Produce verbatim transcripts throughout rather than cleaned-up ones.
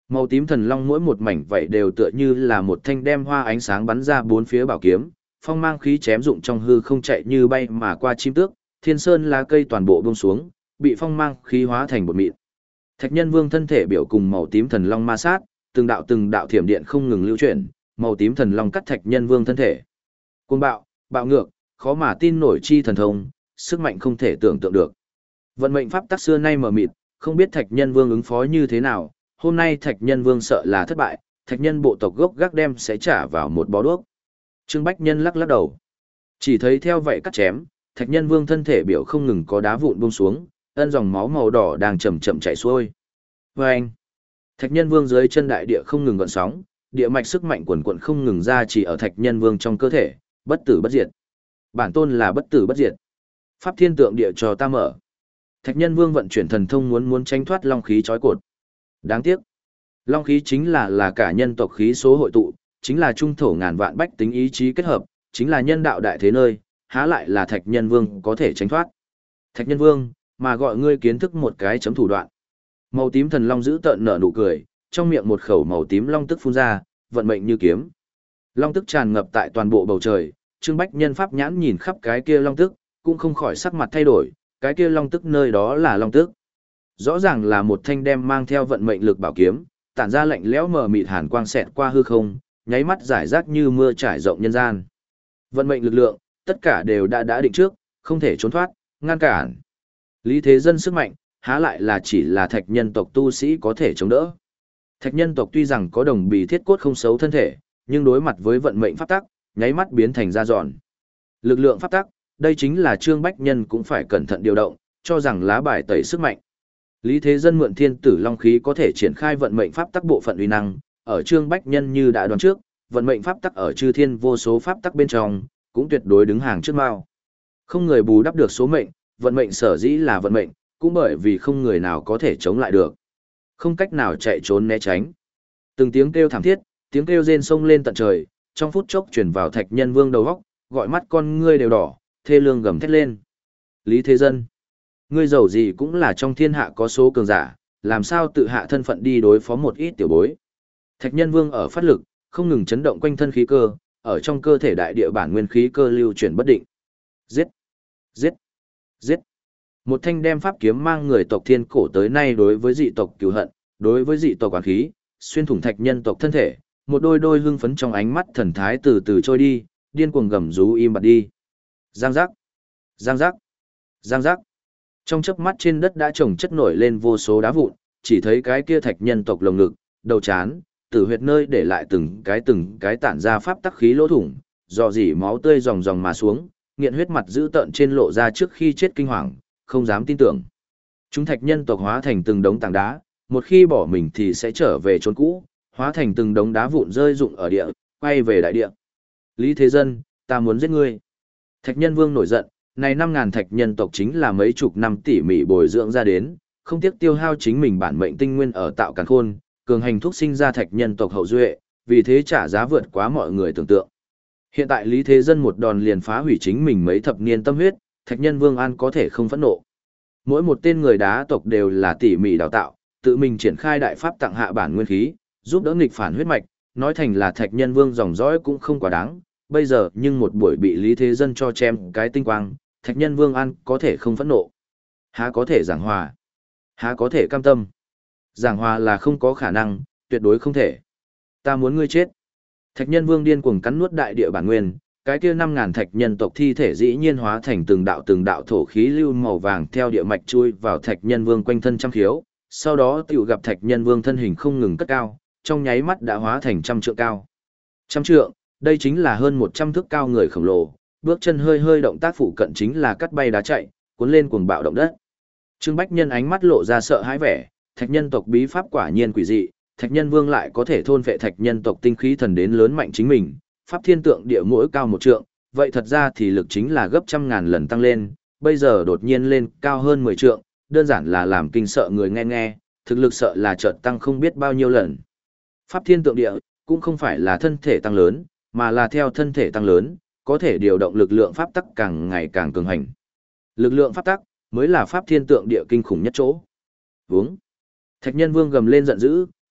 Màu tím thần long mỗi một mảnh vậy đều tựa như là một thanh đem hoa ánh sáng bắn ra bốn phía bảo kiếm, phong mang khí chém dụng trong hư không chạy như bay mà qua chim tước, thiên sơn lá cây toàn bộ buông xuống, bị phong mang khí hóa thành bột mịn. Thạch Nhân Vương thân thể biểu cùng màu tím thần long ma sát, từng đạo từng đạo thiểm điện không ngừng lưu chuyển, màu tím thần long cắt Thạch Nhân Vương thân thể. Cuồng bạo, bạo ngược, khó mà tin nổi chi thần thông, sức mạnh không thể tưởng tượng được. Vận mệnh pháp tắc xưa nay mờ mịt, không biết Thạch Nhân Vương ứng phó như thế nào, hôm nay Thạch Nhân Vương sợ là thất bại, Thạch Nhân bộ tộc gốc gác đem sẽ trả vào một bó đuốc. Trương Bách Nhân lắc lắc đầu. Chỉ thấy theo vậy cắt chém, Thạch Nhân Vương thân thể biểu không ngừng có đá vụn buông xuống, ân dòng máu màu đỏ đang chậm chậm chảy xuôi. Vâng! Thạch Nhân Vương dưới chân đại địa không ngừng gợn sóng, địa mạch sức mạnh quần quận không ngừng ra chỉ ở Thạch Nhân Vương trong cơ thể, bất tử bất diệt. Bản tôn là bất tử bất diệt. Pháp thiên tượng địa cho ta mở. Thạch Nhân Vương vận chuyển thần thông muốn muốn tránh thoát long khí trói cột. Đáng tiếc, long khí chính là là cả nhân tộc khí số hội tụ, chính là trung thổ ngàn vạn bách tính ý chí kết hợp, chính là nhân đạo đại thế nơi, há lại là Thạch Nhân Vương có thể tránh thoát. Thạch Nhân Vương, mà gọi ngươi kiến thức một cái chấm thủ đoạn. Màu tím thần long giữ tợn nở nụ cười, trong miệng một khẩu màu tím long tức phun ra, vận mệnh như kiếm. Long tức tràn ngập tại toàn bộ bầu trời, Trương Bách Nhân pháp nhãn nhìn khắp cái kia long tức, cũng không khỏi sắc mặt thay đổi, cái kia long tức nơi đó là long tức. Rõ ràng là một thanh đem mang theo vận mệnh lực bảo kiếm, tản ra lạnh lẽo mờ mịt hàn quang xẹt qua hư không, nháy mắt giải rác như mưa trải rộng nhân gian. Vận mệnh lực lượng, tất cả đều đã đã định trước, không thể trốn thoát, ngăn cản. Lý thế dân sức mạnh, há lại là chỉ là Thạch nhân tộc tu sĩ có thể chống đỡ. Thạch nhân tộc tuy rằng có đồng bì thiết cốt không xấu thân thể, nhưng đối mặt với vận mệnh pháp tắc, nháy mắt biến thành da giòn. Lực lượng pháp tắc, đây chính là Trương Bách Nhân cũng phải cẩn thận điều động, cho rằng lá bài tẩy sức mạnh. Lý Thế Dân mượn thiên tử long khí có thể triển khai vận mệnh pháp tắc bộ phận uy năng, ở Trương Bách Nhân như đã đoán trước, vận mệnh pháp tắc ở chư thiên vô số pháp tắc bên trong, cũng tuyệt đối đứng hàng trước mao. Không người bù đắp được số mệnh, vận mệnh sở dĩ là vận mệnh, cũng bởi vì không người nào có thể chống lại được. Không cách nào chạy trốn né tránh. Từng tiếng kêu thảm thiết, tiếng kêu rên sông lên tận trời, trong phút chốc truyền vào Thạch Nhân Vương đầu óc, gọi mắt con ngươi đều đỏ, thê lương gầm thét lên. Lý Thế Dân, ngươi giàu gì cũng là trong thiên hạ có số cường giả, làm sao tự hạ thân phận đi đối phó một ít tiểu bối. Thạch Nhân Vương ở phát lực, không ngừng chấn động quanh thân khí cơ, ở trong cơ thể đại địa bản nguyên khí cơ lưu chuyển bất định. Giết! Giết! Giết! Một thanh đem pháp kiếm mang người tộc thiên cổ tới nay đối với dị tộc cứu hận, đối với dị tộc quán khí, xuyên thủng Thạch nhân tộc thân thể, một đôi đôi hưng phấn trong ánh mắt thần thái từ từ trôi đi, điên cuồng gầm rú im bặt đi. Giang giác! Giang giác! Giang giác! Trong chớp mắt trên đất đã trồng chất nổi lên vô số đá vụn, chỉ thấy cái kia Thạch nhân tộc lồng ngực, đầu chán, tử huyệt nơi để lại từng cái từng cái tản ra pháp tắc khí lỗ thủng, dò dỉ máu tươi ròng ròng mà xuống, nghiện huyết mặt dữ tợn trên lộ ra trước khi chết kinh hoàng, không dám tin tưởng. Chúng Thạch nhân tộc hóa thành từng đống tảng đá, một khi bỏ mình thì sẽ trở về chốn cũ, hóa thành từng đống đá vụn rơi rụng ở địa, quay về đại địa. Lý Thế Dân, ta muốn giết ngươi. Thạch Nhân Vương nổi giận, này năm ngàn Thạch nhân tộc chính là mấy chục năm tỉ mỉ bồi dưỡng ra đến, không tiếc tiêu hao chính mình bản mệnh tinh nguyên ở tạo càn khôn, cường hành thúc sinh ra Thạch nhân tộc hậu duệ, vì thế trả giá vượt quá mọi người tưởng tượng. Hiện tại Lý Thế Dân một đòn liền phá hủy chính mình mấy thập niên tâm huyết, Thạch Nhân Vương An có thể không phẫn nộ. Mỗi một tên người đá tộc đều là tỉ mỉ đào tạo, tự mình triển khai đại pháp tặng hạ bản nguyên khí, giúp đỡ nghịch phản huyết mạch, nói thành là Thạch Nhân Vương dòng dõi cũng không quá đáng. Bây giờ nhưng một buổi bị Lý Thế Dân cho chém cái tinh quang, Thạch Nhân Vương An có thể không phẫn nộ. Há có thể giảng hòa? Há có thể cam tâm? Giảng hòa là không có khả năng, tuyệt đối không thể. Ta muốn ngươi chết. Thạch Nhân Vương điên cuồng cắn nuốt đại địa bản nguyên, cái kia năm ngàn thạch nhân tộc thi thể dĩ nhiên hóa thành từng đạo từng đạo thổ khí lưu màu vàng theo địa mạch chui vào Thạch Nhân Vương quanh thân trăm khiếu, sau đó tiểu gặp Thạch Nhân Vương thân hình không ngừng cất cao, trong nháy mắt đã hóa thành trăm trượng cao. Trăm trượng, đây chính là hơn một trăm thước cao người khổng lồ, bước chân hơi hơi động tác phụ cận chính là cắt bay đá chạy, cuốn lên cuồng bạo động đất. Trương Bách Nhân ánh mắt lộ ra sợ hãi vẻ, Thạch nhân tộc bí pháp quả nhiên quỷ dị, Thạch Nhân Vương lại có thể thôn phệ Thạch nhân tộc tinh khí thần đến lớn mạnh chính mình, pháp thiên tượng địa mỗi cao một trượng, vậy thật ra thì lực chính là gấp trăm ngàn lần tăng lên, bây giờ đột nhiên lên cao hơn mười trượng, đơn giản là làm kinh sợ người nghe nghe, thực lực sợ là chợt tăng không biết bao nhiêu lần. Pháp thiên tượng địa cũng không phải là thân thể tăng lớn, mà là theo thân thể tăng lớn, có thể điều động lực lượng pháp tắc càng ngày càng cường hành. Lực lượng pháp tắc mới là pháp thiên tượng địa kinh khủng nhất chỗ. Vướng. Thạch Nhân Vương gầm lên giận dữ,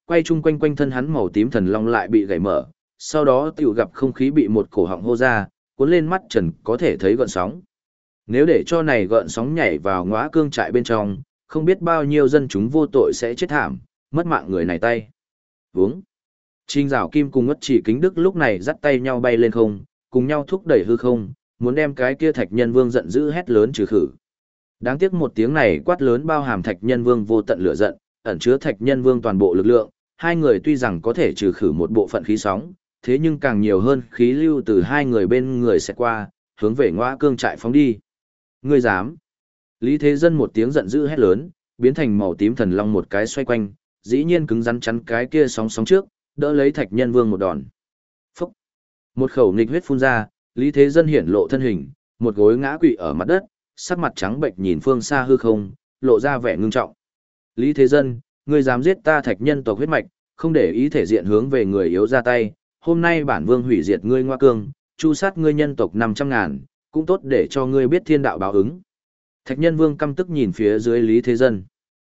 quay chung quanh quanh thân hắn màu tím thần long lại bị gãy mở, sau đó tiểu gặp không khí bị một cổ họng hô ra, cuốn lên mắt trần có thể thấy gợn sóng. Nếu để cho này gợn sóng nhảy vào ngõa cương trại bên trong, không biết bao nhiêu dân chúng vô tội sẽ chết thảm, mất mạng người này tay. Vướng. Trình Giảo Kim cùng Ngất Chỉ Kính Đức lúc này dắt tay nhau bay lên không, cùng nhau thúc đẩy hư không, muốn đem cái kia Thạch Nhân Vương giận dữ hét lớn trừ khử. Đáng tiếc một tiếng này quát lớn bao hàm Thạch Nhân Vương vô tận lửa giận, ẩn chứa Thạch Nhân Vương toàn bộ lực lượng, hai người tuy rằng có thể trừ khử một bộ phận khí sóng, thế nhưng càng nhiều hơn khí lưu từ hai người bên người sẽ qua, hướng về ngõa cương trại phóng đi. Ngươi dám? Lý Thế Dân một tiếng giận dữ hét lớn, biến thành màu tím thần long một cái xoay quanh, dĩ nhiên cứng rắn chắn cái kia sóng sóng trước, đỡ lấy Thạch Nhân Vương một đòn. Phúc! Một khẩu nghịch huyết phun ra, Lý Thế Dân hiển lộ thân hình, một gối ngã quỵ ở mặt đất, sắc mặt trắng bệnh nhìn phương xa hư không, lộ ra vẻ ngưng trọng. Lý Thế Dân, ngươi dám giết ta Thạch nhân tộc huyết mạch, không để ý thể diện hướng về người yếu ra tay, hôm nay bản vương hủy diệt ngươi Ngoa Cương, chu sát ngươi nhân tộc năm trăm ngàn, cũng tốt để cho ngươi biết thiên đạo báo ứng. Thạch Nhân Vương căm tức nhìn phía dưới Lý Thế Dân.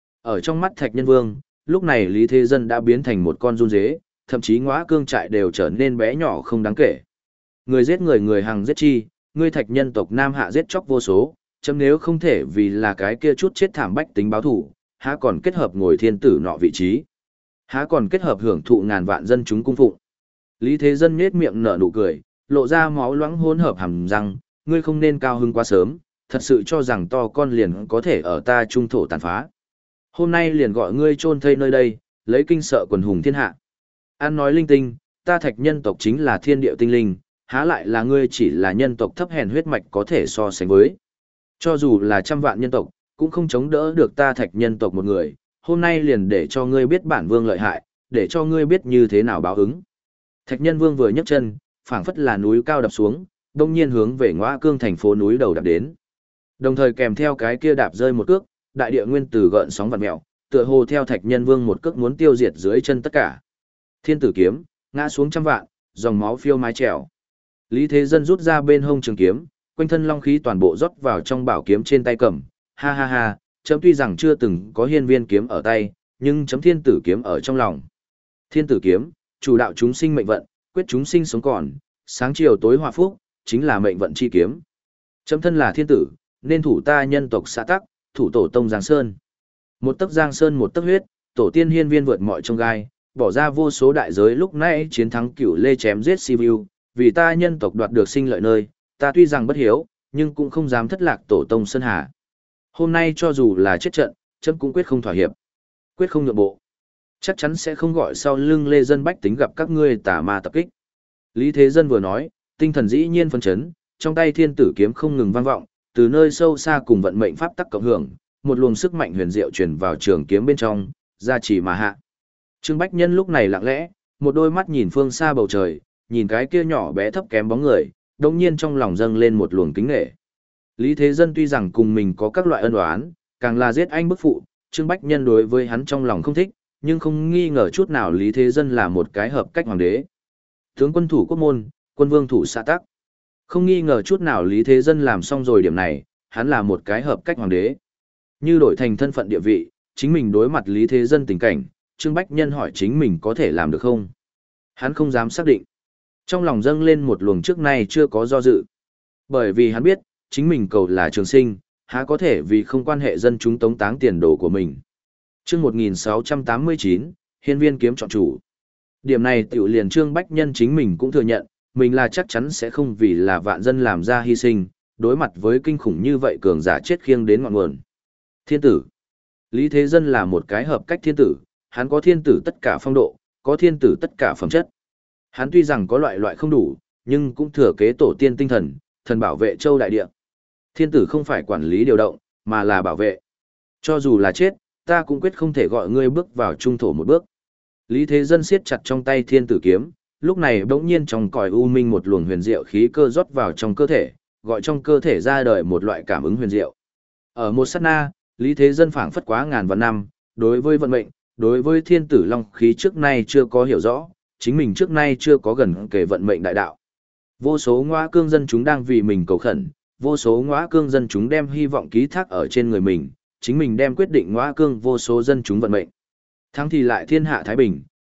Ở trong mắt Thạch Nhân Vương, lúc này Lý Thế Dân đã biến thành một con run dế, thậm chí Ngoa Cương trại đều trở nên bé nhỏ không đáng kể. Người giết người người hằng giết chi, ngươi Thạch nhân tộc Nam Hạ giết chóc vô số, chấm nếu không thể vì là cái kia chút chết thảm bách tính báo thủ, há còn kết hợp ngồi thiên tử nọ vị trí. Há còn kết hợp hưởng thụ ngàn vạn dân chúng cung phụng. Lý Thế Dân nhếch miệng nở nụ cười, lộ ra máu loãng hỗn hợp hàm răng, ngươi không nên cao hứng quá sớm, thật sự cho rằng to con liền có thể ở ta trung thổ tàn phá. Hôm nay liền gọi ngươi chôn thây nơi đây, lấy kinh sợ quần hùng thiên hạ. An nói linh tinh, ta Thạch nhân tộc chính là thiên địa tinh linh, há lại là ngươi chỉ là nhân tộc thấp hèn huyết mạch có thể so sánh với. Cho dù là trăm vạn nhân tộc, cũng không chống đỡ được ta Thạch nhân tộc một người, hôm nay liền để cho ngươi biết bản vương lợi hại, để cho ngươi biết như thế nào báo ứng. Thạch Nhân Vương vừa nhấc chân, phảng phất là núi cao đập xuống, đông nhiên hướng về Ngoa Cương thành phố núi đầu đạp đến. Đồng thời kèm theo cái kia đạp rơi một cước, đại địa nguyên tử gợn sóng vặn mèo, tựa hồ theo Thạch Nhân Vương một cước muốn tiêu diệt dưới chân tất cả. Thiên tử kiếm, ngã xuống trăm vạn, dòng máu phiêu mái trèo. Lý Thế Dân rút ra bên hông trường kiếm, quanh thân long khí toàn bộ rót vào trong bảo kiếm trên tay cầm. Ha ha ha, chấm tuy rằng chưa từng có hiên viên kiếm ở tay, nhưng chấm thiên tử kiếm ở trong lòng. Thiên tử kiếm, chủ đạo chúng sinh mệnh vận, quyết chúng sinh sống còn, sáng chiều tối hòa phúc, chính là mệnh vận chi kiếm. Chấm thân là thiên tử, nên thủ ta nhân tộc xã tắc, thủ tổ tông Giang Sơn. Một tấc Giang Sơn một tấc huyết, tổ tiên hiên viên vượt mọi trông gai, bỏ ra vô số đại giới lúc nãy chiến thắng cửu lê chém giết Sibiu, vì ta nhân tộc đoạt được sinh lợi nơi, ta tuy rằng bất hiếu, nhưng cũng không dám thất lạc tổ tông Sơn Hà. Hôm nay cho dù là chết trận, chấm cũng quyết không thỏa hiệp, quyết không nhượng bộ. Chắc chắn sẽ không gọi sau lưng lê dân bách tính gặp các ngươi tà ma tập kích. Lý Thế Dân vừa nói, tinh thần dĩ nhiên phân chấn, trong tay thiên tử kiếm không ngừng vang vọng, từ nơi sâu xa cùng vận mệnh pháp tắc cộng hưởng, một luồng sức mạnh huyền diệu truyền vào trường kiếm bên trong, gia trì mà hạ. Trương Bách Nhân lúc này lặng lẽ, một đôi mắt nhìn phương xa bầu trời, nhìn cái kia nhỏ bé thấp kém bóng người, đột nhiên trong lòng dâng lên một luồng kính nể. Lý Thế Dân tuy rằng cùng mình có các loại ân oán, càng là giết anh bức phụ, Trương Bách Nhân đối với hắn trong lòng không thích, nhưng không nghi ngờ chút nào Lý Thế Dân là một cái hợp cách hoàng đế. Tướng quân thủ quốc môn, quân vương thủ xã tắc. Không nghi ngờ chút nào Lý Thế Dân làm xong rồi điểm này, hắn là một cái hợp cách hoàng đế. Như đổi thành thân phận địa vị, chính mình đối mặt Lý Thế Dân tình cảnh, Trương Bách Nhân hỏi chính mình có thể làm được không? Hắn không dám xác định. Trong lòng dâng lên một luồng trước nay chưa có do dự. Bởi vì hắn biết, chính mình cầu là trường sinh, há có thể vì không quan hệ dân chúng tống táng tiền đồ của mình. Chương một nghìn sáu trăm tám mươi chín, Hiên viên kiếm chọn chủ. Điểm này tiểu liền Trương Bách Nhân chính mình cũng thừa nhận, mình là chắc chắn sẽ không vì là vạn dân làm ra hy sinh, đối mặt với kinh khủng như vậy cường giả chết khiêng đến ngọn nguồn. Thiên tử. Lý Thế Dân là một cái hợp cách thiên tử, hắn có thiên tử tất cả phong độ, có thiên tử tất cả phẩm chất. Hắn tuy rằng có loại loại không đủ, nhưng cũng thừa kế tổ tiên tinh thần, thần bảo vệ châu đại địa. Thiên tử không phải quản lý điều động, mà là bảo vệ. Cho dù là chết, ta cũng quyết không thể gọi ngươi bước vào trung thổ một bước. Lý Thế Dân siết chặt trong tay thiên tử kiếm, lúc này bỗng nhiên trong cõi u minh một luồng huyền diệu khí cơ rót vào trong cơ thể, gọi trong cơ thể ra đời một loại cảm ứng huyền diệu. Ở một sát na, Lý Thế Dân phảng phất quá ngàn vạn năm, đối với vận mệnh, đối với thiên tử long khí trước nay chưa có hiểu rõ, chính mình trước nay chưa có gần kể vận mệnh đại đạo. Vô số ngõa cương dân chúng đang vì mình cầu khẩn, vô số ngõa cương dân chúng đem hy vọng ký thác ở trên người mình, chính mình đem quyết định ngõa cương vô số dân chúng vận mệnh. Thắng thì lại thiên hạ thái bình,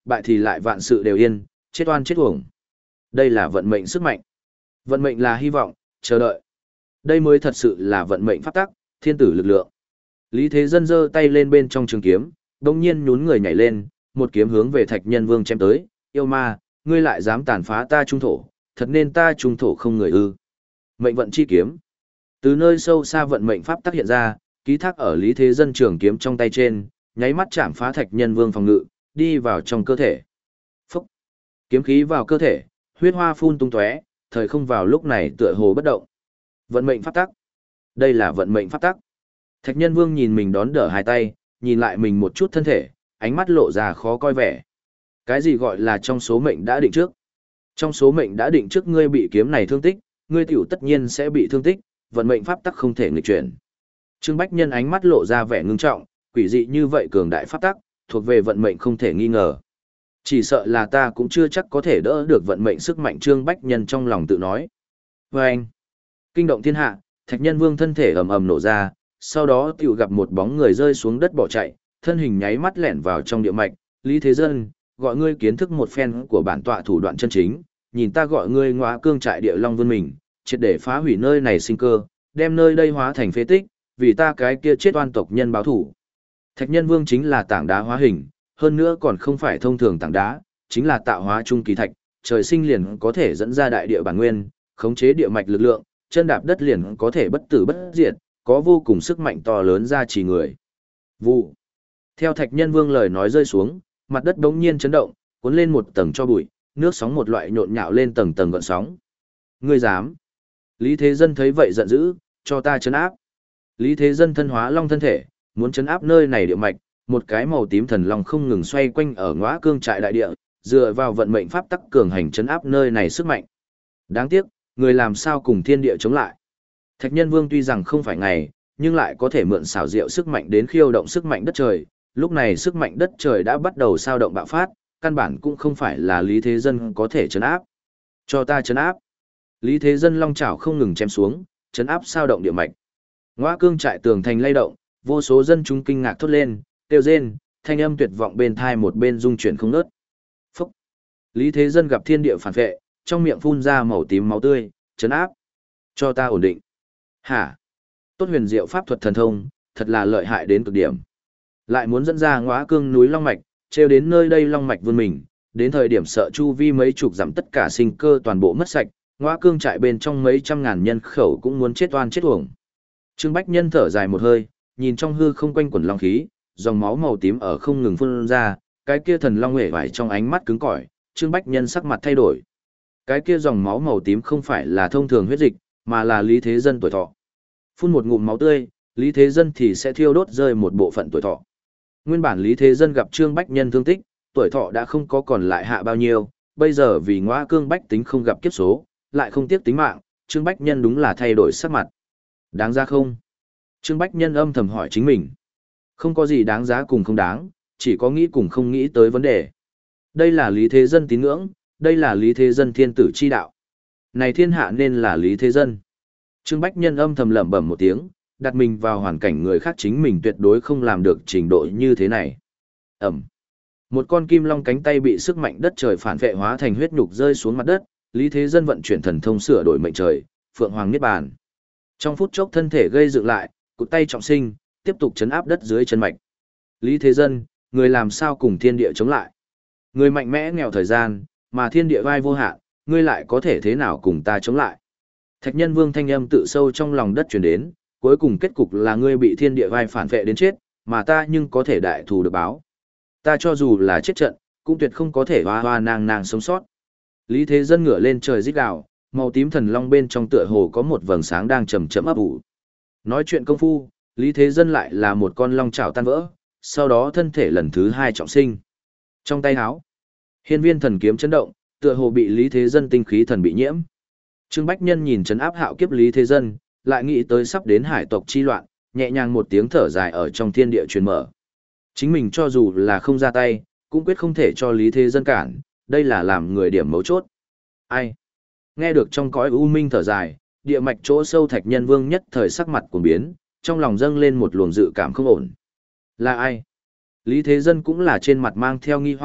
bại thì lại vạn sự đều yên, chết oan chết uổng. Đây là vận mệnh sức mạnh. Vận mệnh là hy vọng, chờ đợi. Đây mới thật sự là vận mệnh pháp tắc, thiên tử lực lượng. Lý Thế Dân giơ tay lên bên trong trường kiếm, đồng nhiên nhún người nhảy lên, một kiếm hướng về Thạch Nhân Vương chém tới. Yêu ma, ngươi lại dám tàn phá ta trung thổ, thật nên ta trung thổ không người ư. Mệnh vận chi kiếm. Từ nơi sâu xa vận mệnh pháp tác hiện ra, ký thác ở Lý Thế Dân trường kiếm trong tay trên, nháy mắt chạm phá Thạch Nhân Vương phòng ngự, đi vào trong cơ thể. Phúc! Kiếm khí vào cơ thể, huyết hoa phun tung tóe, thời không vào lúc này tựa hồ bất động. Vận mệnh pháp tắc. Đây là vận mệnh pháp tắc. Thạch Nhân Vương nhìn mình đón đỡ hai tay, nhìn lại mình một chút thân thể, ánh mắt lộ ra khó coi vẻ. Cái gì gọi là trong số mệnh đã định trước? Trong số mệnh đã định trước ngươi bị kiếm này thương tích, ngươi tiểu tất nhiên sẽ bị thương tích, vận mệnh pháp tắc không thể nghịch chuyển. Trương Bách Nhân ánh mắt lộ ra vẻ ngưng trọng, quỷ dị như vậy cường đại pháp tắc, thuộc về vận mệnh không thể nghi ngờ. Chỉ sợ là ta cũng chưa chắc có thể đỡ được vận mệnh sức mạnh, Trương Bách Nhân trong lòng tự nói. Và anh, kinh động thiên hạ, Thạch Nhân Vương thân thể ầm ầm nổ ra, sau đó tiểu gặp một bóng người rơi xuống đất bỏ chạy, thân hình nháy mắt lẻn vào trong địa mạch. Lý Thế Dân, gọi ngươi kiến thức một phen của bản tọa thủ đoạn chân chính, nhìn ta gọi ngươi Ngõa Cương trại địa long vươn mình, triệt để phá hủy nơi này sinh cơ, đem nơi đây hóa thành phế tích, vì ta cái kia chết oan tộc nhân báo thủ. Thạch Nhân Vương chính là tảng đá hóa hình, hơn nữa còn không phải thông thường tảng đá, chính là tạo hóa trung kỳ thạch, trời sinh liền có thể dẫn ra đại địa bản nguyên, khống chế địa mạch lực lượng, chân đạp đất liền có thể bất tử bất diệt, có vô cùng sức mạnh to lớn ra chỉ người. Vụ. Theo Thạch Nhân Vương lời nói rơi xuống, mặt đất bỗng nhiên chấn động, cuốn lên một tầng cho bụi, nước sóng một loại nhộn nhạo lên tầng tầng gợn sóng. Ngươi dám? Lý Thế Dân thấy vậy giận dữ, cho ta chấn áp. Lý Thế Dân thân hóa long thân thể, muốn chấn áp nơi này địa mạch, một cái màu tím thần long không ngừng xoay quanh ở Ngõa Cương trại đại địa, dựa vào vận mệnh pháp tắc cường hành chấn áp nơi này sức mạnh. Đáng tiếc, người làm sao cùng thiên địa chống lại. Thạch Nhân Vương tuy rằng không phải ngày, nhưng lại có thể mượn xảo diệu sức mạnh đến khiêu động sức mạnh đất trời, lúc này sức mạnh đất trời đã bắt đầu sao động bạo phát, căn bản cũng không phải là Lý Thế Dân có thể chấn áp. Cho ta chấn áp. Lý Thế Dân long chảo không ngừng chém xuống, chấn áp sao động địa mạch. Ngõa Cương trại tường thành lay động, vô số dân chúng kinh ngạc thốt lên, kêu rên, thanh âm tuyệt vọng bên thai một bên rung chuyển không ngớt. Phúc! Lý Thế Dân gặp thiên địa phản vệ, trong miệng phun ra màu tím máu tươi, chấn áp. Cho ta ổn định. Hả? Tốt huyền diệu pháp thuật thần thông, thật là lợi hại đến cực điểm. Lại muốn dẫn ra Ngõa Cương núi long mạch, treo đến nơi đây long mạch vươn mình, đến thời điểm sợ chu vi mấy chục dặm tất cả sinh cơ toàn bộ mất sạch, Ngõa Cương trại bên trong mấy trăm ngàn nhân khẩu cũng muốn chết oan chết uổng. Trương Bách Nhân thở dài một hơi, nhìn trong hư không quanh quẩn long khí, dòng máu màu tím ở không ngừng phun ra, cái kia thần long hề vải trong ánh mắt cứng cỏi, Trương Bách Nhân sắc mặt thay đổi. Cái kia dòng máu màu tím không phải là thông thường huyết dịch, mà là Lý Thế Dân tuổi thọ. Phun một ngụm máu tươi, Lý Thế Dân thì sẽ thiêu đốt rơi một bộ phận tuổi thọ. Nguyên bản Lý Thế Dân gặp Trương Bách Nhân thương tích, tuổi thọ đã không có còn lại hạ bao nhiêu, bây giờ vì Ngõa Cương bách tính không gặp kiếp số, lại không tiếc tính mạng, Trương Bách Nhân đúng là thay đổi sắc mặt. Đáng giá không? Trương Bách Nhân âm thầm hỏi chính mình. Không có gì đáng giá cùng không đáng, chỉ có nghĩ cùng không nghĩ tới vấn đề. Đây là Lý Thế Dân tín ngưỡng, đây là Lý Thế Dân thiên tử chi đạo. Này thiên hạ nên là Lý Thế Dân. Trương Bách Nhân âm thầm lẩm bẩm một tiếng, đặt mình vào hoàn cảnh người khác chính mình tuyệt đối không làm được trình độ như thế này. Ẩm. Một con kim long cánh tay bị sức mạnh đất trời phản vệ hóa thành huyết nhục rơi xuống mặt đất, Lý Thế Dân vận chuyển thần thông sửa đổi mệnh trời, Phượng Hoàng Niết Bàn. Trong phút chốc thân thể gây dựng lại, cụt tay trọng sinh, tiếp tục chấn áp đất dưới chân mạch. Lý Thế Dân, người làm sao cùng thiên địa chống lại? Người mạnh mẽ nghèo thời gian, mà thiên địa vai vô hạn, ngươi lại có thể thế nào cùng ta chống lại? Thạch Nhân Vương thanh âm tự sâu trong lòng đất truyền đến, cuối cùng kết cục là ngươi bị thiên địa vai phản vệ đến chết, mà ta nhưng có thể đại thù được báo. Ta cho dù là chết trận, cũng tuyệt không có thể hoa hoa nàng nàng sống sót. Lý Thế Dân ngửa lên trời rít gào, màu tím thần long bên trong tựa hồ có một vầng sáng đang chậm chậm ấp ủ. Nói chuyện công phu, Lý Thế Dân lại là một con long chảo tan vỡ, sau đó thân thể lần thứ hai trọng sinh. Trong tay áo, hiên viên thần kiếm chấn động, tựa hồ bị Lý Thế Dân tinh khí thần bị nhiễm. Trương Bách Nhân nhìn trấn áp hạo kiếp Lý Thế Dân, lại nghĩ tới sắp đến hải tộc chi loạn, nhẹ nhàng một tiếng thở dài ở trong thiên địa truyền mở. Chính mình cho dù là không ra tay, cũng quyết không thể cho Lý Thế Dân cản, đây là làm người điểm mấu chốt. Ai? Nghe được trong cõi u minh thở dài, địa mạch chỗ sâu Thạch Nhân Vương nhất thời sắc mặt cuồng biến, trong lòng dâng lên một luồng dự cảm không ổn. Là ai? Lý Thế Dân cũng là trên mặt mang theo nghi hoặc,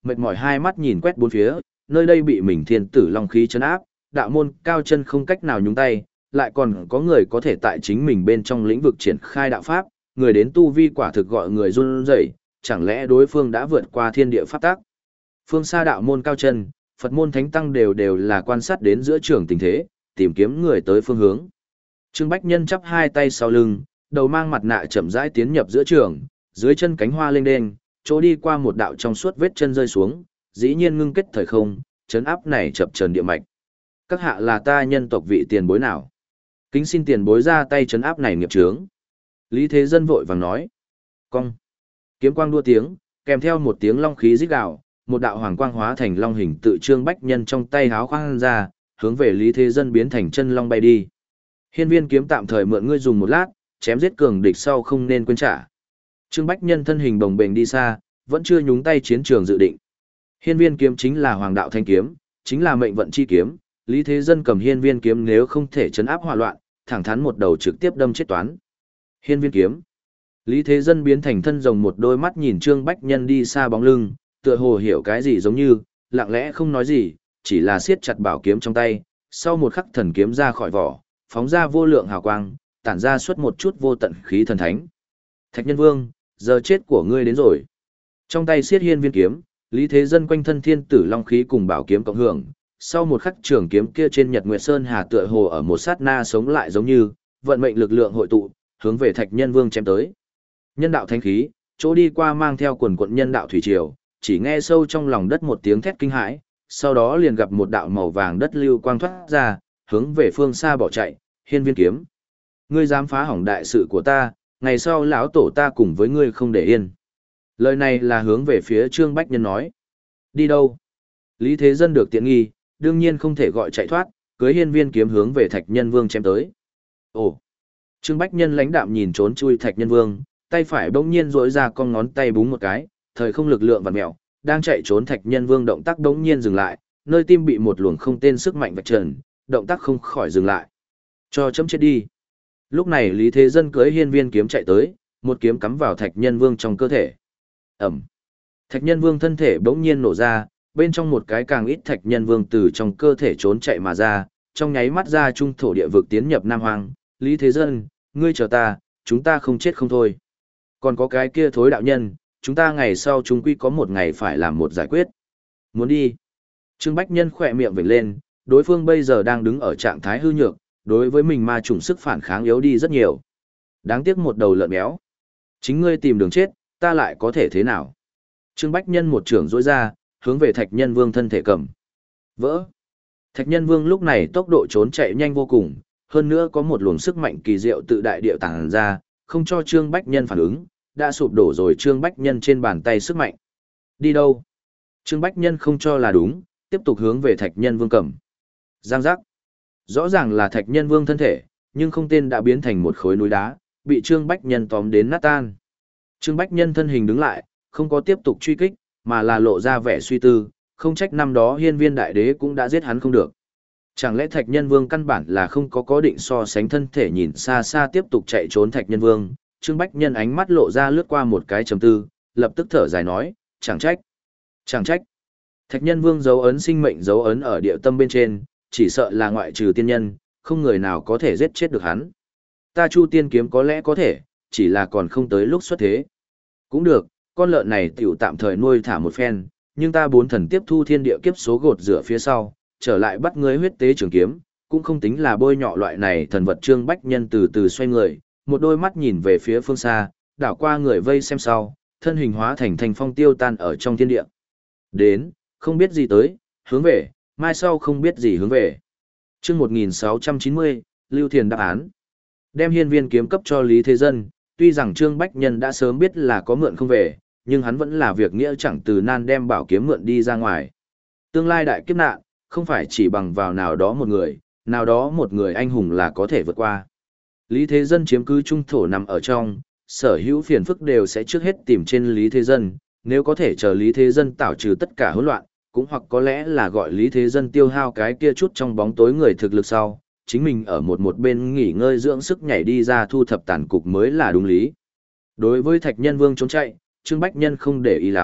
mệt mỏi hai mắt nhìn quét bốn phía, nơi đây bị mình thiên tử long khí chấn áp, đạo môn cao chân không cách nào nhúng tay, lại còn có người có thể tại chính mình bên trong lĩnh vực triển khai đạo pháp, người đến tu vi quả thực gọi người run rẩy, chẳng lẽ đối phương đã vượt qua thiên địa pháp tắc. Phương xa đạo môn cao chân, Phật môn thánh tăng đều đều là quan sát đến giữa trường tình thế, tìm kiếm người tới phương hướng. Trương Bách Nhân chắp hai tay sau lưng, đầu mang mặt nạ chậm rãi tiến nhập giữa trường, dưới chân cánh hoa lênh đênh, chỗ đi qua một đạo trong suốt vết chân rơi xuống, dĩ nhiên ngưng kết thời không, chấn áp này chập chờn địa mạch. Các hạ là ta nhân tộc vị tiền bối nào? Kính xin tiền bối ra tay chấn áp này nghiệp chướng. Lý Thế Dân vội vàng nói. Cong. Kiếm quang đua tiếng, kèm theo một tiếng long khí rít gào, một đạo hoàng quang hóa thành long hình tự Trương Bách Nhân trong tay háo khoang ra, hướng về Lý Thế Dân biến thành chân long bay đi. Hiên viên kiếm tạm thời mượn ngươi dùng một lát, chém giết cường địch sau không nên quên trả. Trương Bách Nhân thân hình bồng bềnh đi xa, vẫn chưa nhúng tay chiến trường dự định. Hiên viên kiếm chính là hoàng đạo thanh kiếm, chính là mệnh vận chi kiếm, Lý Thế Dân cầm hiên viên kiếm nếu không thể chấn áp hỏa loạn, thẳng thắn một đầu trực tiếp đâm chết toán. Hiên viên kiếm. Lý Thế Dân biến thành thân rồng, một đôi mắt nhìn Trương Bách Nhân đi xa bóng lưng, tựa hồ hiểu cái gì giống như, lặng lẽ không nói gì, chỉ là siết chặt bảo kiếm trong tay, sau một khắc thần kiếm ra khỏi vỏ, phóng ra vô lượng hào quang, tản ra suốt một chút vô tận khí thần thánh. Thạch Nhân Vương, giờ chết của ngươi đến rồi. Trong tay siết hiên viên kiếm, Lý Thế Dân quanh thân thiên tử long khí cùng bảo kiếm cộng hưởng, sau một khắc trường kiếm kia trên Nhật Nguyệt Sơn Hà tựa hồ ở một sát na sống lại giống như, vận mệnh lực lượng hội tụ, hướng về Thạch Nhân Vương chém tới. Nhân đạo thánh khí, chỗ đi qua mang theo quần quận nhân đạo thủy triều, chỉ nghe sâu trong lòng đất một tiếng thét kinh hãi, sau đó liền gặp một đạo màu vàng đất lưu quang thoát ra, hướng về phương xa bỏ chạy, hiên viên kiếm. Ngươi dám phá hỏng đại sự của ta, ngày sau lão tổ ta cùng với ngươi không để yên. Lời này là hướng về phía Trương Bách Nhân nói. Đi đâu? Lý Thế Dân được tiện nghi, đương nhiên không thể gọi chạy thoát, cưới hiên viên kiếm hướng về Thạch Nhân Vương chém tới. Ồ! Trương Bách Nhân lãnh đạm nhìn trốn chui Thạch Nhân Vương, tay phải bỗng nhiên duỗi ra con ngón tay búng một cái, thời không lực lượng vặn mèo, đang chạy trốn Thạch Nhân Vương động tác bỗng nhiên dừng lại, nơi tim bị một luồng không tên sức mạnh vạch trần, động tác không khỏi dừng lại. Cho chấm chết đi. Lúc này Lý Thế Dân cưỡi hiên viên kiếm chạy tới, một kiếm cắm vào Thạch Nhân Vương trong cơ thể. Ẩm. Thạch Nhân Vương thân thể bỗng nhiên nổ ra, bên trong một cái càng ít Thạch Nhân Vương từ trong cơ thể trốn chạy mà ra, trong nháy mắt ra trung thổ địa vực tiến nhập Nam Hoang. Lý Thế Dân, ngươi chờ ta, chúng ta không chết không thôi. Còn có cái kia thối đạo nhân, chúng ta ngày sau chúng quy có một ngày phải làm một giải quyết. Muốn đi. Trương Bách Nhân khỏe miệng vểnh lên, đối phương bây giờ đang đứng ở trạng thái hư nhược, đối với mình ma chủng sức phản kháng yếu đi rất nhiều. Đáng tiếc một đầu lợn béo. Chính ngươi tìm đường chết, ta lại có thể thế nào? Trương Bách Nhân một trường dối ra, hướng về Thạch Nhân Vương thân thể cầm. Vỡ. Thạch Nhân Vương lúc này tốc độ trốn chạy nhanh vô cùng, hơn nữa có một luồng sức mạnh kỳ diệu tự đại địa tàng ra, không cho Trương Bách Nhân phản ứng, đã sụp đổ rồi Trương Bách Nhân trên bàn tay sức mạnh. Đi đâu? Trương Bách Nhân không cho là đúng, tiếp tục hướng về Thạch Nhân Vương cầm. Giang giác. Rõ ràng là Thạch Nhân Vương thân thể, nhưng không tên đã biến thành một khối núi đá, bị Trương Bách Nhân tóm đến nát tan. Trương Bách Nhân thân hình đứng lại, không có tiếp tục truy kích, mà là lộ ra vẻ suy tư, không trách năm đó hiên viên đại đế cũng đã giết hắn không được. Chẳng lẽ Thạch Nhân Vương căn bản là không có có định so sánh thân thể, nhìn xa xa tiếp tục chạy trốn Thạch Nhân Vương, Trương Bách Nhân ánh mắt lộ ra lướt qua một cái trầm tư, lập tức thở dài nói, chẳng trách, chẳng trách. Thạch Nhân Vương dấu ấn sinh mệnh dấu ấn ở địa tâm bên trên, chỉ sợ là ngoại trừ tiên nhân, không người nào có thể giết chết được hắn. Ta Chu Tiên kiếm có lẽ có thể, chỉ là còn không tới lúc xuất thế. Cũng được, con lợn này tiểu tạm thời nuôi thả một phen, nhưng ta bốn thần tiếp thu thiên địa kiếp số gột rửa phía sau, trở lại bắt ngươi huyết tế trường kiếm, cũng không tính là bôi nhọ loại này thần vật. Trương Bách Nhân từ từ xoay người, một đôi mắt nhìn về phía phương xa, đảo qua người vây xem sau, thân hình hóa thành thành phong tiêu tan ở trong thiên địa. Đến, không biết gì tới, hướng về, mai sau không biết gì hướng về. Chương một nghìn sáu trăm chín mươi, Lưu Thiền đáp án. Đem hiên viên kiếm cấp cho Lý Thế Dân, tuy rằng Trương Bách Nhân đã sớm biết là có mượn không về, nhưng hắn vẫn là việc nghĩa chẳng từ nan đem bảo kiếm mượn đi ra ngoài. Tương lai đại kiếp nạn, không phải chỉ bằng vào nào đó một người, nào đó một người anh hùng là có thể vượt qua. Lý Thế Dân chiếm cứ trung thổ nằm ở trong, sở hữu phiền phức đều sẽ trước hết tìm trên Lý Thế Dân, nếu có thể chờ Lý Thế Dân tảo trừ tất cả hỗn loạn, cũng hoặc có lẽ là gọi Lý Thế Dân tiêu hao cái kia chút trong bóng tối người thực lực sau, chính mình ở một một bên nghỉ ngơi dưỡng sức nhảy đi ra thu thập tàn cục mới là đúng lý. Đối với Thạch Nhân Vương trốn chạy, Trương Bách Nhân không để ý lắm,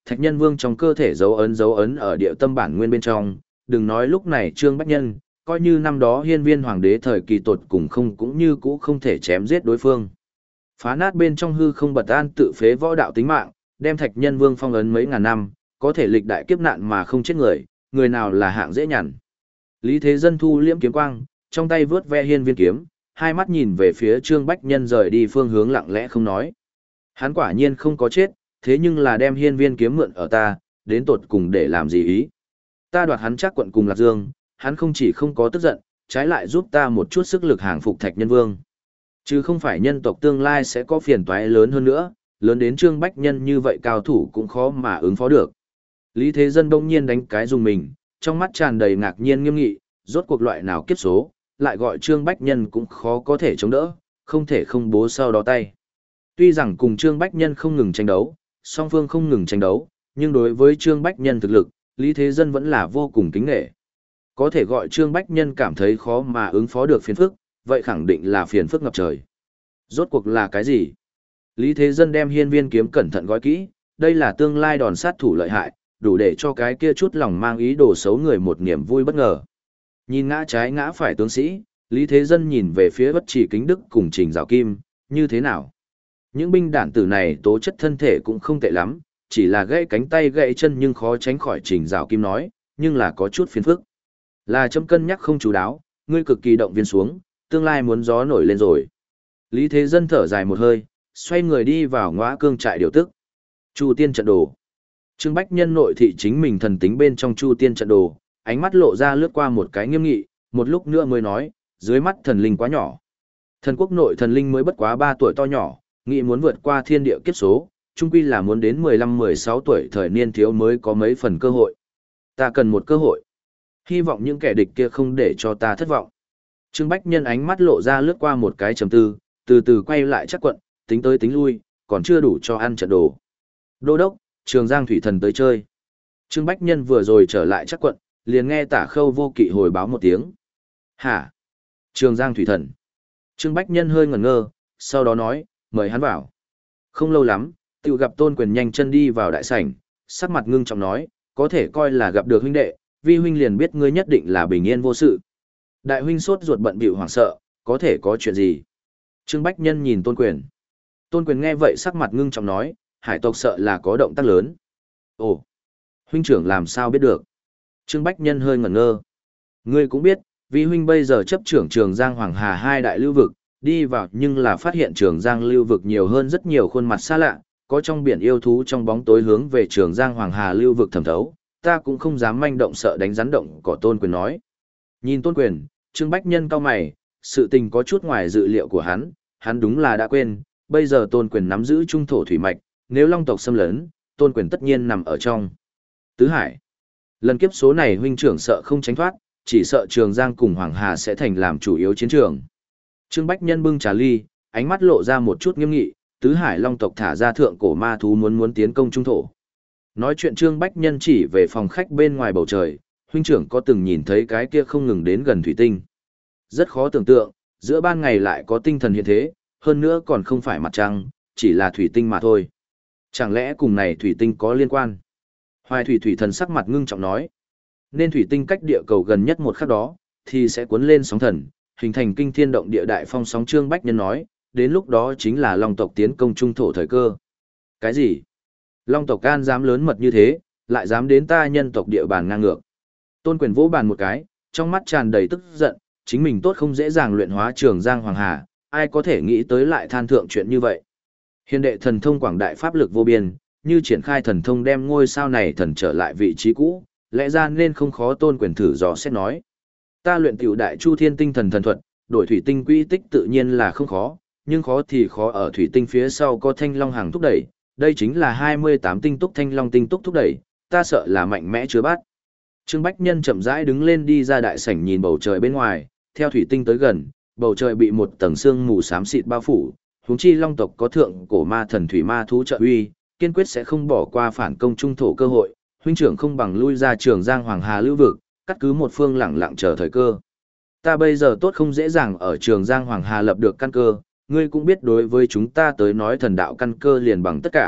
Thạch Nhân Vương trong cơ thể dấu ấn dấu ấn ở địa tâm bản nguyên bên trong, đừng nói lúc này Trương Bách Nhân, coi như năm đó Hiên Viên Hoàng đế thời kỳ tột cùng không cũng như cũ không thể chém giết đối phương. Phá nát bên trong hư không bật an tự phế võ đạo tính mạng, đem Thạch Nhân Vương phong ấn mấy ngàn năm, có thể lịch đại kiếp nạn mà không chết người, người nào là hạng dễ nhằn. Lý Thế Dân thu liễm kiếm quang, trong tay vướt ve hiên viên kiếm, hai mắt nhìn về phía Trương Bách Nhân rời đi phương hướng lặng lẽ không nói. Hắn quả nhiên không có chết, thế nhưng là đem hiên viên kiếm mượn ở ta, đến tột cùng để làm gì ý. Ta đoạt hắn chắc quận cùng Lạc Dương, hắn không chỉ không có tức giận, trái lại giúp ta một chút sức lực hàng phục Thạch Nhân Vương. Chứ không phải nhân tộc tương lai sẽ có phiền toái lớn hơn nữa, lớn đến Trương Bách Nhân như vậy cao thủ cũng khó mà ứng phó được. Lý Thế Dân đông nhiên đánh cái dùng mình, trong mắt tràn đầy ngạc nhiên nghiêm nghị, rốt cuộc loại nào kiếp số, lại gọi Trương Bách Nhân cũng khó có thể chống đỡ, không thể không bố sau đó tay. Tuy rằng cùng Trương Bách Nhân không ngừng tranh đấu, song phương không ngừng tranh đấu, nhưng đối với Trương Bách Nhân thực lực, Lý Thế Dân vẫn là vô cùng kính nghệ. Có thể gọi Trương Bách Nhân cảm thấy khó mà ứng phó được phiền phức, vậy khẳng định là phiền phức ngập trời. Rốt cuộc là cái gì? Lý Thế Dân đem hiên viên kiếm cẩn thận gói kỹ, đây là tương lai đòn sát thủ lợi hại, đủ để cho cái kia chút lòng mang ý đồ xấu người một niềm vui bất ngờ. Nhìn ngã trái ngã phải tướng sĩ, Lý Thế Dân nhìn về phía Bất Chỉ Kính Đức cùng Trình Giảo Kim, như thế nào? Những binh đản tử này tố chất thân thể cũng không tệ lắm, chỉ là gãy cánh tay gãy chân nhưng khó tránh khỏi. Trình Giảo Kim nói, nhưng là có chút phiền phức. Là chấm cân nhắc không chú đáo, ngươi cực kỳ động viên xuống, tương lai muốn gió nổi lên rồi. Lý Thế Dân thở dài một hơi, xoay người đi vào ngõa cương trại điều tức. Chu tiên trận đồ. Trương Bách Nhân nội thị chính mình thần tính bên trong Chu tiên trận đồ, ánh mắt lộ ra lướt qua một cái nghiêm nghị, một lúc nữa mới nói, dưới mắt thần linh quá nhỏ. Thần quốc nội thần linh mới bất quá ba tuổi to nhỏ, nghĩ muốn vượt qua thiên địa kiếp số, chung quy là muốn đến mười lăm mười sáu tuổi thời niên thiếu mới có mấy phần cơ hội. Ta cần một cơ hội. Hy vọng những kẻ địch kia không để cho ta thất vọng. Trương Bách Nhân ánh mắt lộ ra lướt qua một cái trầm tư, từ từ quay lại chắc quận, tính tới tính lui, còn chưa đủ cho ăn trận đồ. Đô đốc, Trường Giang Thủy Thần tới chơi. Trương Bách Nhân vừa rồi trở lại chắc quận, liền nghe Tả Khâu Vô Kỵ hồi báo một tiếng. Hả? Trường Giang Thủy Thần. Trương Bách Nhân hơi ngẩn ngơ, sau đó nói, mời hắn vào. Không lâu lắm, tự gặp Tôn Quyền nhanh chân đi vào đại sảnh, sắc mặt ngưng trọng nói, có thể coi là gặp được huynh đệ, vi huynh liền biết ngươi nhất định là bình yên vô sự. Đại huynh sốt ruột bận bịu hoảng sợ, có thể có chuyện gì? Trương Bách Nhân nhìn Tôn Quyền. Tôn Quyền nghe vậy sắc mặt ngưng trọng nói, hải tộc sợ là có động tác lớn. Ồ, huynh trưởng làm sao biết được? Trương Bách Nhân hơi ngẩn ngơ. Ngươi cũng biết, vi huynh bây giờ chấp trưởng Trường Giang Hoàng Hà hai đại lưu vực, đi vào nhưng là phát hiện Trường Giang lưu vực nhiều hơn rất nhiều khuôn mặt xa lạ, có trong biển yêu thú trong bóng tối hướng về Trường Giang Hoàng Hà lưu vực thẩm thấu, ta cũng không dám manh động sợ đánh rắn động của Tôn Quyền nói. Nhìn Tôn Quyền, Trương Bách Nhân cau mày, sự tình có chút ngoài dự liệu của hắn, hắn đúng là đã quên, bây giờ Tôn Quyền nắm giữ trung thổ thủy mạch, nếu Long tộc xâm lấn, Tôn Quyền tất nhiên nằm ở trong Tứ Hải. Lần kiếp số này huynh trưởng sợ không tránh thoát, chỉ sợ Trường Giang cùng Hoàng Hà sẽ thành làm chủ yếu chiến trường. Trương Bách Nhân bưng trà ly, ánh mắt lộ ra một chút nghiêm nghị, Tứ Hải Long tộc thả ra thượng cổ ma thú muốn muốn tiến công trung thổ. Nói chuyện Trương Bách Nhân chỉ về phòng khách bên ngoài bầu trời, huynh trưởng có từng nhìn thấy cái kia không ngừng đến gần thủy tinh. Rất khó tưởng tượng, giữa ban ngày lại có tinh thần hiện thế, hơn nữa còn không phải mặt trăng, chỉ là thủy tinh mà thôi. Chẳng lẽ cùng này thủy tinh có liên quan? Hoài Thủy Thủy Thần sắc mặt ngưng trọng nói, nên thủy tinh cách địa cầu gần nhất một khắc đó, thì sẽ cuốn lên sóng thần, hình thành kinh thiên động địa đại phong sóng. Trương Bách Nhân nói, đến lúc đó chính là Long tộc tiến công trung thổ thời cơ. Cái gì? Long tộc can dám lớn mật như thế, lại dám đến ta nhân tộc địa bàn ngang ngược. Tôn Quyền vỗ bàn một cái, trong mắt tràn đầy tức giận, chính mình tốt không dễ dàng luyện hóa Trường Giang Hoàng Hà, ai có thể nghĩ tới lại than thượng chuyện như vậy. Hiền đệ thần thông quảng đại pháp lực vô biên, như triển khai thần thông đem ngôi sao này thần trở lại vị trí cũ, lẽ ra nên không khó. Tôn Quyền thử dò xét nói. Ta luyện tiểu đại chu thiên tinh thần thần thuật, đổi thủy tinh quy tích tự nhiên là không khó, nhưng khó thì khó ở thủy tinh phía sau có thanh long hàng thúc đẩy, đây chính là hai mươi tám tinh túc thanh long tinh túc thúc đẩy, ta sợ là mạnh mẽ chưa bắt. Trương Bách Nhân chậm rãi đứng lên đi ra đại sảnh nhìn bầu trời bên ngoài, theo thủy tinh tới gần, bầu trời bị một tầng sương mù xám xịt bao phủ, huống chi Long tộc có thượng cổ ma thần thủy ma thú trợ uy, kiên quyết sẽ không bỏ qua phản công trung thổ cơ hội, huynh trưởng không bằng lui ra Trường Giang Hoàng Hà lưu vực, cắt cứ một phương lẳng lặng chờ thời cơ. Ta bây giờ tốt không dễ dàng ở Trường Giang Hoàng Hà lập được căn cơ, ngươi cũng biết đối với chúng ta tới nói thần đạo căn cơ liền bằng tất cả,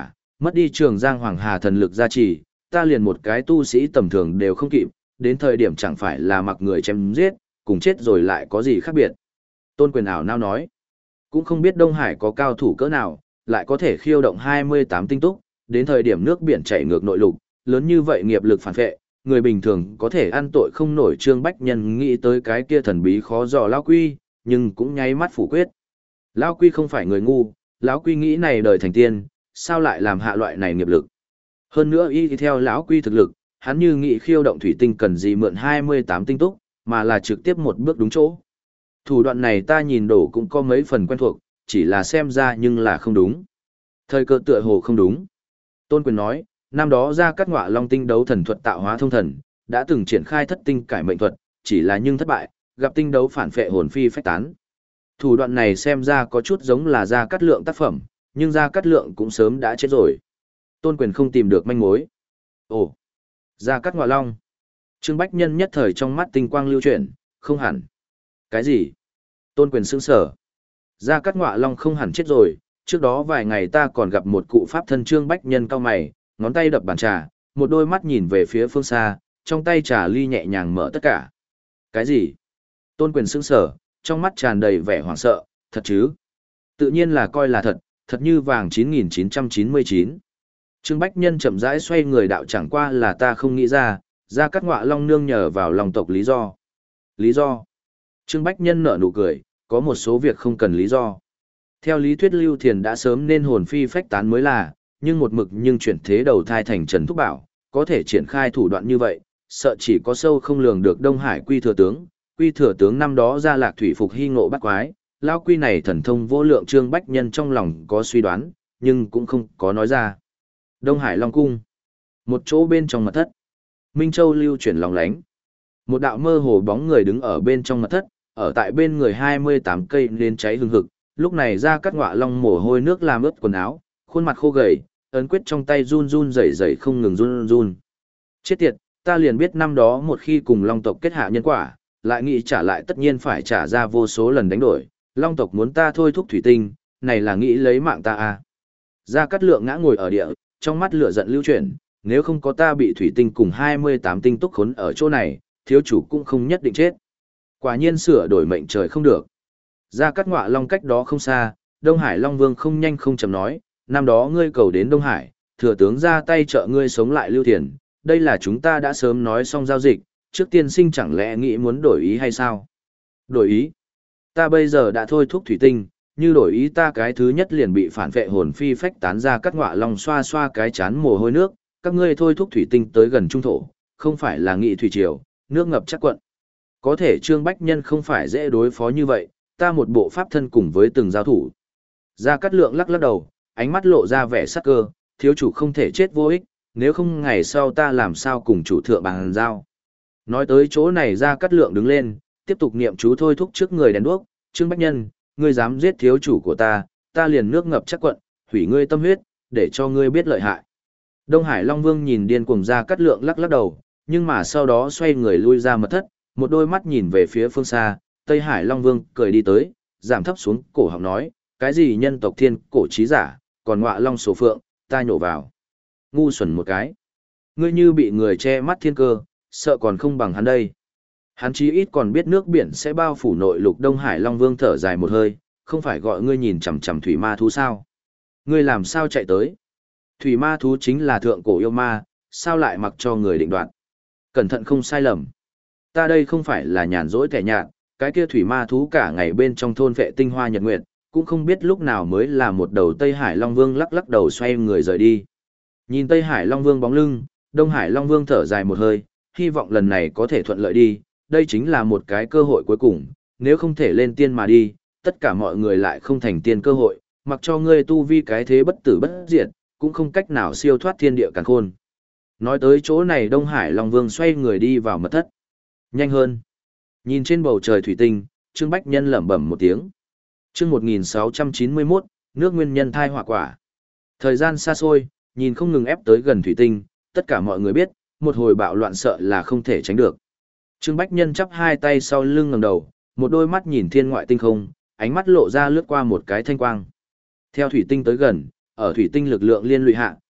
Mất đi Trường Giang Hoàng Hà thần lực gia trì, ta liền một cái tu sĩ tầm thường đều không kịp, đến thời điểm chẳng phải là mặc người chém giết, cùng chết rồi lại có gì khác biệt. Tôn Quyền ảo nao nói, cũng không biết Đông Hải có cao thủ cỡ nào, lại có thể khiêu động hai mươi tám tinh túc, đến thời điểm nước biển chảy ngược nội lục, lớn như vậy nghiệp lực phản vệ, người bình thường có thể ăn tội không nổi. Trương Bách Nhân nghĩ tới cái kia thần bí khó dò Lão Quy, nhưng cũng nháy mắt phủ quyết. Lão Quy không phải người ngu, Lão Quy nghĩ này đời thành tiên, sao lại làm hạ loại này nghiệp lực. Hơn nữa y theo Lão Quy thực lực, hắn như nghĩ khiêu động thủy tinh cần gì mượn hai mươi tám tinh túc, mà là trực tiếp một bước đúng chỗ. Thủ đoạn này ta nhìn đổ cũng có mấy phần quen thuộc, chỉ là xem ra nhưng là không đúng. Thời cơ tựa hồ không đúng. Tôn Quyền nói, năm đó Gia Cát Ngọa Long tinh đấu thần thuật tạo hóa thông thần, đã từng triển khai thất tinh cải mệnh thuật, chỉ là nhưng thất bại, gặp tinh đấu phản phệ hồn phi phách tán. Thủ đoạn này xem ra có chút giống là Gia Cát Lượng tác phẩm, nhưng Gia Cát Lượng cũng sớm đã chết rồi. Tôn Quyền không tìm được manh mối. Ồ, Gia Cát Ngọa Long. Trương Bách Nhân nhất thời trong mắt tinh quang lưu chuyển, không hẳn. Cái gì? Tôn Quyền sững sờ. Gia Cát Ngọa Long không hẳn chết rồi, trước đó vài ngày ta còn gặp một cụ pháp thân. Trương Bách Nhân cau mày, ngón tay đập bàn trà, một đôi mắt nhìn về phía phương xa, trong tay trà ly nhẹ nhàng mở tất cả. Cái gì? Tôn Quyền sững sờ, trong mắt tràn đầy vẻ hoảng sợ, thật chứ? Tự nhiên là coi là thật, thật như vàng chín nghìn chín trăm chín mươi chín. Trương Bách Nhân chậm rãi xoay người đạo, chẳng qua là ta không nghĩ ra, Gia Cát Ngọa Long nương nhờ vào Long tộc lý do. Lý do? Trương Bách Nhân nở nụ cười, có một số việc không cần lý do. Theo lý thuyết Lưu Thiền đã sớm nên hồn phi phách tán mới là, nhưng một mực nhưng chuyển thế đầu thai thành Trần Thúc Bảo, có thể triển khai thủ đoạn như vậy, sợ chỉ có sâu không lường được. Đông Hải Quy Thừa Tướng, Quy Thừa Tướng năm đó ra Lạc Thủy phục hy ngộ bắt quái, Lao Quy này thần thông vô lượng. Trương Bách Nhân trong lòng có suy đoán, nhưng cũng không có nói ra. Đông Hải Long Cung, một chỗ bên trong mật thất, Minh Châu lưu chuyển lòng lánh. Một đạo mơ hồ bóng người đứng ở bên trong mật thất, ở tại bên người hai mươi tám cây nến cháy hừng hực. Lúc này Gia Cát Ngọa Long mồ hôi nước làm ướt quần áo, khuôn mặt khô gầy, ấn quyết trong tay run run rẩy rẩy không ngừng run run. Chết tiệt, ta liền biết năm đó một khi cùng Long tộc kết hạ nhân quả, lại nghĩ trả lại tất nhiên phải trả ra vô số lần đánh đổi. Long tộc muốn ta thôi thúc thủy tinh, này là nghĩ lấy mạng ta à? Gia Cát Lượng ngã ngồi ở địa, trong mắt lửa giận lưu chuyển, nếu không có ta bị thủy tinh cùng hai mươi tám tinh túc khốn ở chỗ này, thiếu chủ cũng không nhất định chết. Quả nhiên sửa đổi mệnh trời không được. Gia Cát Ngọa Long cách đó không xa, Đông Hải Long Vương không nhanh không chậm nói, năm đó ngươi cầu đến Đông Hải, thừa tướng ra tay trợ ngươi sống lại Lưu Thiền, đây là chúng ta đã sớm nói xong giao dịch, trước tiên sinh chẳng lẽ nghĩ muốn đổi ý hay sao? Đổi ý? Ta bây giờ đã thôi thúc thủy tinh, như đổi ý ta cái thứ nhất liền bị phản vệ hồn phi phách tán. Ra Cát Ngọa Long xoa xoa cái chán mồ hôi nước, các ngươi thôi thúc thủy tinh tới gần trung thổ, không phải là nghị thủy triều, nước ngập chắc quận. Có thể Trương Bách Nhân không phải dễ đối phó như vậy, ta một bộ pháp thân cùng với từng giao thủ. Gia Cát Lượng lắc lắc đầu, ánh mắt lộ ra vẻ sắc cơ, thiếu chủ không thể chết vô ích, nếu không ngày sau ta làm sao cùng chủ thượng bàn giao. Nói tới chỗ này Gia Cát Lượng đứng lên, tiếp tục niệm chú thôi thúc trước người đèn đuốc. Trương Bách Nhân, ngươi dám giết thiếu chủ của ta, ta liền nước ngập chắc quận, hủy ngươi tâm huyết, để cho ngươi biết lợi hại. Đông Hải Long Vương nhìn điên cuồng Gia Cát Lượng lắc lắc đầu, nhưng mà sau đó xoay người lui ra mật thất, một đôi mắt nhìn về phía phương xa. Tây Hải Long Vương cười đi tới, giảm thấp xuống cổ họng nói, cái gì nhân tộc thiên cổ trí giả, còn Ngọa Long số phượng, ta nhổ vào. Ngu xuẩn một cái. Ngươi như bị người che mắt thiên cơ, sợ còn không bằng hắn đây. Hắn chí ít còn biết nước biển sẽ bao phủ nội lục. Đông Hải Long Vương thở dài một hơi, không phải gọi ngươi nhìn chằm chằm thủy ma thú sao? Ngươi làm sao chạy tới? Thủy ma thú chính là thượng cổ yêu ma, sao lại mặc cho người định đoạt? Cẩn thận không sai lầm. Ta đây không phải là nhàn rỗi kẻ nhạt, cái kia thủy ma thú cả ngày bên trong thôn vệ tinh hoa nhật nguyệt, cũng không biết lúc nào mới là một đầu. Tây Hải Long Vương lắc lắc đầu xoay người rời đi. Nhìn Tây Hải Long Vương bóng lưng, Đông Hải Long Vương thở dài một hơi, hy vọng lần này có thể thuận lợi đi, đây chính là một cái cơ hội cuối cùng, nếu không thể lên tiên mà đi, tất cả mọi người lại không thành tiên cơ hội, mặc cho ngươi tu vi cái thế bất tử bất diệt, cũng không cách nào siêu thoát thiên địa càn khôn. Nói tới chỗ này Đông Hải Long Vương xoay người đi vào mật thất. Nhanh hơn. Nhìn trên bầu trời thủy tinh, Trương Bách Nhân lẩm bẩm một tiếng. Chương một nghìn sáu trăm chín mươi mốt, nước nguyên nhân thai hỏa quả. Thời gian xa xôi, nhìn không ngừng ép tới gần thủy tinh, tất cả mọi người biết, một hồi bạo loạn sợ là không thể tránh được. Trương Bách Nhân chắp hai tay sau lưng ngẩng đầu, một đôi mắt nhìn thiên ngoại tinh không, ánh mắt lộ ra lướt qua một cái thanh quang. Theo thủy tinh tới gần, ở thủy tinh lực lượng liên lụy hạ,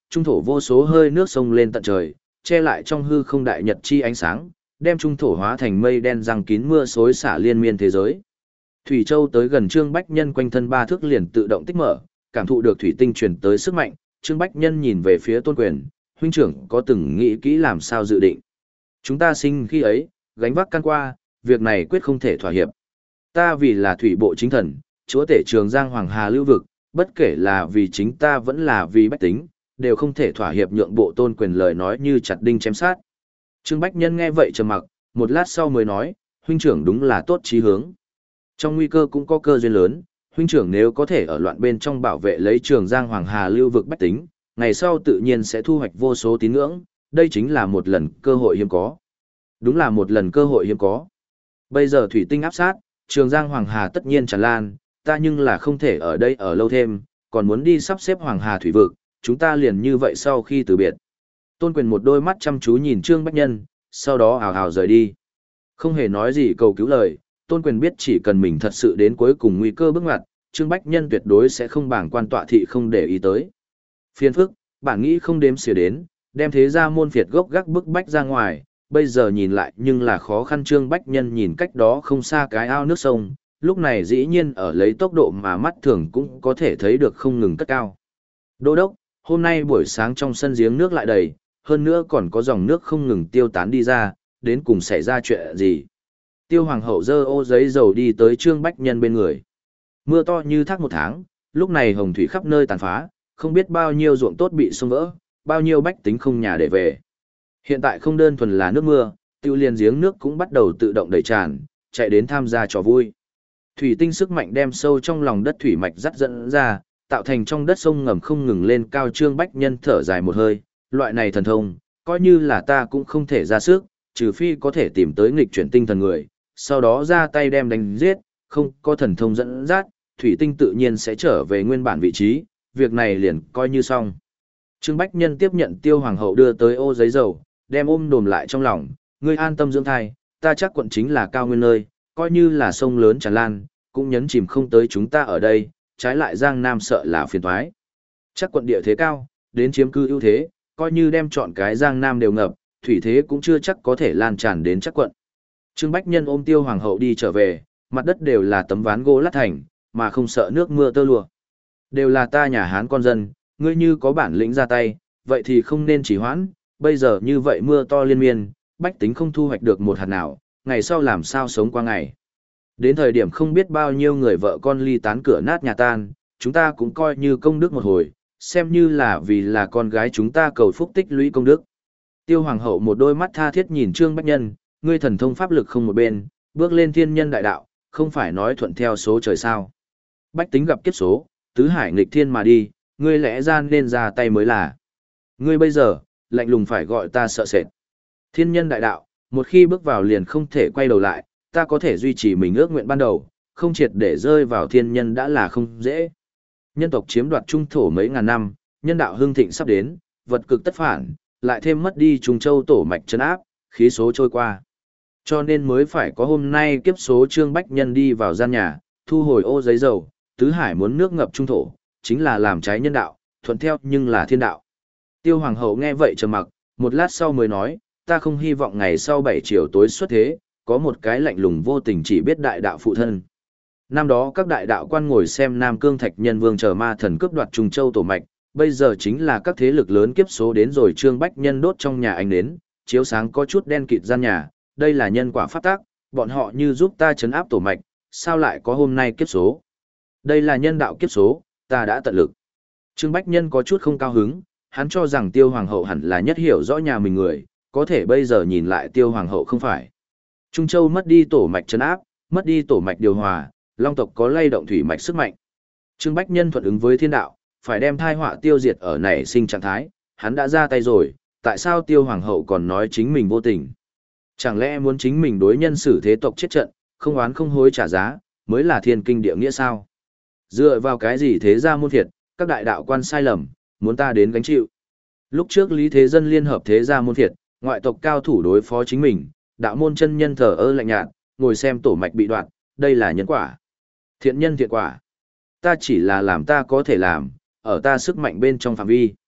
trung thổ vô số hơi nước sông lên tận trời, che lại trong hư không đại nhật chi ánh sáng, đem trung thổ hóa thành mây đen răng kín mưa xối xả liên miên thế giới. Thủy Châu tới gần Trương Bách Nhân quanh thân ba thước liền tự động tích mở, cảm thụ được thủy tinh truyền tới sức mạnh, Trương Bách Nhân nhìn về phía Tôn Quyền, huynh trưởng có từng nghĩ kỹ làm sao dự định. Chúng ta sinh khi ấy, gánh vác can qua, việc này quyết không thể thỏa hiệp. Ta vì là thủy bộ chính thần, chúa tể Trường Giang Hoàng Hà lưu vực, bất kể là vì chính ta vẫn là vì bách tính, đều không thể thỏa hiệp nhượng bộ. Tôn Quyền lời nói như chặt đinh chém sát. Trương Bách Nhân nghe vậy trầm mặc, một lát sau mới nói, huynh trưởng đúng là tốt chí hướng. Trong nguy cơ cũng có cơ duyên lớn, huynh trưởng nếu có thể ở loạn bên trong bảo vệ lấy Trường Giang Hoàng Hà lưu vực bách tính, ngày sau tự nhiên sẽ thu hoạch vô số tín ngưỡng, đây chính là một lần cơ hội hiếm có. Đúng là một lần cơ hội hiếm có. Bây giờ thủy tinh áp sát, Trường Giang Hoàng Hà tất nhiên tràn lan, ta nhưng là không thể ở đây ở lâu thêm, còn muốn đi sắp xếp Hoàng Hà thủy vực, chúng ta liền như vậy sau khi từ biệt. Tôn Quyền một đôi mắt chăm chú nhìn Trương Bách Nhân, sau đó hào hào rời đi. Không hề nói gì cầu cứu lời, Tôn Quyền biết chỉ cần mình thật sự đến cuối cùng nguy cơ bước ngoặt, Trương Bách Nhân tuyệt đối sẽ không bảng quan tọa thị không để ý tới. Phiền phức, bản nghĩ không đếm xỉa đến, đem thế ra môn phiệt gốc gác bức bách ra ngoài, bây giờ nhìn lại nhưng là khó khăn. Trương Bách Nhân nhìn cách đó không xa cái ao nước sông, lúc này dĩ nhiên ở lấy tốc độ mà mắt thường cũng có thể thấy được không ngừng cất cao. Đô đốc, hôm nay buổi sáng trong sân giếng nước lại đầy, hơn nữa còn có dòng nước không ngừng tiêu tán đi ra, đến cùng xảy ra chuyện gì? Tiêu Hoàng hậu dơ ô giấy dầu đi tới Trương Bách Nhân bên người. Mưa to như thác một tháng, lúc này hồng thủy khắp nơi tàn phá, không biết bao nhiêu ruộng tốt bị sông vỡ, bao nhiêu bách tính không nhà để về. Hiện tại không đơn thuần là nước mưa, tiêu liền giếng nước cũng bắt đầu tự động đầy tràn, chạy đến tham gia trò vui. Thủy tinh sức mạnh đem sâu trong lòng đất thủy mạch dắt dẫn ra, tạo thành trong đất sông ngầm không ngừng lên cao. Trương Bách Nhân thở dài một hơi, loại này thần thông, coi như là ta cũng không thể ra sức, trừ phi có thể tìm tới nghịch chuyển tinh thần người, sau đó ra tay đem đánh giết, không có thần thông dẫn dắt, thủy tinh tự nhiên sẽ trở về nguyên bản vị trí, việc này liền coi như xong. Trương Bách Nhân tiếp nhận Tiêu Hoàng hậu đưa tới ô giấy dầu, đem ôm đồm lại trong lòng, ngươi an tâm dưỡng thai, ta chắc quận chính là cao nguyên nơi, coi như là sông lớn tràn lan, cũng nhấn chìm không tới chúng ta ở đây, trái lại Giang Nam sợ là phiền toái. Chắc quận địa thế cao, đến chiếm cư ưu thế, coi như đem chọn cái Giang Nam đều ngập, thủy thế cũng chưa chắc có thể lan tràn đến chắc quận. Trương Bách Nhân ôm Tiêu Hoàng hậu đi trở về, mặt đất đều là tấm ván gỗ lát thành, mà không sợ nước mưa tơ lụa. Đều là ta nhà Hán con dân, ngươi như có bản lĩnh ra tay, vậy thì không nên chỉ hoãn, bây giờ như vậy mưa to liên miên, bách tính không thu hoạch được một hạt nào, ngày sau làm sao sống qua ngày. Đến thời điểm không biết bao nhiêu người vợ con ly tán cửa nát nhà tan, chúng ta cũng coi như công đức một hồi, xem như là vì là con gái chúng ta cầu phúc tích lũy công đức. Tiêu Hoàng hậu một đôi mắt tha thiết nhìn Trương Bách Nhân, ngươi thần thông pháp lực không một bên, bước lên thiên nhân đại đạo, không phải nói thuận theo số trời sao. Bách tính gặp kiếp số, tứ hải nghịch thiên mà đi, ngươi lẽ ra nên ra tay mới là. Ngươi bây giờ, lạnh lùng phải gọi ta sợ sệt. Thiên nhân đại đạo, một khi bước vào liền không thể quay đầu lại, ta có thể duy trì mình ước nguyện ban đầu, không triệt để rơi vào thiên nhân đã là không dễ. Nhân tộc chiếm đoạt trung thổ mấy ngàn năm, nhân đạo hưng thịnh sắp đến, vật cực tất phản, lại thêm mất đi Trung Châu tổ mạch trấn áp, khí số trôi qua. Cho nên mới phải có hôm nay kiếp số. Trương Bách Nhân đi vào gian nhà, thu hồi ô giấy dầu, tứ hải muốn nước ngập trung thổ, chính là làm trái nhân đạo, thuận theo nhưng là thiên đạo. Tiêu Hoàng hậu nghe vậy trầm mặc, một lát sau mới nói, ta không hy vọng ngày sau bảy chiều tối xuất thế, có một cái lạnh lùng vô tình chỉ biết đại đạo phụ thân. Năm đó các đại đạo quan ngồi xem Nam Cương Thạch Nhân Vương chờ ma thần cướp đoạt Trung Châu tổ mạch, bây giờ chính là các thế lực lớn kiếp số đến rồi. Trương Bách Nhân đốt trong nhà ánh nến, chiếu sáng có chút đen kịt gian nhà, đây là nhân quả pháp tác, bọn họ như giúp ta trấn áp tổ mạch, sao lại có hôm nay kiếp số? Đây là nhân đạo kiếp số, ta đã tận lực. Trương Bách Nhân có chút không cao hứng, hắn cho rằng Tiêu Hoàng hậu hẳn là nhất hiểu rõ nhà mình người, có thể bây giờ nhìn lại Tiêu Hoàng hậu không phải. Trung Châu mất đi tổ mạch trấn áp, mất đi tổ mạch điều hòa, Long tộc có lay động thủy mạch sức mạnh. Trương Bách Nhân thuận ứng với thiên đạo, phải đem thai họa tiêu diệt ở nảy sinh trạng thái, hắn đã ra tay rồi, tại sao Tiêu Hoàng hậu còn nói chính mình vô tình? Chẳng lẽ muốn chính mình đối nhân xử thế tộc chết trận, không oán không hối trả giá, mới là thiên kinh địa nghĩa sao? Dựa vào cái gì thế gia môn thiệt, các đại đạo quan sai lầm, muốn ta đến gánh chịu. Lúc trước Lý Thế Dân liên hợp thế gia môn thiệt, ngoại tộc cao thủ đối phó chính mình, đạo môn chân nhân thờ ơ lạnh nhạt, ngồi xem tổ mạch bị đoạn, đây là nhân quả. Thiện nhân thiện quả. Ta chỉ là làm ta có thể làm, ở ta sức mạnh bên trong phạm vi.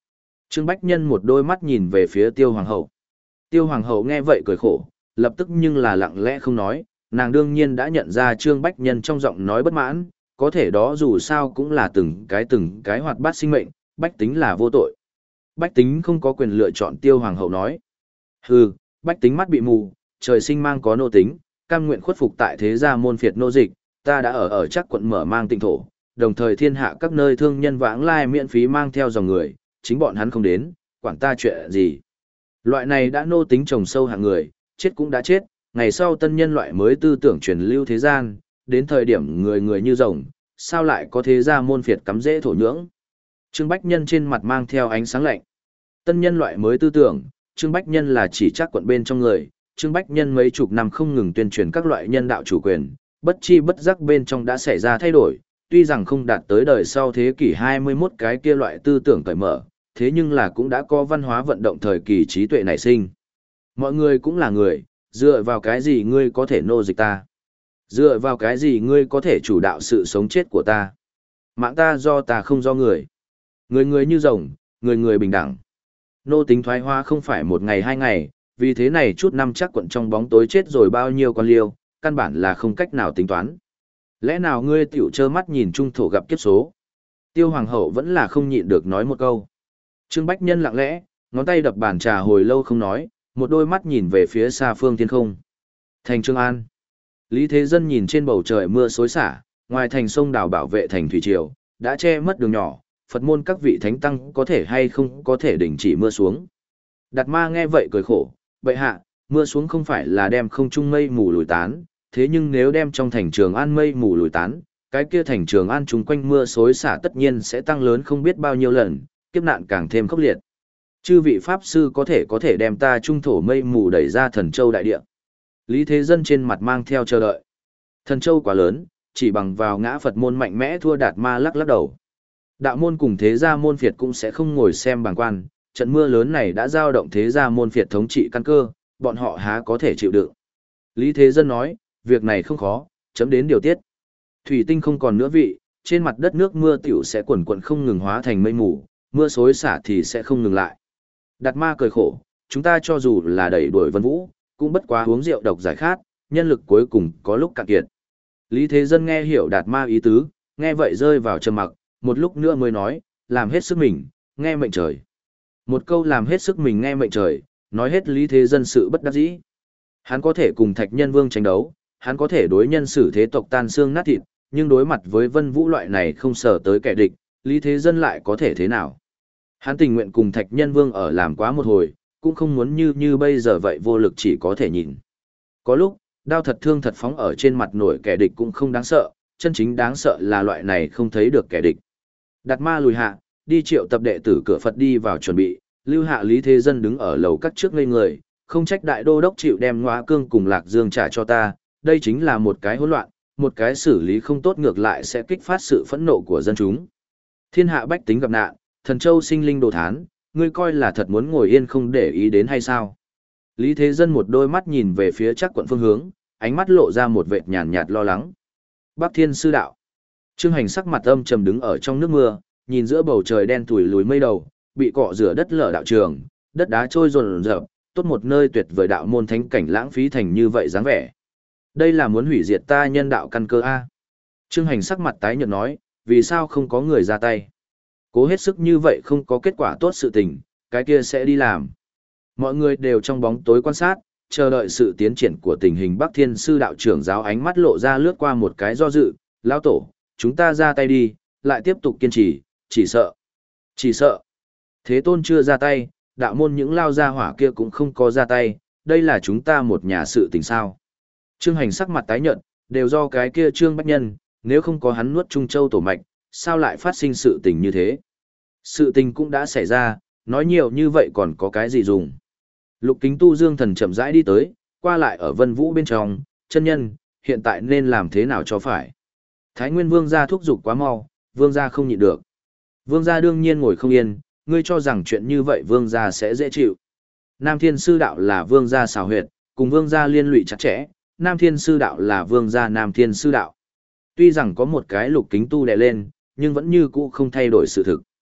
Trương Bách Nhân một đôi mắt nhìn về phía Tiêu Hoàng hậu. Tiêu Hoàng hậu nghe vậy cười khổ, lập tức nhưng là lặng lẽ không nói, nàng đương nhiên đã nhận ra Trương Bách Nhân trong giọng nói bất mãn, có thể đó dù sao cũng là từng cái từng cái hoạt bát sinh mệnh, bách tính là vô tội. Bách tính không có quyền lựa chọn, Tiêu Hoàng hậu nói. Hừ, bách tính mắt bị mù, trời sinh mang có nô tính, cam nguyện khuất phục tại thế gia môn phiệt nô dịch, ta đã ở ở chắc quận mở mang tịnh thổ, đồng thời thiên hạ các nơi thương nhân vãng lai miễn phí mang theo dòng người, chính bọn hắn không đến, quản ta chuyện gì. Loại này đã nô tính trồng sâu hạng người, chết cũng đã chết, ngày sau tân nhân loại mới tư tưởng truyền lưu thế gian, đến thời điểm người người như rồng, sao lại có thế gia môn phiệt cắm dễ thổ nhưỡng. Trương Bách Nhân trên mặt mang theo ánh sáng lạnh. Tân nhân loại mới tư tưởng, Trương Bách Nhân là chỉ chắc quận bên trong người, Trương Bách Nhân mấy chục năm không ngừng tuyên truyền các loại nhân đạo chủ quyền, bất chi bất giác bên trong đã xảy ra thay đổi, tuy rằng không đạt tới đời sau thế kỷ hai mươi mốt cái kia loại tư tưởng cởi mở, thế nhưng là cũng đã có văn hóa vận động thời kỳ trí tuệ nảy sinh. Mọi người cũng là người, dựa vào cái gì ngươi có thể nô dịch ta? Dựa vào cái gì ngươi có thể chủ đạo sự sống chết của ta? Mạng ta do ta không do người. Người người như rồng, người người bình đẳng. Nô tính thoái hóa không phải một ngày hai ngày, vì thế này chút năm chắc quận trong bóng tối chết rồi bao nhiêu con liêu, căn bản là không cách nào tính toán. Lẽ nào ngươi tiểu trơ mắt nhìn trung thổ gặp kiếp số? Tiêu Hoàng hậu vẫn là không nhịn được nói một câu. Trương Bách Nhân lặng lẽ, ngón tay đập bàn trà hồi lâu không nói, một đôi mắt nhìn về phía xa phương thiên không. Thành Trương An. Lý Thế Dân nhìn trên bầu trời mưa xối xả, ngoài thành sông đào bảo vệ thành thủy triều, đã che mất đường nhỏ, Phật môn các vị thánh tăng có thể hay không có thể đình chỉ mưa xuống. Đạt Ma nghe vậy cười khổ, bệ hạ, mưa xuống không phải là đem không trung mây mù lùi tán, thế nhưng nếu đem trong thành Trường An mây mù lùi tán, cái kia thành Trường An chung quanh mưa xối xả tất nhiên sẽ tăng lớn không biết bao nhiêu lần, kiếp nạn càng thêm khốc liệt. Chư vị pháp sư có thể có thể đem ta trung thổ mây mù đẩy ra Thần Châu đại địa. Lý Thế Dân trên mặt mang theo chờ đợi. Thần Châu quá lớn, chỉ bằng vào ngã Phật môn mạnh mẽ thua Đạt Ma lắc lắc đầu. Đạo môn cùng thế gia môn phiệt cũng sẽ không ngồi xem bàng quan, trận mưa lớn này đã giao động thế gia môn phiệt thống trị căn cơ, bọn họ há có thể chịu đựng. Lý Thế Dân nói, việc này không khó, chấm đến điều tiết. Thủy tinh không còn nữa vị, trên mặt đất nước mưa tiểu sẽ quần quần không ngừng hóa thành mây mù, mưa xối xả thì sẽ không ngừng lại. Đạt Ma cười khổ, chúng ta cho dù là đẩy đuổi Vân Vũ, cũng bất quá uống rượu độc giải khát, nhân lực cuối cùng có lúc cạn kiệt. Lý Thế Dân nghe hiểu Đạt Ma ý tứ, nghe vậy rơi vào trầm mặc, một lúc nữa mới nói, làm hết sức mình, nghe mệnh trời. Một câu làm hết sức mình nghe mệnh trời, nói hết Lý Thế Dân sự bất đắc dĩ. Hắn có thể cùng Thạch Nhân Vương tranh đấu, hắn có thể đối nhân xử thế tộc tan xương nát thịt, nhưng đối mặt với Vân Vũ loại này không sở tới kẻ địch, Lý Thế Dân lại có thể thế nào? Hắn tình nguyện cùng Thạch Nhân Vương ở làm quá một hồi, cũng không muốn như như bây giờ vậy vô lực chỉ có thể nhìn. Có lúc, đao thật thương thật phóng ở trên mặt nổi kẻ địch cũng không đáng sợ, chân chính đáng sợ là loại này không thấy được kẻ địch. Đạt Ma lùi hạ, đi triệu tập đệ tử cửa Phật đi vào chuẩn bị, lưu hạ Lý Thế Dân đứng ở lầu các trước ngây người, không trách đại đô đốc chịu đem Ngõa Cương cùng Lạc Dương trả cho ta, đây chính là một cái hỗn loạn, một cái xử lý không tốt ngược lại sẽ kích phát sự phẫn nộ của dân chúng. Thiên hạ bách tính gặp nạn, Thần Châu sinh linh đồ thán, ngươi coi là thật muốn ngồi yên không để ý đến hay sao? Lý Thế Dân một đôi mắt nhìn về phía chắc quận phương hướng, ánh mắt lộ ra một vệt nhàn nhạt lo lắng. Bắc Thiên sư đạo. Trương Hành sắc mặt âm trầm đứng ở trong nước mưa, nhìn giữa bầu trời đen tủi lùi mây đầu, bị cọ rửa đất lở đạo trường, đất đá trôi dồn dập, tốt một nơi tuyệt vời đạo môn thánh cảnh lãng phí thành như vậy dáng vẻ. Đây là muốn hủy diệt ta nhân đạo căn cơ a. Trương Hành sắc mặt tái nhợt nói, vì sao không có người ra tay? Cố hết sức như vậy không có kết quả tốt sự tình, cái kia sẽ đi làm. Mọi người đều trong bóng tối quan sát, chờ đợi sự tiến triển của tình hình. Bắc Thiên sư đạo trưởng giáo ánh mắt lộ ra lướt qua một cái do dự, lão tổ, chúng ta ra tay đi, lại tiếp tục kiên trì, chỉ sợ. Chỉ sợ. Thế Tôn chưa ra tay, đạo môn những lao gia hỏa kia cũng không có ra tay, đây là chúng ta một nhà sự tình sao. Trương Hành sắc mặt tái nhợt, đều do cái kia Trương Bách Nhân, nếu không có hắn nuốt Trung Châu tổ mạch, sao lại phát sinh sự tình như thế? Sự tình cũng đã xảy ra, nói nhiều như vậy còn có cái gì dùng? Lục Kính Tu Dương Thần chậm rãi đi tới, qua lại ở Vân Vũ bên trong, chân nhân, hiện tại nên làm thế nào cho phải? Thái Nguyên Vương gia thúc giục quá mau, Vương gia không nhịn được. Vương gia đương nhiên ngồi không yên, ngươi cho rằng chuyện như vậy Vương gia sẽ dễ chịu. Nam Thiên Sư Đạo là Vương gia xào huyệt, cùng Vương gia liên lụy chặt chẽ, Nam Thiên Sư Đạo là Vương gia Nam Thiên Sư Đạo. Tuy rằng có một cái Lục Kính Tu đè lên, nhưng vẫn như cũ không thay đổi sự thực.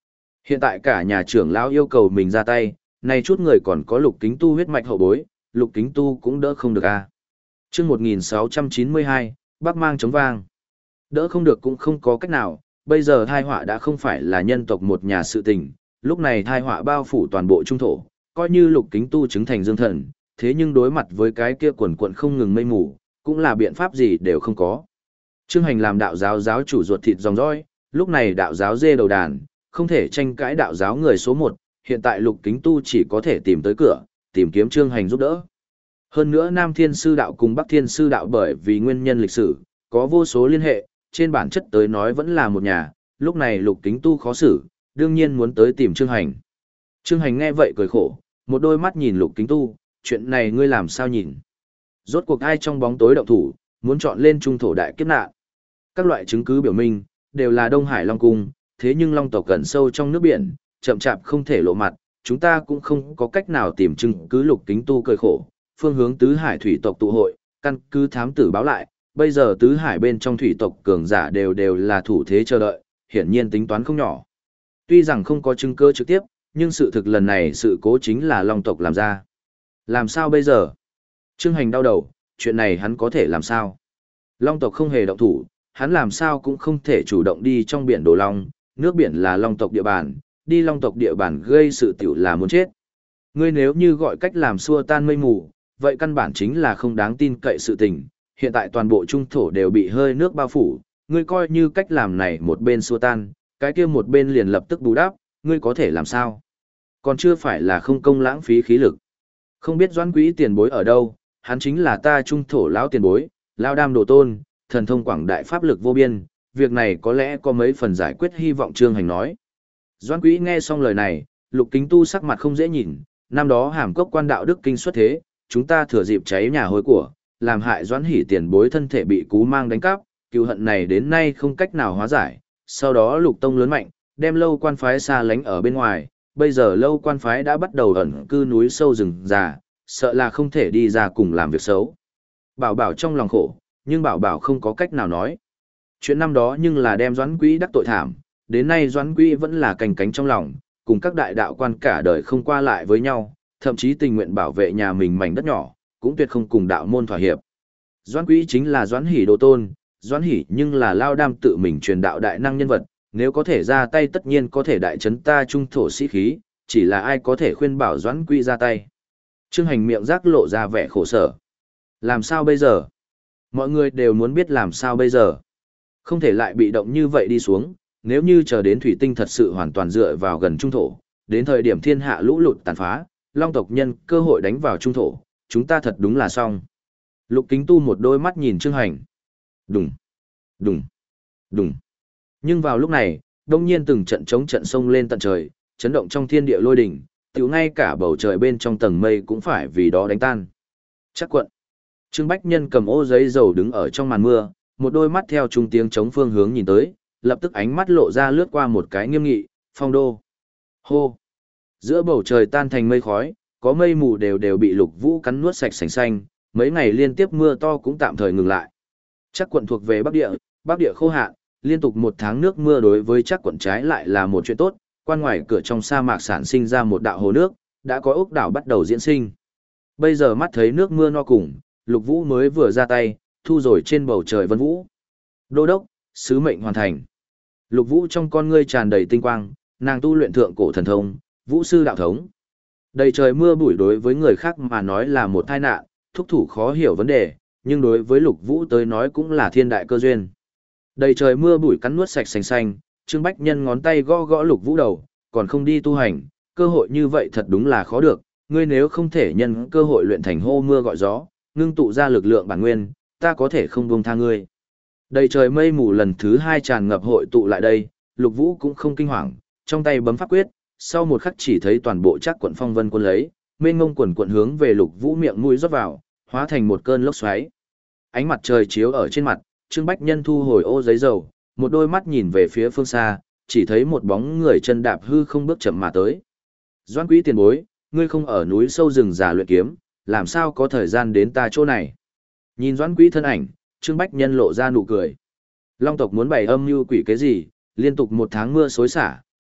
Hiện tại cả nhà trưởng lão yêu cầu mình ra tay, này chút người còn có Lục Kính Tu huyết mạch hậu bối, Lục Kính Tu cũng đỡ không được a. Chương một nghìn sáu trăm chín mươi hai, Bắc mang chống vang. Đỡ không được cũng không có cách nào, bây giờ thai họa đã không phải là nhân tộc một nhà sự tình, lúc này thai họa bao phủ toàn bộ trung thổ, coi như Lục Kính Tu chứng thành dương thần, thế nhưng đối mặt với cái kia quần quần không ngừng mây mù, cũng là biện pháp gì đều không có. Trương Hành làm đạo giáo giáo chủ ruột thịt dòng dõi, lúc này đạo giáo dê đầu đàn, không thể tranh cãi đạo giáo người số một, hiện tại Lục Kính Tu chỉ có thể tìm tới cửa, tìm kiếm Trương Hành giúp đỡ. Hơn nữa Nam Thiên Sư Đạo cùng Bắc Thiên Sư Đạo bởi vì nguyên nhân lịch sử, có vô số liên hệ, trên bản chất tới nói vẫn là một nhà, lúc này Lục Kính Tu khó xử, đương nhiên muốn tới tìm Trương Hành. Trương Hành nghe vậy cười khổ, một đôi mắt nhìn Lục Kính Tu, chuyện này ngươi làm sao nhìn? Rốt cuộc ai trong bóng tối động thủ, muốn chọn lên trung thổ đại kiếp nạn. Các loại chứng cứ biểu minh, đều là Đông Hải Long Cung, thế nhưng Long tộc gần sâu trong nước biển, chậm chạp không thể lộ mặt, chúng ta cũng không có cách nào tìm chứng cứ. Lục Kính Tu cười khổ, phương hướng tứ hải thủy tộc tụ hội, căn cứ thám tử báo lại, bây giờ tứ hải bên trong thủy tộc cường giả đều đều là thủ thế chờ đợi, hiển nhiên tính toán không nhỏ. Tuy rằng không có chứng cứ trực tiếp, nhưng sự thực lần này sự cố chính là Long tộc làm ra. Làm sao bây giờ? Trương Hành đau đầu, chuyện này hắn có thể làm sao? Long tộc không hề động thủ, hắn làm sao cũng không thể chủ động đi trong biển Đồ Long, nước biển là Long tộc địa bàn, đi Long tộc địa bàn gây sự tiểu là muốn chết. Ngươi nếu như gọi cách làm xua tan mây mù, vậy căn bản chính là không đáng tin cậy sự tình, hiện tại toàn bộ trung thổ đều bị hơi nước bao phủ, ngươi coi như cách làm này một bên xua tan, cái kia một bên liền lập tức bù đắp, ngươi có thể làm sao? Còn chưa phải là không công lãng phí khí lực. Không biết Doãn Quý tiền bối ở đâu, hắn chính là ta trung thổ lão tiền bối, lão đam đồ tôn, thần thông quảng đại pháp lực vô biên, việc này có lẽ có mấy phần giải quyết hy vọng. Trương Hành nói. Doãn Quý nghe xong lời này, Lục Kính Tu sắc mặt không dễ nhìn, năm đó Hàm Cốc quan đạo đức kinh xuất thế, chúng ta thừa dịp cháy nhà hối của, làm hại Doãn Hỷ tiền bối thân thể bị cú mang đánh cắp, cừu hận này đến nay không cách nào hóa giải, sau đó Lục Tông lớn mạnh, đem Lâu quan phái xa lánh ở bên ngoài, bây giờ Lâu quan phái đã bắt đầu ẩn cư núi sâu rừng già, sợ là không thể đi ra cùng làm việc xấu. Bảo Bảo trong lòng khổ, nhưng Bảo Bảo không có cách nào nói. Chuyện năm đó nhưng là đem Doãn Quý đắc tội thảm, đến nay Doãn Quý vẫn là canh cánh trong lòng, cùng các đại đạo quan cả đời không qua lại với nhau, thậm chí tình nguyện bảo vệ nhà mình mảnh đất nhỏ, cũng tuyệt không cùng đạo môn thỏa hiệp. Doãn Quý chính là Doãn Hỷ đồ tôn, Doãn Hỷ nhưng là Lao Đam tự mình truyền đạo đại năng nhân vật, nếu có thể ra tay tất nhiên có thể đại chấn ta trung thổ sĩ khí, chỉ là ai có thể khuyên bảo Doãn Quý ra tay. Trương Hành miệng rác lộ ra vẻ khổ sở. Làm sao bây giờ? Mọi người đều muốn biết làm sao bây giờ. Không thể lại bị động như vậy đi xuống, nếu như chờ đến thủy tinh thật sự hoàn toàn dựa vào gần trung thổ, đến thời điểm thiên hạ lũ lụt tàn phá, Long tộc nhân cơ hội đánh vào trung thổ, chúng ta thật đúng là xong. Lục Kính Tu một đôi mắt nhìn Trương Hành. Đùng, đùng, đùng. Nhưng vào lúc này, đông nhiên từng trận chống trận sông lên tận trời, chấn động trong thiên địa lôi đỉnh, tiểu ngay cả bầu trời bên trong tầng mây cũng phải vì đó đánh tan. Chắc quận. Trương Bách Nhân cầm ô giấy dầu đứng ở trong màn mưa, một đôi mắt theo trung tiếng chống phương hướng nhìn tới, lập tức ánh mắt lộ ra lướt qua một cái nghiêm nghị, phong đô. Hô. Giữa bầu trời tan thành mây khói, có mây mù đều đều bị Lục Vũ cắn nuốt sạch sành xanh, mấy ngày liên tiếp mưa to cũng tạm thời ngừng lại. Chắc quận thuộc về Bắc Địa, Bắc Địa khô hạn, liên tục một tháng nước mưa đối với chắc quận trái lại là một chuyện tốt, quan ngoài cửa trong sa mạc sản sinh ra một đạo hồ nước, đã có ốc đảo bắt đầu diễn sinh. Bây giờ mắt thấy nước mưa no cùng, Lục Vũ mới vừa ra tay, thu rồi trên bầu trời vân vũ. Đô đốc, sứ mệnh hoàn thành. Lục Vũ trong con ngươi tràn đầy tinh quang, nàng tu luyện thượng cổ thần thông, Vũ sư đạo thống. Đầy trời mưa bụi đối với người khác mà nói là một tai nạn, thúc thủ khó hiểu vấn đề, nhưng đối với Lục Vũ tới nói cũng là thiên đại cơ duyên. Đầy trời mưa bụi cắn nuốt sạch xanh xanh, Trương Bách Nhân ngón tay gõ gõ Lục Vũ đầu, còn không đi tu hành, cơ hội như vậy thật đúng là khó được, ngươi nếu không thể nhân cơ hội luyện thành hô mưa gọi gió, ngưng tụ ra lực lượng bản nguyên, ta có thể không buông tha ngươi. Đầy trời mây mù lần thứ hai tràn ngập hội tụ lại đây, Lục Vũ cũng không kinh hoàng, trong tay bấm pháp quyết, sau một khắc chỉ thấy toàn bộ chắc quận phong vân quân lấy, mênh ngông quần quận hướng về Lục Vũ miệng mũi rót vào, hóa thành một cơn lốc xoáy. Ánh mặt trời chiếu ở trên mặt, Trương Bách Nhân thu hồi ô giấy dầu, một đôi mắt nhìn về phía phương xa, chỉ thấy một bóng người chân đạp hư không bước chậm mà tới. Doãn Quý tiền bối, ngươi không ở núi sâu rừng già luyện kiếm, làm sao có thời gian đến ta chỗ này? Nhìn Doãn Quý thân ảnh, Trương Bách Nhân lộ ra nụ cười. Long tộc muốn bày âm mưu quỷ cái gì, liên tục một tháng mưa xối xả,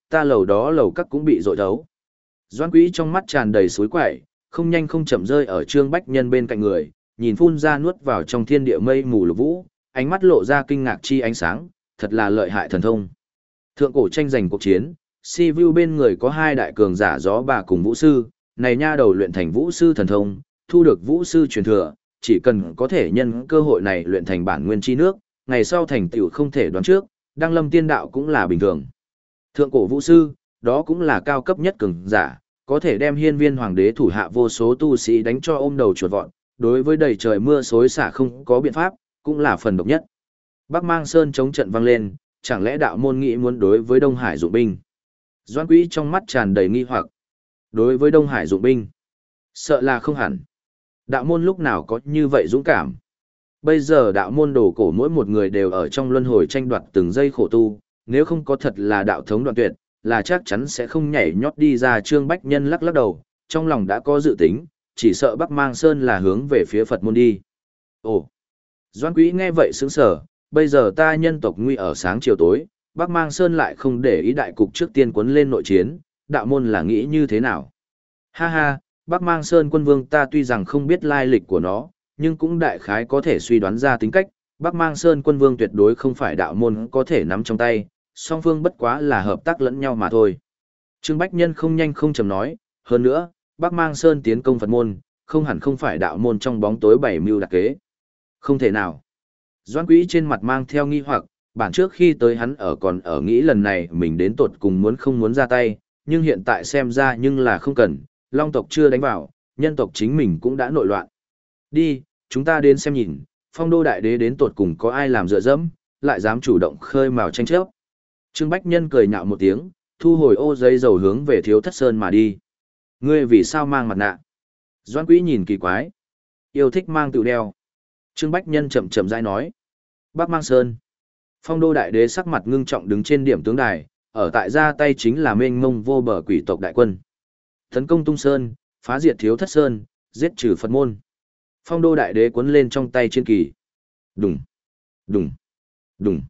ta lầu đó lầu các cũng bị dội thấu. Doãn Quý trong mắt tràn đầy suối quẩy, không nhanh không chậm rơi ở Trương Bách Nhân bên cạnh người, nhìn phun ra nuốt vào trong thiên địa mây mù lục vũ, ánh mắt lộ ra kinh ngạc chi ánh sáng, thật là lợi hại thần thông. Thượng cổ tranh giành cuộc chiến, Si Vu bên người có hai đại cường giả gió bà cùng vũ sư, này nha đầu luyện thành vũ sư thần thông, thu được vũ sư truyền thừa, chỉ cần có thể nhân cơ hội này luyện thành bản nguyên chi nước, ngày sau thành tựu không thể đoán trước, đăng lâm tiên đạo cũng là bình thường. Thượng cổ vũ sư, đó cũng là cao cấp nhất cường giả, có thể đem hiên viên hoàng đế thủ hạ vô số tu sĩ đánh cho ôm đầu chuột vọn, đối với đầy trời mưa xối xả không có biện pháp, cũng là phần độc nhất. Bắc Mang Sơn chống trận vang lên, chẳng lẽ đạo môn nghĩ muốn đối với Đông Hải dụng binh? Doãn Quý trong mắt tràn đầy nghi hoặc. Đối với Đông Hải dụng binh, sợ là không hẳn. Đạo môn lúc nào có như vậy dũng cảm? Bây giờ đạo môn đồ cổ mỗi một người đều ở trong luân hồi tranh đoạt từng giây khổ tu, nếu không có thật là đạo thống đoạn tuyệt, là chắc chắn sẽ không nhảy nhót đi ra. Trương Bách Nhân lắc lắc đầu, trong lòng đã có dự tính, chỉ sợ Bắc Mang Sơn là hướng về phía Phật môn đi. Ồ! Doãn Quý nghe vậy sững sờ, bây giờ ta nhân tộc nguy ở sáng chiều tối, Bắc Mang Sơn lại không để ý đại cục trước tiên quấn lên nội chiến, đạo môn là nghĩ như thế nào? Ha ha, Bắc Mang Sơn quân vương ta tuy rằng không biết lai lịch của nó, nhưng cũng đại khái có thể suy đoán ra tính cách, Bắc Mang Sơn quân vương tuyệt đối không phải đạo môn có thể nắm trong tay, song phương bất quá là hợp tác lẫn nhau mà thôi. Trương Bách Nhân không nhanh không chậm nói, hơn nữa, Bắc Mang Sơn tiến công Phật môn, không hẳn không phải đạo môn trong bóng tối bảy mưu đặc kế. Không thể nào. Doãn Quý trên mặt mang theo nghi hoặc, bản trước khi tới hắn ở còn ở nghĩ lần này mình đến tột cùng muốn không muốn ra tay, nhưng hiện tại xem ra nhưng là không cần, Long tộc chưa đánh vào, nhân tộc chính mình cũng đã nội loạn. Đi, chúng ta đến xem nhìn, Phong Đô đại đế đến tột cùng có ai làm dựa dẫm, lại dám chủ động khơi mào tranh chấp. Trương Bách Nhân cười nhạo một tiếng, thu hồi ô giấy dầu hướng về Thiếu Thất Sơn mà đi. Ngươi vì sao mang mặt nạ? Doãn Quý nhìn kỳ quái. Yêu thích mang tự đeo. Trương Bách Nhân chậm chậm rãi nói. Bắc Mang Sơn. Phong Đô đại đế sắc mặt ngưng trọng đứng trên điểm tướng đài, ở tại ra tay chính là mênh mông vô bờ quỷ tộc đại quân. Tấn công Tung Sơn, phá diệt Thiếu Thất Sơn, giết trừ Phật môn. Phong Đô đại đế cuốn lên trong tay chiến kỳ. Đùng, đùng, đùng.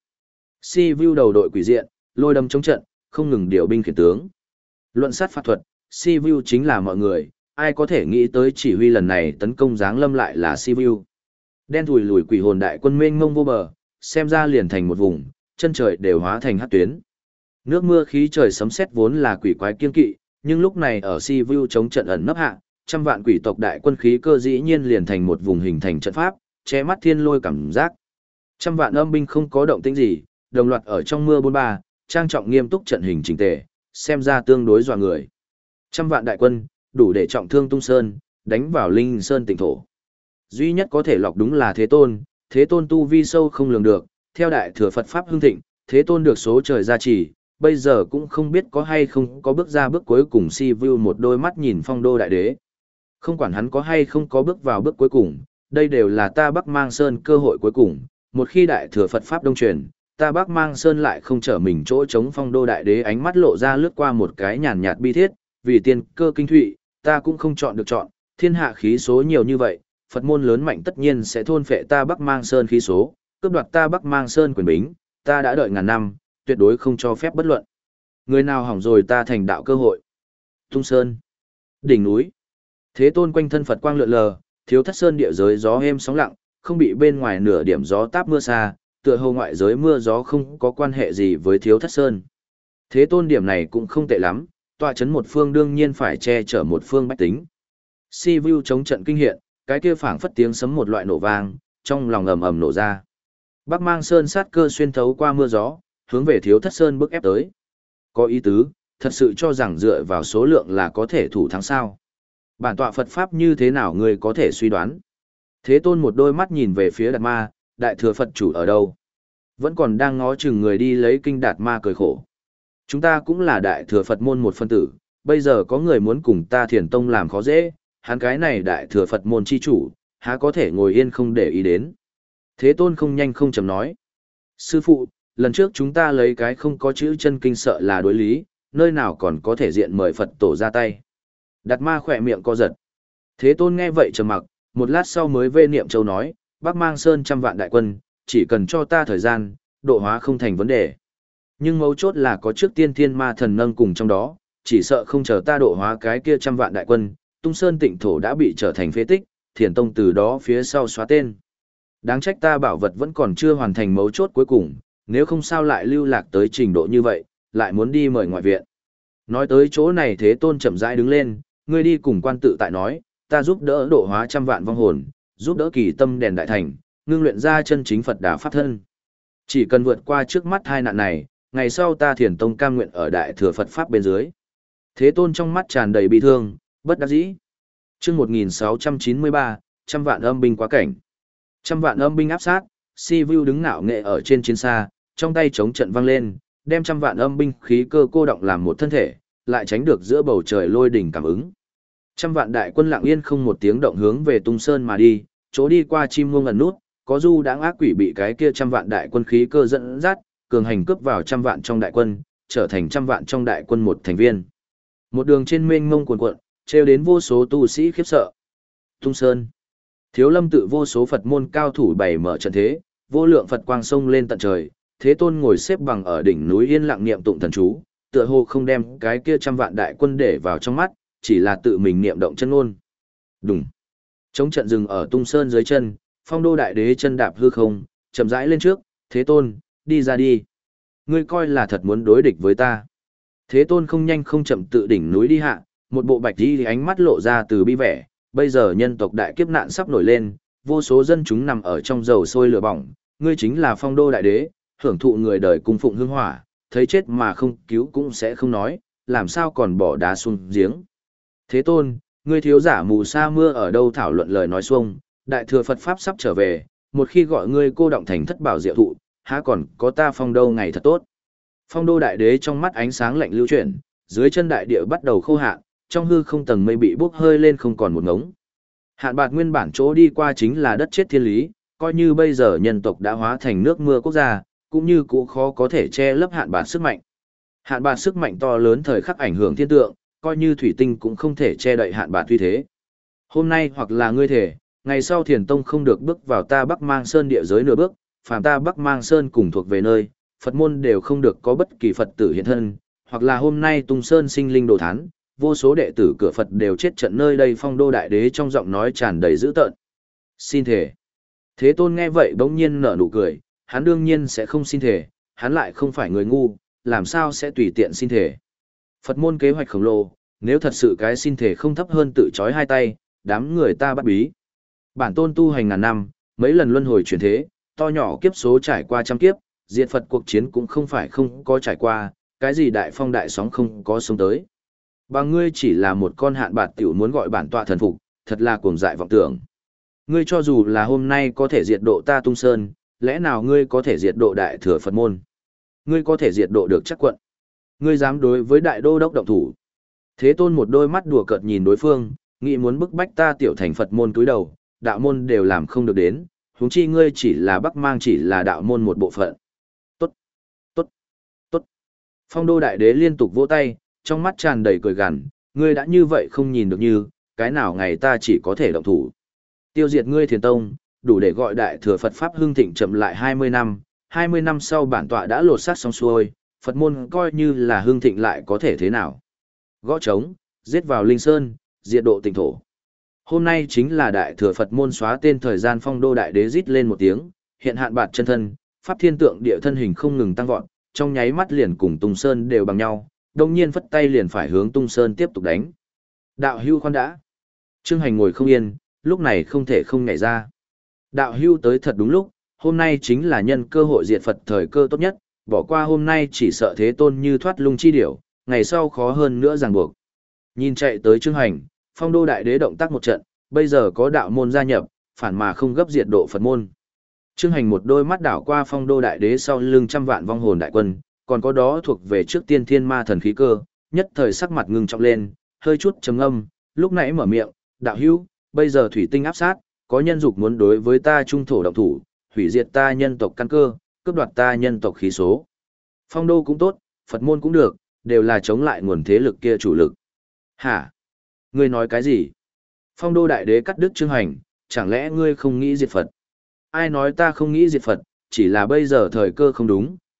Si Vu đầu đội quỷ diện, lôi đâm chống trận, không ngừng điều binh khiển tướng. Luận sát pháp thuật, Si Vu chính là mọi người, ai có thể nghĩ tới chỉ huy lần này tấn công giáng lâm lại là Si Vu. Đen thùi lùi quỷ hồn đại quân mênh mông vô bờ, xem ra liền thành một vùng, chân trời đều hóa thành hắc tuyến. Nước mưa khí trời sấm sét vốn là quỷ quái kiên kỵ, nhưng lúc này ở Si Vu chống trận ẩn nấp hạ, trăm vạn quỷ tộc đại quân khí cơ dĩ nhiên liền thành một vùng hình thành trận pháp, che mắt thiên lôi cảm giác. Trăm vạn âm binh không có động tĩnh gì, đồng loạt ở trong mưa bôn ba, trang trọng nghiêm túc trận hình chỉnh tề, xem ra tương đối dọa người. Trăm vạn đại quân, đủ để trọng thương Tung Sơn, đánh vào Linh Sơn tỉnh thổ. Duy nhất có thể lọc đúng là Thế Tôn, Thế Tôn tu vi sâu không lường được, theo đại thừa Phật Pháp hưng thịnh, Thế Tôn được số trời gia trì, bây giờ cũng không biết có hay không có bước ra bước cuối cùng. Si Vu một đôi mắt nhìn Phong Đô đại đế. Không quản hắn có hay không có bước vào bước cuối cùng, đây đều là ta Bắc Mang Sơn cơ hội cuối cùng, một khi đại thừa Phật Pháp đông truyền, ta Bắc Mang Sơn lại không trở mình chỗ chống. Phong Đô đại đế ánh mắt lộ ra lướt qua một cái nhàn nhạt bi thiết, vì tiên cơ kinh thụy, ta cũng không chọn được chọn, thiên hạ khí số nhiều như vậy, Phật môn lớn mạnh tất nhiên sẽ thôn phệ ta Bắc Mang Sơn khí số, cướp đoạt ta Bắc Mang Sơn quyền bính, ta đã đợi ngàn năm, tuyệt đối không cho phép bất luận. Người nào hỏng rồi ta thành đạo cơ hội. Tung Sơn, đỉnh núi, Thế Tôn quanh thân Phật quang lượn lờ, Thiếu Thất Sơn địa giới gió êm sóng lặng, không bị bên ngoài nửa điểm gió táp mưa xa, tựa hồ ngoại giới mưa gió không có quan hệ gì với Thiếu Thất Sơn. Thế Tôn điểm này cũng không tệ lắm, tọa chấn một phương đương nhiên phải che chở một phương bách tính. Si Vu chống trận kinh hiện, cái kia phảng phất tiếng sấm một loại nổ vang, trong lòng ầm ầm nổ ra. Bắc Mang Sơn sát cơ xuyên thấu qua mưa gió, hướng về Thiếu Thất Sơn bước ép tới. Có ý tứ, thật sự cho rằng dựa vào số lượng là có thể thủ thắng sao? Bản tọa Phật Pháp như thế nào người có thể suy đoán? Thế Tôn một đôi mắt nhìn về phía Đạt Ma, đại thừa Phật chủ ở đâu? Vẫn còn đang ngó chừng người đi lấy kinh Đạt Ma cười khổ. Chúng ta cũng là đại thừa Phật môn một phân tử, bây giờ có người muốn cùng ta Thiền Tông làm khó dễ, hắn cái này đại thừa Phật môn chi chủ, há có thể ngồi yên không để ý đến. Thế Tôn không nhanh không chậm nói. Sư phụ, lần trước chúng ta lấy cái không có chữ chân kinh sợ là đối lý, nơi nào còn có thể diện mời Phật tổ ra tay. Đạt Ma khỏe miệng co giật. Thế Tôn nghe vậy trầm mặc, một lát sau mới vê niệm châu nói, Bắc Mang Sơn trăm vạn đại quân, chỉ cần cho ta thời gian, độ hóa không thành vấn đề. Nhưng mấu chốt là có trước tiên thiên ma thần nâng cùng trong đó, chỉ sợ không chờ ta độ hóa cái kia trăm vạn đại quân, Tung Sơn Tịnh Thổ đã bị trở thành phế tích, Thiền Tông từ đó phía sau xóa tên. Đáng trách ta bảo vật vẫn còn chưa hoàn thành mấu chốt cuối cùng, nếu không sao lại lưu lạc tới trình độ như vậy, lại muốn đi mời ngoại viện. Nói tới chỗ này Thế Tôn chậm rãi đứng lên, ngươi đi cùng quan tự tại nói, ta giúp đỡ độ hóa trăm vạn vong hồn, giúp đỡ kỳ tâm đèn đại thành, ngưng luyện ra chân chính Phật Đà Pháp thân. Chỉ cần vượt qua trước mắt hai nạn này, ngày sau ta Thiền Tông cam nguyện ở đại thừa Phật Pháp bên dưới. Thế Tôn trong mắt tràn đầy bi thương, bất đắc dĩ. Chương một nghìn sáu trăm chín mươi ba, trăm vạn âm binh quá cảnh. Trăm vạn âm binh áp sát, Si Vu đứng ngạo nghệ ở trên chiến xa, trong tay chống trận vang lên, đem trăm vạn âm binh khí cơ cô động làm một thân thể, lại tránh được giữa bầu trời lôi đỉnh cảm ứng. Trăm vạn đại quân lặng yên không một tiếng động hướng về Tung Sơn mà đi, chỗ đi qua chim muông ẩn nút, có du đãng ác quỷ bị cái kia trăm vạn đại quân khí cơ dẫn dắt, cường hành cướp vào trăm vạn trong đại quân, trở thành trăm vạn trong đại quân một thành viên. Một đường trên mênh mông cuồn cuộn, trêu đến vô số tu sĩ khiếp sợ. Tung Sơn. Thiếu Lâm tự vô số Phật môn cao thủ bày mở trận thế, vô lượng Phật quang sông lên tận trời, Thế Tôn ngồi xếp bằng ở đỉnh núi yên lặng niệm tụng thần chú, tựa hồ không đem cái kia trăm vạn đại quân để vào trong mắt, chỉ là tự mình niệm động chân ngôn. Đùng. Chống trận dừng ở Tung Sơn dưới chân, Phong Đô đại đế chân đạp hư không, chậm rãi lên trước, Thế Tôn, đi ra đi. Ngươi coi là thật muốn đối địch với ta. Thế Tôn không nhanh không chậm tự đỉnh núi đi hạ, một bộ bạch y ánh mắt lộ ra từ bi vẻ, bây giờ nhân tộc đại kiếp nạn sắp nổi lên, vô số dân chúng nằm ở trong dầu sôi lửa bỏng, ngươi chính là Phong Đô đại đế, hưởng thụ người đời cung phụng hương hỏa, thấy chết mà không cứu cũng sẽ không nói, làm sao còn bỏ đá xuống giếng. Thế Tôn, ngươi thiếu giả mù sa mưa ở đâu thảo luận lời nói xuông, đại thừa Phật Pháp sắp trở về, một khi gọi ngươi cô động thành thất bảo diệu thụ, há còn có ta Phong Đô ngày thật tốt. Phong Đô đại đế trong mắt ánh sáng lạnh lưu chuyển, dưới chân đại địa bắt đầu khô hạn, trong hư không tầng mây bị bốc hơi lên không còn một ngống. Hạn bạt nguyên bản chỗ đi qua chính là đất chết thiên lý, coi như bây giờ nhân tộc đã hóa thành nước mưa quốc gia, cũng như cũ khó có thể che lấp hạn bạt sức mạnh. Hạn bạt sức mạnh to lớn thời khắc ảnh hưởng thiên tượng, coi như thủy tinh cũng không thể che đậy hạn bạt uy thế. Hôm nay hoặc là ngươi thể, ngày sau Thiền Tông không được bước vào ta Bắc Mang Sơn địa giới nửa bước, phàm ta Bắc Mang Sơn cùng thuộc về nơi, Phật môn đều không được có bất kỳ Phật tử hiện thân, hoặc là hôm nay Tung Sơn sinh linh đồ thán, vô số đệ tử cửa Phật đều chết trận nơi đây. Phong Đô đại đế trong giọng nói tràn đầy dữ tợn. Xin thể. Thế Tôn nghe vậy bỗng nhiên nở nụ cười, hắn đương nhiên sẽ không xin thể, hắn lại không phải người ngu, làm sao sẽ tùy tiện xin thể. Phật môn kế hoạch khổng lồ, nếu thật sự cái xin thể không thấp hơn tự chói hai tay, đám người ta bắt bí. Bản tôn tu hành ngàn năm, mấy lần luân hồi chuyển thế, to nhỏ kiếp số trải qua trăm kiếp, diệt Phật cuộc chiến cũng không phải không có trải qua, cái gì đại phong đại sóng không có sống tới. Bà ngươi chỉ là một con hạn bạt tiểu muốn gọi bản tọa thần phục, thật là cuồng dại vọng tưởng. Ngươi cho dù là hôm nay có thể diệt độ ta Tung Sơn, lẽ nào ngươi có thể diệt độ đại thừa Phật môn? Ngươi có thể diệt độ được chắc quận? Ngươi dám đối với đại đô đốc động thủ? Thế Tôn một đôi mắt đùa cợt nhìn đối phương, nghĩ muốn bức bách ta tiểu thành Phật môn túi đầu, đạo môn đều làm không được đến, huống chi ngươi chỉ là Bắc Mang chỉ là đạo môn một bộ phận. Tốt, tốt, tốt. Phong Đô đại đế liên tục vỗ tay, trong mắt tràn đầy cười gằn, ngươi đã như vậy không nhìn được như, cái nào ngày ta chỉ có thể động thủ. Tiêu diệt ngươi Thiền Tông, đủ để gọi đại thừa Phật Pháp hưng thịnh chậm lại hai mươi năm, hai mươi năm sau bản tọa đã lột xác xong xuôi, Phật môn coi như là hưng thịnh lại có thể thế nào. Gõ trống, giết vào Linh Sơn, diệt độ tịnh thổ. Hôm nay chính là đại thừa Phật môn xóa tên thời gian. Phong Đô đại đế rít lên một tiếng, hiện hạn bạt chân thân, pháp thiên tượng địa thân hình không ngừng tăng vọt, trong nháy mắt liền cùng Tung Sơn đều bằng nhau, đồng nhiên phất tay liền phải hướng Tung Sơn tiếp tục đánh. Đạo hưu khoan đã. Trương Hành ngồi không yên, lúc này không thể không nhảy ra. Đạo hưu tới thật đúng lúc, hôm nay chính là nhân cơ hội diệt Phật thời cơ tốt nhất, bỏ qua hôm nay chỉ sợ Thế Tôn như thoát lung chi điểu, ngày sau khó hơn nữa ràng buộc. Nhìn chạy tới Trương Hành, Phong Đô đại đế động tác một trận, bây giờ có đạo môn gia nhập, phản mà không gấp diệt độ Phật môn. Trương Hành một đôi mắt đảo qua Phong Đô đại đế sau lưng trăm vạn vong hồn đại quân, còn có đó thuộc về trước tiên thiên ma thần khí cơ, nhất thời sắc mặt ngưng trọng lên, hơi chút trầm ngâm, lúc nãy mở miệng, đạo hữu, bây giờ thủy tinh áp sát, có nhân dục muốn đối với ta trung thổ động thủ, hủy diệt ta nhân tộc căn cơ, cướp đoạt ta nhân tộc khí số. Phong Đô cũng tốt, Phật môn cũng được, đều là chống lại nguồn thế lực kia chủ lực. Hả? Ngươi nói cái gì? Phong Đô đại đế cắt đứt Trương Hành, chẳng lẽ ngươi không nghĩ diệt Phật? Ai nói ta không nghĩ diệt Phật, chỉ là bây giờ thời cơ không đúng,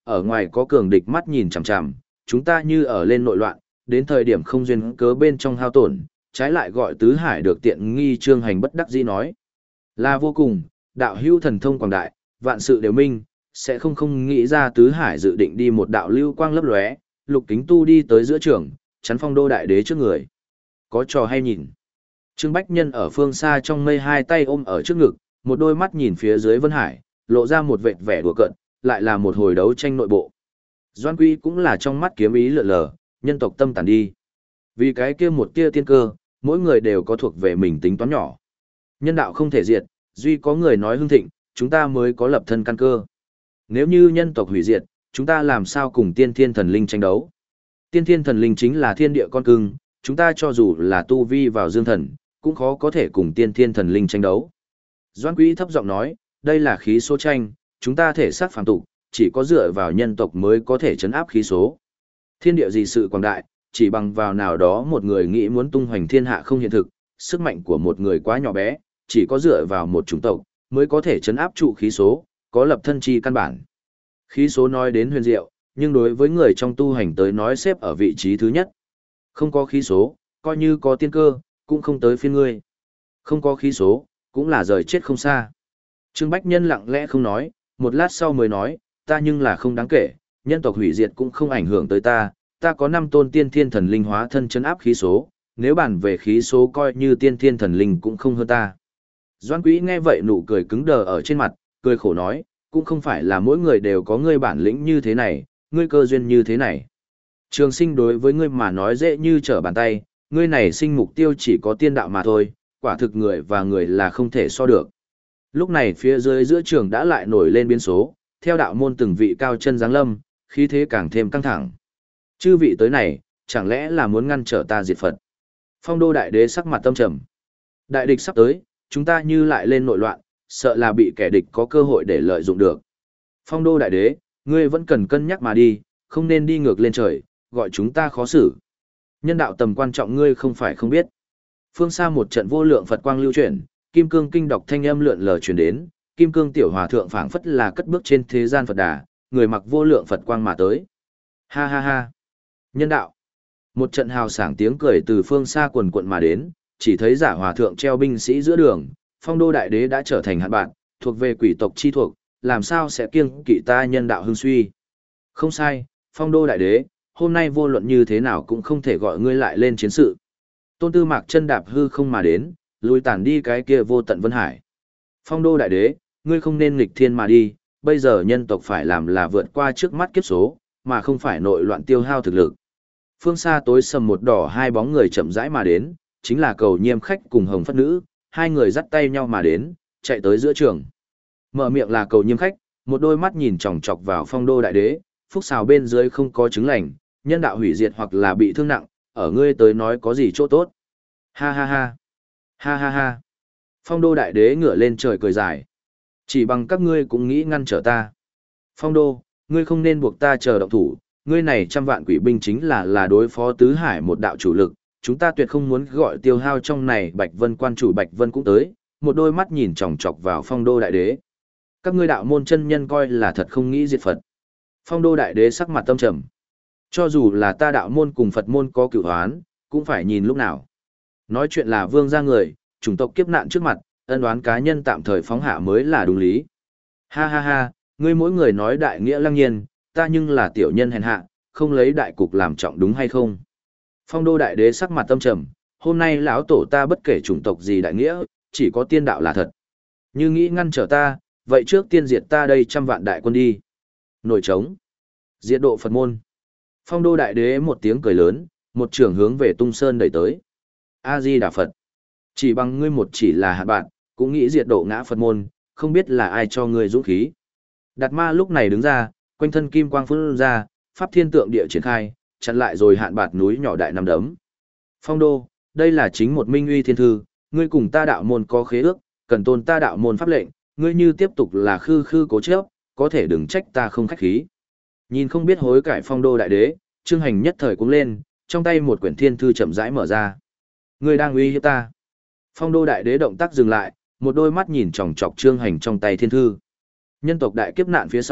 ở ngoài có cường địch mắt nhìn chằm chằm, chúng ta như ở lên nội loạn, đến thời điểm không duyên cớ bên trong hao tổn, trái lại gọi tứ hải được tiện nghi. Trương Hành bất đắc dĩ nói. Là vô cùng, đạo hữu thần thông quảng đại, vạn sự đều minh, sẽ không không nghĩ ra tứ hải dự định đi một đạo lưu quang lấp lóe, Lục Kính Tu đi tới giữa trường, chắn Phong Đô đại đế trước người. Có trò hay nhìn. Trương Bách Nhân ở phương xa trong mây hai tay ôm ở trước ngực, một đôi mắt nhìn phía dưới Vân Hải, lộ ra một vệt vẻ đùa cợt, lại là một hồi đấu tranh nội bộ. Doan Quy cũng là trong mắt kiếm ý lượn lờ, nhân tộc tâm tàn đi. Vì cái kia một tia tiên cơ, mỗi người đều có thuộc về mình tính toán nhỏ. Nhân đạo không thể diệt, duy có người nói hưng thịnh, chúng ta mới có lập thân căn cơ. Nếu như nhân tộc hủy diệt, chúng ta làm sao cùng tiên thiên thần linh tranh đấu? Tiên thiên thần linh chính là thiên địa con cưng, chúng ta cho dù là tu vi vào dương thần, cũng khó có thể cùng tiên thiên thần linh tranh đấu. Doan Quý thấp giọng nói, đây là khí số tranh, chúng ta thể xác phàm tục, chỉ có dựa vào nhân tộc mới có thể chấn áp khí số. Thiên địa gì sự quảng đại, chỉ bằng vào nào đó một người nghĩ muốn tung hoành thiên hạ không hiện thực, sức mạnh của một người quá nhỏ bé, chỉ có dựa vào một chủng tộc mới có thể chấn áp trụ khí số, có lập thân chi căn bản. Khí số nói đến huyền diệu, nhưng đối với người trong tu hành tới nói xếp ở vị trí thứ nhất. Không có khí số, coi như có tiên cơ, cũng không tới phiên ngươi. Không có khí số, cũng là rời chết không xa. Trương Bách Nhân lặng lẽ không nói, một lát sau mới nói, ta nhưng là không đáng kể, nhân tộc hủy diệt cũng không ảnh hưởng tới ta, ta có năm tôn tiên thiên thần linh hóa thân chấn áp khí số, nếu bàn về khí số coi như tiên thiên thần linh cũng không hơn ta. Doan Quý nghe vậy nụ cười cứng đờ ở trên mặt, cười khổ nói, cũng không phải là mỗi người đều có ngươi bản lĩnh như thế này, ngươi cơ duyên như thế này. Trường sinh đối với ngươi mà nói dễ như trở bàn tay, ngươi này sinh mục tiêu chỉ có tiên đạo mà thôi, quả thực người và người là không thể so được. Lúc này phía dưới giữa trường đã lại nổi lên biến số, theo đạo môn từng vị cao chân giáng lâm, khí thế càng thêm căng thẳng. Chư vị tới này, chẳng lẽ là muốn ngăn trở ta diệt Phật? Phong Đô đại đế sắc mặt tâm trầm. Đại địch sắp tới, chúng ta như lại lên nội loạn, sợ là bị kẻ địch có cơ hội để lợi dụng được. Phong Đô đại đế, ngươi vẫn cần cân nhắc mà đi, không nên đi ngược lên trời, gọi chúng ta khó xử. Nhân đạo tầm quan trọng ngươi không phải không biết. Phương xa một trận vô lượng Phật quang lưu chuyển, kim cương kinh đọc thanh âm lượn lờ truyền đến, kim cương tiểu hòa thượng phảng phất là cất bước trên thế gian Phật đà, người mặc vô lượng Phật quang mà tới. Ha ha ha. Nhân đạo. Một trận hào sảng tiếng cười từ phương xa quần quận mà đến, chỉ thấy giả hòa thượng treo binh sĩ giữa đường, Phong Đô đại đế đã trở thành hạn bạn, thuộc về quỷ tộc chi thuộc, làm sao sẽ kiêng kỵ ta nhân đạo hưng suy. Không sai, Phong Đô đại đế, hôm nay vô luận như thế nào cũng không thể gọi ngươi lại lên chiến sự. Tôn Tư Mạc chân đạp hư không mà đến, lùi tản đi cái kia vô tận vân hải. Phong Đô đại đế, ngươi không nên nghịch thiên mà đi, bây giờ nhân tộc phải làm là vượt qua trước mắt kiếp số, mà không phải nội loạn tiêu hao thực lực. Phương xa tối sầm một đỏ hai bóng người chậm rãi mà đến, chính là Cầu Nhiêm khách cùng Hồng Phất nữ, hai người dắt tay nhau mà đến, chạy tới giữa trường. Mở miệng là Cầu Nhiêm khách, một đôi mắt nhìn chòng chọc vào Phong Đô đại đế, phúc xào bên dưới không có chứng lành, nhân đạo hủy diệt hoặc là bị thương nặng, ở ngươi tới nói có gì chỗ tốt. Ha ha ha. Ha ha ha. Phong Đô đại đế ngửa lên trời cười dài. Chỉ bằng các ngươi cũng nghĩ ngăn trở ta. Phong Đô, ngươi không nên buộc ta chờ động thủ, ngươi này trăm vạn quỷ binh chính là là đối phó tứ hải một đạo chủ lực, chúng ta tuyệt không muốn gọi tiêu hao trong này. Bạch Vân quan chủ Bạch Vân cũng tới, một đôi mắt nhìn chòng chọc vào Phong Đô đại đế. Các ngươi đạo môn chân nhân coi là thật không nghĩ diệt Phật. Phong Đô đại đế sắc mặt tâm trầm. Cho dù là ta đạo môn cùng Phật môn có cửu hoán, cũng phải nhìn lúc nào. Nói chuyện là vương gia người, chủng tộc kiếp nạn trước mặt, ân oán cá nhân tạm thời phóng hạ mới là đúng lý. Ha ha ha, ngươi mỗi người nói đại nghĩa lăng nhiên, ta nhưng là tiểu nhân hèn hạ, không lấy đại cục làm trọng đúng hay không? Phong Đô đại đế sắc mặt tâm trầm, hôm nay lão tổ ta bất kể chủng tộc gì đại nghĩa, chỉ có tiên đạo là thật. Như nghĩ ngăn trở ta, vậy trước tiên diệt ta đây trăm vạn đại quân đi. Nổi trống. Diệt độ Phật môn. Phong Đô đại đế một tiếng cười lớn, một trường hướng về Tung Sơn đẩy tới. A-di Đà Phật. Chỉ bằng ngươi một chỉ là hạt bạn, cũng nghĩ diệt độ ngã Phật môn, không biết là ai cho ngươi dũng khí. Đạt ma lúc này đứng ra, quanh thân kim quang phun ra, pháp thiên tượng địa triển khai, chặn lại rồi hạn bạt núi nhỏ đại năm đấm. Phong Đô, đây là chính một minh uy thiên thư, ngươi cùng ta đạo môn có khế ước, cần tôn ta đạo môn pháp lệnh, ngươi như tiếp tục là khư khư cố chấp, có thể đừng trách ta không khách khí. Nhìn không biết hối cải Phong Đô đại đế, Trương Hành nhất thời cũng lên, trong tay một quyển thiên thư chậm rãi mở ra. Ngươi đang uy hiếp ta. Phong Đô đại đế động tác dừng lại, một đôi mắt nhìn chòng chọc Trương Hành trong tay thiên thư. Nhân tộc đại kiếp nạn phía sau,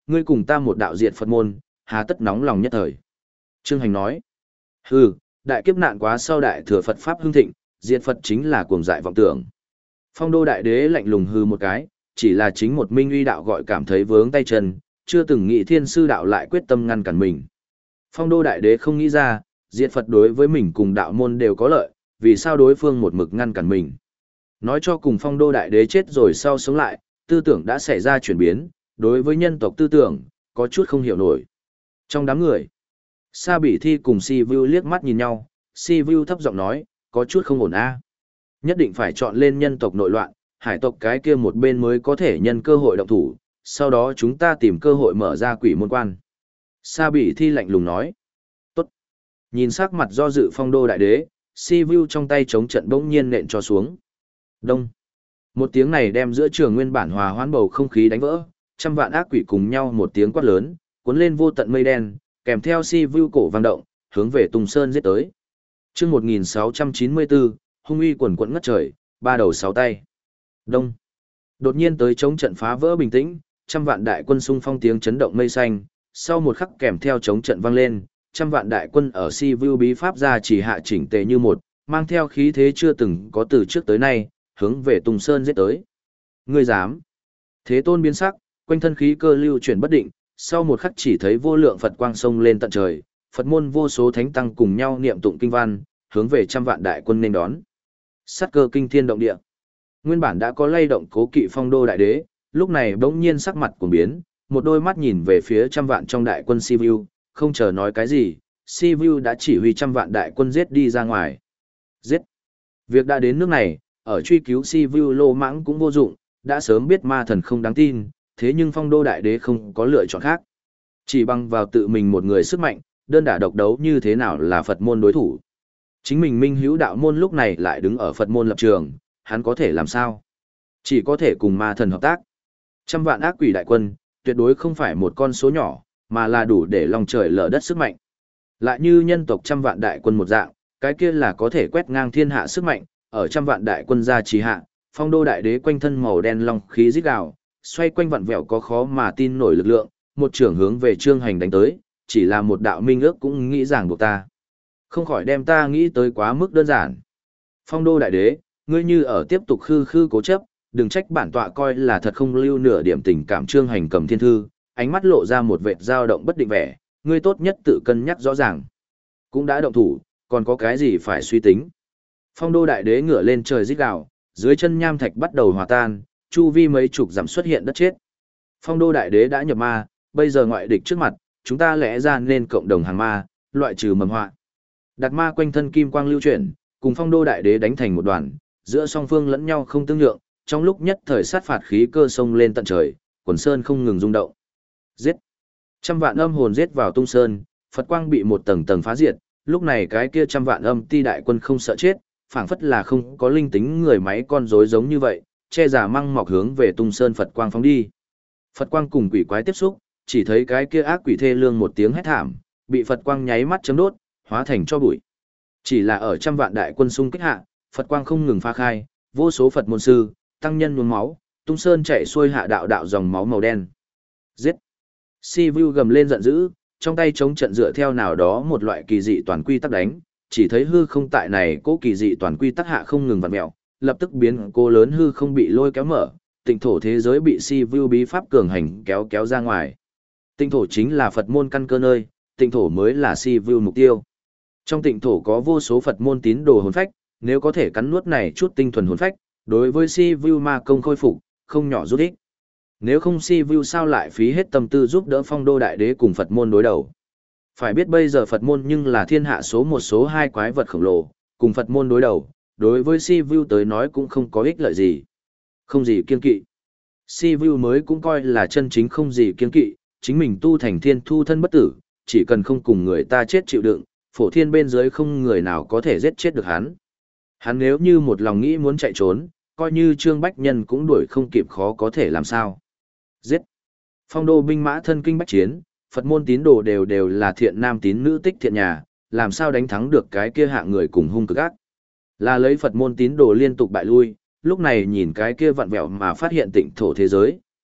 ngươi cùng ta một đạo diệt Phật môn, hà tất nóng lòng nhất thời. Trương Hành nói, hừ, đại kiếp nạn quá sau đại thừa Phật Pháp hưng thịnh, diệt Phật chính là cuồng dại vọng tưởng. Phong đô đại đế lạnh lùng hừ một cái, chỉ là chính một minh uy đạo gọi cảm thấy vướng tay chân, chưa từng nghĩ thiên sư đạo lại quyết tâm ngăn cản mình. Phong đô đại đế không nghĩ ra, diệt Phật đối với mình cùng đạo môn đều có lợi, vì sao đối phương một mực ngăn cản mình. Nói cho cùng phong đô đại đế chết rồi sau sống lại, tư tưởng đã xảy ra chuyển biến, đối với nhân tộc tư tưởng, có chút không hiểu nổi. Trong đám người, Sa Bỉ Thi cùng Si Vu liếc mắt nhìn nhau, Si Vu thấp giọng nói, có chút không ổn a. Nhất định phải chọn lên nhân tộc nội loạn, hải tộc cái kia một bên mới có thể nhân cơ hội động thủ, sau đó chúng ta tìm cơ hội mở ra quỷ môn quan. Sa Bỉ Thi lạnh lùng nói, tốt. Nhìn sắc mặt do dự phong đô đại đế, Si Vu trong tay chống trận bỗng nhiên nện cho xuống. Đông. Một tiếng này đem giữa trường nguyên bản hòa hoãn bầu không khí đánh vỡ, trăm vạn ác quỷ cùng nhau một tiếng quát lớn, cuốn lên vô tận mây đen, kèm theo Si Vu cổ vang động, hướng về Tùng Sơn giết tới. Chương một nghìn sáu trăm chín mươi bốn, hung uy quần quần ngất trời, ba đầu sáu tay. Đông. Đột nhiên tới chống trận phá vỡ bình tĩnh, trăm vạn đại quân xung phong tiếng chấn động mây xanh, sau một khắc kèm theo chống trận vang lên, trăm vạn đại quân ở Si Vu bí pháp ra chỉ hạ chỉnh tề như một, mang theo khí thế chưa từng có từ trước tới nay, hướng về Tùng Sơn giết tới. Ngươi dám? Thế Tôn biến sắc, quanh thân khí cơ lưu chuyển bất định, sau một khắc chỉ thấy vô lượng Phật quang sông lên tận trời, Phật môn vô số thánh tăng cùng nhau niệm tụng kinh văn, hướng về trăm vạn đại quân nên đón. Sát cơ kinh thiên động địa. Nguyên bản đã có lay động cố kỵ phong đô đại đế, lúc này bỗng nhiên sắc mặt cuồng biến, một đôi mắt nhìn về phía trăm vạn trong đại quân Si Vu, không chờ nói cái gì, Si Vu đã chỉ huy trăm vạn đại quân giết đi ra ngoài. Giết. Việc đã đến nước này, ở truy cứu Si Vu lô mãng cũng vô dụng, đã sớm biết ma thần không đáng tin, thế nhưng phong đô đại đế không có lựa chọn khác. Chỉ bằng vào tự mình một người sức mạnh, đơn đả độc đấu như thế nào là Phật môn đối thủ. Chính mình minh hữu đạo môn lúc này lại đứng ở Phật môn lập trường, hắn có thể làm sao? Chỉ có thể cùng ma thần hợp tác. Trăm vạn ác quỷ đại quân, tuyệt đối không phải một con số nhỏ, mà là đủ để lòng trời lở đất sức mạnh. Lại như nhân tộc trăm vạn đại quân một dạng, cái kia là có thể quét ngang thiên hạ sức mạnh, ở trăm vạn đại quân gia trì hạ, phong đô đại đế quanh thân màu đen long khí rít gào, xoay quanh vặn vẹo có khó mà tin nổi lực lượng, một trưởng hướng về Trương Hành đánh tới, chỉ là một đạo minh ước cũng nghĩ rằng buộc ta. Không khỏi đem ta nghĩ tới quá mức đơn giản. Phong đô đại đế, ngươi như ở tiếp tục khư khư cố chấp, đừng trách bản tọa coi là thật không lưu nửa điểm tình cảm. Trương Hành cầm thiên thư, ánh mắt lộ ra một vệt dao động bất định vẻ, ngươi tốt nhất tự cân nhắc rõ ràng. Cũng đã động thủ, còn có cái gì phải suy tính. Phong đô đại đế ngửa lên trời rít gào, dưới chân nham thạch bắt đầu hòa tan, chu vi mấy chục dặm xuất hiện đất chết. Phong đô đại đế đã nhập ma, bây giờ ngoại địch trước mặt, chúng ta lẽ ra nên cộng đồng hàng ma, loại trừ mầm họa. Đặt ma quanh thân kim quang lưu chuyển, cùng phong đô đại đế đánh thành một đoàn, giữa song phương lẫn nhau không tương nhượng, trong lúc nhất thời sát phạt khí cơ sông lên tận trời, quần sơn không ngừng rung động. Giết! Trăm vạn âm hồn giết vào tung sơn, Phật quang bị một tầng tầng phá diệt, lúc này cái kia trăm vạn âm ti đại quân không sợ chết, phảng phất là không có linh tính người máy con rối giống như vậy, che giả măng mọc hướng về tung sơn Phật quang phóng đi. Phật quang cùng quỷ quái tiếp xúc, chỉ thấy cái kia ác quỷ thê lương một tiếng hét thảm, bị Phật quang nháy mắt chấm đốt, hóa thành cho bụi. Chỉ là ở trăm vạn đại quân xung kích hạ, Phật quang không ngừng phá khai, vô số Phật môn sư, tăng nhân nhuốm máu, tung sơn chạy xuôi hạ đạo đạo dòng máu màu đen. Giết! Si Vu gầm lên giận dữ, trong tay chống trận dựa theo nào đó một loại kỳ dị toàn quy tắc đánh, chỉ thấy hư không tại này cố kỳ dị toàn quy tắc hạ không ngừng vặn mèo, lập tức biến cô lớn hư không bị lôi kéo mở, tịnh thổ thế giới bị Si Vu bí pháp cường hành kéo kéo ra ngoài. Tịnh thổ chính là Phật môn căn cơ nơi, tịnh thổ mới là Si Vu mục tiêu. Trong tịnh thổ có vô số Phật môn tín đồ hồn phách, nếu có thể cắn nuốt này chút tinh thuần hồn phách, đối với Si Vu ma công khôi phục, không nhỏ rút ích. Nếu không Si Vu sao lại phí hết tâm tư giúp đỡ phong đô đại đế cùng Phật môn đối đầu. Phải biết bây giờ Phật môn nhưng là thiên hạ số một số hai quái vật khổng lồ, cùng Phật môn đối đầu, đối với Si Vu tới nói cũng không có ích lợi gì. Không gì kiên kỵ. Si Vu mới cũng coi là chân chính không gì kiên kỵ, chính mình tu thành thiên thu thân bất tử, chỉ cần không cùng người ta chết chịu đựng, phổ thiên bên dưới không người nào có thể giết chết được hắn. Hắn nếu như một lòng nghĩ muốn chạy trốn, coi như Trương Bách Nhân cũng đuổi không kịp khó có thể làm sao. Giết! Phong đô binh mã thân kinh bách chiến, Phật môn tín đồ đều đều là thiện nam tín nữ tích thiện nhà, làm sao đánh thắng được cái kia hạng người cùng hung cực ác. Là lấy Phật môn tín đồ liên tục bại lui, lúc này nhìn cái kia vặn vẹo mà phát hiện tịnh thổ thế giới,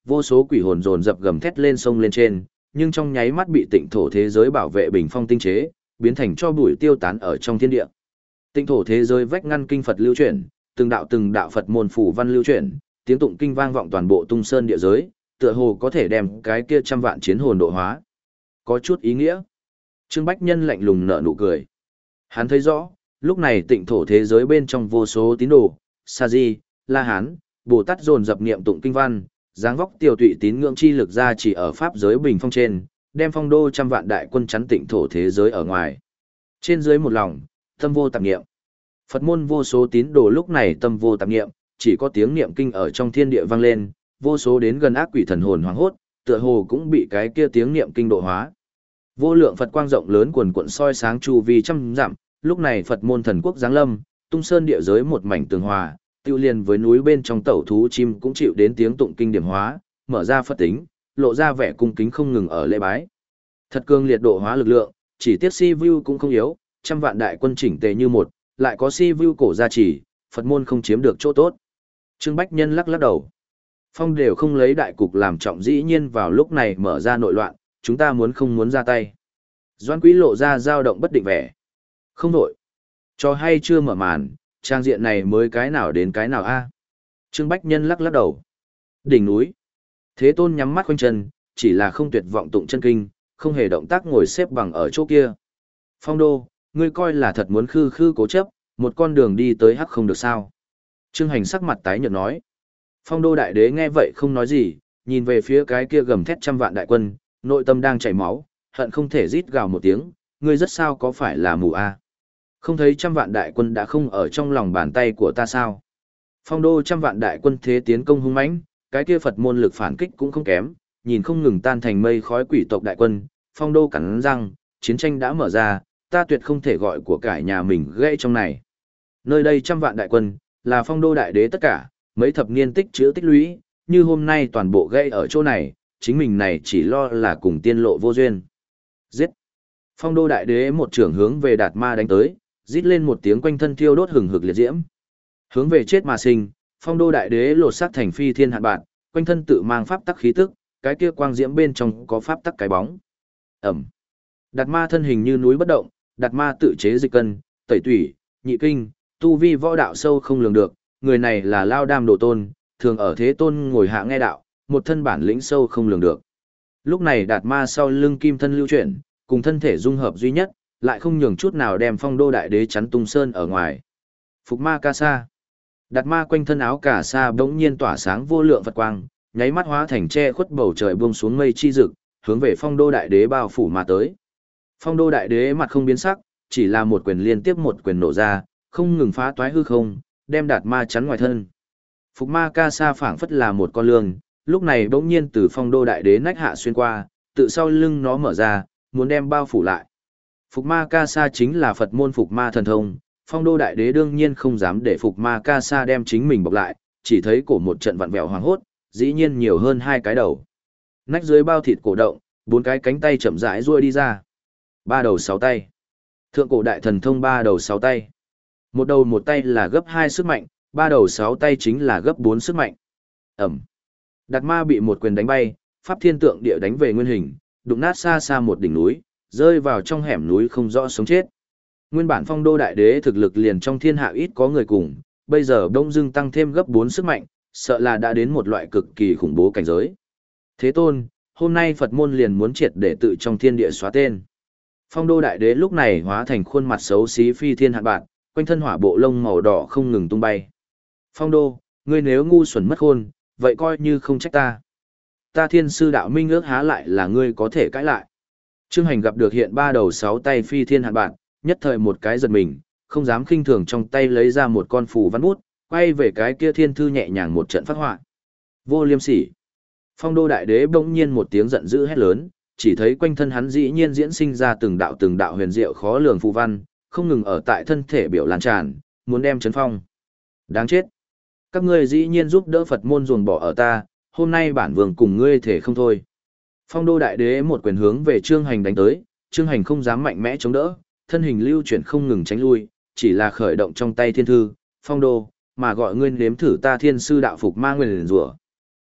vô số quỷ hồn dồn dập gầm thét lên sông lên trên, nhưng trong nháy mắt bị tịnh thổ thế giới bảo vệ bình phong tinh chế, biến thành cho bụi tiêu tán ở trong thiên địa. Tịnh thổ thế giới vách ngăn kinh Phật lưu chuyển, từng đạo từng đạo Phật môn phủ văn lưu chuyển, tiếng tụng kinh vang vọng toàn bộ Tung Sơn địa giới, tựa hồ có thể đem cái kia trăm vạn chiến hồn độ hóa. Có chút ý nghĩa. Trương Bách Nhân lạnh lùng nở nụ cười. Hắn thấy rõ, lúc này tịnh thổ thế giới bên trong vô số tín đồ, Sa Di, La Hán, Bồ Tát dồn dập niệm tụng kinh văn, dáng vóc tiểu tụy tín ngưỡng chi lực ra chỉ ở pháp giới bình phong trên, đem phong đô trăm vạn đại quân chắn tịnh thổ thế giới ở ngoài. Trên dưới một lòng, tâm vô tạp niệm. Phật môn vô số tín đồ lúc này tâm vô tạp niệm, chỉ có tiếng niệm kinh ở trong thiên địa vang lên, vô số đến gần ác quỷ thần hồn hoảng hốt, tựa hồ cũng bị cái kia tiếng niệm kinh độ hóa. Vô lượng Phật quang rộng lớn quần quận soi sáng chu vi trăm dặm, lúc này Phật môn thần quốc giáng lâm, Tung Sơn địa giới một mảnh tường hòa, tiêu liền với núi bên trong tẩu thú chim cũng chịu đến tiếng tụng kinh điểm hóa, mở ra Phật tính, lộ ra vẻ cung kính không ngừng ở lễ bái. Thật cương liệt độ hóa lực lượng, chỉ tiếc si vu cũng không yếu, trăm vạn đại quân chỉnh tề như một, lại có si vu cổ gia trì, Phật môn không chiếm được chỗ tốt. Trương Bách Nhân lắc lắc đầu. Phong đều không lấy đại cục làm trọng, dĩ nhiên vào lúc này mở ra nội loạn, chúng ta muốn không muốn ra tay. Doan Quý lộ ra dao động bất định vẻ. Không đổi. Cho hay chưa mở màn, trang diện này mới cái nào đến cái nào a? Trương Bách Nhân lắc lắc đầu. Đỉnh núi. Thế Tôn nhắm mắt khoanh chân, chỉ là không tuyệt vọng tụng chân kinh, không hề động tác ngồi xếp bằng ở chỗ kia. Phong đô, ngươi coi là thật muốn khư khư cố chấp, một con đường đi tới hắc không được sao? Trương Hành sắc mặt tái nhợt nói. Phong đô đại đế nghe vậy không nói gì, nhìn về phía cái kia gầm thét trăm vạn đại quân, nội tâm đang chảy máu, hận không thể rít gào một tiếng, ngươi rất sao có phải là mù a? Không thấy trăm vạn đại quân đã không ở trong lòng bàn tay của ta sao? Phong đô trăm vạn đại quân thế tiến công hung mãnh, cái kia Phật môn lực phản kích cũng không kém, nhìn không ngừng tan thành mây khói quỷ tộc đại quân, phong đô cắn răng, chiến tranh đã mở ra, ta tuyệt không thể gọi của cải nhà mình gây trong này. Nơi đây trăm vạn đại quân, là phong đô đại đế tất cả, mấy thập niên tích chữ tích lũy, như hôm nay toàn bộ gây ở chỗ này, chính mình này chỉ lo là cùng tiên lộ vô duyên. Giết! Phong đô đại đế một trưởng hướng về Đạt Ma đánh tới, rít lên một tiếng quanh thân thiêu đốt hừng hực liệt diễm. Hướng về chết mà sinh, phong đô đại đế lột xác thành phi thiên hạn bạn, quanh thân tự mang pháp tắc khí tức, cái kia quang diễm bên trong có pháp tắc cái bóng. Ẩm. Đạt Ma thân hình như núi bất động, Đạt Ma tự chế dịch cân, tẩy tủy, nhị kinh, tu vi võ đạo sâu không lường được, người này là Lao Đam Độ Tôn, thường ở thế tôn ngồi hạ nghe đạo, một thân bản lĩnh sâu không lường được. Lúc này Đạt Ma sau lưng kim thân lưu chuyển, cùng thân thể dung hợp duy nhất, lại không nhường chút nào đem phong đô đại đế chắn Tung Sơn ở ngoài. Phục Ma Ca Sa. Đạt Ma quanh thân áo cà sa bỗng nhiên tỏa sáng vô lượng Phật quang, nháy mắt hóa thành che khuất bầu trời buông xuống mây chi rực, hướng về phong đô đại đế bao phủ mà tới. Phong đô đại đế mặt không biến sắc, chỉ là một quyền liên tiếp một quyền nổ ra, không ngừng phá toái hư không, đem Đạt Ma chắn ngoài thân. Phục Ma Ca Sa phảng phất là một con lương, lúc này bỗng nhiên từ phong đô đại đế nách hạ xuyên qua, tự sau lưng nó mở ra, muốn đem bao phủ lại. Phục Ma Ca Sa chính là Phật môn Phục Ma thần thông, phong đô đại đế đương nhiên không dám để Phục Ma Ca Sa đem chính mình bọc lại, chỉ thấy cổ một trận vặn vẹo hoàng hốt, dĩ nhiên nhiều hơn hai cái đầu. Nách dưới bao thịt cổ động, bốn cái cánh tay chậm rãi duỗi đi ra. Ba đầu sáu tay. Thượng cổ đại thần thông ba đầu sáu tay. Một đầu một tay là gấp hai sức mạnh, ba đầu sáu tay chính là gấp bốn sức mạnh. Ẩm. Đạt Ma bị một quyền đánh bay, pháp thiên tượng địa đánh về nguyên hình, đụng nát xa xa một đỉnh núi, rơi vào trong hẻm núi không rõ sống chết. Nguyên bản phong đô đại đế thực lực liền trong thiên hạ ít có người cùng, bây giờ đông dưng tăng thêm gấp bốn sức mạnh, sợ là đã đến một loại cực kỳ khủng bố cảnh giới. Thế tôn, hôm nay Phật môn liền muốn triệt để tự trong thiên địa xóa tên. Phong đô đại đế lúc này hóa thành khuôn mặt xấu xí phi thiên hạn bạn, quanh thân hỏa bộ lông màu đỏ không ngừng tung bay. Phong đô, ngươi nếu ngu xuẩn mất khôn, vậy coi như không trách ta. Ta thiên sư đạo minh ước há lại là ngươi có thể cãi lại. Trương Hành gặp được hiện ba đầu sáu tay phi thiên hạn bạn, nhất thời một cái giật mình, không dám khinh thường trong tay lấy ra một con phù văn bút, quay về cái kia thiên thư nhẹ nhàng một trận phát họa. Vô liêm sỉ. Phong đô đại đế bỗng nhiên một tiếng giận dữ hét lớn, chỉ thấy quanh thân hắn dĩ nhiên diễn sinh ra từng đạo từng đạo huyền diệu khó lường phù văn, không ngừng ở tại thân thể biểu lan tràn, muốn đem chấn phong. Đáng chết. Các ngươi dĩ nhiên giúp đỡ Phật môn ruồng bỏ ở ta, hôm nay bản vương cùng ngươi thể không thôi. Phong đô đại đế một quyền hướng về Trương Hành đánh tới, Trương Hành không dám mạnh mẽ chống đỡ, thân hình lưu chuyển không ngừng tránh lui, chỉ là khởi động trong tay thiên thư, phong đô, mà gọi ngươi nếm thử ta thiên sư đạo phục ma nguyền rủa.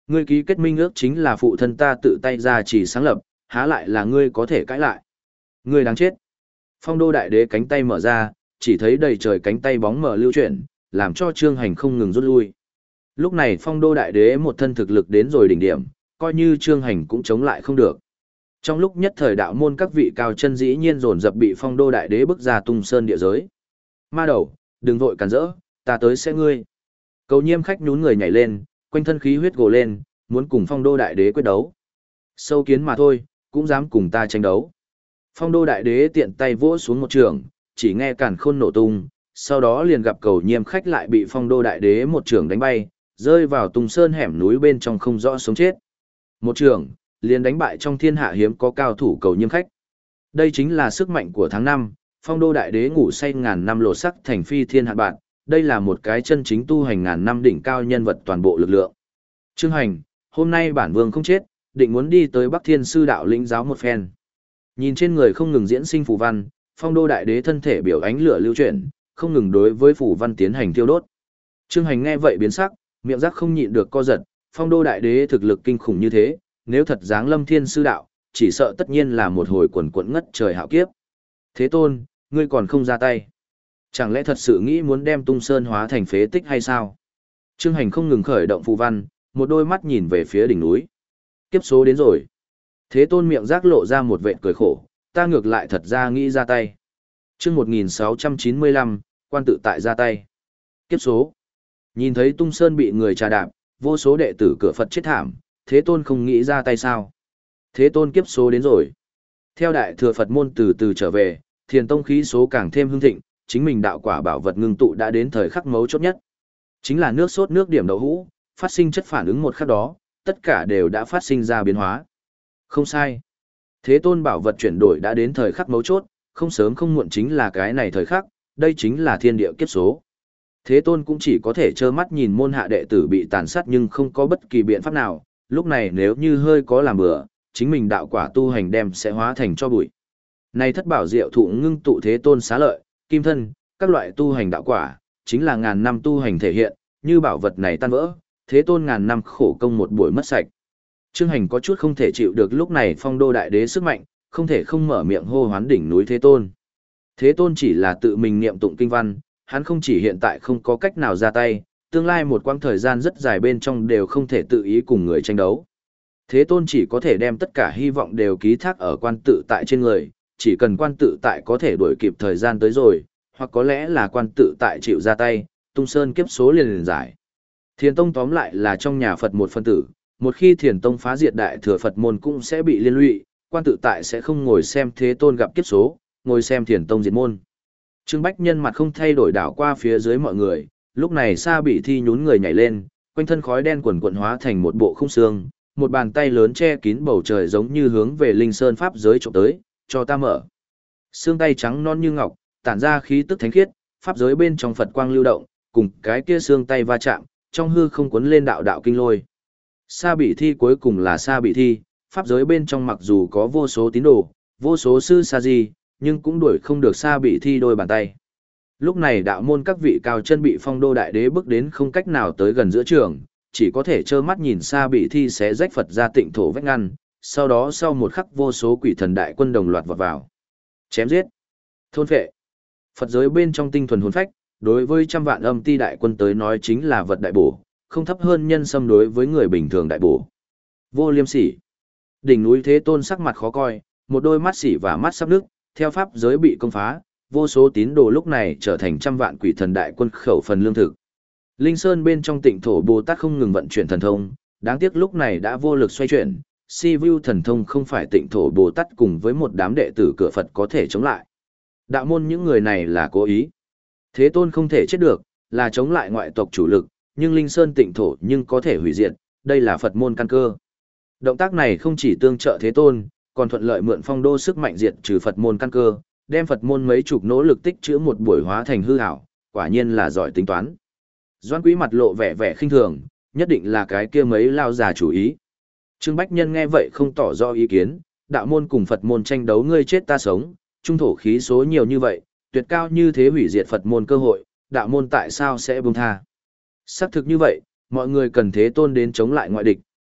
Ngươi ký kết minh ước chính là phụ thân ta tự tay ra chỉ sáng lập, há lại là ngươi có thể cãi lại. Ngươi đáng chết. Phong đô đại đế cánh tay mở ra, chỉ thấy đầy trời cánh tay bóng mở lưu chuyển, làm cho Trương Hành không ngừng rút lui. Lúc này phong đô đại đế một thân thực lực đến rồi đỉnh điểm, coi như Trương Hành cũng chống lại không được. Trong lúc nhất thời đạo môn các vị cao chân dĩ nhiên dồn dập bị phong đô đại đế bức ra tung sơn địa giới. Ma đầu, đừng vội cản rỡ, ta tới sẽ ngươi. Cầu Nhiêm khách nhún người nhảy lên, quanh thân khí huyết gồ lên, muốn cùng phong đô đại đế quyết đấu. Sâu kiến mà thôi, cũng dám cùng ta tranh đấu. Phong đô đại đế tiện tay vỗ xuống một trường, chỉ nghe càn khôn nổ tung, sau đó liền gặp Cầu Nhiêm khách lại bị phong đô đại đế một trường đánh bay, rơi vào tung sơn hẻm núi bên trong không rõ sống chết. Một trường, liền đánh bại trong thiên hạ hiếm có cao thủ Cầu Nhiêm khách. Đây chính là sức mạnh của tháng năm, phong đô đại đế ngủ say ngàn năm lột sắc thành phi thiên hạ bạn, đây là một cái chân chính tu hành ngàn năm đỉnh cao nhân vật toàn bộ lực lượng. Trương Hành, hôm nay bản vương không chết, định muốn đi tới Bắc Thiên Sư đạo lĩnh giáo một phen. Nhìn trên người không ngừng diễn sinh phù văn, phong đô đại đế thân thể biểu ánh lửa lưu chuyển, không ngừng đối với phù văn tiến hành thiêu đốt. Trương Hành nghe vậy biến sắc, miệng rắc không nhịn được co giật, phong đô đại đế thực lực kinh khủng như thế, nếu thật giáng lâm Thiên Sư đạo, chỉ sợ tất nhiên là một hồi quần quẫn ngất trời hạo kiếp. Thế Tôn, ngươi còn không ra tay. Chẳng lẽ thật sự nghĩ muốn đem Tung Sơn hóa thành phế tích hay sao? Trương Hành không ngừng khởi động phù văn, một đôi mắt nhìn về phía đỉnh núi. Kiếp số đến rồi. Thế Tôn miệng rác lộ ra một vệt cười khổ, ta ngược lại thật ra nghĩ ra tay. Chương một nghìn sáu trăm chín mươi lăm, quan tự tại ra tay. Kiếp số. Nhìn thấy Tung Sơn bị người trà đạp, vô số đệ tử cửa Phật chết thảm, Thế Tôn không nghĩ ra tay sao? Thế Tôn kiếp số đến rồi. Theo đại thừa Phật môn từ từ trở về, Thiền Tông khí số càng thêm hưng thịnh, chính mình đạo quả bảo vật ngưng tụ đã đến thời khắc mấu chốt nhất. Chính là nước sốt nước điểm đậu hũ, phát sinh chất phản ứng một khắc đó, tất cả đều đã phát sinh ra biến hóa. Không sai. Thế Tôn bảo vật chuyển đổi đã đến thời khắc mấu chốt, không sớm không muộn chính là cái này thời khắc, đây chính là thiên địa kiếp số. Thế Tôn cũng chỉ có thể trơ mắt nhìn môn hạ đệ tử bị tàn sát nhưng không có bất kỳ biện pháp nào, lúc này nếu như hơi có làm bừa, chính mình đạo quả tu hành đem sẽ hóa thành cho bụi. Này thất bảo diệu thụ ngưng tụ Thế Tôn xá lợi, kim thân, các loại tu hành đạo quả, chính là ngàn năm tu hành thể hiện, như bảo vật này tan vỡ, Thế Tôn ngàn năm khổ công một buổi mất sạch. Trương Hành có chút không thể chịu được lúc này phong đô đại đế sức mạnh, không thể không mở miệng hô hoán đỉnh núi Thế Tôn. Thế Tôn chỉ là tự mình niệm tụng kinh văn, hắn không chỉ hiện tại không có cách nào ra tay, tương lai một quãng thời gian rất dài bên trong đều không thể tự ý cùng người tranh đấu. Thế Tôn chỉ có thể đem tất cả hy vọng đều ký thác ở quan tự tại trên người, chỉ cần quan tự tại có thể đuổi kịp thời gian tới rồi, hoặc có lẽ là quan tự tại chịu ra tay, Tung Sơn kiếp số liền liền giải. Thiền Tông tóm lại là trong nhà Phật một phân tử, một khi Thiền Tông phá diệt đại thừa Phật môn cũng sẽ bị liên lụy, quan tự tại sẽ không ngồi xem Thế Tôn gặp kiếp số, ngồi xem Thiền Tông diệt môn. Trương Bách Nhân mặt không thay đổi đảo qua phía dưới mọi người, lúc này Sa Bị Thi nhún người nhảy lên, quanh thân khói đen quần quần hóa thành một bộ khung xương, một bàn tay lớn che kín bầu trời giống như hướng về Linh Sơn pháp giới chụp tới, cho ta mở. Xương tay trắng non như ngọc, tản ra khí tức thánh khiết, pháp giới bên trong Phật quang lưu động, cùng cái kia xương tay va chạm, trong hư không cuốn lên đạo đạo kinh lôi. Sa Bị Thi cuối cùng là Sa Bị Thi, pháp giới bên trong mặc dù có vô số tín đồ, vô số sư sa di, nhưng cũng đuổi không được Sa Bị Thi đôi bàn tay. Lúc này đạo môn các vị cao chân bị phong đô đại đế bước đến không cách nào tới gần giữa trường, chỉ có thể trơ mắt nhìn Sa Bị Thi xé rách Phật ra tịnh thổ vách ngăn, sau đó sau một khắc vô số quỷ thần đại quân đồng loạt vọt vào. Chém giết, thôn phệ. Phật giới bên trong tinh thuần hồn phách, đối với trăm vạn âm ti đại quân tới nói chính là vật đại bổ, không thấp hơn nhân sâm đối với người bình thường đại bổ. Vô liêm sỉ. Đỉnh núi Thế Tôn sắc mặt khó coi, một đôi mắt sỉ và mắt sắp nước, theo pháp giới bị công phá, vô số tín đồ lúc này trở thành trăm vạn quỷ thần đại quân khẩu phần lương thực. Linh Sơn bên trong tịnh thổ Bồ Tát không ngừng vận chuyển thần thông, đáng tiếc lúc này đã vô lực xoay chuyển, si vu thần thông không phải tịnh thổ Bồ Tát cùng với một đám đệ tử cửa Phật có thể chống lại. Đạo môn những người này là cố ý. Thế Tôn không thể chết được, là chống lại ngoại tộc chủ lực, nhưng Linh Sơn tịnh thổ nhưng có thể hủy diệt, đây là Phật môn căn cơ. Động tác này không chỉ tương trợ Thế Tôn, còn thuận lợi mượn phong đô sức mạnh diệt trừ Phật môn căn cơ, đem Phật môn mấy chục nỗ lực tích trữ một buổi hóa thành hư ảo, quả nhiên là giỏi tính toán. Doan Quý mặt lộ vẻ vẻ khinh thường, nhất định là cái kia mấy lao già chủ ý. Trương Bách Nhân nghe vậy không tỏ rõ ý kiến, đạo môn cùng Phật môn tranh đấu ngươi chết ta sống, trung thổ khí số nhiều như vậy, tuyệt cao như thế hủy diệt Phật môn cơ hội, đạo môn tại sao sẽ buông tha? Xác thực như vậy, mọi người cần Thế Tôn đến chống lại ngoại địch,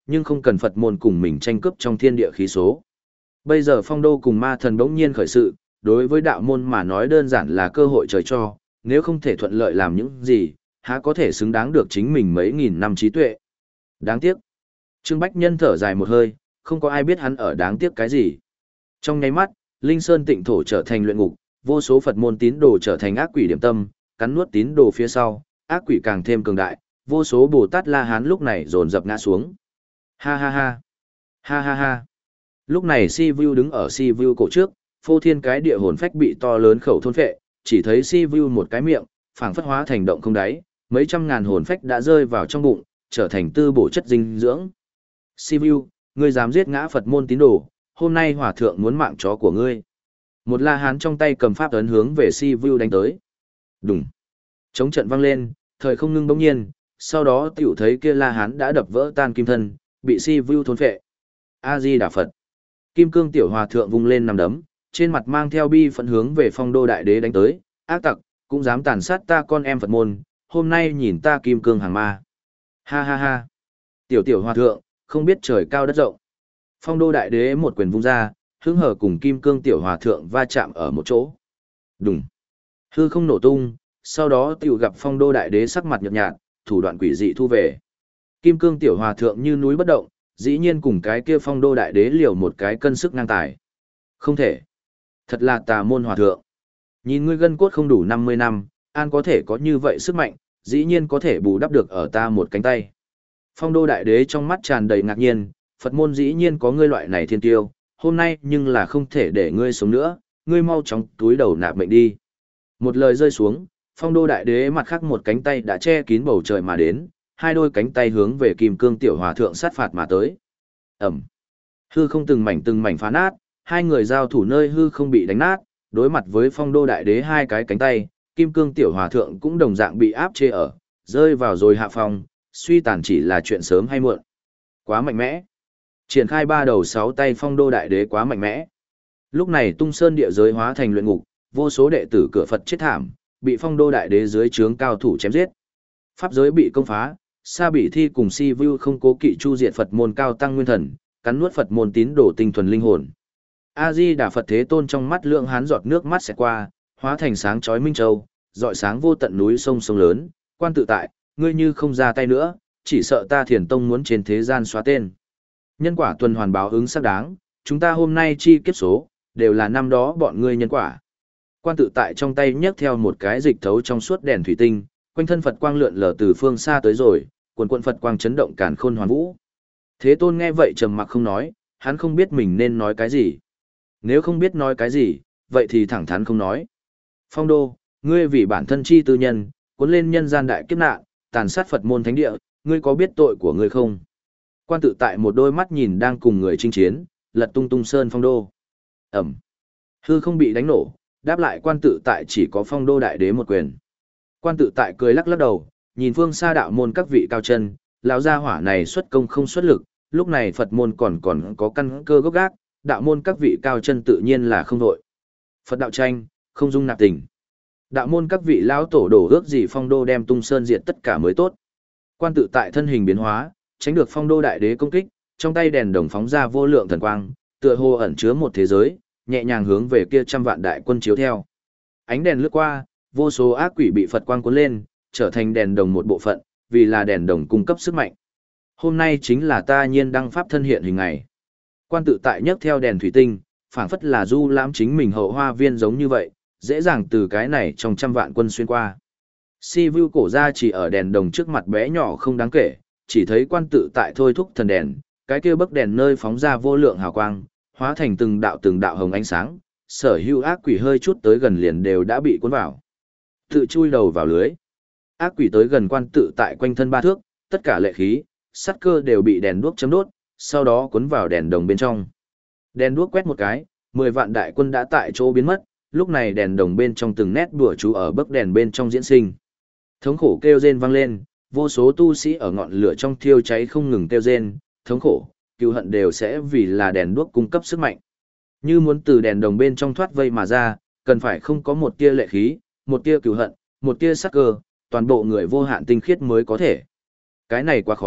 nhưng không cần Phật môn cùng mình tranh cướp trong thiên địa khí số. Bây giờ phong đô cùng ma thần bỗng nhiên khởi sự, đối với đạo môn mà nói đơn giản là cơ hội trời cho, nếu không thể thuận lợi làm những gì, há có thể xứng đáng được chính mình mấy nghìn năm trí tuệ. Đáng tiếc. Trương Bách Nhân thở dài một hơi, không có ai biết hắn ở đáng tiếc cái gì. Trong nháy mắt, Linh Sơn tịnh thổ trở thành luyện ngục, vô số Phật môn tín đồ trở thành ác quỷ điểm tâm, cắn nuốt tín đồ phía sau, ác quỷ càng thêm cường đại, vô số Bồ Tát La Hán lúc này dồn dập ngã xuống. Ha ha ha. Ha ha ha. Lúc này Si Vu đứng ở Si Vu cổ trước, phô thiên cái địa hồn phách bị to lớn khẩu thôn phệ, chỉ thấy Si Vu một cái miệng, phảng phất hóa thành động không đáy, mấy trăm ngàn hồn phách đã rơi vào trong bụng, trở thành tư bổ chất dinh dưỡng. Si Vu, ngươi dám giết ngã Phật môn tín đồ, hôm nay hòa thượng muốn mạng chó của ngươi. Một La Hán trong tay cầm pháp ấn hướng về Si Vu đánh tới. Đùng. Chống trận vang lên, thời không ngưng bỗng nhiên, sau đó tiểu thấy kia La Hán đã đập vỡ tan kim thân, bị Si Vu thôn phệ. A Di Đà Phật. Kim Cương tiểu hòa thượng vung lên nằm đấm, trên mặt mang theo bi phẫn hướng về Phong Đô đại đế đánh tới, ác tặc, cũng dám tàn sát ta con em Phật môn, hôm nay nhìn ta Kim Cương hàng ma. Ha ha ha. Tiểu tiểu hòa thượng, không biết trời cao đất rộng. Phong Đô đại đế một quyền vung ra, hứng hở cùng Kim Cương tiểu hòa thượng va chạm ở một chỗ. Đùng. Hư không nổ tung, sau đó tiểu gặp Phong Đô đại đế sắc mặt nhợt nhạt, thủ đoạn quỷ dị thu về. Kim Cương tiểu hòa thượng như núi bất động, dĩ nhiên cùng cái kia Phong Đô đại đế liều một cái cân sức ngang tài. Không thể. Thật là tà môn hòa thượng. Nhìn ngươi gân cốt không đủ năm mươi năm, an có thể có như vậy sức mạnh, dĩ nhiên có thể bù đắp được ở ta một cánh tay. Phong Đô đại đế trong mắt tràn đầy ngạc nhiên, Phật môn dĩ nhiên có ngươi loại này thiên tiêu, hôm nay nhưng là không thể để ngươi sống nữa, ngươi mau chóng túi đầu nạp mệnh đi. Một lời rơi xuống, Phong Đô đại đế mặt khác một cánh tay đã che kín bầu trời mà đến, hai đôi cánh tay hướng về Kim Cương tiểu hòa thượng sát phạt mà tới. Ẩm. Hư không từng mảnh từng mảnh phá nát, hai người giao thủ nơi hư không bị đánh nát, đối mặt với Phong Đô đại đế hai cái cánh tay, Kim Cương tiểu hòa thượng cũng đồng dạng bị áp chế ở, rơi vào rồi hạ phong, suy tàn chỉ là chuyện sớm hay muộn. Quá mạnh mẽ. Triển khai ba đầu sáu tay Phong Đô đại đế quá mạnh mẽ. Lúc này Tung Sơn địa giới hóa thành luyện ngục, vô số đệ tử cửa Phật chết thảm, bị Phong Đô đại đế dưới trướng cao thủ chém giết. Pháp giới bị công phá, Sa Bỉ Thi cùng Si Vu không cố kỵ chu diệt Phật môn cao tăng nguyên thần, cắn nuốt Phật môn tín đồ tinh thuần linh hồn. A Di Đà Phật Thế Tôn trong mắt lượng hán giọt nước mắt sẽ qua, hóa thành sáng chói minh châu, rọi sáng vô tận núi sông sông lớn, quan tự tại, ngươi như không ra tay nữa, chỉ sợ ta Thiền Tông muốn trên thế gian xóa tên. Nhân quả tuần hoàn báo ứng xác đáng, chúng ta hôm nay chi kiếp số, đều là năm đó bọn ngươi nhân quả. Quan tự tại trong tay nhấc theo một cái dịch thấu trong suốt đèn thủy tinh, quanh thân Phật quang lượn lờ từ phương xa tới rồi, quần quần Phật quang chấn động càn khôn hoàn vũ. Thế Tôn nghe vậy trầm mặc không nói, hắn không biết mình nên nói cái gì. Nếu không biết nói cái gì, vậy thì thẳng thắn không nói. Phong Đô, ngươi vì bản thân chi tư nhân, cuốn lên nhân gian đại kiếp nạn, tàn sát Phật môn thánh địa, ngươi có biết tội của ngươi không? Quan tự tại một đôi mắt nhìn đang cùng người chinh chiến, lật tung tung sơn Phong Đô. Ẩm. Hư không bị đánh nổ, đáp lại quan tự tại chỉ có Phong Đô đại đế một quyền. Quan tự tại cười lắc lắc đầu, nhìn phương xa đạo môn các vị cao chân, lão gia hỏa này xuất công không xuất lực, lúc này Phật môn còn còn có căn cơ gốc gác, đạo môn các vị cao chân tự nhiên là không đội. Phật đạo tranh, không dung nạp tình. Đạo môn các vị lão tổ đổ ước gì Phong Đô đem Tung Sơn diệt tất cả mới tốt. Quan tự tại thân hình biến hóa, tránh được Phong Đô đại đế công kích, trong tay đèn đồng phóng ra vô lượng thần quang, tựa hồ ẩn chứa một thế giới, nhẹ nhàng hướng về kia trăm vạn đại quân chiếu theo. Ánh đèn lướt qua, vô số ác quỷ bị Phật quang cuốn lên, trở thành đèn đồng một bộ phận, vì là đèn đồng cung cấp sức mạnh. Hôm nay chính là ta nhiên đăng pháp thân hiện hình ngày. Quan tự tại nhấc theo đèn thủy tinh, phảng phất là du lãm chính mình hậu hoa viên giống như vậy, dễ dàng từ cái này trong trăm vạn quân xuyên qua. Si Vu cổ ra chỉ ở đèn đồng trước mặt bé nhỏ không đáng kể, chỉ thấy quan tự tại thôi thúc thần đèn, cái kia bấc đèn nơi phóng ra vô lượng hào quang, hóa thành từng đạo từng đạo hồng ánh sáng, sở hữu ác quỷ hơi chút tới gần liền đều đã bị cuốn vào. Tự chui đầu vào lưới. Ác quỷ tới gần quan tự tại quanh thân ba thước, tất cả lệ khí, sắt cơ đều bị đèn đuốc chấm đốt, sau đó cuốn vào đèn đồng bên trong. Đèn đuốc quét một cái, mười vạn đại quân đã tại chỗ biến mất, lúc này đèn đồng bên trong từng nét đùa chú ở bấc đèn bên trong diễn sinh. Thống khổ kêu rên vang lên, vô số tu sĩ ở ngọn lửa trong thiêu cháy không ngừng kêu rên, thống khổ, cừu hận đều sẽ vì là đèn đuốc cung cấp sức mạnh. Như muốn từ đèn đồng bên trong thoát vây mà ra, cần phải không có một tia lệ khí, một tia cừu hận, một tia sắc cơ, toàn bộ người vô hạn tinh khiết mới có thể. Cái này quá khó,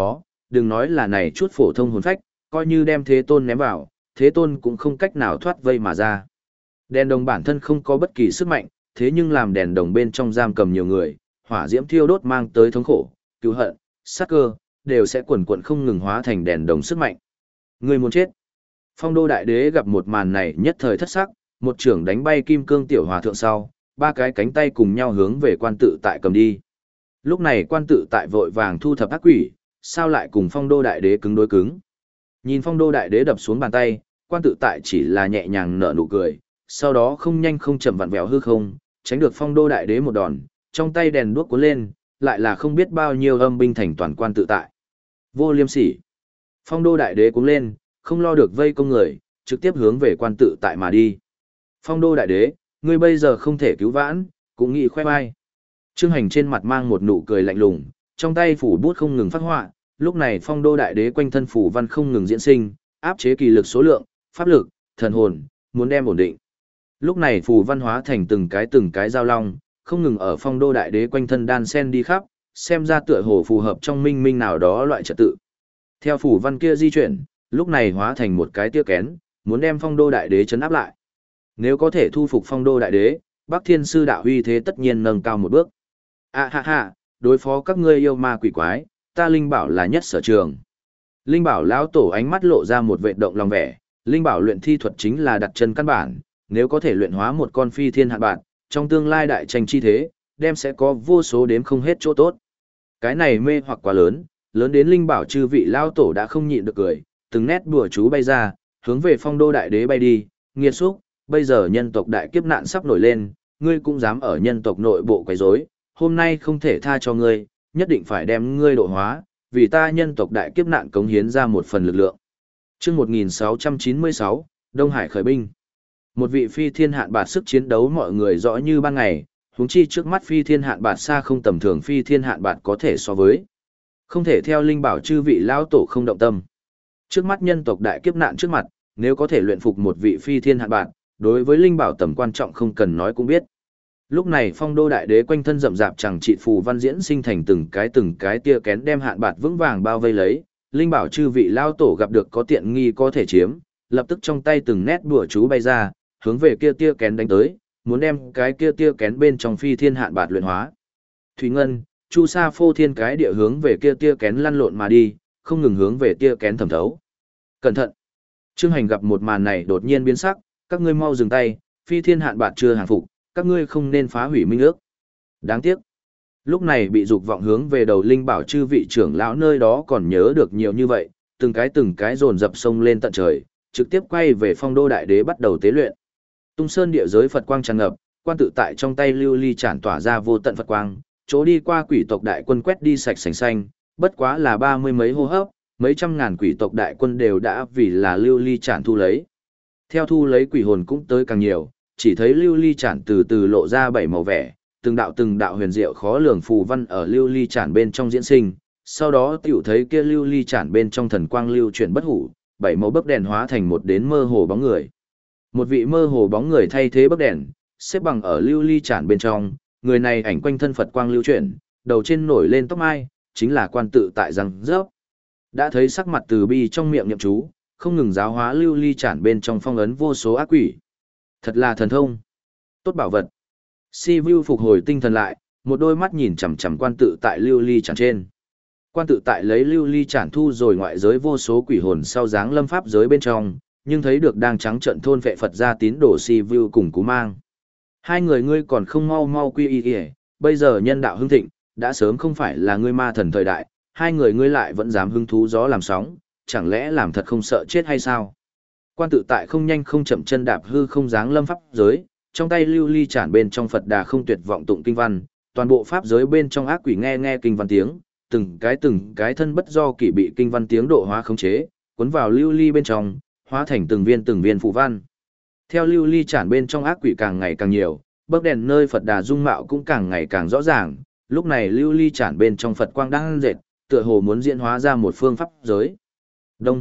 đừng nói là này chút phổ thông hồn phách, coi như đem thế tôn ném vào, thế tôn cũng không cách nào thoát vây mà ra. Đèn đồng bản thân không có bất kỳ sức mạnh, thế nhưng làm đèn đồng bên trong giam cầm nhiều người, hỏa diễm thiêu đốt mang tới thống khổ, cứu hận, sát cơ, đều sẽ quần quần không ngừng hóa thành đèn đồng sức mạnh. Người muốn chết. Phong đô đại đế gặp một màn này nhất thời thất sắc, một trưởng đánh bay kim cương tiểu hòa thượng sau, ba cái cánh tay cùng nhau hướng về quan tự tại cầm đi. Lúc này quan tự tại vội vàng thu thập ác quỷ, sao lại cùng phong đô đại đế cứng đối cứng. Nhìn phong đô đại đế đập xuống bàn tay, quan tự tại chỉ là nhẹ nhàng nở nụ cười, sau đó không nhanh không chậm vặn vẹo hư không, tránh được phong đô đại đế một đòn, trong tay đèn đuốc cuốn lên, lại là không biết bao nhiêu âm binh thành toàn quan tự tại. Vô liêm sỉ. Phong đô đại đế cuống lên, không lo được vây công người, trực tiếp hướng về quan tự tại mà đi. Phong đô đại đế, ngươi bây giờ không thể cứu vãn, cũng nghĩ khoe vai. Trương Hành trên mặt mang một nụ cười lạnh lùng, trong tay phủ bút không ngừng phát họa, lúc này phong đô đại đế quanh thân phủ văn không ngừng diễn sinh, áp chế kỳ lực số lượng, pháp lực, thần hồn, muốn đem ổn định. Lúc này phù văn hóa thành từng cái từng cái giao long, không ngừng ở phong đô đại đế quanh thân đan sen đi khắp, xem ra tựa hồ phù hợp trong minh minh nào đó loại trật tự. Theo phù văn kia di chuyển, lúc này hóa thành một cái tia kén, muốn đem phong đô đại đế chấn áp lại. Nếu có thể thu phục phong đô đại đế, Bắc Thiên sư đạo uy thế tất nhiên nâng cao một bước. À ha ha, đối phó các ngươi yêu ma quỷ quái, ta Linh Bảo là nhất sở trường. Linh Bảo lão tổ ánh mắt lộ ra một vệ động lòng vẻ, Linh Bảo luyện thi thuật chính là đặt chân căn bản, nếu có thể luyện hóa một con phi thiên hạn bản, trong tương lai đại tranh chi thế, đem sẽ có vô số đếm không hết chỗ tốt. Cái này mê hoặc quá lớn, lớn đến Linh Bảo chư vị lão tổ đã không nhịn được cười, từng nét đùa chú bay ra, hướng về phong đô đại đế bay đi, nghiệt xúc, bây giờ nhân tộc đại kiếp nạn sắp nổi lên, ngươi cũng dám ở nhân tộc nội bộ quấy rối, hôm nay không thể tha cho ngươi, nhất định phải đem ngươi độ hóa, vì ta nhân tộc đại kiếp nạn cống hiến ra một phần lực lượng. Chương một nghìn sáu trăm chín mươi sáu, Đông Hải khởi binh. Một vị phi thiên hạn bạt sức chiến đấu mọi người rõ như ban ngày, huống chi trước mắt phi thiên hạn bạt xa không tầm thường phi thiên hạn bạt có thể so với. Không thể theo Linh Bảo chư vị lão tổ không động tâm. Trước mắt nhân tộc đại kiếp nạn trước mặt, nếu có thể luyện phục một vị phi thiên hạn bạt, đối với Linh Bảo tầm quan trọng không cần nói cũng biết. Lúc này phong đô đại đế quanh thân rậm rạp chẳng trị phù văn diễn sinh thành từng cái từng cái tia kén đem hạn bạt vững vàng bao vây lấy, Linh Bảo chư vị lao tổ gặp được có tiện nghi có thể chiếm, lập tức trong tay từng nét đùa chú bay ra, hướng về kia tia kén đánh tới, muốn đem cái kia tia kén bên trong phi thiên hạn bạt luyện hóa. Thủy Ngân, Chu Sa phô thiên cái địa hướng về kia tia kén lăn lộn mà đi, không ngừng hướng về tia kén thẩm thấu. Cẩn thận! Trương Hành gặp một màn này đột nhiên biến sắc, các ngươi mau dừng tay, phi thiên hạn bạt chưa hàng phục, các ngươi không nên phá hủy minh ước. Đáng tiếc. Lúc này bị dục vọng hướng về đầu Linh Bảo chư vị trưởng lão nơi đó còn nhớ được nhiều như vậy, từng cái từng cái dồn dập sông lên tận trời, trực tiếp quay về phong đô đại đế bắt đầu tế luyện. Tung sơn địa giới Phật quang tràn ngập, quan tự tại trong tay lưu ly tràn tỏa ra vô tận Phật quang, chỗ đi qua quỷ tộc đại quân quét đi sạch sành xanh, bất quá là ba mươi mấy hô hấp, mấy trăm ngàn quỷ tộc đại quân đều đã vì là lưu ly tràn thu lấy. Theo thu lấy quỷ hồn cũng tới càng nhiều, chỉ thấy lưu ly tràn từ từ lộ ra bảy màu vẻ, từng đạo từng đạo huyền diệu khó lường phù văn ở lưu ly tràn bên trong diễn sinh, sau đó tiểu thấy kia lưu ly tràn bên trong thần quang lưu chuyển bất hủ, bảy màu bấc đèn hóa thành một đến mơ hồ bóng người. Một vị mơ hồ bóng người thay thế bấc đèn, xếp bằng ở lưu ly tràn bên trong, người này ảnh quanh thân Phật quang lưu chuyển, đầu trên nổi lên tóc mai, chính là quan tự tại răng rớp. Đã thấy sắc mặt từ bi trong miệng niệm chú, không ngừng giáo hóa lưu ly tràn bên trong phong ấn vô số ác quỷ. Thật là thần thông. Tốt bảo vật. Si Vu phục hồi tinh thần lại, một đôi mắt nhìn chằm chằm quan tự tại lưu ly tràn trên. Quan tự tại lấy lưu ly tràn thu rồi ngoại giới vô số quỷ hồn sau dáng lâm pháp giới bên trong, nhưng thấy được đang trắng trận thôn vệ Phật gia tín đồ Si Vu cùng Cú Mang. Hai người ngươi còn không mau mau quy y y, bây giờ nhân đạo hưng thịnh, đã sớm không phải là ngươi ma thần thời đại, hai người ngươi lại vẫn dám hứng thú gió làm sóng, chẳng lẽ làm thật không sợ chết hay sao? Quan tự tại không nhanh không chậm chân đạp hư không dáng lâm pháp giới, trong tay lưu ly tràn bên trong Phật đà không tuyệt vọng tụng kinh văn, toàn bộ pháp giới bên trong ác quỷ nghe nghe kinh văn tiếng, từng cái từng cái thân bất do kỷ bị kinh văn tiếng độ hóa khống chế, cuốn vào lưu ly bên trong, hóa thành từng viên từng viên phù văn. Theo lưu ly tràn bên trong ác quỷ càng ngày càng nhiều, bấc đèn nơi Phật đà dung mạo cũng càng ngày càng rõ ràng, lúc này lưu ly tràn bên trong Phật quang đang dệt, tựa hồ muốn diễn hóa ra một phương pháp giới. Đông.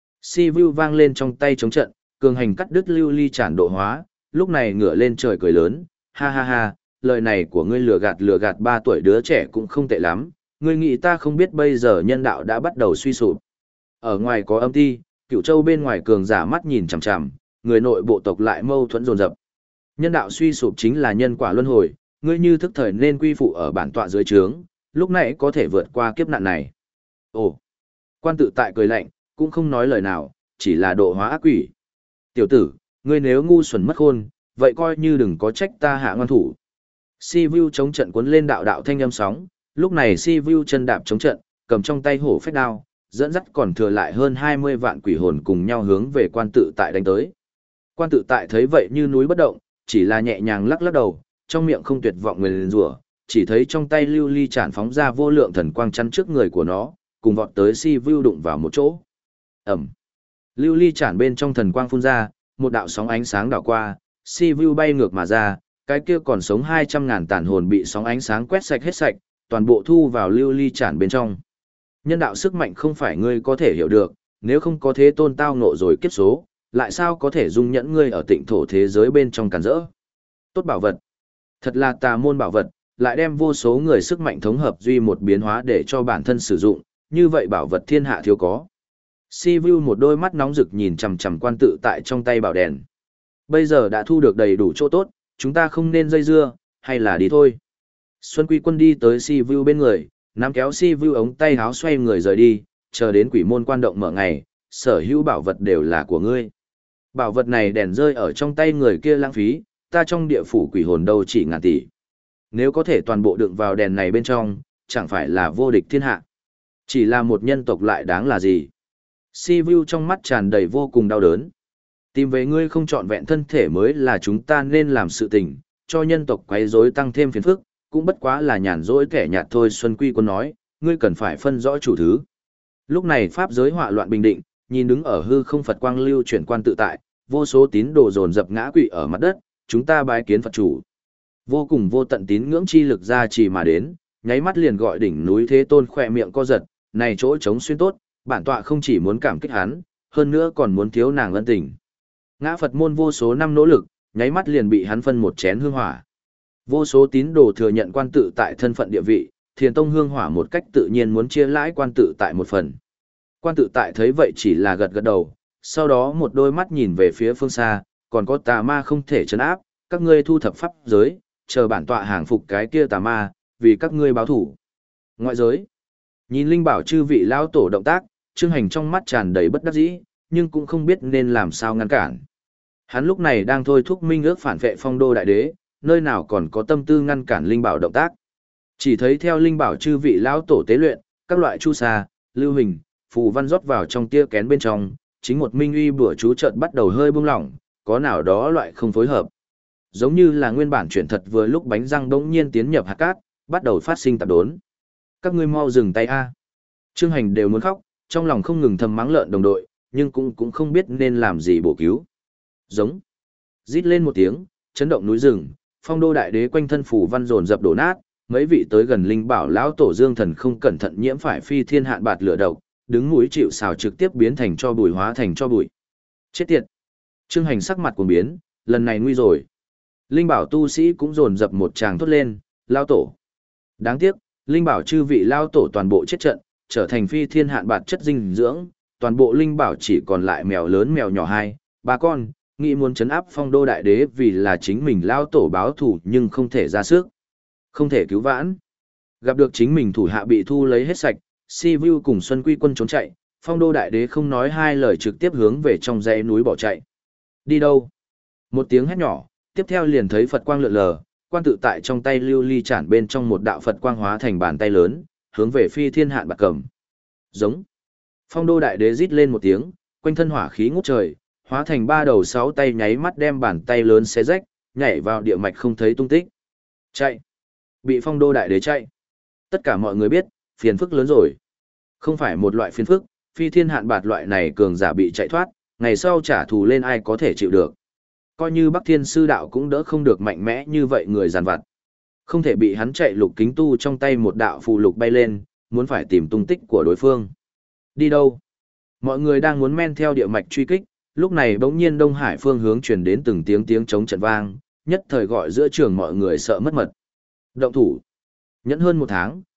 Si Vu vang lên trong tay chống trận, cường hành cắt đứt lưu ly tràn độ hóa, lúc này ngửa lên trời cười lớn, ha ha ha, lời này của ngươi lừa gạt lừa gạt ba tuổi đứa trẻ cũng không tệ lắm, ngươi nghĩ ta không biết bây giờ nhân đạo đã bắt đầu suy sụp. Ở ngoài có âm ti, Cửu Châu bên ngoài cường giả mắt nhìn chằm chằm, người nội bộ tộc lại mâu thuẫn dồn dập. Nhân đạo suy sụp chính là nhân quả luân hồi, ngươi như thức thời nên quy phụ ở bản tọa dưới trướng, lúc này có thể vượt qua kiếp nạn này. Ồ, quan tự tại cười lạnh, cũng không nói lời nào, chỉ là độ hóa ác quỷ. Tiểu tử, ngươi nếu ngu xuẩn mất khôn, vậy coi như đừng có trách ta hạ ngoan thủ. Si Vu chống trận cuốn lên đạo đạo thanh âm sóng, lúc này Si Vu chân đạp chống trận, cầm trong tay hổ phách đao, dẫn dắt còn thừa lại hơn hai mươi vạn quỷ hồn cùng nhau hướng về quan tự tại đánh tới. Quan tự tại thấy vậy như núi bất động, chỉ là nhẹ nhàng lắc lắc đầu, trong miệng không tuyệt vọng nguyền rủa, chỉ thấy trong tay lưu ly chản phóng ra vô lượng thần quang chắn trước người của nó, cùng vọt tới Si Vu đụng vào một chỗ. Ẩm. Lưu ly chản bên trong thần quang phun ra, một đạo sóng ánh sáng đảo qua, Si Vu bay ngược mà ra, cái kia còn sống hai trăm ngàn tàn hồn bị sóng ánh sáng quét sạch hết sạch, toàn bộ thu vào lưu ly chản bên trong. Nhân đạo sức mạnh không phải ngươi có thể hiểu được, nếu không có thế tôn tao ngộ rồi kiếp số, lại sao có thể dung nhẫn ngươi ở tịnh thổ thế giới bên trong cản rỡ. Tốt bảo vật. Thật là tà môn bảo vật, lại đem vô số người sức mạnh thống hợp duy một biến hóa để cho bản thân sử dụng, như vậy bảo vật thiên hạ thiếu có. Si Vu một đôi mắt nóng rực nhìn chằm chằm quan tự tại trong tay bảo đèn. Bây giờ đã thu được đầy đủ chỗ tốt, chúng ta không nên dây dưa, hay là đi thôi. Xuân Quy Quân đi tới Si Vu bên người, nắm kéo Si Vu ống tay háo xoay người rời đi, chờ đến quỷ môn quan động mở ngày, sở hữu bảo vật đều là của ngươi. Bảo vật này đèn rơi ở trong tay người kia lãng phí, ta trong địa phủ quỷ hồn đâu chỉ ngàn tỷ. Nếu có thể toàn bộ đựng vào đèn này bên trong, chẳng phải là vô địch thiên hạ. Chỉ là một nhân tộc lại đáng là gì? Si Vu trong mắt tràn đầy vô cùng đau đớn. Tìm về ngươi không trọn vẹn thân thể mới là chúng ta nên làm sự tình, cho nhân tộc quấy rối tăng thêm phiền phức, cũng bất quá là nhàn rỗi kẻ nhạt thôi. Xuân Quy Quân nói, ngươi cần phải phân rõ chủ thứ. Lúc này pháp giới họa loạn bình định, nhìn đứng ở hư không Phật quang lưu chuyển quan tự tại, vô số tín đồ dồn dập ngã quỵ ở mặt đất, chúng ta bái kiến Phật chủ. Vô cùng vô tận tín ngưỡng chi lực ra trì mà đến, nháy mắt liền gọi đỉnh núi Thế Tôn khỏe miệng co giật, này chỗ trống xuyên tốt, bản tọa không chỉ muốn cảm kích hắn, hơn nữa còn muốn thiếu nàng ân tình. Ngã Phật môn vô số năm nỗ lực, nháy mắt liền bị hắn phân một chén hương hỏa. Vô số tín đồ thừa nhận quan tự tại thân phận địa vị, Thiền Tông hương hỏa một cách tự nhiên muốn chia lãi quan tự tại một phần. Quan tự tại thấy vậy chỉ là gật gật đầu, sau đó một đôi mắt nhìn về phía phương xa, còn có tà ma không thể trấn áp, các ngươi thu thập pháp giới, chờ bản tọa hàng phục cái kia tà ma, vì các ngươi báo thủ. Ngoại giới, nhìn Linh Bảo chư vị lão tổ động tác, Trương Hành trong mắt tràn đầy bất đắc dĩ, nhưng cũng không biết nên làm sao ngăn cản. Hắn lúc này đang thôi thúc minh ước phản vệ Phong Đô đại đế, nơi nào còn có tâm tư ngăn cản Linh Bảo động tác. Chỉ thấy theo Linh Bảo chư vị lão tổ tế luyện, các loại chu sa, lưu hình, phù văn rót vào trong tia kén bên trong, chính một minh uy bữa chú chợt bắt đầu hơi buông lỏng, có nào đó loại không phối hợp. Giống như là nguyên bản chuyển thật vừa lúc bánh răng đống nhiên tiến nhập hạt cát, bắt đầu phát sinh tạp đốn. Các ngươi mau dừng tay a. Trương Hành đều muốn khóc, trong lòng không ngừng thầm mắng lợn đồng đội, nhưng cũng cũng không biết nên làm gì bổ cứu. Giống. Rít lên một tiếng, chấn động núi rừng, Phong Đô đại đế quanh thân phủ văn dồn dập đổ nát, mấy vị tới gần Linh Bảo lão tổ Dương Thần không cẩn thận nhiễm phải phi thiên hạn bạt lửa độc, đứng mũi chịu sào trực tiếp biến thành cho bụi hóa thành cho bụi. Chết tiệt. Trương Hành sắc mặt cuồng biến, lần này nguy rồi. Linh Bảo tu sĩ cũng dồn dập một tràng thốt lên, lao tổ. Đáng tiếc, Linh Bảo chư vị lao tổ toàn bộ chết trận, trở thành phi thiên hạn bạt chất dinh dưỡng, toàn bộ Linh Bảo chỉ còn lại mèo lớn mèo nhỏ hai, ba con, nghĩ muốn chấn áp Phong Đô đại đế vì là chính mình lao tổ báo thủ nhưng không thể ra sức, không thể cứu vãn. Gặp được chính mình thủ hạ bị thu lấy hết sạch, Si Vu cùng Xuân Quy Quân trốn chạy, Phong Đô đại đế không nói hai lời trực tiếp hướng về trong dãy núi bỏ chạy. Đi đâu? Một tiếng hét nhỏ, tiếp theo liền thấy Phật quang lượn lờ, quan tự tại trong tay lưu ly chản bên trong một đạo Phật quang hóa thành bàn tay lớn, hướng về phi thiên hạn bạc cầm. Giống. Phong Đô đại đế rít lên một tiếng, quanh thân hỏa khí ngút trời, hóa thành ba đầu sáu tay nháy mắt đem bàn tay lớn xé rách, nhảy vào địa mạch không thấy tung tích. Chạy. Bị Phong Đô đại đế chạy. Tất cả mọi người biết, phiền phức lớn rồi. Không phải một loại phiền phức, phi thiên hạn bạt loại này cường giả bị chạy thoát, ngày sau trả thù lên ai có thể chịu được. Coi như Bắc Thiên Sư Đạo cũng đỡ không được mạnh mẽ như vậy người giàn vặt. Không thể bị hắn chạy lục kính tu trong tay một đạo phù lục bay lên, muốn phải tìm tung tích của đối phương. Đi đâu? Mọi người đang muốn men theo địa mạch truy kích, lúc này bỗng nhiên Đông Hải phương hướng truyền đến từng tiếng tiếng chống trận vang, nhất thời gọi giữa trường mọi người sợ mất mật. Động thủ. Nhẫn hơn một tháng,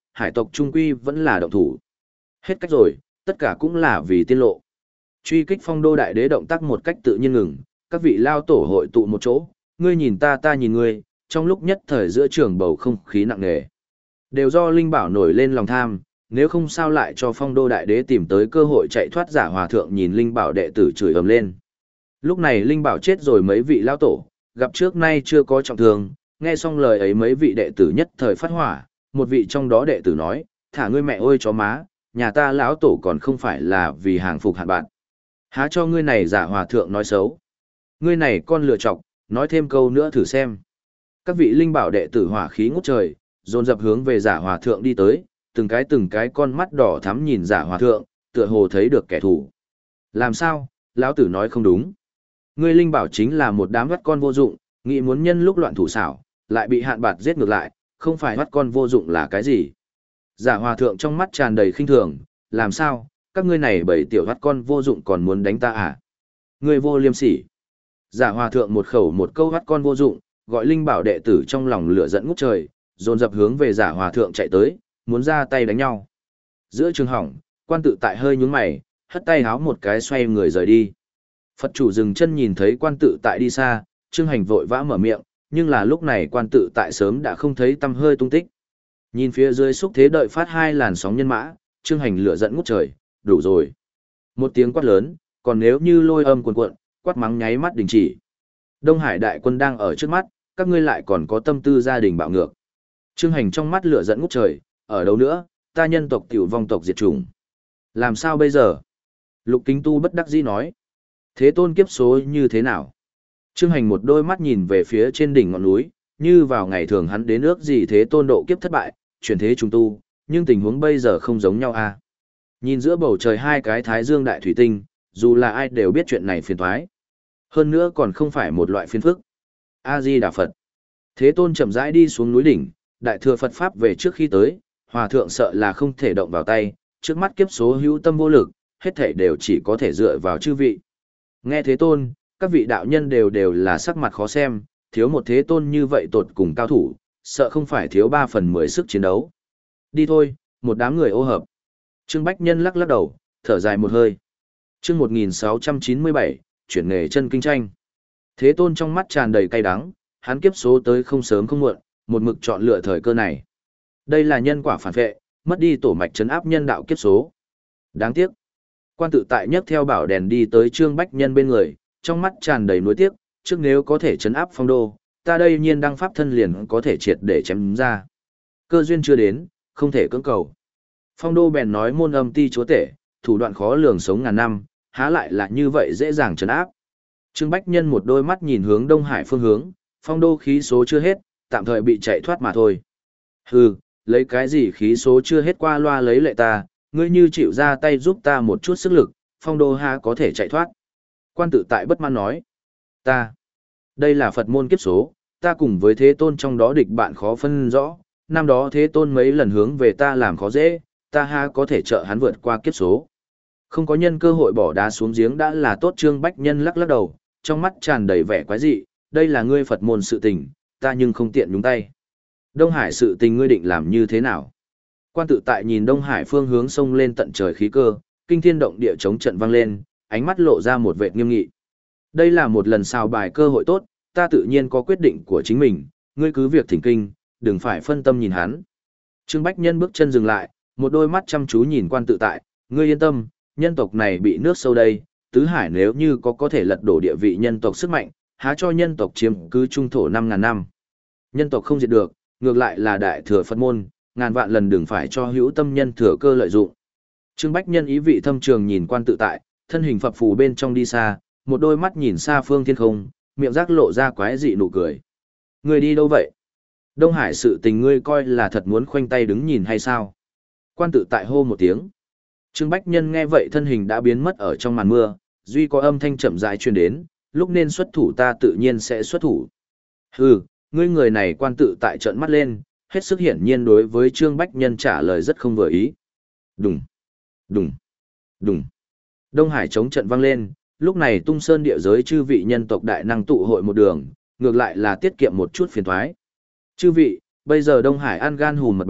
hải tộc trung quy vẫn là động thủ. Hết cách rồi, tất cả cũng là vì tiên lộ. Truy kích phong đô đại đế động tác một cách tự nhiên ngừng, các vị lao tổ hội tụ một chỗ, ngươi nhìn ta ta nhìn ngươi, trong lúc nhất thời giữa trường bầu không khí nặng nề. Đều do Linh Bảo nổi lên lòng tham, nếu không sao lại cho phong đô đại đế tìm tới cơ hội chạy thoát. Giả hòa thượng nhìn Linh Bảo đệ tử chửi ầm lên. Lúc này Linh Bảo chết rồi mấy vị lao tổ, gặp trước nay chưa có trọng thương, nghe xong lời ấy mấy vị đệ tử nhất thời phát hỏa, một vị trong đó đệ tử nói, thả ngươi mẹ ơi chó má, nhà ta lão tổ còn không phải là vì hàng phục hạn bạn. Há cho ngươi này giả hòa thượng nói xấu. Ngươi này con lừa chọc, nói thêm câu nữa thử xem. Các vị Linh Bảo đệ tử hỏa khí ngút trời, dồn dập hướng về giả hòa thượng đi tới, từng cái từng cái con mắt đỏ thắm nhìn giả hòa thượng, tựa hồ thấy được kẻ thù. Làm sao, lão tử nói không đúng. Ngươi Linh Bảo chính là một đám vắt con vô dụng, nghĩ muốn nhân lúc loạn thủ xảo, lại bị hạn bạt giết ngược lại, không phải vắt con vô dụng là cái gì. Giả hòa thượng trong mắt tràn đầy khinh thường, làm sao, các ngươi này bảy tiểu vắt con vô dụng còn muốn đánh ta à? Ngươi vô liêm sỉ. Giả hòa thượng một khẩu một câu vắt con vô dụng, gọi Linh Bảo đệ tử trong lòng lửa giận ngút trời, dồn dập hướng về giả hòa thượng chạy tới, muốn ra tay đánh nhau. Giữa trường hỏng, quan tự tại hơi nhướng mày, hất tay háo một cái xoay người rời đi. Phật chủ dừng chân nhìn thấy quan tự tại đi xa, Trương Hành vội vã mở miệng, nhưng là lúc này quan tự tại sớm đã không thấy tăm hơi tung tích. Nhìn phía dưới xúc thế đợi phát hai làn sóng nhân mã, Trương Hành lửa giận ngút trời, đủ rồi. Một tiếng quát lớn, còn nếu như lôi âm cuồn cuộn, quát mắng nháy mắt đình chỉ. Đông Hải đại quân đang ở trước mắt, các ngươi lại còn có tâm tư gia đình bạo ngược. Trương Hành trong mắt lửa giận ngút trời, ở đâu nữa, ta nhân tộc tiểu vong tộc diệt chủng. Làm sao bây giờ? Lục Kính Tu bất đắc dĩ nói. Thế tôn kiếp số như thế nào? Trương Hành một đôi mắt nhìn về phía trên đỉnh ngọn núi, như vào ngày thường hắn đến ước gì thế tôn độ kiếp thất bại, chuyển thế trùng tu, nhưng tình huống bây giờ không giống nhau à. Nhìn giữa bầu trời hai cái thái dương đại thủy tinh, dù là ai đều biết chuyện này phiền toái. Hơn nữa còn không phải một loại phiền phức. A-di-đà Phật. Thế tôn chậm rãi đi xuống núi đỉnh, đại thừa Phật Pháp về trước khi tới, hòa thượng sợ là không thể động vào tay, trước mắt kiếp số hữu tâm vô lực, hết thảy đều chỉ có thể dựa vào chư vị. Nghe thế tôn, các vị đạo nhân đều đều là sắc mặt khó xem, thiếu một thế tôn như vậy tột cùng cao thủ, sợ không phải thiếu ba phần mười sức chiến đấu. Đi thôi, một đám người ô hợp. Trương Bách Nhân lắc lắc đầu, thở dài một hơi. Chương một nghìn sáu trăm chín mươi bảy, chuyển nghề chân kinh tranh. Thế tôn trong mắt tràn đầy cay đắng, hắn kiếp số tới không sớm không muộn, một mực chọn lựa thời cơ này. Đây là nhân quả phản vệ, mất đi tổ mạch trấn áp nhân đạo kiếp số. Đáng tiếc. Quan tự tại nhấc theo bảo đèn đi tới Trương Bách Nhân bên người, trong mắt tràn đầy nuối tiếc, trước nếu có thể trấn áp phong đô, ta đây nhiên đăng pháp thân liền có thể triệt để chém ra. Cơ duyên chưa đến, không thể cưỡng cầu. Phong đô bèn nói môn âm ti chúa tể, thủ đoạn khó lường sống ngàn năm, há lại là như vậy dễ dàng trấn áp. Trương Bách Nhân một đôi mắt nhìn hướng Đông Hải phương hướng, phong đô khí số chưa hết, tạm thời bị chạy thoát mà thôi. Hừ, lấy cái gì khí số chưa hết qua loa lấy lệ ta, ngươi như chịu ra tay giúp ta một chút sức lực, phong đô ha có thể chạy thoát. Quan tự tại bất mãn nói, ta, đây là Phật môn kiếp số, ta cùng với thế tôn trong đó địch bạn khó phân rõ, năm đó thế tôn mấy lần hướng về ta làm khó dễ, ta ha có thể trợ hắn vượt qua kiếp số. Không có nhân cơ hội bỏ đá xuống giếng đã là tốt. Trương Bách Nhân lắc lắc đầu, trong mắt tràn đầy vẻ quái dị, đây là ngươi Phật môn sự tình, ta nhưng không tiện nhúng tay. Đông Hải sự tình ngươi định làm như thế nào? Quan tự tại nhìn Đông Hải phương hướng sông lên tận trời khí cơ, kinh thiên động địa chống trận vang lên, ánh mắt lộ ra một vẻ nghiêm nghị. Đây là một lần xào bài cơ hội tốt, ta tự nhiên có quyết định của chính mình, ngươi cứ việc thỉnh kinh, đừng phải phân tâm nhìn hắn. Trương Bách Nhân bước chân dừng lại, một đôi mắt chăm chú nhìn quan tự tại, ngươi yên tâm, nhân tộc này bị nước sâu đây, tứ hải nếu như có có thể lật đổ địa vị nhân tộc sức mạnh, há cho nhân tộc chiếm cứ trung thổ năm ngàn năm. Nhân tộc không diệt được, ngược lại là đại thừa Phật môn, ngàn vạn lần đừng phải cho hữu tâm nhân thừa cơ lợi dụng. Trương Bách Nhân ý vị thâm trường nhìn quan tự tại, thân hình phập phù bên trong đi xa, một đôi mắt nhìn xa phương thiên không, miệng rác lộ ra quái dị nụ cười. Ngươi đi đâu vậy? Đông Hải sự tình ngươi coi là thật muốn khoanh tay đứng nhìn hay sao? Quan tự tại hô một tiếng. Trương Bách Nhân nghe vậy thân hình đã biến mất ở trong màn mưa, duy có âm thanh chậm rãi truyền đến, lúc nên xuất thủ ta tự nhiên sẽ xuất thủ. Hừ, ngươi người này quan tự tại trợn mắt lên, hết sức hiển nhiên đối với Trương Bách Nhân trả lời rất không vừa ý. Đùng, đùng, đùng. Đông Hải chống trận vang lên, lúc này tung sơn địa giới chư vị nhân tộc đại năng tụ hội một đường, ngược lại là tiết kiệm một chút phiền toái. Chư vị, bây giờ Đông Hải ăn gan hùm mật báo,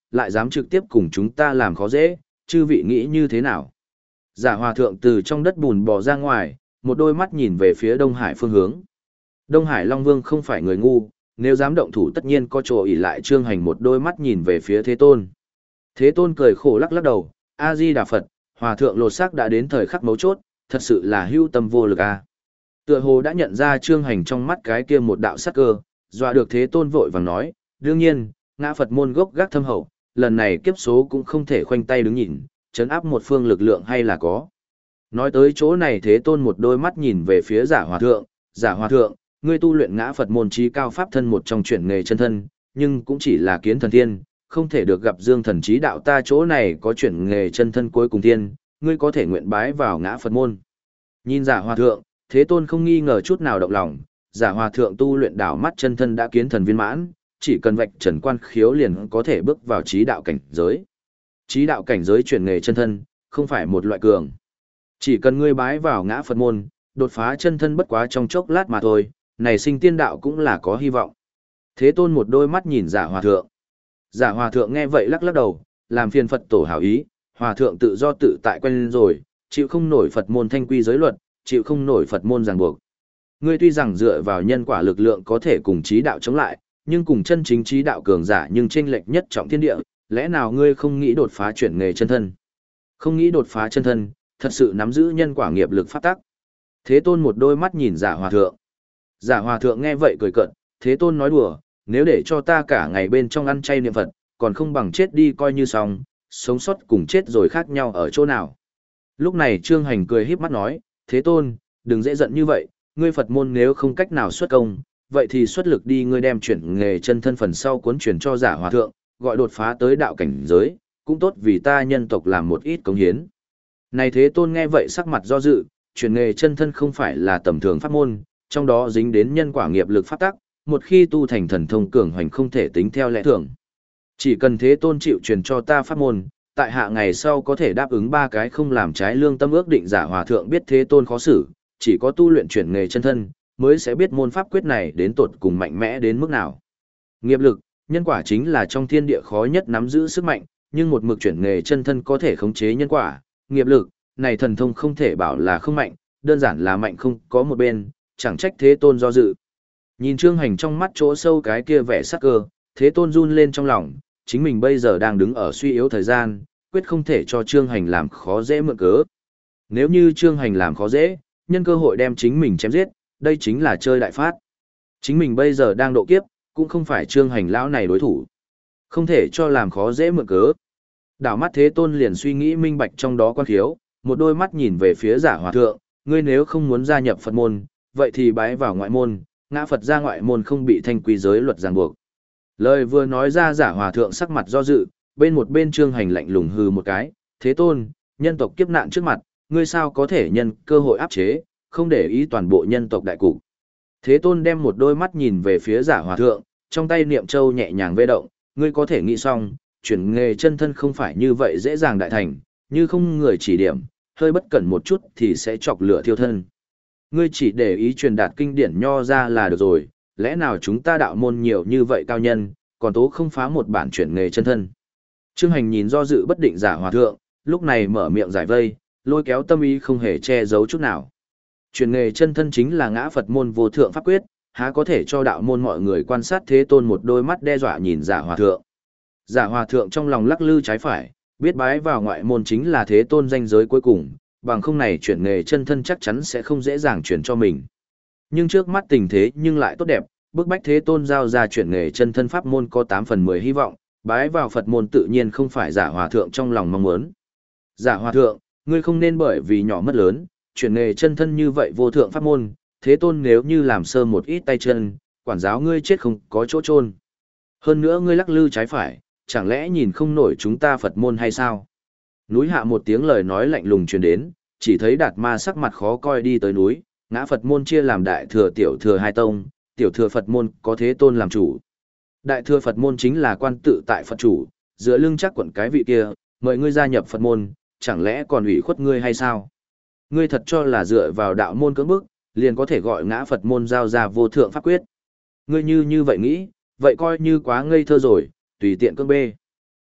lại dám trực tiếp cùng chúng ta làm khó dễ, chư vị nghĩ như thế nào? Giả hòa thượng từ trong đất bùn bò ra ngoài, một đôi mắt nhìn về phía Đông Hải phương hướng. Đông Hải Long Vương không phải người ngu, nếu dám động thủ tất nhiên có chỗ ỷ lại. Trương Hành một đôi mắt nhìn về phía Thế Tôn. Thế Tôn cười khổ lắc lắc đầu, A-di-đà Phật, hòa thượng lột xác đã đến thời khắc mấu chốt, thật sự là hưu tâm vô lực a. Tựa hồ đã nhận ra Trương Hành trong mắt cái kia một đạo sắc cơ, dọa được Thế Tôn vội vàng nói, đương nhiên, ngã Phật môn gốc gác thâm hậu, lần này kiếp số cũng không thể khoanh tay đứng nhìn, chấn áp một phương lực lượng hay là có. Nói tới chỗ này Thế Tôn một đôi mắt nhìn về phía Giả Hòa Thượng, Giả Hòa Thượng, ngươi tu luyện ngã Phật môn trí cao pháp thân một trong chuyển nghề chân thân, nhưng cũng chỉ là kiến thần thiên, không thể được gặp dương thần trí đạo. Ta chỗ này có chuyển nghề chân thân cuối cùng thiên, ngươi có thể nguyện bái vào ngã Phật môn. Nhìn Giả Hòa Thượng, Thế Tôn không nghi ngờ chút nào động lòng, Giả Hòa Thượng tu luyện đảo mắt chân thân đã kiến thần viên mãn, chỉ cần vạch trần quan khiếu liền có thể bước vào trí đạo cảnh giới. Trí đạo cảnh giới chuyển nghề chân thân, không phải một loại cường. Chỉ cần ngươi bái vào ngã Phật môn, đột phá chân thân bất quá trong chốc lát mà thôi, này sinh tiên đạo cũng là có hy vọng. Thế Tôn một đôi mắt nhìn Giả Hòa Thượng. Giả Hòa Thượng nghe vậy lắc lắc đầu, làm phiền Phật tổ hảo ý, Hòa Thượng tự do tự tại quen rồi, chịu không nổi Phật môn thanh quy giới luật, chịu không nổi Phật môn ràng buộc. Ngươi tuy rằng dựa vào nhân quả lực lượng có thể cùng trí đạo chống lại, nhưng cùng chân chính trí đạo cường giả nhưng chênh lệch nhất trọng thiên địa, lẽ nào ngươi không nghĩ đột phá chuyển nghề chân thân? Không nghĩ đột phá chân thân, thật sự nắm giữ nhân quả nghiệp lực pháp tắc. Thế Tôn một đôi mắt nhìn Giả Hòa Thượng. Giả Hòa Thượng nghe vậy cười cợt, Thế Tôn nói đùa, nếu để cho ta cả ngày bên trong ăn chay niệm Phật, còn không bằng chết đi coi như xong, sống sót cùng chết rồi khác nhau ở chỗ nào. Lúc này Trương Hành cười híp mắt nói, Thế Tôn, đừng dễ giận như vậy, ngươi Phật môn nếu không cách nào xuất công, vậy thì xuất lực đi, ngươi đem chuyển nghề chân thân phần sau cuốn chuyển cho Giả Hòa Thượng, gọi đột phá tới đạo cảnh giới, cũng tốt vì ta nhân tộc làm một ít cống hiến. Này Thế Tôn nghe vậy sắc mặt do dự, chuyển nghề chân thân không phải là tầm thường pháp môn, trong đó dính đến nhân quả nghiệp lực pháp tắc, một khi tu thành thần thông cường hoành không thể tính theo lẽ thường. Chỉ cần Thế Tôn chịu truyền cho ta pháp môn, tại hạ ngày sau có thể đáp ứng ba cái không làm trái lương tâm ước định. Giả Hòa Thượng biết Thế Tôn khó xử, chỉ có tu luyện chuyển nghề chân thân, mới sẽ biết môn pháp quyết này đến tột cùng mạnh mẽ đến mức nào. Nghiệp lực, nhân quả chính là trong thiên địa khó nhất nắm giữ sức mạnh, nhưng một mực chuyển nghề chân thân có thể khống chế nhân quả, nghiệp lực, này thần thông không thể bảo là không mạnh, đơn giản là mạnh không có một bên, chẳng trách Thế Tôn do dự. Nhìn Trương Hành trong mắt chỗ sâu cái kia vẻ sắc cơ, Thế Tôn run lên trong lòng, chính mình bây giờ đang đứng ở suy yếu thời gian, quyết không thể cho Trương Hành làm khó dễ mượn cớ. Nếu như Trương Hành làm khó dễ, nhân cơ hội đem chính mình chém giết, đây chính là chơi đại phát. Chính mình bây giờ đang độ kiếp, cũng không phải Trương Hành lão này đối thủ. Không thể cho làm khó dễ mượn cớ. Đảo mắt Thế Tôn liền suy nghĩ minh bạch trong đó quan khiếu, một đôi mắt nhìn về phía Giả Hòa Thượng, ngươi nếu không muốn gia nhập Phật môn, vậy thì bái vào ngoại môn, ngã Phật ra ngoại môn không bị thanh quy giới luật ràng buộc. Lời vừa nói ra Giả Hòa Thượng sắc mặt do dự, bên một bên Trương Hành lạnh lùng hừ một cái, Thế Tôn, nhân tộc kiếp nạn trước mặt, ngươi sao có thể nhân cơ hội áp chế, không để ý toàn bộ nhân tộc đại cục. Thế Tôn đem một đôi mắt nhìn về phía Giả Hòa Thượng, trong tay niệm châu nhẹ nhàng vê động, ngươi có thể nghĩ xong, chuyển nghề chân thân không phải như vậy dễ dàng đại thành, như không người chỉ điểm, hơi bất cẩn một chút thì sẽ chọc lửa thiêu thân. Ngươi chỉ để ý truyền đạt kinh điển nho ra là được rồi, lẽ nào chúng ta đạo môn nhiều như vậy cao nhân, còn tố không phá một bản chuyển nghề chân thân. Trương Hành nhìn do dự bất định Giả Hòa Thượng, lúc này mở miệng giải vây, lôi kéo tâm ý không hề che giấu chút nào. Chuyển nghề chân thân chính là ngã Phật môn vô thượng pháp quyết, há có thể cho đạo môn mọi người quan sát. Thế Tôn một đôi mắt đe dọa nhìn Giả Hòa Thượng. Giả Hòa Thượng trong lòng lắc lư trái phải, biết bái vào ngoại môn chính là Thế Tôn danh giới cuối cùng, bằng không này chuyển nghề chân thân chắc chắn sẽ không dễ dàng chuyển cho mình. Nhưng trước mắt tình thế nhưng lại tốt đẹp, bức bách Thế Tôn giao ra chuyển nghề chân thân pháp môn có tám phần mười hy vọng, bái vào Phật môn tự nhiên không phải Giả Hòa Thượng trong lòng mong muốn. Giả Hòa Thượng, ngươi không nên bởi vì nhỏ mất lớn, chuyển nghề chân thân như vậy vô thượng pháp môn, Thế Tôn nếu như làm sơ một ít tay chân, quản giáo ngươi chết không có chỗ chôn. Hơn nữa ngươi lắc lư trái phải, chẳng lẽ nhìn không nổi chúng ta Phật môn hay sao? Núi hạ một tiếng lời nói lạnh lùng truyền đến, chỉ thấy Đạt Ma sắc mặt khó coi đi tới núi, ngã Phật môn chia làm đại thừa tiểu thừa hai tông, tiểu thừa Phật môn có Thế Tôn làm chủ. Đại thừa Phật môn chính là quan tự tại Phật chủ, giữa lưng chắc quận cái vị kia, mời ngươi gia nhập Phật môn, chẳng lẽ còn ủy khuất ngươi hay sao? Ngươi thật cho là dựa vào đạo môn cưỡng bức, liền có thể gọi ngã Phật môn giao ra vô thượng pháp quyết. Ngươi như như vậy nghĩ, vậy coi như quá ngây thơ rồi, tùy tiện cưỡng bê.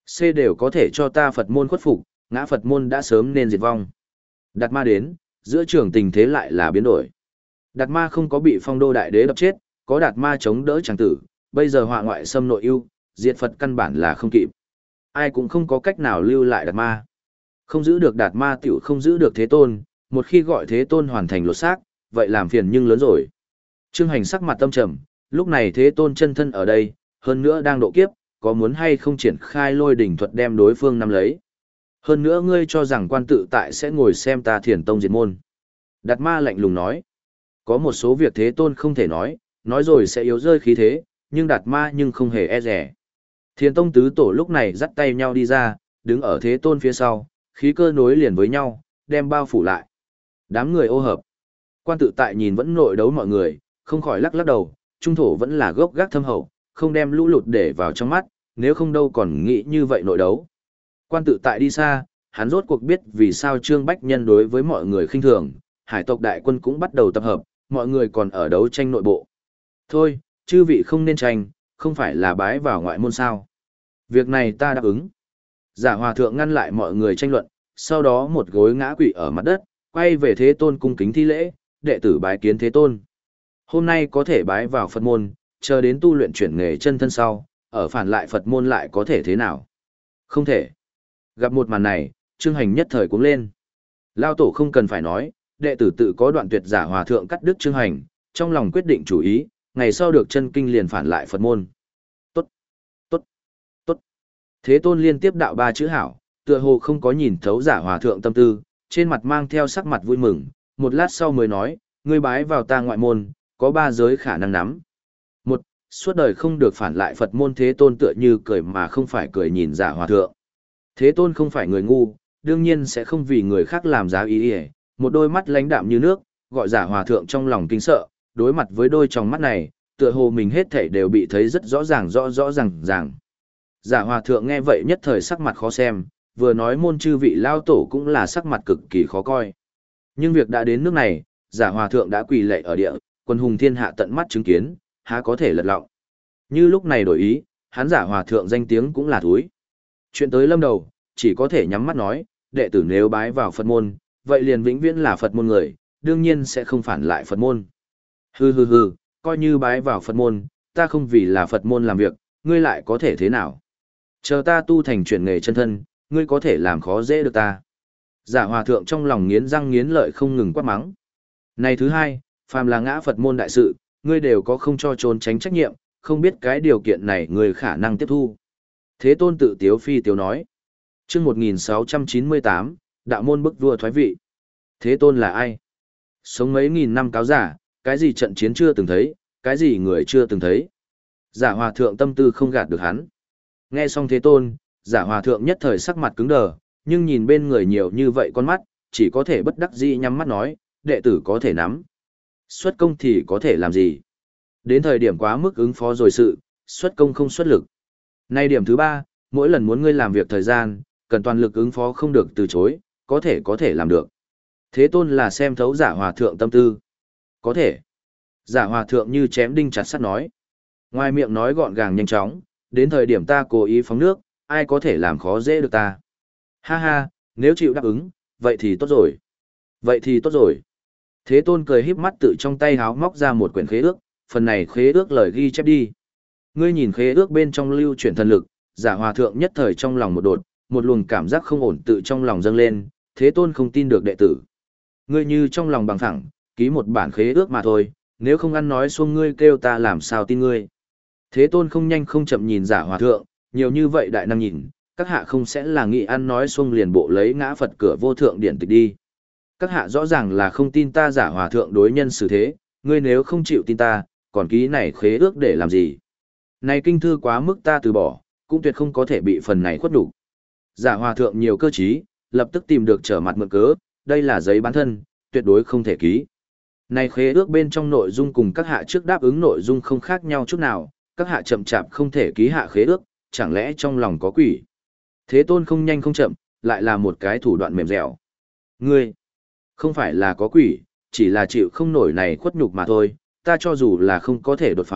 C đều có thể cho ta Phật môn khuất phục, ngã Phật môn đã sớm nên diệt vong. Đạt Ma đến, giữa trường tình thế lại là biến đổi. Đạt Ma không có bị Phong Đô đại đế đập chết, có Đạt Ma chống đỡ chẳng tử, bây giờ họa ngoại xâm nội ưu, diệt Phật căn bản là không kịp. Ai cũng không có cách nào lưu lại Đạt Ma. Không giữ được Đạt Ma tiểu không giữ được Thế Tôn, một khi gọi Thế Tôn hoàn thành lột xác, vậy làm phiền nhưng lớn rồi. Trương Hành sắc mặt tâm trầm, lúc này Thế Tôn chân thân ở đây, hơn nữa đang độ kiếp, có muốn hay không triển khai lôi đỉnh thuật đem đối phương nắm lấy. Hơn nữa ngươi cho rằng quan tự tại sẽ ngồi xem ta Thiền Tông diệt môn. Đạt Ma lạnh lùng nói, có một số việc Thế Tôn không thể nói, nói rồi sẽ yếu rơi khí thế, nhưng Đạt Ma nhưng không hề e rẻ. Thiền Tông tứ tổ lúc này dắt tay nhau đi ra, đứng ở Thế Tôn phía sau, khí cơ nối liền với nhau, đem bao phủ lại. Đám người ô hợp. Quan tự tại nhìn vẫn nội đấu mọi người, không khỏi lắc lắc đầu, trung thổ vẫn là gốc gác thâm hậu, không đem lũ lụt để vào trong mắt, nếu không đâu còn nghĩ như vậy nội đấu. Quan tự tại đi xa, hắn rốt cuộc biết vì sao Trương Bách Nhân đối với mọi người khinh thường, hải tộc đại quân cũng bắt đầu tập hợp, mọi người còn ở đấu tranh nội bộ. Thôi, chư vị không nên tranh, không phải là bái vào ngoại môn sao. Việc này ta đáp ứng. Giả hòa thượng ngăn lại mọi người tranh luận, sau đó một gối ngã quỵ ở mặt đất, quay về Thế Tôn cung kính thi lễ, đệ tử bái kiến Thế Tôn. Hôm nay có thể bái vào Phật môn, chờ đến tu luyện chuyển nghề chân thân sau, ở phản lại Phật môn lại có thể thế nào? Không thể. Gặp một màn này, Trương Hành nhất thời cuống lên. Lao tổ không cần phải nói, đệ tử tự có đoạn tuyệt giả hòa thượng cắt đứt Trương Hành, trong lòng quyết định chủ ý, ngày sau được chân kinh liền phản lại Phật môn. Tốt, tốt, tốt. Thế Tôn liên tiếp đạo ba chữ hảo, tựa hồ không có nhìn thấu giả hòa thượng tâm tư, trên mặt mang theo sắc mặt vui mừng, một lát sau mới nói, ngươi bái vào ta ngoại môn, có ba giới khả năng nắm. Một, suốt đời không được phản lại Phật môn. Thế Tôn tựa như cười mà không phải cười nhìn giả hòa thượng. Thế Tôn không phải người ngu, đương nhiên sẽ không vì người khác làm giá ý ý, một đôi mắt lãnh đạm như nước, gọi giả hòa thượng trong lòng kinh sợ, đối mặt với đôi tròng mắt này, tựa hồ mình hết thảy đều bị thấy rất rõ ràng rõ rõ ràng ràng. Giả hòa thượng nghe vậy nhất thời sắc mặt khó xem, vừa nói môn chư vị lao tổ cũng là sắc mặt cực kỳ khó coi. Nhưng việc đã đến nước này, giả hòa thượng đã quỳ lạy ở địa, quân hùng thiên hạ tận mắt chứng kiến, há có thể lật lọng. Như lúc này đổi ý, hắn giả hòa thượng danh tiếng cũng là thúi. Chuyện tới lâm đầu, chỉ có thể nhắm mắt nói, đệ tử nếu bái vào Phật môn, vậy liền vĩnh viễn là Phật môn người, đương nhiên sẽ không phản lại Phật môn. Hừ hừ hừ, coi như bái vào Phật môn, ta không vì là Phật môn làm việc, ngươi lại có thể thế nào? Chờ ta tu thành chuyển nghề chân thân, ngươi có thể làm khó dễ được ta. Giả hòa thượng trong lòng nghiến răng nghiến lợi không ngừng quát mắng. Này thứ hai, phàm là ngã Phật môn đại sự, ngươi đều có không cho trốn tránh trách nhiệm, không biết cái điều kiện này ngươi khả năng tiếp thu. Thế Tôn tự tiếu phi tiếu nói. Chương một nghìn sáu trăm chín mươi tám, đạo môn bức vua thoái vị. Thế Tôn là ai? Sống mấy nghìn năm cáo giả, cái gì trận chiến chưa từng thấy, cái gì người chưa từng thấy. Giả hòa thượng tâm tư không gạt được hắn. Nghe xong Thế Tôn, giả hòa thượng nhất thời sắc mặt cứng đờ, nhưng nhìn bên người nhiều như vậy con mắt, chỉ có thể bất đắc dĩ nhắm mắt nói, đệ tử có thể nắm. Xuất công thì có thể làm gì? Đến thời điểm quá mức ứng phó rồi sự, xuất công không xuất lực. Nay điểm thứ ba, mỗi lần muốn ngươi làm việc thời gian, cần toàn lực ứng phó không được từ chối, có thể có thể làm được. Thế Tôn là xem thấu giả hòa thượng tâm tư. Có thể. Giả hòa thượng như chém đinh chặt sắt nói. Ngoài miệng nói gọn gàng nhanh chóng, đến thời điểm ta cố ý phóng nước, ai có thể làm khó dễ được ta. Ha ha, nếu chịu đáp ứng, vậy thì tốt rồi. Vậy thì tốt rồi. Thế Tôn cười híp mắt tự trong tay háo móc ra một quyển khế ước, phần này khế ước lời ghi chép đi. Ngươi nhìn khế ước bên trong lưu chuyển thần lực, giả hòa thượng nhất thời trong lòng một đột, một luồng cảm giác không ổn tự trong lòng dâng lên, Thế Tôn không tin được đệ tử. Ngươi như trong lòng bằng thẳng, ký một bản khế ước mà thôi, nếu không ăn nói xuông ngươi kêu ta làm sao tin ngươi. Thế Tôn không nhanh không chậm nhìn giả hòa thượng, nhiều như vậy đại năng nhìn, các hạ không sẽ là nghị ăn nói xuông liền bộ lấy ngã Phật cửa vô thượng điển tịch đi. Các hạ rõ ràng là không tin ta giả hòa thượng đối nhân xử thế, ngươi nếu không chịu tin ta, còn ký này khế ước để làm gì? Này kinh thư quá mức ta từ bỏ, cũng tuyệt không có thể bị phần này khuất đủ. Giả hòa thượng nhiều cơ trí, lập tức tìm được trở mặt mượn cớ, đây là giấy bán thân, tuyệt đối không thể ký. Này khế ước bên trong nội dung cùng các hạ trước đáp ứng nội dung không khác nhau chút nào, các hạ chậm chạp không thể ký hạ khế ước, chẳng lẽ trong lòng có quỷ. Thế Tôn không nhanh không chậm, lại là một cái thủ đoạn mềm dẻo. Ngươi, không phải là có quỷ, chỉ là chịu không nổi này khuất nhục mà thôi, ta cho dù là không có thể đột phá,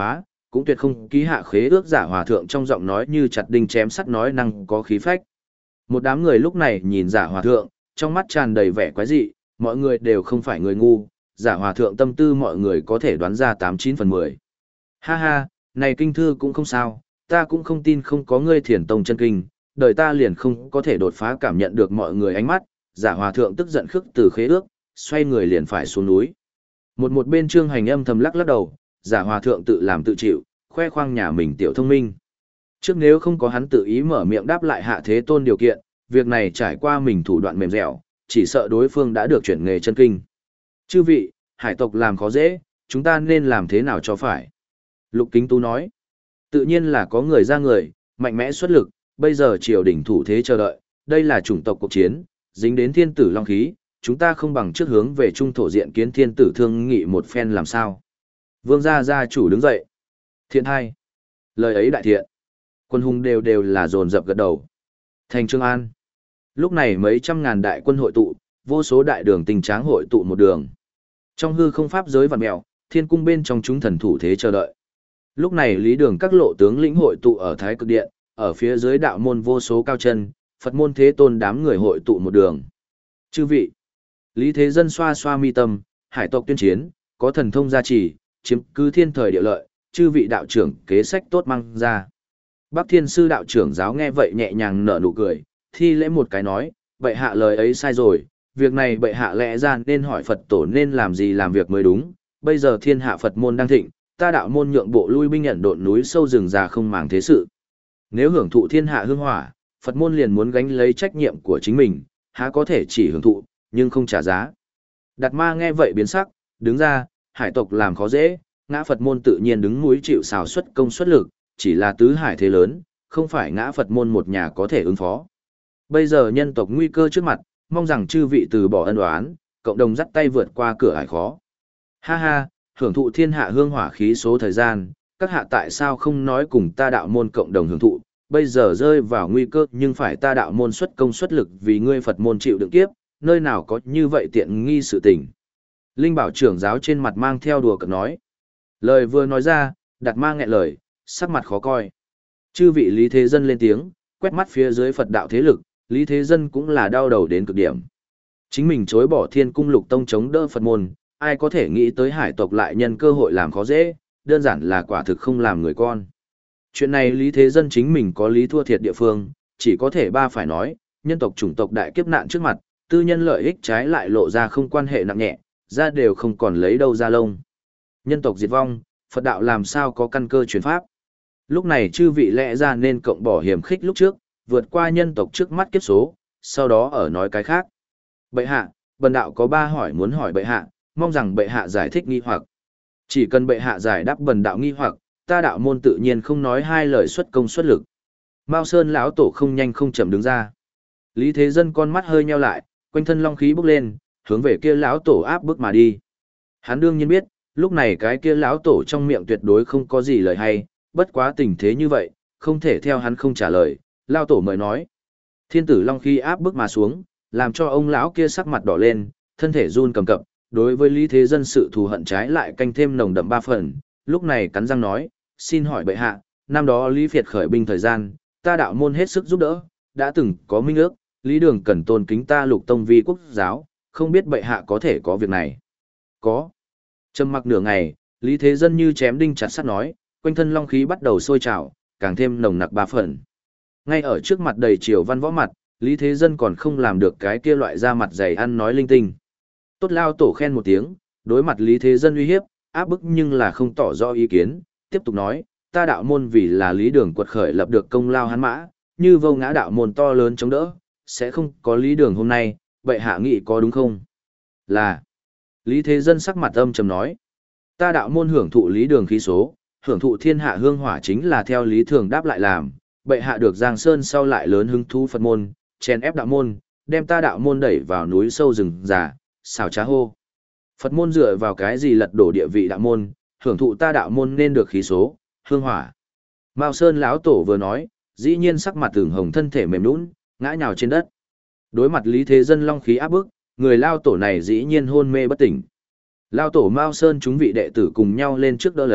cũng tuyệt không ký hạ khế ước giả hòa thượng trong giọng nói như chặt đinh chém sắt nói năng có khí phách. Một đám người lúc này nhìn giả hòa thượng, trong mắt tràn đầy vẻ quái dị, mọi người đều không phải người ngu, giả hòa thượng tâm tư mọi người có thể đoán ra tám chín phần mười. Ha ha, này kinh thư cũng không sao, ta cũng không tin không có ngươi thiền tông chân kinh, đời ta liền không có thể đột phá cảm nhận được mọi người ánh mắt, giả hòa thượng tức giận khước từ khế ước, xoay người liền phải xuống núi. Một một bên Trương Hành âm thầm lắc lắc đầu, giả hòa thượng tự làm tự chịu, khoe khoang nhà mình tiểu thông minh. Trước nếu không có hắn tự ý mở miệng đáp lại Hạ Thế Tôn điều kiện, việc này trải qua mình thủ đoạn mềm dẻo, chỉ sợ đối phương đã được chuyển nghề chân kinh. Chư vị, hải tộc làm khó dễ, chúng ta nên làm thế nào cho phải? Lục Kính Tú nói, tự nhiên là có người ra người, mạnh mẽ xuất lực, bây giờ triều đình thủ thế chờ đợi, đây là chủng tộc cuộc chiến, dính đến thiên tử long khí, chúng ta không bằng trước hướng về trung thổ diện kiến thiên tử thương nghị một phen làm sao. Vương gia gia chủ đứng dậy. Thiện hai. Lời ấy đại thiện. Quân hùng đều đều là dồn dập gật đầu. Thành Trương An. Lúc này mấy trăm ngàn đại quân hội tụ, vô số đại đường tình tráng hội tụ một đường. Trong hư không pháp giới vạn mèo, thiên cung bên trong chúng thần thủ thế chờ đợi. Lúc này lý đường các lộ tướng lĩnh hội tụ ở Thái Cực Điện, ở phía dưới đạo môn vô số cao chân, Phật môn thế tôn đám người hội tụ một đường. Chư vị. Lý Thế Dân xoa xoa mi tâm, hải tộc tuyên chiến, có thần thông gia trì, chiếm cứ thiên thời địa lợi, chư vị đạo trưởng kế sách tốt mang ra. Bắc Thiên Sư đạo trưởng giáo nghe vậy nhẹ nhàng nở nụ cười, thi lễ một cái nói, bệ hạ lời ấy sai rồi, việc này bệ hạ lẽ ra nên hỏi Phật tổ nên làm gì làm việc mới đúng, bây giờ thiên hạ Phật môn đang thịnh, ta đạo môn nhượng bộ lui binh nhận độn núi sâu rừng già không màng thế sự. Nếu hưởng thụ thiên hạ hương hỏa, Phật môn liền muốn gánh lấy trách nhiệm của chính mình, há có thể chỉ hưởng thụ, nhưng không trả giá. Đạt Ma nghe vậy biến sắc, đứng ra, hải tộc làm khó dễ, ngã Phật môn tự nhiên đứng núi chịu xào xuất công xuất lực, chỉ là tứ hải thế lớn, không phải ngã Phật môn một nhà có thể ứng phó. Bây giờ nhân tộc nguy cơ trước mặt, mong rằng chư vị từ bỏ ân oán, cộng đồng dắt tay vượt qua cửa ải khó. Ha ha, hưởng thụ thiên hạ hương hỏa khí số thời gian, các hạ tại sao không nói cùng ta đạo môn cộng đồng hưởng thụ, bây giờ rơi vào nguy cơ nhưng phải ta đạo môn xuất công xuất lực vì ngươi Phật môn chịu đựng kiếp, nơi nào có như vậy tiện nghi sự tình. Linh Bảo trưởng giáo trên mặt mang theo đùa cợt nói. Lời vừa nói ra, Đạt Ma nghẹn lời, sắc mặt khó coi. Chư vị Lý Thế Dân lên tiếng, quét mắt phía dưới Phật đạo thế lực, Lý Thế Dân cũng là đau đầu đến cực điểm. Chính mình chối bỏ Thiên Cung Lục Tông chống đỡ Phật môn, ai có thể nghĩ tới hải tộc lại nhân cơ hội làm khó dễ, đơn giản là quả thực không làm người con. Chuyện này Lý Thế Dân chính mình có lý thua thiệt địa phương, chỉ có thể ba phải nói, nhân tộc chủng tộc đại kiếp nạn trước mặt, tư nhân lợi ích trái lại lộ ra không quan hệ nặng nhẹ, ra đều không còn lấy đâu ra lông. Nhân tộc diệt vong, Phật đạo làm sao có căn cơ truyền pháp. Lúc này chư vị lẽ ra nên cộng bỏ hiểm khích lúc trước, vượt qua nhân tộc trước mắt kiếp số, sau đó ở nói cái khác. Bệ hạ, bần đạo có ba hỏi muốn hỏi bệ hạ, mong rằng bệ hạ giải thích nghi hoặc. Chỉ cần bệ hạ giải đáp bần đạo nghi hoặc, ta đạo môn tự nhiên không nói hai lời xuất công xuất lực. Mao Sơn lão tổ không nhanh không chậm đứng ra. Lý Thế Dân con mắt hơi nheo lại, quanh thân long khí bốc lên, hướng về kia lão tổ áp bức mà đi. Hắn đương nhiên biết, lúc này cái kia lão tổ trong miệng tuyệt đối không có gì lời hay, bất quá tình thế như vậy, không thể theo hắn không trả lời, lão tổ mời nói. Thiên tử long khí áp bức mà xuống, làm cho ông lão kia sắc mặt đỏ lên, thân thể run cầm cập, đối với Lý Thế Dân sự thù hận trái lại canh thêm nồng đậm ba phần, lúc này cắn răng nói, xin hỏi bệ hạ, năm đó Lý Việt khởi binh thời gian, ta đạo môn hết sức giúp đỡ, đã từng có minh ước, Lý Đường cần tôn kính ta Lục Tông vi quốc giáo, không biết bệ hạ có thể có việc này. Có. Trầm mặc nửa ngày, Lý Thế Dân như chém đinh chặt sắt nói, quanh thân long khí bắt đầu sôi trào, càng thêm nồng nặc ba phần. Ngay ở trước mặt đầy triều văn võ mặt, Lý Thế Dân còn không làm được cái kia loại da mặt dày ăn nói linh tinh. Tốt lao tổ khen một tiếng, đối mặt Lý Thế Dân uy hiếp, áp bức nhưng là không tỏ rõ ý kiến, tiếp tục nói, ta đạo môn vì là Lý Đường quật khởi lập được công lao hắn mã, như vô ngã đạo môn to lớn chống đỡ, sẽ không có Lý Đường hôm nay, bệ hạ nghĩ có đúng không? Là. Lý Thế Dân sắc mặt âm trầm nói, ta đạo môn hưởng thụ Lý Đường khí số, hưởng thụ thiên hạ hương hỏa chính là theo lý thường đáp lại làm, bệ hạ được Giang Sơn sau lại lớn hứng thú Phật môn, chèn ép đạo môn, đem ta đạo môn đẩy vào núi sâu rừng già, xào trá hô. Phật môn dựa vào cái gì lật đổ địa vị đạo môn, hưởng thụ ta đạo môn nên được khí số, hương hỏa. Mao Sơn lão tổ vừa nói, dĩ nhiên sắc mặt tưởng hồng thân thể mềm nhũn, ngã nhào trên đất. Đối mặt Lý Thế Dân long khí áp bức, người lao tổ này dĩ nhiên hôn mê bất tỉnh. Lao tổ Mao Sơn chúng vị đệ tử cùng nhau lên trước đỡ lấy,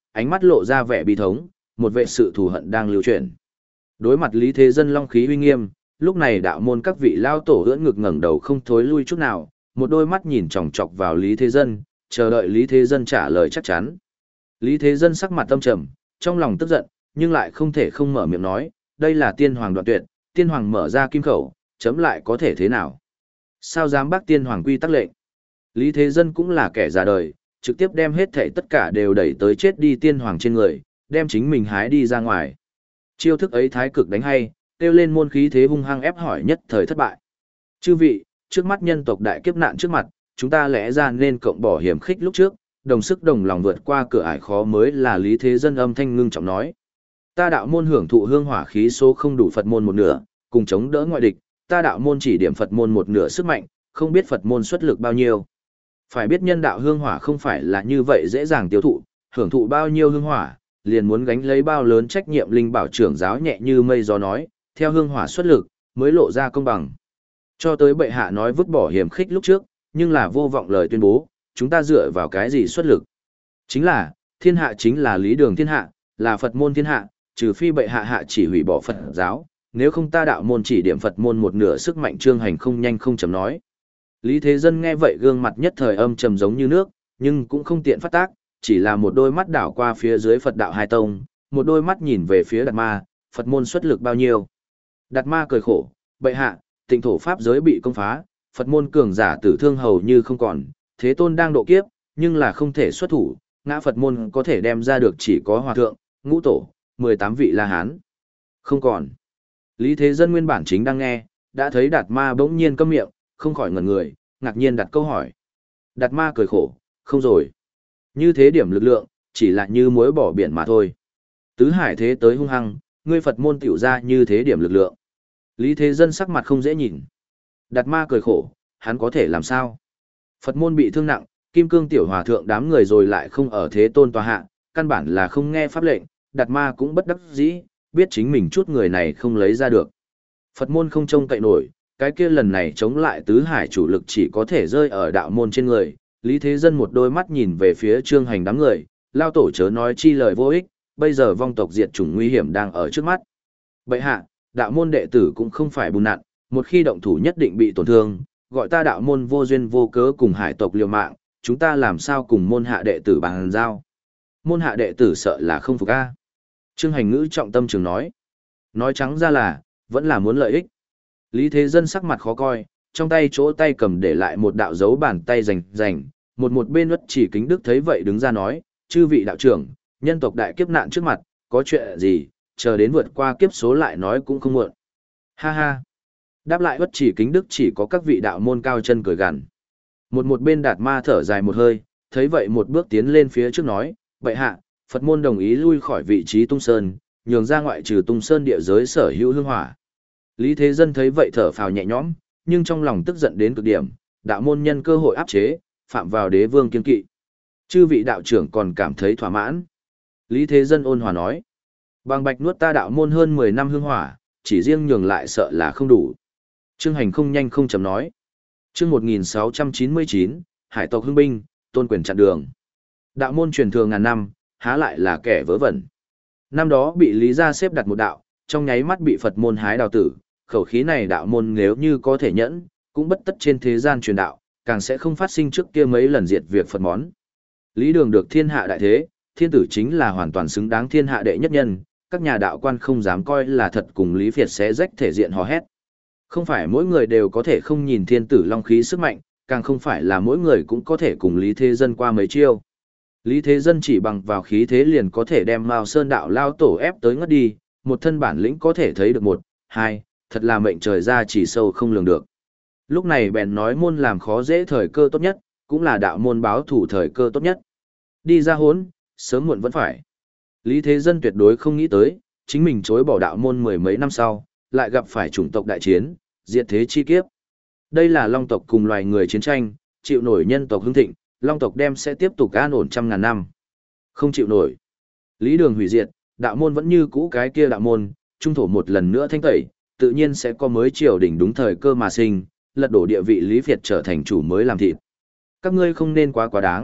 ánh mắt lộ ra vẻ bi thống, một vệ sự thù hận đang lưu chuyển. Đối mặt Lý Thế Dân long khí uy nghiêm, lúc này đạo môn các vị lao tổ ưỡn ngực ngẩng đầu không thối lui chút nào, một đôi mắt nhìn chòng chọc vào Lý Thế Dân, chờ đợi Lý Thế Dân trả lời chắc chắn. Lý Thế Dân sắc mặt tâm trầm, trong lòng tức giận, nhưng lại không thể không mở miệng nói, đây là tiên hoàng đoạn tuyệt, tiên hoàng mở ra kim khẩu, chấm lại có thể thế nào? Sao dám bác tiên hoàng quy tắc lệnh? Lý Thế Dân cũng là kẻ già đời, trực tiếp đem hết thảy tất cả đều đẩy tới chết đi tiên hoàng trên người, đem chính mình hái đi ra ngoài. Chiêu thức ấy thái cực đánh hay, kêu lên môn khí thế hung hăng ép hỏi nhất thời thất bại. Chư vị, trước mắt nhân tộc đại kiếp nạn trước mặt, chúng ta lẽ ra nên cộng bỏ hiểm khích lúc trước, đồng sức đồng lòng vượt qua cửa ải khó mới là Lý Thế Dân âm thanh ngưng trọng nói. Ta đạo môn hưởng thụ hương hỏa khí số không đủ Phật môn một nửa, cùng chống đỡ ngoại địch, ta đạo môn chỉ điểm Phật môn một nửa sức mạnh, không biết Phật môn xuất lực bao nhiêu. Phải biết nhân đạo hương hỏa không phải là như vậy dễ dàng tiêu thụ, hưởng thụ bao nhiêu hương hỏa, liền muốn gánh lấy bao lớn trách nhiệm. Linh bảo trưởng giáo nhẹ như mây gió nói, theo hương hỏa xuất lực, mới lộ ra công bằng. Cho tới bệ hạ nói vứt bỏ hiểm khích lúc trước, nhưng là vô vọng lời tuyên bố, chúng ta dựa vào cái gì xuất lực? Chính là, thiên hạ chính là lý đường thiên hạ, là Phật môn thiên hạ, trừ phi bệ hạ hạ chỉ hủy bỏ Phật giáo, nếu không ta đạo môn chỉ điểm Phật môn một nửa sức mạnh. Trương Hành không nhanh không chậm nói. Lý Thế Dân nghe vậy gương mặt nhất thời âm trầm giống như nước, nhưng cũng không tiện phát tác, chỉ là một đôi mắt đảo qua phía dưới Phật đạo hai tông, một đôi mắt nhìn về phía Đạt Ma, Phật môn xuất lực bao nhiêu. Đạt Ma cười khổ, bệ hạ, tịnh thổ pháp giới bị công phá, Phật môn cường giả tử thương hầu như không còn, Thế Tôn đang độ kiếp, nhưng là không thể xuất thủ, ngã Phật môn có thể đem ra được chỉ có Hòa Thượng, Ngũ Tổ, mười tám vị La Hán. Không còn. Lý Thế Dân nguyên bản chính đang nghe, đã thấy Đạt Ma bỗng nhiên câm miệng, không khỏi ngẩn người, ngạc nhiên đặt câu hỏi. Đạt Ma cười khổ, không rồi. Như thế điểm lực lượng, chỉ là như muối bỏ biển mà thôi. Tứ hải thế tới hung hăng, ngươi Phật môn tiểu ra như thế điểm lực lượng. Lý Thế Dân sắc mặt không dễ nhìn. Đạt Ma cười khổ, hắn có thể làm sao? Phật môn bị thương nặng, Kim Cương tiểu hòa thượng đám người rồi lại không ở Thế Tôn tòa hạ, căn bản là không nghe pháp lệnh, Đạt Ma cũng bất đắc dĩ, biết chính mình chút người này không lấy ra được. Phật môn không trông cậy nổi, cái kia lần này chống lại tứ hải chủ lực chỉ có thể rơi ở đạo môn trên người. Lý Thế Dân một đôi mắt nhìn về phía Trương Hành đám người, lao tổ chớ nói chi lời vô ích, bây giờ vong tộc diệt chủng nguy hiểm đang ở trước mắt. Bệ hạ, đạo môn đệ tử cũng không phải bùn nặn, một khi động thủ nhất định bị tổn thương, gọi ta đạo môn vô duyên vô cớ cùng hải tộc liều mạng, chúng ta làm sao cùng môn hạ đệ tử bàn giao. Môn hạ đệ tử sợ là không phục a. Trương Hành ngữ trọng tâm trường nói. Nói trắng ra là, vẫn là muốn lợi ích. Lý Thế Dân sắc mặt khó coi, trong tay chỗ tay cầm để lại một đạo dấu bàn tay rành rành, một một bên Uất Chỉ Kính Đức thấy vậy đứng ra nói, chư vị đạo trưởng, nhân tộc đại kiếp nạn trước mặt, có chuyện gì, chờ đến vượt qua kiếp số lại nói cũng không muộn. Ha ha. Đáp lại Uất Chỉ Kính Đức chỉ có các vị đạo môn cao chân cười gằn. Một một bên Đạt Ma thở dài một hơi, thấy vậy một bước tiến lên phía trước nói, bệ hạ, Phật môn đồng ý lui khỏi vị trí Tung Sơn, nhường ra ngoại trừ Tung Sơn địa giới sở hữu hương hỏa. Lý Thế Dân thấy vậy thở phào nhẹ nhõm, nhưng trong lòng tức giận đến cực điểm, đạo môn nhân cơ hội áp chế, phạm vào đế vương kiên kỵ. Chư vị đạo trưởng còn cảm thấy thỏa mãn. Lý Thế Dân ôn hòa nói, bằng bạch nuốt ta đạo môn hơn mười năm hương hỏa, chỉ riêng nhường lại sợ là không đủ. Trương Hành không nhanh không chậm nói. Chương một nghìn sáu trăm chín mươi chín, hải tộc hưng binh, tôn quyền chặn đường. Đạo môn truyền thừa ngàn năm, há lại là kẻ vớ vẩn. Năm đó bị Lý gia xếp đặt một đạo, trong nháy mắt bị Phật môn hái đào tử, khẩu khí này đạo môn nếu như có thể nhẫn, cũng bất tất trên thế gian truyền đạo, càng sẽ không phát sinh trước kia mấy lần diệt việc Phật món. Lý Đường được thiên hạ đại thế, thiên tử chính là hoàn toàn xứng đáng thiên hạ đệ nhất nhân, các nhà đạo quan không dám coi là thật cùng Lý Việt xé rách thể diện hò hét. Không phải mỗi người đều có thể không nhìn thiên tử long khí sức mạnh, càng không phải là mỗi người cũng có thể cùng Lý Thế Dân qua mấy chiêu. Lý Thế Dân chỉ bằng vào khí thế liền có thể đem Mao Sơn đạo lao tổ ép tới ngất đi, một thân bản lĩnh có thể thấy được một, hai, thật là mệnh trời ra chỉ sâu không lường được. Lúc này bèn nói môn làm khó dễ thời cơ tốt nhất, cũng là đạo môn báo thủ thời cơ tốt nhất. Đi ra hốn, sớm muộn vẫn phải. Lý Thế Dân tuyệt đối không nghĩ tới, chính mình chối bỏ đạo môn mười mấy năm sau, lại gặp phải chủng tộc đại chiến, diệt thế chi kiếp. Đây là long tộc cùng loài người chiến tranh, chịu nổi nhân tộc hưng thịnh, long tộc đem sẽ tiếp tục an ổn trăm ngàn năm. Không chịu nổi. Lý Đường hủy diệt, đạo môn vẫn như cũ cái kia đạo môn, trung thổ một lần nữa thanh tẩy, tự nhiên sẽ có mới triều đỉnh đúng thời cơ mà sinh, lật đổ địa vị Lý Việt trở thành chủ mới làm thịt. Các ngươi không nên quá quá đáng,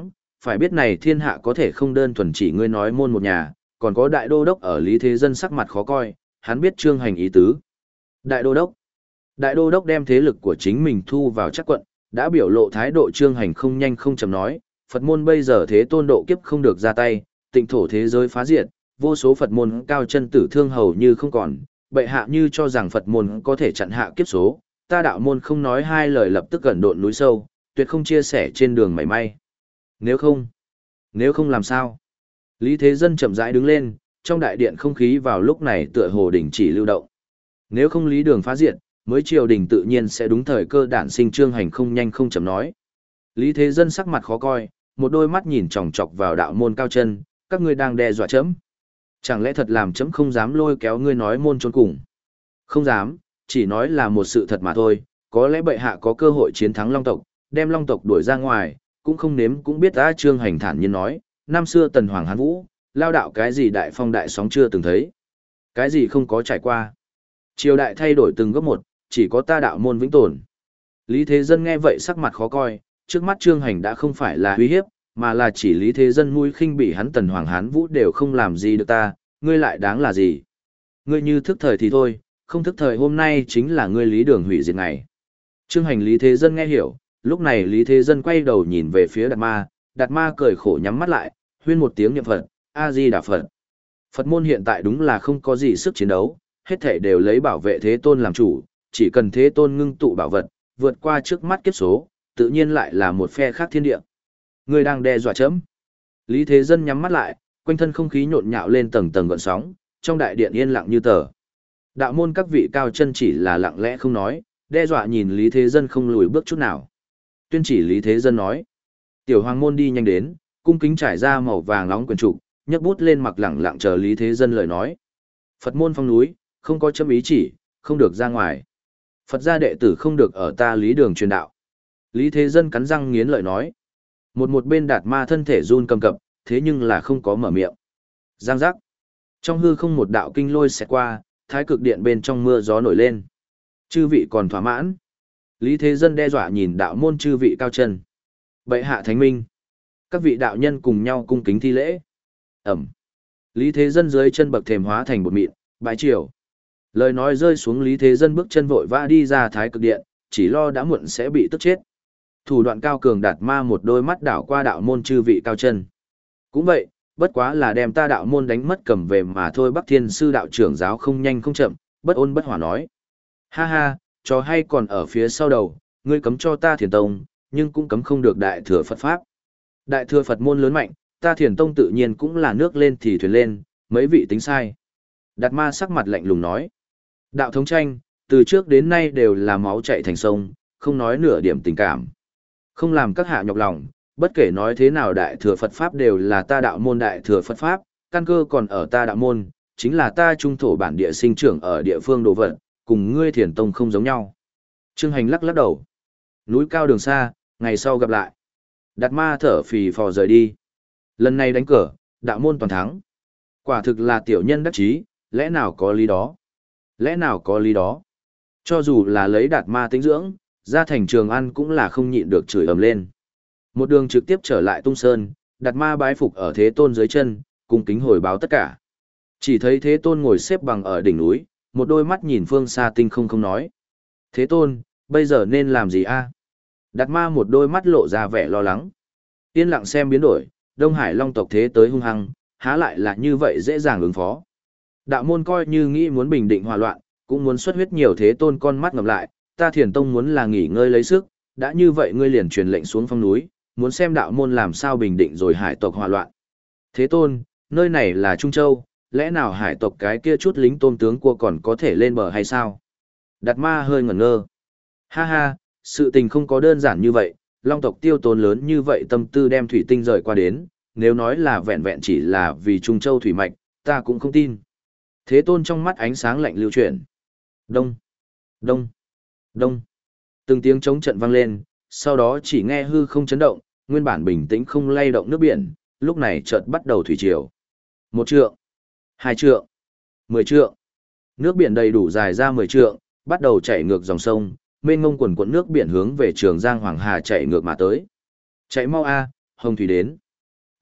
Phải biết này thiên hạ có thể không đơn thuần chỉ ngươi nói môn một nhà, còn có đại đô đốc ở Lý Thế Dân sắc mặt khó coi, hắn biết Trương Hành ý tứ. Đại đô đốc. Đại đô đốc đem thế lực của chính mình thu vào chắc quận, đã biểu lộ thái độ Trương Hành không nhanh không chậm nói, Phật môn bây giờ thế tôn độ kiếp không được ra tay, tịnh thổ thế giới phá diệt, vô số Phật môn cao chân tử thương hầu như không còn, bệ hạ như cho rằng Phật môn có thể chặn hạ kiếp số, ta đạo môn không nói hai lời lập tức gần độn núi sâu, tuyệt không chia sẻ trên đường mảy may. Nếu không, nếu không làm sao? Lý Thế Dân chậm rãi đứng lên, trong đại điện không khí vào lúc này tựa hồ đình chỉ lưu động. Nếu không lý đường phá diệt, mới triều đình tự nhiên sẽ đúng thời cơ đản sinh. Trương Hành không nhanh không chậm nói. Lý Thế Dân sắc mặt khó coi, một đôi mắt nhìn chòng chọc vào đạo môn cao chân, các ngươi đang đe dọa chấm. Chẳng lẽ thật làm chấm không dám lôi kéo ngươi nói môn trốn cùng? Không dám, chỉ nói là một sự thật mà thôi, có lẽ bệ hạ có cơ hội chiến thắng Long tộc, đem Long tộc đuổi ra ngoài, cũng không nếm cũng biết ta. Trương Hành thản nhiên nói, năm xưa Tần Hoàng Hán Vũ, lao đạo cái gì đại phong đại sóng chưa từng thấy, cái gì không có trải qua. Triều đại thay đổi từng góc một, chỉ có ta đạo môn vĩnh tồn. Lý Thế Dân nghe vậy sắc mặt khó coi, trước mắt Trương Hành đã không phải là uy hiếp, mà là chỉ Lý Thế Dân mũi khinh bỉ hắn Tần Hoàng Hán Vũ đều không làm gì được ta, ngươi lại đáng là gì? Ngươi như thức thời thì thôi, không thức thời hôm nay chính là ngươi Lý Đường hủy diệt ngày. Trương Hành Lý Thế Dân nghe hiểu, lúc này Lý Thế Dân quay đầu nhìn về phía Đạt Ma, Đạt Ma cười khổ nhắm mắt lại, huyên một tiếng niệm Phật, A Di Đà Phật. Phật môn hiện tại đúng là không có gì sức chiến đấu, hết thảy đều lấy bảo vệ Thế Tôn làm chủ, chỉ cần Thế Tôn ngưng tụ bảo vật, vượt qua trước mắt kiếp số, tự nhiên lại là một phe khác thiên địa. Ngươi đang đe dọa chấm. Lý Thế Dân nhắm mắt lại, quanh thân không khí nhộn nhạo lên tầng tầng gợn sóng, trong đại điện yên lặng như tờ. Đạo môn các vị cao chân chỉ là lặng lẽ không nói, đe dọa nhìn Lý Thế Dân không lùi bước chút nào. Tuyên chỉ Lý Thế Dân nói. Tiểu hoàng môn đi nhanh đến, cung kính trải ra màu vàng nóng quyền trục, nhấc bút lên mặc lẳng lặng chờ Lý Thế Dân lời nói. Phật môn phong núi, không có chấm ý chỉ, không được ra ngoài. Phật gia đệ tử không được ở ta Lý Đường truyền đạo. Lý Thế Dân cắn răng nghiến lợi nói. Một một bên Đạt Ma thân thể run cầm cập, thế nhưng là không có mở miệng. Giang giác. Trong hư không một đạo kinh lôi xẹt qua, thái cực điện bên trong mưa gió nổi lên. Chư vị còn thỏa mãn. Lý Thế Dân đe dọa nhìn đạo môn chư vị cao chân. Bệ hạ thánh minh. Các vị đạo nhân cùng nhau cung kính thi lễ. Ẩm. Lý Thế Dân dưới chân bậc thềm hóa thành bột mịn, bãi triều. Lời nói rơi xuống Lý Thế Dân bước chân vội vã đi ra thái cực điện, chỉ lo đã muộn sẽ bị tức chết. Thủ đoạn cao cường Đạt Ma một đôi mắt đảo qua đạo môn chư vị cao chân. Cũng vậy, bất quá là đem ta đạo môn đánh mất cầm về mà thôi. Bắc Thiên sư đạo trưởng giáo không nhanh không chậm, bất ôn bất hỏa nói. Ha ha, trò hay còn ở phía sau đầu, ngươi cấm cho ta Thiền Tông, nhưng cũng cấm không được đại thừa Phật Pháp. Đại thừa Phật môn lớn mạnh, ta Thiền Tông tự nhiên cũng là nước lên thì thuyền lên, mấy vị tính sai. Đạt Ma sắc mặt lạnh lùng nói. Đạo thống tranh, từ trước đến nay đều là máu chạy thành sông, không nói nửa điểm tình cảm. Không làm các hạ nhọc lòng, bất kể nói thế nào đại thừa Phật Pháp đều là ta đạo môn đại thừa Phật Pháp, căn cơ còn ở ta đạo môn, chính là ta trung thổ bản địa sinh trưởng ở địa phương đồ vật, cùng ngươi Thiền Tông không giống nhau. Trương Hành lắc lắc đầu. Núi cao đường xa, ngày sau gặp lại. Đạt Ma thở phì phò rời đi. Lần này đánh cờ, đạo môn toàn thắng. Quả thực là tiểu nhân đắc chí, lẽ nào có lý đó? Lẽ nào có lý đó? Cho dù là lấy Đạt Ma tính dưỡng, ra thành Trường An cũng là không nhịn được chửi ầm lên. Một đường trực tiếp trở lại Tung Sơn, Đạt Ma bái phục ở Thế Tôn dưới chân, cung kính hồi báo tất cả. Chỉ thấy Thế Tôn ngồi xếp bằng ở đỉnh núi, một đôi mắt nhìn phương xa tinh không không nói. Thế Tôn, bây giờ nên làm gì a? Đạt Ma một đôi mắt lộ ra vẻ lo lắng. Yên lặng xem biến đổi, Đông Hải Long tộc thế tới hung hăng, há lại là như vậy dễ dàng ứng phó. Đạo môn coi như nghĩ muốn bình định hòa loạn, cũng muốn xuất huyết nhiều. Thế Tôn con mắt ngập lại, ta Thiền Tông muốn là nghỉ ngơi lấy sức, đã như vậy ngươi liền truyền lệnh xuống phong núi, muốn xem đạo môn làm sao bình định rồi hải tộc hòa loạn. Thế Tôn, nơi này là Trung Châu, lẽ nào hải tộc cái kia chút lính tôm tướng cua còn có thể lên bờ hay sao? Đạt Ma hơi ngẩn ngơ. Ha ha, sự tình không có đơn giản như vậy, Long tộc tiêu tốn lớn như vậy tâm tư đem thủy tinh rời qua đến, nếu nói là vẹn vẹn chỉ là vì Trung Châu thủy mạch, ta cũng không tin. Thế Tôn trong mắt ánh sáng lạnh lưu chuyển. Đông, đông, đông. Từng tiếng trống trận vang lên, sau đó chỉ nghe hư không chấn động, nguyên bản bình tĩnh không lay động nước biển, lúc này chợt bắt đầu thủy triều. Một trượng, hai trượng, mười trượng. Nước biển đầy đủ dài ra mười trượng, bắt đầu chảy ngược dòng sông, mênh mông quần quần nước biển hướng về Trường Giang Hoàng Hà chạy ngược mà tới. Chạy mau a, hồng thủy đến.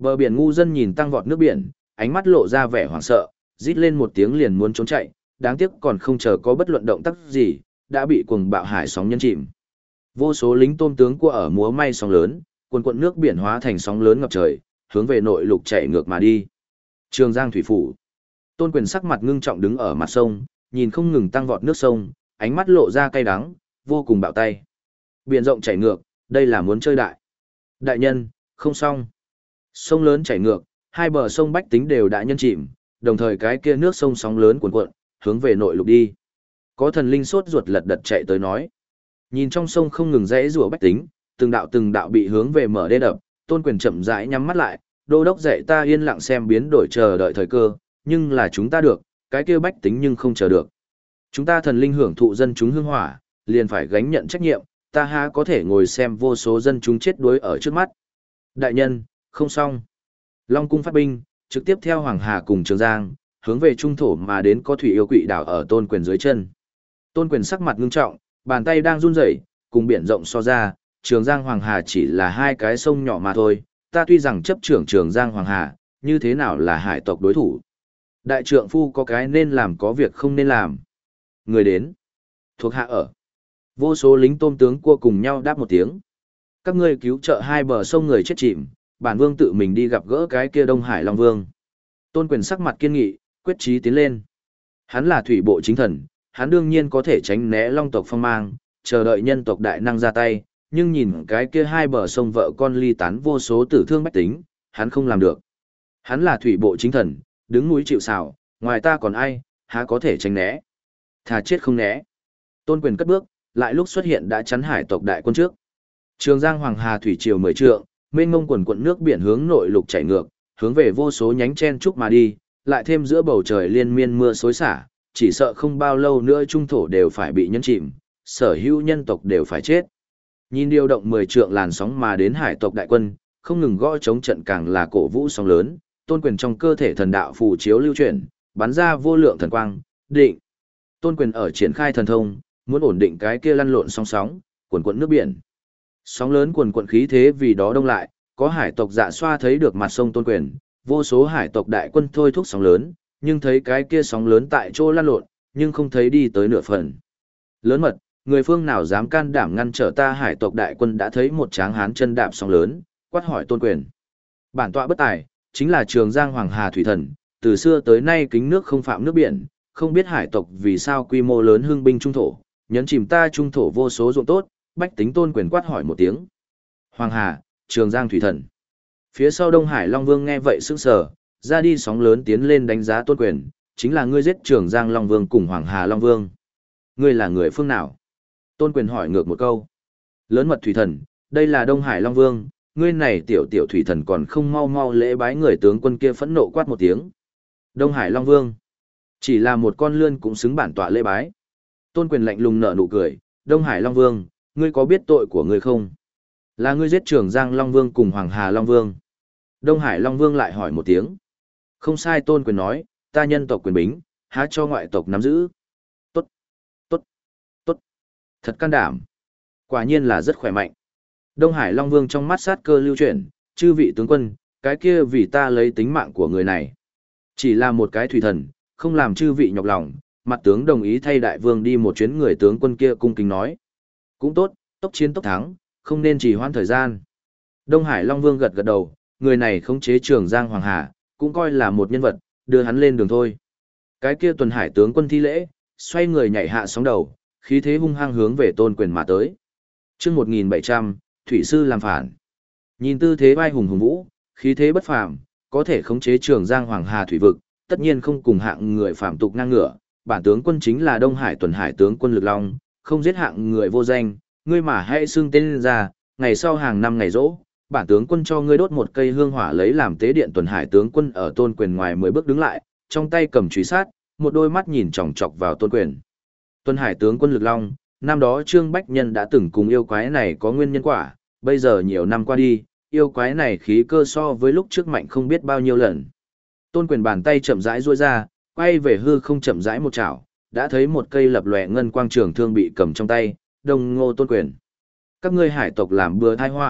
Bờ biển ngu dân nhìn tăng vọt nước biển, ánh mắt lộ ra vẻ hoảng sợ, rít lên một tiếng liền muốn trốn chạy, đáng tiếc còn không chờ có bất luận động tác gì, đã bị cuồng bạo hải sóng nhấn chìm. Vô số lính tôm tướng cua ở múa may sóng lớn, cuồn cuộn nước biển hóa thành sóng lớn ngập trời, hướng về nội lục chạy ngược mà đi. Trường Giang thủy phủ. Tôn Quyền sắc mặt ngưng trọng đứng ở mặt sông, nhìn không ngừng tăng vọt nước sông, ánh mắt lộ ra cay đắng, vô cùng bạo tay. Biển rộng chảy ngược, đây là muốn chơi đại. Đại nhân, không xong. Sông lớn chảy ngược, hai bờ sông bách tính đều đã nhân chìm, đồng thời cái kia nước sông sóng lớn cuồn cuộn, hướng về nội lục đi. Có thần linh sốt ruột lật đật chạy tới nói. Nhìn trong sông không ngừng rẽ rủa bách tính, từng đạo từng đạo bị hướng về mở đê đập, Tôn Quyền chậm rãi nhắm mắt lại, đô đốc dạy ta yên lặng xem biến đổi chờ đợi thời cơ, nhưng là chúng ta được, cái kia bách tính nhưng không chờ được. Chúng ta thần linh hưởng thụ dân chúng hương hỏa, liền phải gánh nhận trách nhiệm, ta há có thể ngồi xem vô số dân chúng chết đuối ở trước mắt. Đại nhân, không xong. Long cung phát binh, trực tiếp theo Hoàng Hà cùng Trường Giang, hướng về trung thổ mà đến có thủy yêu quỷ đảo ở Tôn Quyền dưới chân. Tôn Quyền sắc mặt ngưng trọng, bàn tay đang run rẩy, cùng biển rộng so ra, Trường Giang Hoàng Hà chỉ là hai cái sông nhỏ mà thôi, ta tuy rằng chấp trưởng Trường Giang Hoàng Hà, như thế nào là hải tộc đối thủ. Đại trượng phu có cái nên làm có việc không nên làm. Người đến. Thuộc hạ ở. Vô số lính tôm tướng cua cùng nhau đáp một tiếng. Các ngươi cứu trợ hai bờ sông người chết chìm, bản vương tự mình đi gặp gỡ cái kia Đông Hải Long Vương. Tôn Quyền sắc mặt kiên nghị, quyết chí tiến lên. Hắn là thủy bộ chính thần, hắn đương nhiên có thể tránh né long tộc phong mang, chờ đợi nhân tộc đại năng ra tay, nhưng nhìn cái kia hai bờ sông vợ con ly tán vô số tử thương bách tính, hắn không làm được. Hắn là thủy bộ chính thần, đứng núi chịu sào, ngoài ta còn ai, há có thể tránh né. Thà chết không né. Tôn Quyền cất bước, lại lúc xuất hiện đã chắn hải tộc đại quân trước. Trường Giang Hoàng Hà thủy triều mười trượng, mênh mông quần quận nước biển hướng nội lục chảy ngược, hướng về vô số nhánh chen trúc mà đi, lại thêm giữa bầu trời liên miên mưa xối xả, chỉ sợ không bao lâu nữa trung thổ đều phải bị nhấn chìm, sở hữu nhân tộc đều phải chết. Nhìn điều động mười trượng làn sóng mà đến hải tộc đại quân, không ngừng gõ chống trận càng là cổ vũ sóng lớn, Tôn Quyền trong cơ thể thần đạo phù chiếu lưu chuyển, bắn ra vô lượng thần quang, định. Tôn Quyền ở triển khai thần thông, muốn ổn định cái kia lăn lộn sóng sóng, cuồn cuộn nước biển. Sóng lớn cuồn cuộn khí thế vì đó đông lại, có hải tộc dạ xoa thấy được mặt sông Tôn Quyền, vô số hải tộc đại quân thôi thúc sóng lớn, nhưng thấy cái kia sóng lớn tại chỗ lăn lộn, nhưng không thấy đi tới nửa phần. Lớn mật, người phương nào dám can đảm ngăn trở ta hải tộc đại quân đã thấy một tráng hán chân đạp sóng lớn, quát hỏi Tôn Quyền. Bản tọa bất tài, chính là Trường Giang Hoàng Hà thủy thần, từ xưa tới nay kính nước không phạm nước biển, không biết hải tộc vì sao quy mô lớn hưng binh trung thổ, nhấn chìm ta trung thổ vô số ruộng tốt, bách tính Tôn Quyền quát hỏi một tiếng. Hoàng Hà, Trường Giang thủy thần. Phía sau Đông Hải Long Vương nghe vậy sững sờ, ra đi sóng lớn tiến lên đánh giá Tôn Quyền, chính là ngươi giết Trường Giang Long Vương cùng Hoàng Hà Long Vương. Ngươi là người phương nào? Tôn Quyền hỏi ngược một câu. Lớn mật thủy thần, đây là Đông Hải Long Vương, ngươi này tiểu tiểu thủy thần còn không mau mau lễ bái người tướng quân kia phẫn nộ quát một tiếng. Đông Hải Long Vương, chỉ là một con lươn cũng xứng bản tọa lễ bái. Tôn Quyền lạnh lùng nở nụ cười, Đông Hải Long Vương, ngươi có biết tội của ngươi không? Là ngươi giết Trường Giang Long Vương cùng Hoàng Hà Long Vương. Đông Hải Long Vương lại hỏi một tiếng. Không sai, Tôn Quyền nói, ta nhân tộc quyền bính, há cho ngoại tộc nắm giữ. Tốt, tốt, tốt, thật can đảm. Quả nhiên là rất khỏe mạnh. Đông Hải Long Vương trong mắt sát cơ lưu chuyển, chư vị tướng quân, cái kia vì ta lấy tính mạng của người này. Chỉ là một cái thủy thần, không làm chư vị nhọc lòng, mặt tướng đồng ý thay đại vương đi một chuyến, người tướng quân kia cung kính nói. Cũng tốt, tốc chiến tốc thắng, không nên trì hoãn thời gian. Đông Hải Long Vương gật gật đầu, người này khống chế Trường Giang Hoàng Hà, cũng coi là một nhân vật, đưa hắn lên đường thôi. Cái kia tuần hải tướng quân thi lễ, xoay người nhảy hạ sóng đầu, khí thế hung hăng hướng về Tôn Quyền mà tới. Chương một nghìn bảy trăm, thủy sư làm phản. Nhìn tư thế vai hùng hùng vũ, khí thế bất phàm, có thể khống chế Trường Giang Hoàng Hà thủy vực, tất nhiên không cùng hạng người phàm tục ngang ngửa, bản tướng quân chính là Đông Hải tuần hải tướng quân Lực Long, không giết hạng người vô danh, ngươi mà hãy xưng tên lên ra, ngày sau hàng năm ngày rỗ, bản tướng quân cho ngươi đốt một cây hương hỏa lấy làm tế điện. Tuần hải tướng quân ở Tôn Quyền ngoài mười bước đứng lại, trong tay cầm chùy sát, một đôi mắt nhìn chòng chọc vào Tôn Quyền. Tuần hải tướng quân Lực Long, năm đó Trương Bách Nhân đã từng cùng yêu quái này có nguyên nhân quả, bây giờ nhiều năm qua đi, yêu quái này khí cơ so với lúc trước mạnh không biết bao nhiêu lần. Tôn Quyền bàn tay chậm rãi duỗi ra, quay về hư không chậm rãi một chảo, đã thấy một cây lập lòe ngân quang trường thương bị cầm trong tay, Đông Ngô Tôn Quyền. Các ngươi hải tộc làm bừa tai họa,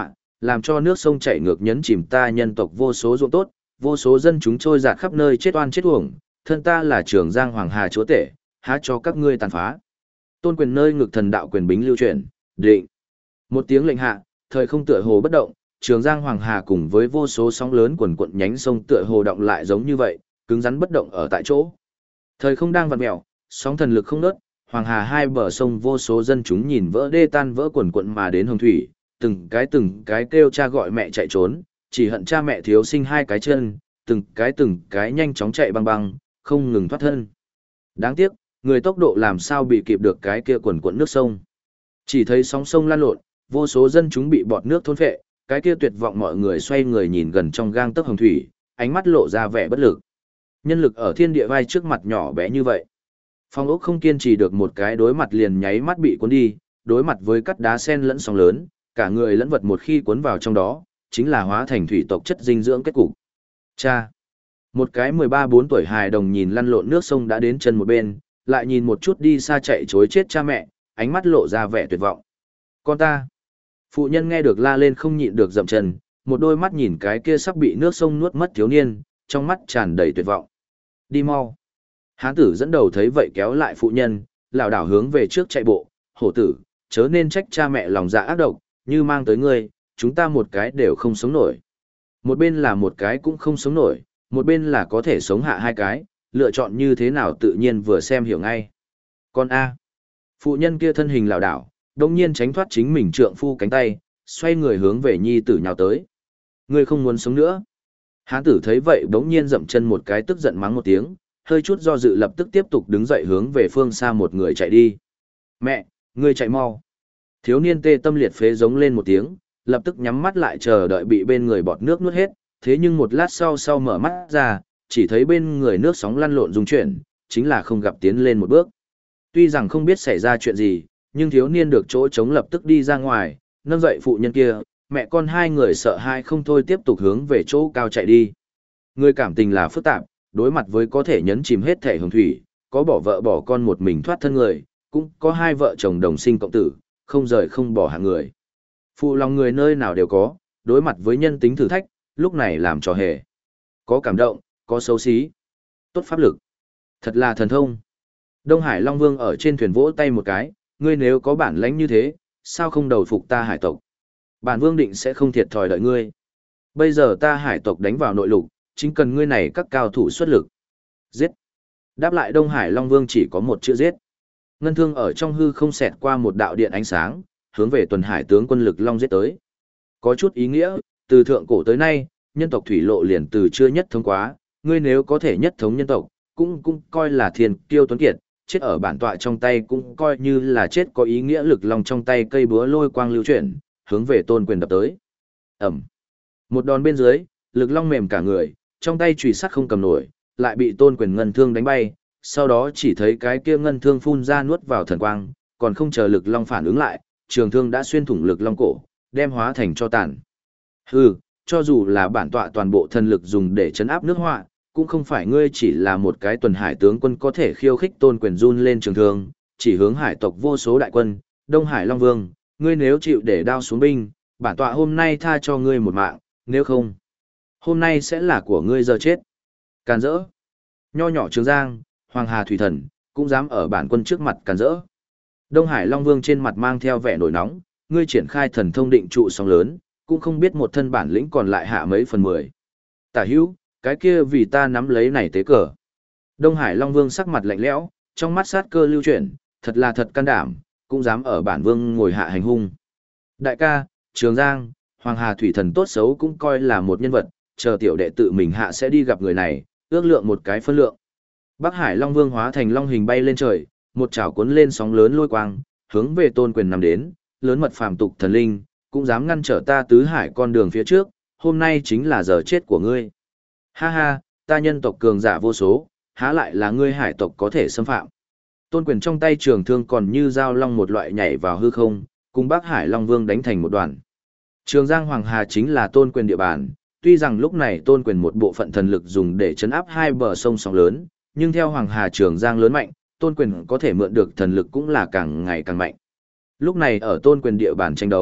làm cho nước sông chảy ngược nhấn chìm ta nhân tộc vô số ruộng tốt, vô số dân chúng trôi dạt khắp nơi chết oan chết uổng, thân ta là Trường Giang Hoàng Hà chúa tể, há cho các ngươi tàn phá. Tôn quyền nơi ngực thần đạo quyền bính lưu chuyển, định. Một tiếng lệnh hạ, thời không tựa hồ bất động, Trường Giang Hoàng Hà cùng với vô số sóng lớn quần quận nhánh sông tựa hồ động lại giống như vậy, cứng rắn bất động ở tại chỗ. Thời không đang vặn mèo, sóng thần lực không nớt, Hoàng Hà hai bờ sông vô số dân chúng nhìn vỡ đê tan vỡ quần quận mà đến hồng thủy, từng cái từng cái kêu cha gọi mẹ chạy trốn, chỉ hận cha mẹ thiếu sinh hai cái chân, từng cái từng cái nhanh chóng chạy băng băng, không ngừng thoát thân. Đáng tiếc, người tốc độ làm sao bị kịp được cái kia quần quận nước sông. Chỉ thấy sóng sông lan lộn, vô số dân chúng bị bọt nước thôn phệ, cái kia tuyệt vọng mọi người xoay người nhìn gần trong gang tấc hồng thủy, ánh mắt lộ ra vẻ bất lực. Nhân lực ở thiên địa vai trước mặt nhỏ bé như vậy. Phong ốc không kiên trì được một cái đối mặt liền nháy mắt bị cuốn đi, đối mặt với cắt đá sen lẫn sóng lớn, cả người lẫn vật một khi cuốn vào trong đó, chính là hóa thành thủy tộc chất dinh dưỡng kết cục. Cha! Một cái mười ba bốn tuổi hài đồng nhìn lăn lộn nước sông đã đến chân một bên, lại nhìn một chút đi xa chạy chối chết cha mẹ, ánh mắt lộ ra vẻ tuyệt vọng. Con ta! Phụ nhân nghe được la lên không nhịn được dậm chân, một đôi mắt nhìn cái kia sắp bị nước sông nuốt mất thiếu niên, trong mắt tràn đầy tuyệt vọng. Đi mau! Hán tử dẫn đầu thấy vậy kéo lại phụ nhân, lảo đảo hướng về trước chạy bộ, hổ tử, chớ nên trách cha mẹ lòng dạ ác độc, như mang tới ngươi, chúng ta một cái đều không sống nổi. Một bên là một cái cũng không sống nổi, một bên là có thể sống hạ hai cái, lựa chọn như thế nào tự nhiên vừa xem hiểu ngay. Con A. Phụ nhân kia thân hình lảo đảo, đồng nhiên tránh thoát chính mình trượng phu cánh tay, xoay người hướng về nhi tử nhào tới. Ngươi không muốn sống nữa. Hán tử thấy vậy bỗng nhiên dậm chân một cái tức giận mắng một tiếng, hơi chút do dự lập tức tiếp tục đứng dậy hướng về phương xa một người chạy đi. Mẹ, ngươi chạy mau. Thiếu niên tê tâm liệt phế giống lên một tiếng, lập tức nhắm mắt lại chờ đợi bị bên người bọt nước nuốt hết, thế nhưng một lát sau sau mở mắt ra, chỉ thấy bên người nước sóng lăn lộn rung chuyển, chính là không gặp tiến lên một bước. Tuy rằng không biết xảy ra chuyện gì, nhưng thiếu niên được chỗ trống lập tức đi ra ngoài, nâng dậy phụ nhân kia, mẹ con hai người sợ hai không thôi tiếp tục hướng về chỗ cao chạy đi. Người cảm tình là phức tạp, đối mặt với có thể nhấn chìm hết thể hồng thủy, có bỏ vợ bỏ con một mình thoát thân người, cũng có hai vợ chồng đồng sinh cộng tử, không rời không bỏ hạng người. Phụ lòng người nơi nào đều có, đối mặt với nhân tính thử thách, lúc này làm trò hề. Có cảm động, có xấu xí, tốt pháp lực. Thật là thần thông. Đông Hải Long Vương ở trên thuyền vỗ tay một cái, ngươi nếu có bản lãnh như thế, sao không đầu phục ta hải tộc? Bản vương định sẽ không thiệt thòi đợi ngươi. Bây giờ ta hải tộc đánh vào nội lục, chính cần ngươi này các cao thủ xuất lực. Giết. Đáp lại Đông Hải Long Vương chỉ có một chữ giết. Ngân thương ở trong hư không xẹt qua một đạo điện ánh sáng, hướng về tuần hải tướng quân lực long giết tới. Có chút ý nghĩa, từ thượng cổ tới nay, nhân tộc thủy lộ liền từ chưa nhất thống quá, ngươi nếu có thể nhất thống nhân tộc, cũng cũng coi là thiên kiêu tuấn kiệt, chết ở bản tọa trong tay cũng coi như là chết có ý nghĩa lực long trong tay cây búa lôi quang lưu chuyển, hướng về Tôn Quyền đập tới. Ẩm. Một đòn bên dưới, lực long mềm cả người, trong tay chùy sắt không cầm nổi, lại bị Tôn Quyền ngân thương đánh bay, sau đó chỉ thấy cái kia ngân thương phun ra nuốt vào thần quang, còn không chờ lực long phản ứng lại, trường thương đã xuyên thủng lực long cổ, đem hóa thành cho tàn. Hừ, cho dù là bản tọa toàn bộ thần lực dùng để chấn áp nước họa, cũng không phải ngươi chỉ là một cái tuần hải tướng quân có thể khiêu khích Tôn Quyền run lên trường thương, chỉ hướng hải tộc vô số đại quân, Đông Hải Long Vương, ngươi nếu chịu để đao xuống binh, bản tọa hôm nay tha cho ngươi một mạng, nếu không, hôm nay sẽ là của ngươi giờ chết. Càn rỡ. Nho nhỏ Trường Giang, Hoàng Hà Thủy Thần, cũng dám ở bản quân trước mặt càn rỡ. Đông Hải Long Vương trên mặt mang theo vẻ nổi nóng, ngươi triển khai thần thông định trụ sóng lớn, cũng không biết một thân bản lĩnh còn lại hạ mấy phần mười. Tả hữu, cái kia vì ta nắm lấy này tế cờ. Đông Hải Long Vương sắc mặt lạnh lẽo, trong mắt sát cơ lưu chuyển, thật là thật can đảm, cũng dám ở bản vương ngồi hạ hành hung. Đại ca, Trường Giang, Hoàng Hà Thủy Thần tốt xấu cũng coi là một nhân vật, chờ tiểu đệ tự mình hạ sẽ đi gặp người này, ước lượng một cái phân lượng. Bắc Hải Long Vương hóa thành long hình bay lên trời, một chảo cuốn lên sóng lớn lôi quang, hướng về Tôn Quyền nằm đến, lớn mật phàm tục thần linh, cũng dám ngăn trở ta tứ hải con đường phía trước, hôm nay chính là giờ chết của ngươi. Ha ha, ta nhân tộc cường giả vô số, há lại là ngươi hải tộc có thể xâm phạm. Tôn Quyền trong tay trường thương còn như dao long một loại nhảy vào hư không, cùng Bắc Hải Long Vương đánh thành một đoàn. Trường Giang Hoàng Hà chính là Tôn Quyền địa bàn, tuy rằng lúc này Tôn Quyền một bộ phận thần lực dùng để chấn áp hai bờ sông sóng lớn, nhưng theo Hoàng Hà Trường Giang lớn mạnh, Tôn Quyền có thể mượn được thần lực cũng là càng ngày càng mạnh. Lúc này ở Tôn Quyền địa bàn tranh đấu,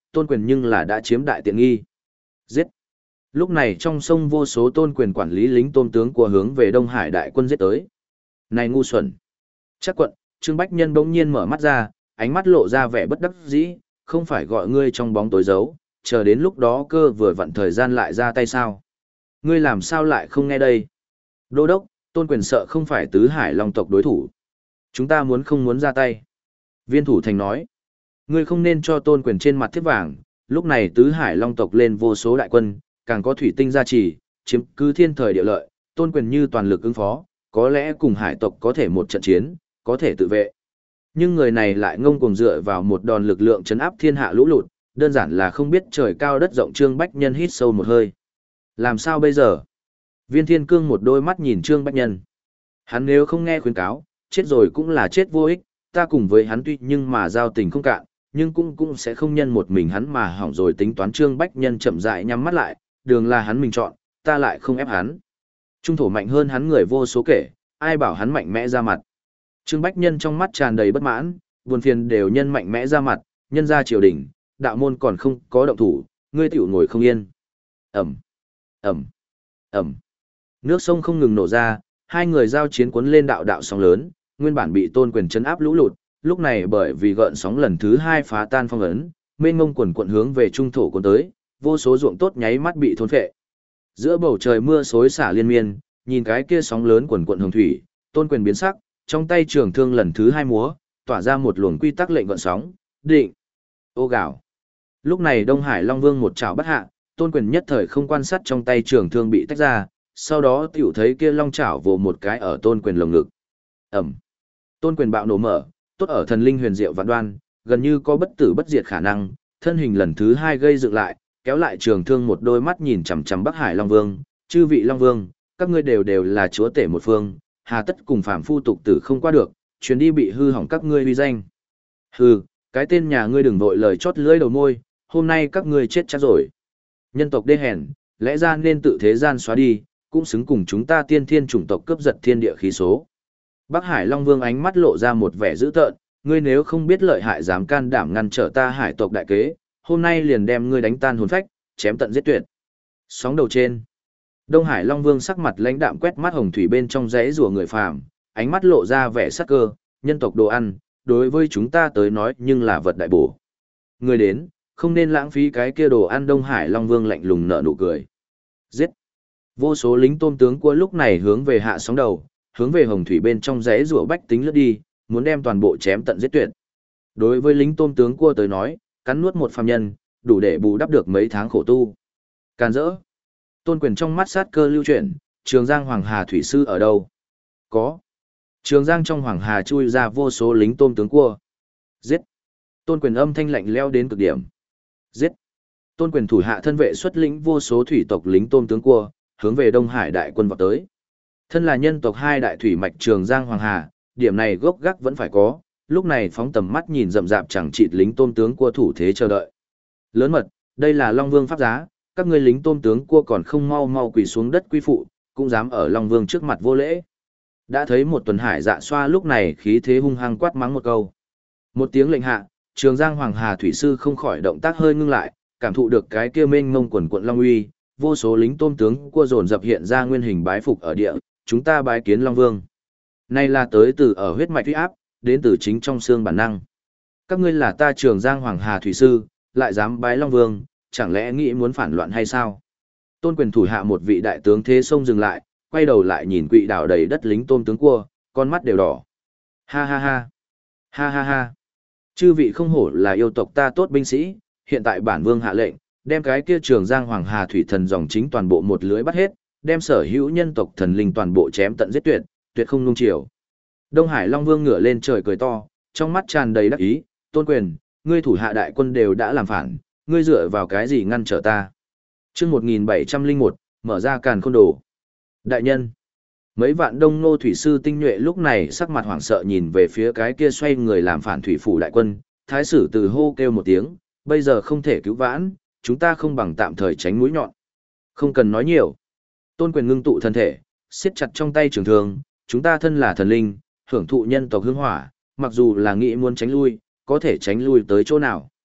Tôn Quyền nhưng là đã chiếm đại tiện nghi. Giết! Lúc này trong sông vô số Tôn Quyền quản lý lính tôm tướng của hướng về Đông Hải đại quân giết tới. Này ngu xuẩn! Chắc quận, Trương Bách Nhân bỗng nhiên mở mắt ra, ánh mắt lộ ra vẻ bất đắc dĩ, không phải gọi ngươi trong bóng tối giấu, chờ đến lúc đó cơ vừa vặn thời gian lại ra tay sao? Ngươi làm sao lại không nghe đây? Đô đốc, Tôn Quyền sợ không phải tứ hải long tộc đối thủ. Chúng ta muốn không muốn ra tay. Viên thủ thành nói, ngươi không nên cho Tôn Quyền trên mặt thiếp vàng, lúc này tứ hải long tộc lên vô số đại quân, càng có thủy tinh gia trì, chiếm cứ thiên thời địa lợi, Tôn Quyền như toàn lực ứng phó, có lẽ cùng hải tộc có thể một trận chiến, có thể tự vệ. Nhưng người này lại ngông cuồng dựa vào một đòn lực lượng chấn áp thiên hạ lũ lụt, đơn giản là không biết trời cao đất rộng. Trương Bách Nhân hít sâu một hơi. Làm sao bây giờ? Viên Thiên Cương một đôi mắt nhìn Trương Bách Nhân. Hắn nếu không nghe khuyến cáo, chết rồi cũng là chết vô ích, ta cùng với hắn tuy nhưng mà giao tình không cạn, nhưng cũng cũng sẽ không nhân một mình hắn mà hỏng rồi tính toán. Trương Bách Nhân chậm rãi nhắm mắt lại, đường là hắn mình chọn, ta lại không ép hắn. Trung thổ mạnh hơn hắn người vô số kể, ai bảo hắn mạnh mẽ ra mặt. Trương Bách Nhân trong mắt tràn đầy bất mãn, buồn phiền đều nhân mạnh mẽ ra mặt, nhân ra triều đình, đạo môn còn không có động thủ, ngươi tiểu ngồi không yên. Ẩm, Ẩm, Ẩm. Nước sông không ngừng nổ ra, hai người giao chiến cuốn lên đạo đạo sóng lớn, nguyên bản bị Tôn Quyền chấn áp lũ lụt, lúc này bởi vì gợn sóng lần thứ hai phá tan phong ấn, mênh mông quần quận hướng về trung thổ cuốn tới, vô số ruộng tốt nháy mắt bị thôn phệ. Giữa bầu trời mưa xối xả liên miên, nhìn cái kia sóng lớn quần quận hồng thủy, Tôn Quyền biến sắc, trong tay trường thương lần thứ hai múa, tỏa ra một luồng quy tắc lệnh gợn sóng, định. Ô gạo. Lúc này Đông Hải Long Vương một chảo bắt hạ, Tôn Quyền nhất thời không quan sát trong tay trường thương bị tách ra, sau đó tiểu thấy kia long chảo vồ một cái ở Tôn Quyền lồng ngực. Ẩm. Tôn Quyền bạo nổ mở, tốt ở thần linh huyền diệu vạn đoan, gần như có bất tử bất diệt khả năng, thân hình lần thứ hai gây dựng lại, kéo lại trường thương một đôi mắt nhìn chằm chằm Bắc Hải Long Vương, chư vị Long Vương, các ngươi đều đều là chúa tể một phương, hà tất cùng phàm phu tục tử không qua được, chuyến đi bị hư hỏng các ngươi uy danh. Hừ, cái tên nhà ngươi đừng vội lời chót lưỡi đầu môi, hôm nay các ngươi chết chắc rồi. Nhân tộc đê hèn, lẽ ra nên tự thế gian xóa đi, cũng xứng cùng chúng ta tiên thiên chủng tộc cướp giật thiên địa khí số. Bắc Hải Long Vương ánh mắt lộ ra một vẻ dữ tợn, ngươi nếu không biết lợi hại dám can đảm ngăn trở ta hải tộc đại kế, hôm nay liền đem ngươi đánh tan hồn phách, chém tận giết tuyệt. Sóng đầu trên. Đông Hải Long Vương sắc mặt lãnh đạm quét mắt hồng thủy bên trong rẽ rùa người phàm, ánh mắt lộ ra vẻ sắc cơ, nhân tộc đồ ăn, đối với chúng ta tới nói nhưng là vật đại bổ. Người đến, không nên lãng phí cái kia đồ ăn. Đông Hải Long Vương lạnh lùng nở nụ cười. Giết! Vô số lính tôm tướng của lúc này hướng về hạ sóng đầu, hướng về hồng thủy bên trong rẽ rùa bách tính lướt đi, muốn đem toàn bộ chém tận giết tuyệt. Đối với lính tôm tướng cua tới nói, cắn nuốt một phàm nhân, đủ để bù đắp được mấy tháng khổ tu. Càn rỡ! Tôn Quyền trong mắt sát cơ lưu chuyển, Trường Giang Hoàng Hà thủy sư ở đâu? Có. Trường Giang trong Hoàng Hà chui ra vô số lính tôm tướng cua. Giết! Tôn Quyền âm thanh lạnh lẽo đến cực điểm. Giết! Tôn Quyền thủ hạ thân vệ xuất lĩnh vô số thủy tộc lính tôm tướng cua, hướng về Đông Hải đại quân vọt tới. Thân là nhân tộc hai đại thủy mạch Trường Giang Hoàng Hà, điểm này gốc gác vẫn phải có, lúc này phóng tầm mắt nhìn rậm rạp chẳng chịt lính tôm tướng cua thủ thế chờ đợi. Lớn mật, đây là Long Vương pháp giá, các ngươi lính tôm tướng cua còn không mau mau quỳ xuống đất quy phụ, cũng dám ở Long Vương trước mặt vô lễ. Đã thấy một tuần hải dạ xoa lúc này khí thế hung hăng quát mắng một câu. Một tiếng lệnh hạ, Trường Giang Hoàng Hà thủy sư không khỏi động tác hơi ngưng lại, cảm thụ được cái kia mênh mông quần quận Long uy, vô số lính tôm tướng cua dồn dập hiện ra nguyên hình bái phục ở địa, chúng ta bái kiến Long Vương. Này là tới từ ở huyết mạch uy áp, đến từ chính trong xương bản năng. Các ngươi là ta Trường Giang Hoàng Hà thủy sư, lại dám bái Long Vương, chẳng lẽ nghĩ muốn phản loạn hay sao? Tôn Quyền thủ hạ một vị đại tướng thế sông dừng lại, quay đầu lại nhìn quỵ đảo đầy đất lính tôm tướng cua, con mắt đều đỏ. Ha ha ha. Ha ha ha. Chư vị không hổ là yêu tộc ta tốt binh sĩ, hiện tại bản vương hạ lệnh, đem cái kia Trường Giang Hoàng Hà thủy thần dòng chính toàn bộ một lưới bắt hết, đem sở hữu nhân tộc thần linh toàn bộ chém tận giết tuyệt, tuyệt không nung chiều. Đông Hải Long Vương ngửa lên trời cười to, trong mắt tràn đầy đắc ý, Tôn Quyền, ngươi thủ hạ đại quân đều đã làm phản, ngươi dựa vào cái gì ngăn trở ta? Chương một nghìn bảy trăm lẻ một, mở ra càn khôn đồ. Đại nhân, mấy vạn đông nô thủy sư tinh nhuệ lúc này sắc mặt hoảng sợ nhìn về phía cái kia xoay người làm phản thủy phủ đại quân, thái sử từ hô kêu một tiếng, bây giờ không thể cứu vãn, chúng ta không bằng tạm thời tránh mũi nhọn. Không cần nói nhiều. Tôn Quyền ngưng tụ thân thể, siết chặt trong tay trường thương, chúng ta thân là thần linh, hưởng thụ nhân tộc hương hỏa, mặc dù là nghĩ muốn tránh lui, có thể tránh lui tới chỗ nào.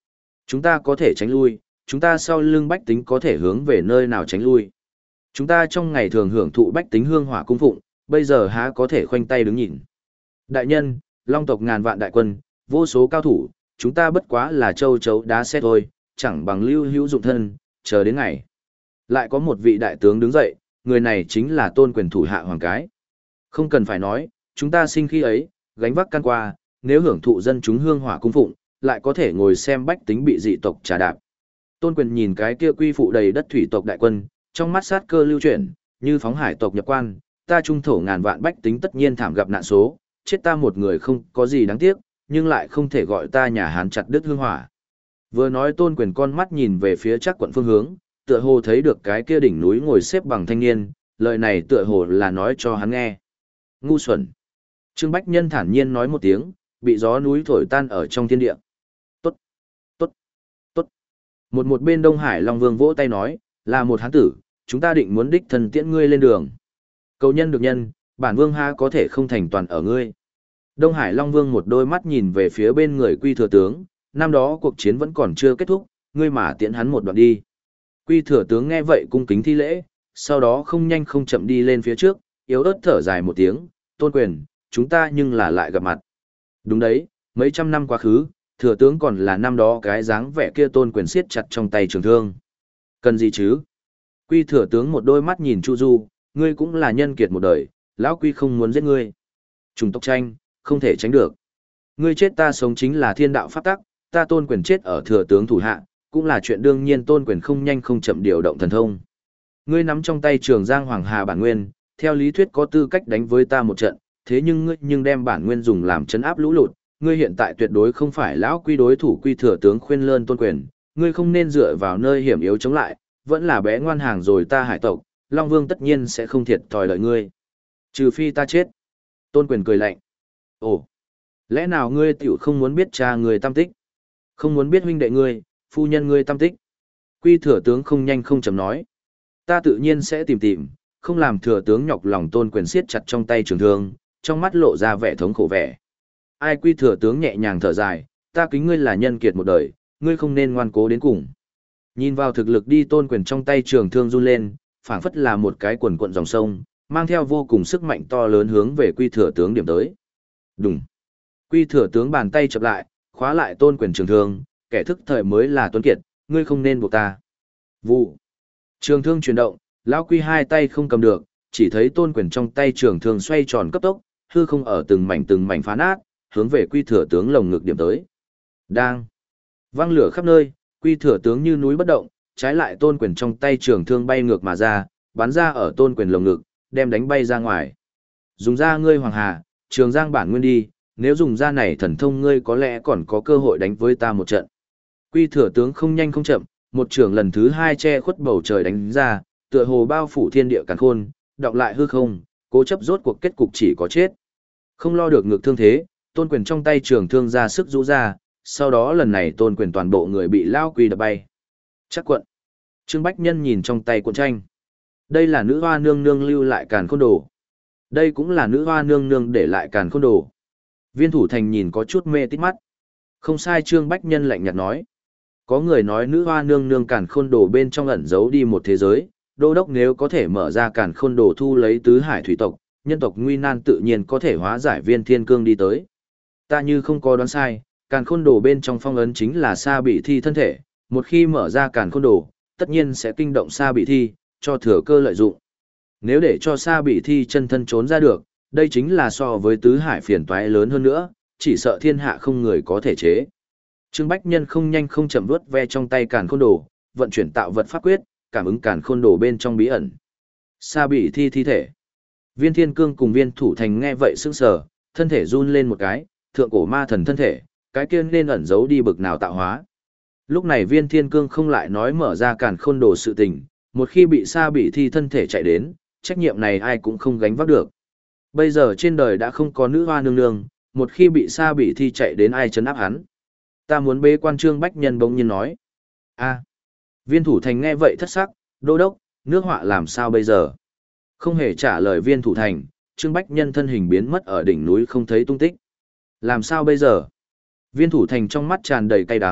Chúng ta có thể tránh lui, chúng ta sau lưng bách tính có thể hướng về nơi nào tránh lui. Chúng ta trong ngày thường hưởng thụ bách tính hương hỏa cung phụng, bây giờ há có thể khoanh tay đứng nhìn. Đại nhân, Long tộc ngàn vạn đại quân, vô số cao thủ, chúng ta bất quá là châu chấu đá xe thôi, chẳng bằng lưu hữu dụng thân, chờ đến ngày. Lại có một vị đại tướng đứng dậy, người này chính là tôn quyền thủ hạ Hoàng Cái. Không cần phải nói, chúng ta sinh khi ấy, gánh vác can qua, nếu hưởng thụ dân chúng hương hỏa cung phụng, lại có thể ngồi xem bách tính bị dị tộc trà đạp. Tôn quyền nhìn cái kia quy phụ đầy đất thủy tộc đại quân, trong mắt sát cơ lưu chuyển, như phóng hải tộc nhập quan, ta trung thổ ngàn vạn bách tính tất nhiên thảm gặp nạn số, chết ta một người không có gì đáng tiếc, nhưng lại không thể gọi ta nhà Hán chặt đứt hương hỏa. Vừa nói Tôn quyền con mắt nhìn về phía chắc quận phương hướng, tựa hồ thấy được cái kia đỉnh núi ngồi xếp bằng thanh niên, lời này tựa hồ là nói cho hắn nghe. Ngu xuẩn. Trương Bách Nhân thản nhiên nói một tiếng, bị gió núi thổi tan ở trong thiên địa. Tốt, tốt, tốt. Một một bên Đông Hải Long Vương vỗ tay nói, là một hán tử, chúng ta định muốn đích thân tiễn ngươi lên đường. Cầu nhân được nhân, bản vương ha có thể không thành toàn ở ngươi. Đông Hải Long Vương một đôi mắt nhìn về phía bên người Quy Thừa Tướng, năm đó cuộc chiến vẫn còn chưa kết thúc, ngươi mà tiễn hắn một đoạn đi. Quy Thừa Tướng nghe vậy cung kính thi lễ, sau đó không nhanh không chậm đi lên phía trước, yếu ớt thở dài một tiếng, Tôn quyền, chúng ta nhưng là lại gặp mặt. Đúng đấy, mấy trăm năm quá khứ, Thừa Tướng còn là năm đó cái dáng vẻ kia Tôn quyền siết chặt trong tay trường thương. Cần gì chứ? Quy Thừa Tướng một đôi mắt nhìn Chu Du, ngươi cũng là nhân kiệt một đời, lão Quy không muốn giết ngươi. Trùng tộc tranh, không thể tránh được. Ngươi chết ta sống chính là thiên đạo pháp tắc, ta Tôn quyền chết ở Thừa Tướng thủ hạ, cũng là chuyện đương nhiên. Tôn quyền không nhanh không chậm điều động thần thông. Ngươi nắm trong tay Trường Giang Hoàng Hà bản nguyên, theo lý thuyết có tư cách đánh với ta một trận, thế nhưng ngươi nhưng đem bản nguyên dùng làm chấn áp lũ lụt, ngươi hiện tại tuyệt đối không phải lão Quy đối thủ. Quy Thừa Tướng khuyên lơn Tôn quyền, ngươi không nên dựa vào nơi hiểm yếu chống lại, vẫn là bé ngoan hàng rồi ta hải tộc, Long Vương tất nhiên sẽ không thiệt thòi lợi ngươi. Trừ phi ta chết. Tôn quyền cười lạnh. Ồ, lẽ nào ngươi tiểu không muốn biết cha người tam tích? Không muốn biết huynh đệ ngươi, phu nhân ngươi tam tích? Quy Thừa Tướng không nhanh không chậm nói. Ta tự nhiên sẽ tìm tìm, không làm Thừa Tướng nhọc lòng. Tôn quyền siết chặt trong tay trường thương, trong mắt lộ ra vẻ thống khổ vẻ. Ai? Quy Thừa Tướng nhẹ nhàng thở dài, ta kính ngươi là nhân kiệt một đời, ngươi không nên ngoan cố đến cùng. Nhìn vào thực lực đi, Tôn quyền trong tay trường thương run lên, phảng phất là một cái quần cuộn dòng sông, mang theo vô cùng sức mạnh to lớn hướng về Quy Thừa Tướng điểm tới. Đùng. Quy Thừa Tướng bàn tay chập lại, khóa lại Tôn quyền trường thương, kẻ thức thời mới là tuấn kiệt, ngươi không nên buộc ta. Vụ. Trường thương chuyển động, lão Quy hai tay không cầm được, chỉ thấy Tôn quyền trong tay trường thương xoay tròn cấp tốc, hư không ở từng mảnh từng mảnh phá nát, hướng về Quy Thừa Tướng lồng ngực điểm tới. Đang. Vang lửa khắp nơi, Quy Thừa Tướng như núi bất động, trái lại Tôn quyền trong tay trường thương bay ngược mà ra, bắn ra ở Tôn quyền lồng ngực, đem đánh bay ra ngoài. Dùng ra ngươi Hoàng Hà, Trường Giang bản nguyên đi, nếu dùng ra này thần thông ngươi có lẽ còn có cơ hội đánh với ta một trận. Quy Thừa Tướng không nhanh không chậm, một trường lần thứ hai che khuất bầu trời đánh ra, tựa hồ bao phủ thiên địa càn khôn, đọng lại hư không, cố chấp rốt cuộc kết cục chỉ có chết. Không lo được ngược thương thế, Tôn quyền trong tay trường thương ra sức rũ ra, sau đó lần này Tôn quyền toàn bộ người bị lao Quy đập bay. Chắc quận. Trương Bách Nhân nhìn trong tay cuộn tranh. Đây là nữ hoa nương nương lưu lại càn khôn đồ. Đây cũng là nữ hoa nương nương để lại càn khôn đồ. Viên Thủ Thành nhìn có chút mê tít mắt. Không sai, Trương Bách Nhân lạnh nhạt nói. Có người nói nữ hoa nương nương càn khôn đồ bên trong ẩn giấu đi một thế giới, đô đốc nếu có thể mở ra càn khôn đồ thu lấy tứ hải thủy tộc, nhân tộc nguy nan tự nhiên có thể hóa giải Viên Thiên Cương đi tới. Ta như không có đoán sai, càn khôn đồ bên trong phong ấn chính là Sa Bị Thi thân thể, một khi mở ra càn khôn đồ, tất nhiên sẽ kinh động Sa Bị Thi, cho thừa cơ lợi dụng. Nếu để cho Sa Bị Thi chân thân trốn ra được, đây chính là so với tứ hải phiền toái lớn hơn nữa, chỉ sợ thiên hạ không người có thể chế. Trương Bách Nhân không nhanh không chậm vuốt ve trong tay càn khôn đồ, vận chuyển tạo vật pháp quyết, cảm ứng càn khôn đồ bên trong bí ẩn. Sa Bị Thi thi thể. Viên Thiên Cương cùng Viên Thủ Thành nghe vậy sững sờ, thân thể run lên một cái, thượng cổ ma thần thân thể, cái kia nên ẩn giấu đi bực nào tạo hóa. Lúc này Viên Thiên Cương không lại nói mở ra càn khôn đồ sự tình, một khi bị Sa Bị Thi thân thể chạy đến, trách nhiệm này ai cũng không gánh vác được. Bây giờ trên đời đã không có nữ hoa nương nương, một khi bị Sa Bị Thi chạy đến ai trấn áp hắn. Ta muốn bế quan. Trương Bách Nhân bỗng nhiên nói. A. Viên Thủ Thành nghe vậy thất sắc, đô đốc, nước họa làm sao bây giờ? Không hề trả lời Viên Thủ Thành, Trương Bách Nhân thân hình biến mất ở đỉnh núi không thấy tung tích. Làm sao bây giờ? Viên Thủ Thành trong mắt tràn đầy cay đắng,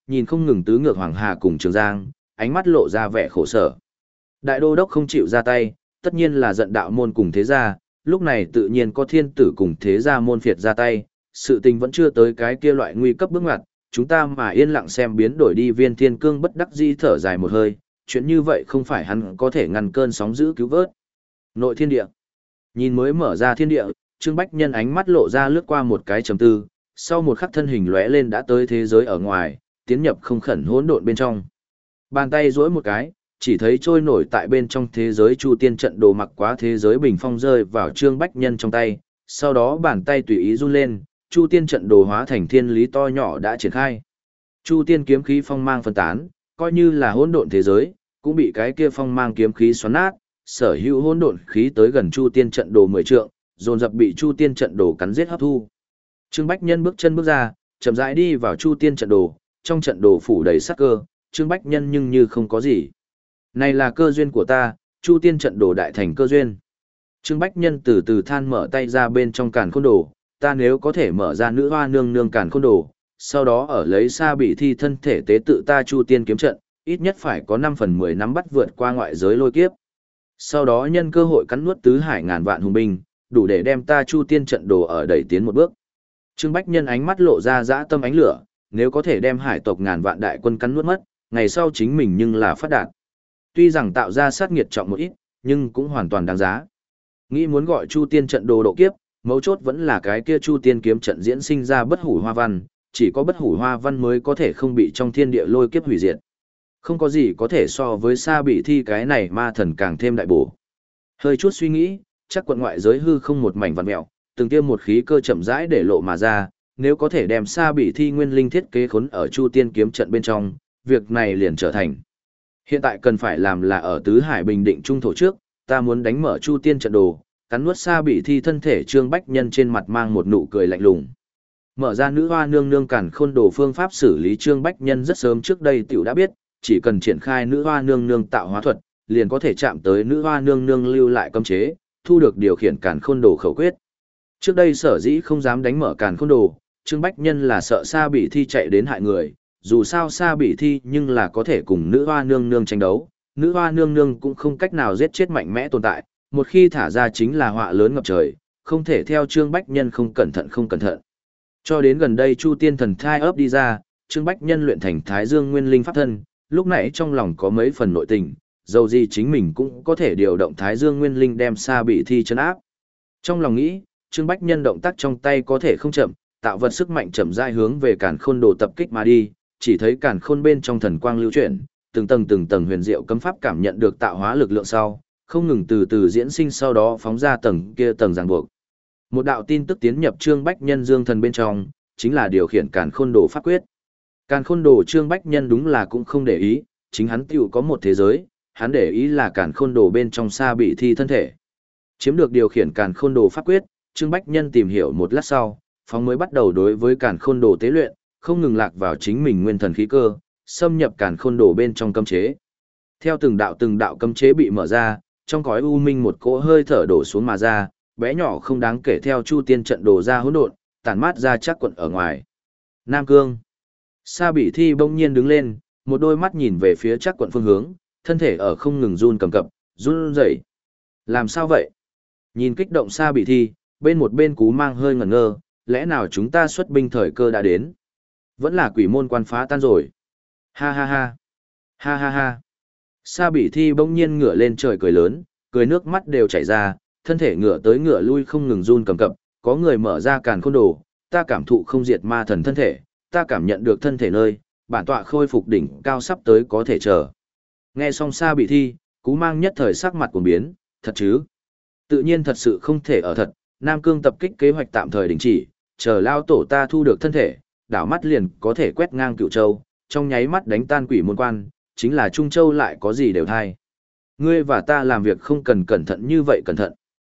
nhìn không ngừng tứ ngược Hoàng Hà cùng Trường Giang, ánh mắt lộ ra vẻ khổ sở. Đại đô đốc không chịu ra tay, tất nhiên là giận đạo môn cùng thế gia, lúc này tự nhiên có thiên tử cùng thế gia môn phiệt ra tay, sự tình vẫn chưa tới cái kia loại nguy cấp bước ngoặt, chúng ta mà yên lặng xem biến đổi đi. Viên Thiên Cương bất đắc dĩ thở dài một hơi, chuyện như vậy không phải hắn có thể ngăn cơn sóng dữ cứu vớt. Nội thiên địa. Nhìn mới mở ra thiên địa, Trương Bách Nhân ánh mắt lộ ra lướt qua một cái trầm tư, sau một khắc thân hình lóe lên đã tới thế giới ở ngoài, tiến nhập không khẩn hỗn độn bên trong. Bàn tay duỗi một cái, chỉ thấy trôi nổi tại bên trong thế giới Chu Tiên trận đồ mặc quá thế giới bình phong rơi vào Trương Bách Nhân trong tay, sau đó bàn tay tùy ý run lên, Chu Tiên trận đồ hóa thành thiên lý to nhỏ đã triển khai. Chu Tiên kiếm khí phong mang phân tán, coi như là hỗn độn thế giới, cũng bị cái kia phong mang kiếm khí xoắn nát, sở hữu hỗn độn khí tới gần Chu Tiên trận đồ mười trượng, dồn dập bị Chu Tiên trận đồ cắn giết hấp thu. Trương Bách Nhân bước chân bước ra, chậm rãi đi vào Chu Tiên trận đồ, trong trận đồ phủ đầy sát cơ, Trương Bách Nhân nhưng như không có gì. Này là cơ duyên của ta, Chu Tiên trận đồ đại thành cơ duyên. Trương Bách Nhân từ từ than mở tay ra bên trong càn khôn đồ, ta nếu có thể mở ra nữ hoa nương nương càn khôn đồ, sau đó ở lấy Sa Bỉ Thi thân thể tế tự ta Chu Tiên kiếm trận, ít nhất phải có năm phần mười nắm bắt vượt qua ngoại giới lôi kiếp. Sau đó nhân cơ hội cắn nuốt tứ hải ngàn vạn hùng binh, đủ để đem ta Chu Tiên trận đồ ở đẩy tiến một bước. Trương Bách Nhân ánh mắt lộ ra dã tâm ánh lửa, nếu có thể đem hải tộc ngàn vạn đại quân cắn nuốt mất, ngày sau chính mình nhưng là phát đạt. Tuy rằng tạo ra sát nghiệt trọng một ít, nhưng cũng hoàn toàn đáng giá. Nghĩ muốn gọi Chu Tiên trận đồ độ kiếp, mấu chốt vẫn là cái kia Chu Tiên kiếm trận diễn sinh ra bất hủ hoa văn, chỉ có bất hủ hoa văn mới có thể không bị trong thiên địa lôi kiếp hủy diệt. Không có gì có thể so với Sa Bỉ Thi cái này ma thần càng thêm đại bổ. Hơi chút suy nghĩ, chắc quận ngoại giới hư không một mảnh vặn mèo, từng tiêm một khí cơ chậm rãi để lộ mà ra, nếu có thể đem Sa Bỉ Thi nguyên linh thiết kế khốn ở Chu Tiên kiếm trận bên trong, việc này liền trở thành. Hiện tại cần phải làm là ở tứ hải bình định trung thổ trước, ta muốn đánh mở Chu Tiên trận đồ, cắn nuốt Sa Bỉ Thi thân thể. Trương Bách Nhân trên mặt mang một nụ cười lạnh lùng. Mở ra nữ hoa nương nương càn khôn đồ phương pháp xử lý, Trương Bách Nhân rất sớm trước đây tiểu đã biết, chỉ cần triển khai nữ hoa nương nương tạo hóa thuật, liền có thể chạm tới nữ hoa nương nương lưu lại cấm chế, thu được điều khiển càn khôn đồ khẩu quyết. Trước đây sở dĩ không dám đánh mở càn khôn đồ, Trương Bách Nhân là sợ Sa Bỉ Thi chạy đến hại người, dù sao Sa Bỉ Thi nhưng là có thể cùng nữ hoa nương nương tranh đấu, nữ hoa nương nương cũng không cách nào giết chết mạnh mẽ tồn tại, một khi thả ra chính là họa lớn ngập trời, không thể theo Trương Bách Nhân không cẩn thận không cẩn thận. Cho đến gần đây Chu Tiên thần thai ấp đi ra, Trương Bách Nhân luyện thành Thái Dương Nguyên Linh pháp thân, lúc nãy trong lòng có mấy phần nội tình, dầu gì chính mình cũng có thể điều động Thái Dương Nguyên Linh đem Sa Bỉ Thi trấn áp. Trong lòng nghĩ, Trương Bách Nhân động tác trong tay có thể không chậm, tạo vật sức mạnh chậm rãi hướng về càn khôn đồ tập kích mà đi, chỉ thấy càn khôn bên trong thần quang lưu chuyển, từng tầng từng tầng huyền diệu cấm pháp cảm nhận được tạo hóa lực lượng sau, không ngừng từ từ diễn sinh, sau đó phóng ra tầng kia tầng ràng buộc. Một đạo tin tức tiến nhập Trương Bách Nhân dương thần bên trong, chính là điều khiển càn khôn đồ pháp quyết. Càn khôn đồ Trương Bách Nhân đúng là cũng không để ý, chính hắn tiểu có một thế giới, hắn để ý là càn khôn đồ bên trong Sa Bỉ Thi thân thể. Chiếm được điều khiển càn khôn đồ pháp quyết, Trương Bách Nhân tìm hiểu một lát sau, phóng mới bắt đầu đối với càn khôn đồ tế luyện, không ngừng lạc vào chính mình nguyên thần khí cơ, xâm nhập càn khôn đồ bên trong cấm chế. Theo từng đạo từng đạo cấm chế bị mở ra, trong cõi u minh một cỗ hơi thở đổ xuống mà ra, bé nhỏ không đáng kể theo Chu Tiên trận đồ ra hỗn độn, tản mát ra chắc quận ở ngoài. Nam Cương. Sa Bỉ Thi bỗng nhiên đứng lên, một đôi mắt nhìn về phía chắc quận phương hướng, thân thể ở không ngừng run cầm cập, run rẩy. Làm sao vậy? Nhìn kích động Sa Bỉ Thi, bên một bên Cú Mang hơi ngẩn ngơ, lẽ nào chúng ta xuất binh thời cơ đã đến? Vẫn là quỷ môn quan phá tan rồi. Ha ha ha. Ha ha ha. Sa Bỉ Thi bỗng nhiên ngửa lên trời cười lớn, cười nước mắt đều chảy ra, thân thể ngửa tới ngửa lui không ngừng run cầm cập, có người mở ra càn khôn đồ, ta cảm thụ không diệt ma thần thân thể, ta cảm nhận được thân thể nơi, bản tọa khôi phục đỉnh cao sắp tới có thể chờ. Nghe xong Sa Bỉ Thi, Cú Mang nhất thời sắc mặt cuồng biến, thật chứ? Tự nhiên thật sự không thể ở thật, Nam Cương tập kích kế hoạch tạm thời đình chỉ, chờ lao tổ ta thu được thân thể, đảo mắt liền có thể quét ngang Cửu Châu, trong nháy mắt đánh tan quỷ môn quan, chính là Trung Châu lại có gì đều thay. Ngươi và ta làm việc không cần cẩn thận như vậy cẩn thận.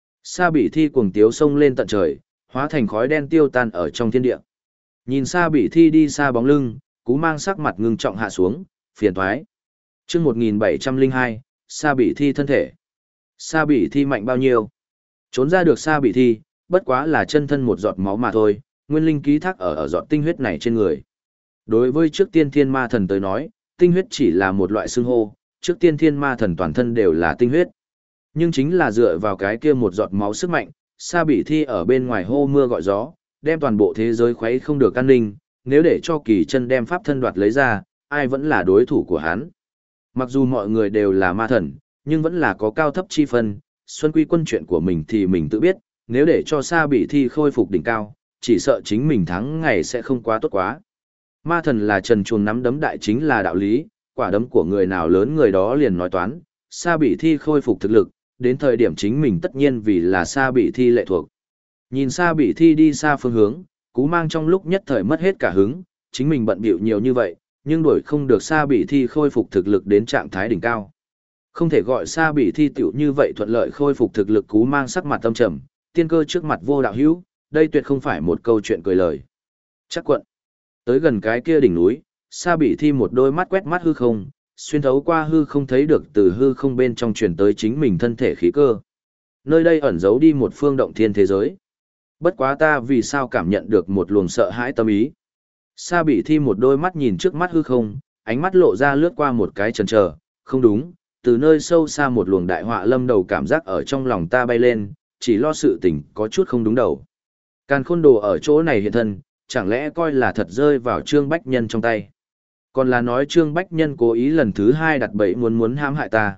Sa Bỉ Thi cuồng tiếu sông lên tận trời, hóa thành khói đen tiêu tan ở trong thiên địa. Nhìn Sa Bỉ Thi đi xa bóng lưng, Cú Mang sắc mặt ngưng trọng hạ xuống, phiền toái. Chương một nghìn bảy trăm lẻ hai, Sa Bỉ Thi thân thể. Sa Bỉ Thi mạnh bao nhiêu? Trốn ra được Sa Bỉ Thi, bất quá là chân thân một giọt máu mà thôi, nguyên linh ký thác ở ở giọt tinh huyết này trên người. Đối với trước tiên thiên ma thần tới nói, tinh huyết chỉ là một loại xưng hô, trước tiên thiên ma thần toàn thân đều là tinh huyết. Nhưng chính là dựa vào cái kia một giọt máu sức mạnh, Sa Bỉ Thi ở bên ngoài hô mưa gọi gió, đem toàn bộ thế giới khuấy không được an ninh, nếu để cho Kỳ Chân đem pháp thân đoạt lấy ra, ai vẫn là đối thủ của hắn. Mặc dù mọi người đều là ma thần, nhưng vẫn là có cao thấp chi phân, Xuân Quy Quân chuyện của mình thì mình tự biết, nếu để cho Sa Bỉ Thi khôi phục đỉnh cao, chỉ sợ chính mình thắng ngày sẽ không quá tốt quá. Ma thần là trần truồng nắm đấm đại chính là đạo lý, quả đấm của người nào lớn người đó liền nói toán, Sa Bỉ Thi khôi phục thực lực, đến thời điểm chính mình tất nhiên vì là Sa Bỉ Thi lệ thuộc. Nhìn Sa Bỉ Thi đi xa phương hướng, Cú Mang trong lúc nhất thời mất hết cả hứng, chính mình bận bịu nhiều như vậy, nhưng đuổi không được Sa Bỉ Thi khôi phục thực lực đến trạng thái đỉnh cao. Không thể gọi Sa Bỉ Thi tiểu như vậy thuận lợi khôi phục thực lực. Cú Mang sắc mặt tâm trầm, tiên cơ trước mặt vô đạo hữu, đây tuyệt không phải một câu chuyện cười lời. Chắc quận. Tới gần cái kia đỉnh núi, Sa Bỉ Thi một đôi mắt quét mắt hư không, xuyên thấu qua hư không thấy được từ hư không bên trong truyền tới chính mình thân thể khí cơ. Nơi đây ẩn giấu đi một phương động thiên thế giới. Bất quá ta vì sao cảm nhận được một luồng sợ hãi tâm ý. Sa Bỉ Thi một đôi mắt nhìn trước mắt hư không, ánh mắt lộ ra lướt qua một cái chần chờ, không đúng, từ nơi sâu xa một luồng đại họa lâm đầu cảm giác ở trong lòng ta bay lên, chỉ lo sự tình có chút không đúng đầu. Càn Khôn Đồ ở chỗ này hiện thân, chẳng lẽ coi là thật rơi vào Trương Bách Nhân trong tay. Còn là nói Trương Bách Nhân cố ý lần thứ hai đặt bẫy muốn muốn hãm hại ta.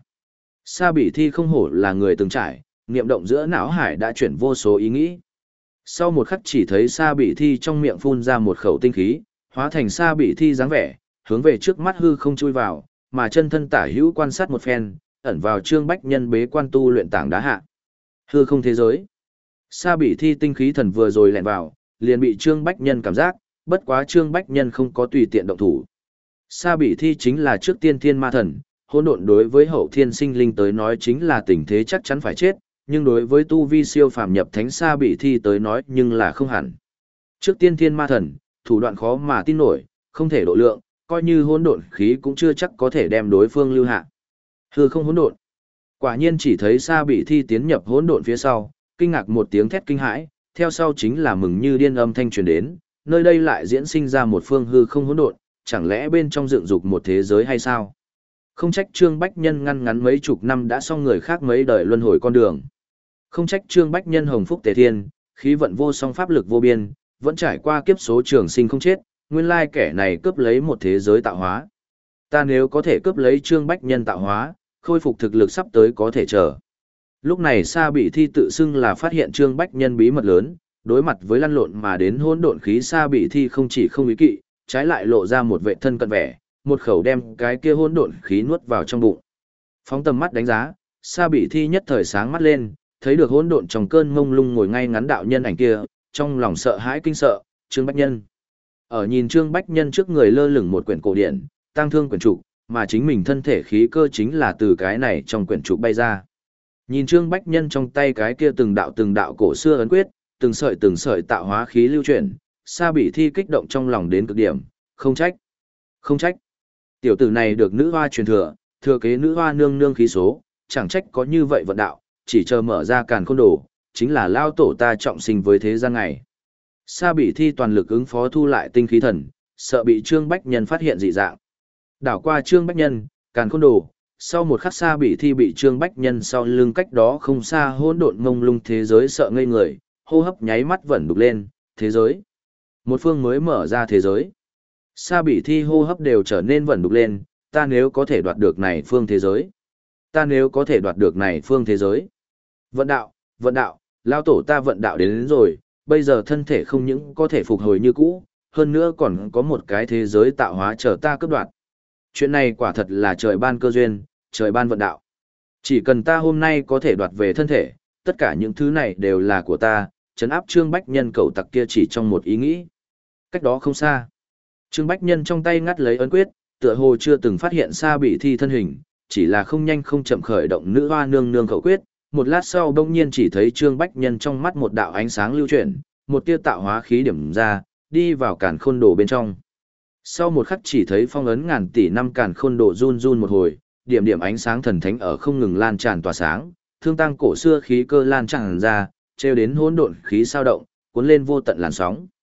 Sa Bỉ Thi không hổ là người từng trải, niệm động giữa não hải đã chuyển vô số ý nghĩ. Sau một khắc chỉ thấy Sa Bỉ Thi trong miệng phun ra một khẩu tinh khí, hóa thành Sa Bỉ Thi dáng vẻ, hướng về trước mắt hư không chui vào, mà chân thân tả hữu quan sát một phen, ẩn vào Trương Bách Nhân bế quan tu luyện tảng đá hạ. Hư không thế giới. Sa Bỉ Thi tinh khí thần vừa rồi lẹn vào, liền bị Trương Bách Nhân cảm giác, bất quá Trương Bách Nhân không có tùy tiện động thủ. Sa Bỉ Thi chính là trước tiên thiên ma thần, hỗn độn đối với hậu thiên sinh linh tới nói chính là tình thế chắc chắn phải chết, nhưng đối với tu vi siêu phàm nhập thánh Sa Bỉ Thi tới nói nhưng là không hẳn. Trước tiên thiên ma thần, thủ đoạn khó mà tin nổi, không thể độ lượng, coi như hỗn độn khí cũng chưa chắc có thể đem đối phương lưu hạ. Hư không hỗn độn. Quả nhiên chỉ thấy Sa Bỉ Thi tiến nhập hỗn độn phía sau, kinh ngạc một tiếng thét kinh hãi, theo sau chính là mừng như điên âm thanh truyền đến, nơi đây lại diễn sinh ra một phương hư không hỗn độn, chẳng lẽ bên trong dựng dục một thế giới hay sao? Không trách Trương Bách Nhân ngăn ngắn mấy chục năm đã xong người khác mấy đời luân hồi con đường. Không trách Trương Bách Nhân hồng phúc tề thiên, khí vận vô song pháp lực vô biên, vẫn trải qua kiếp số trường sinh không chết, nguyên lai kẻ này cướp lấy một thế giới tạo hóa. Ta nếu có thể cướp lấy Trương Bách Nhân tạo hóa, khôi phục thực lực sắp tới có thể chờ. Lúc này Sa Bỉ Thi tự xưng là phát hiện Trương Bách Nhân bí mật lớn, đối mặt với lăn lộn mà đến hỗn độn khí Sa Bỉ Thi không chỉ không ý kỵ, trái lại lộ ra một vệ thân cận vẻ, một khẩu đem cái kia hỗn độn khí nuốt vào trong bụng. Phóng tầm mắt đánh giá, Sa Bỉ Thi nhất thời sáng mắt lên, thấy được hỗn độn trong cơn mông lung ngồi ngay ngắn đạo nhân ảnh kia, trong lòng sợ hãi kinh sợ, Trương Bách Nhân. Ở nhìn Trương Bách Nhân trước người lơ lửng một quyển cổ điển, tăng thương quyển trục, mà chính mình thân thể khí cơ chính là từ cái này trong quyển trục bay ra. Nhìn Trương Bách Nhân trong tay cái kia từng đạo từng đạo cổ xưa ấn quyết, từng sợi từng sợi tạo hóa khí lưu chuyển, Sa Bỉ Thi kích động trong lòng đến cực điểm, không trách. Không trách. Tiểu tử này được nữ hoa truyền thừa, thừa kế nữ hoa nương nương khí số, chẳng trách có như vậy vận đạo, chỉ chờ mở ra Càn Khôn Đồ, chính là lao tổ ta trọng sinh với thế gian này. Sa Bỉ Thi toàn lực ứng phó thu lại tinh khí thần, sợ bị Trương Bách Nhân phát hiện dị dạng. Đảo qua Trương Bách Nhân, Càn Khôn Đồ, sau một khắc Sa Bỉ Thi bị Trương Bách Nhân sau lưng cách đó không xa hỗn độn mông lung thế giới sợ ngây người, hô hấp nháy mắt vẩn đục lên, thế giới. Một phương mới mở ra thế giới. Sa Bỉ Thi hô hấp đều trở nên vẩn đục lên, ta nếu có thể đoạt được này phương thế giới. Ta nếu có thể đoạt được này phương thế giới. Vận đạo, vận đạo, lao tổ ta vận đạo đến, đến rồi, bây giờ thân thể không những có thể phục hồi như cũ, hơn nữa còn có một cái thế giới tạo hóa chờ ta cướp đoạt. Chuyện này quả thật là trời ban cơ duyên, trời ban vận đạo. Chỉ cần ta hôm nay có thể đoạt về thân thể, tất cả những thứ này đều là của ta, trấn áp Trương Bách Nhân cẩu tặc kia chỉ trong một ý nghĩ. Cách đó không xa. Trương Bách Nhân trong tay ngắt lấy ấn quyết, tựa hồ chưa từng phát hiện Sa Bỉ Thi thân hình, chỉ là không nhanh không chậm khởi động nữ hoa nương nương khẩu quyết, một lát sau bỗng nhiên chỉ thấy Trương Bách Nhân trong mắt một đạo ánh sáng lưu chuyển, một tia tạo hóa khí điểm ra, đi vào Càn Khôn Đồ bên trong. Sau một khắc chỉ thấy phong ấn ngàn tỷ năm Càn Khôn Đồ run run một hồi, điểm điểm ánh sáng thần thánh ở không ngừng lan tràn tỏa sáng, thương tăng cổ xưa khí cơ lan tràn ra, treo đến hỗn độn khí sao động, cuốn lên vô tận làn sóng.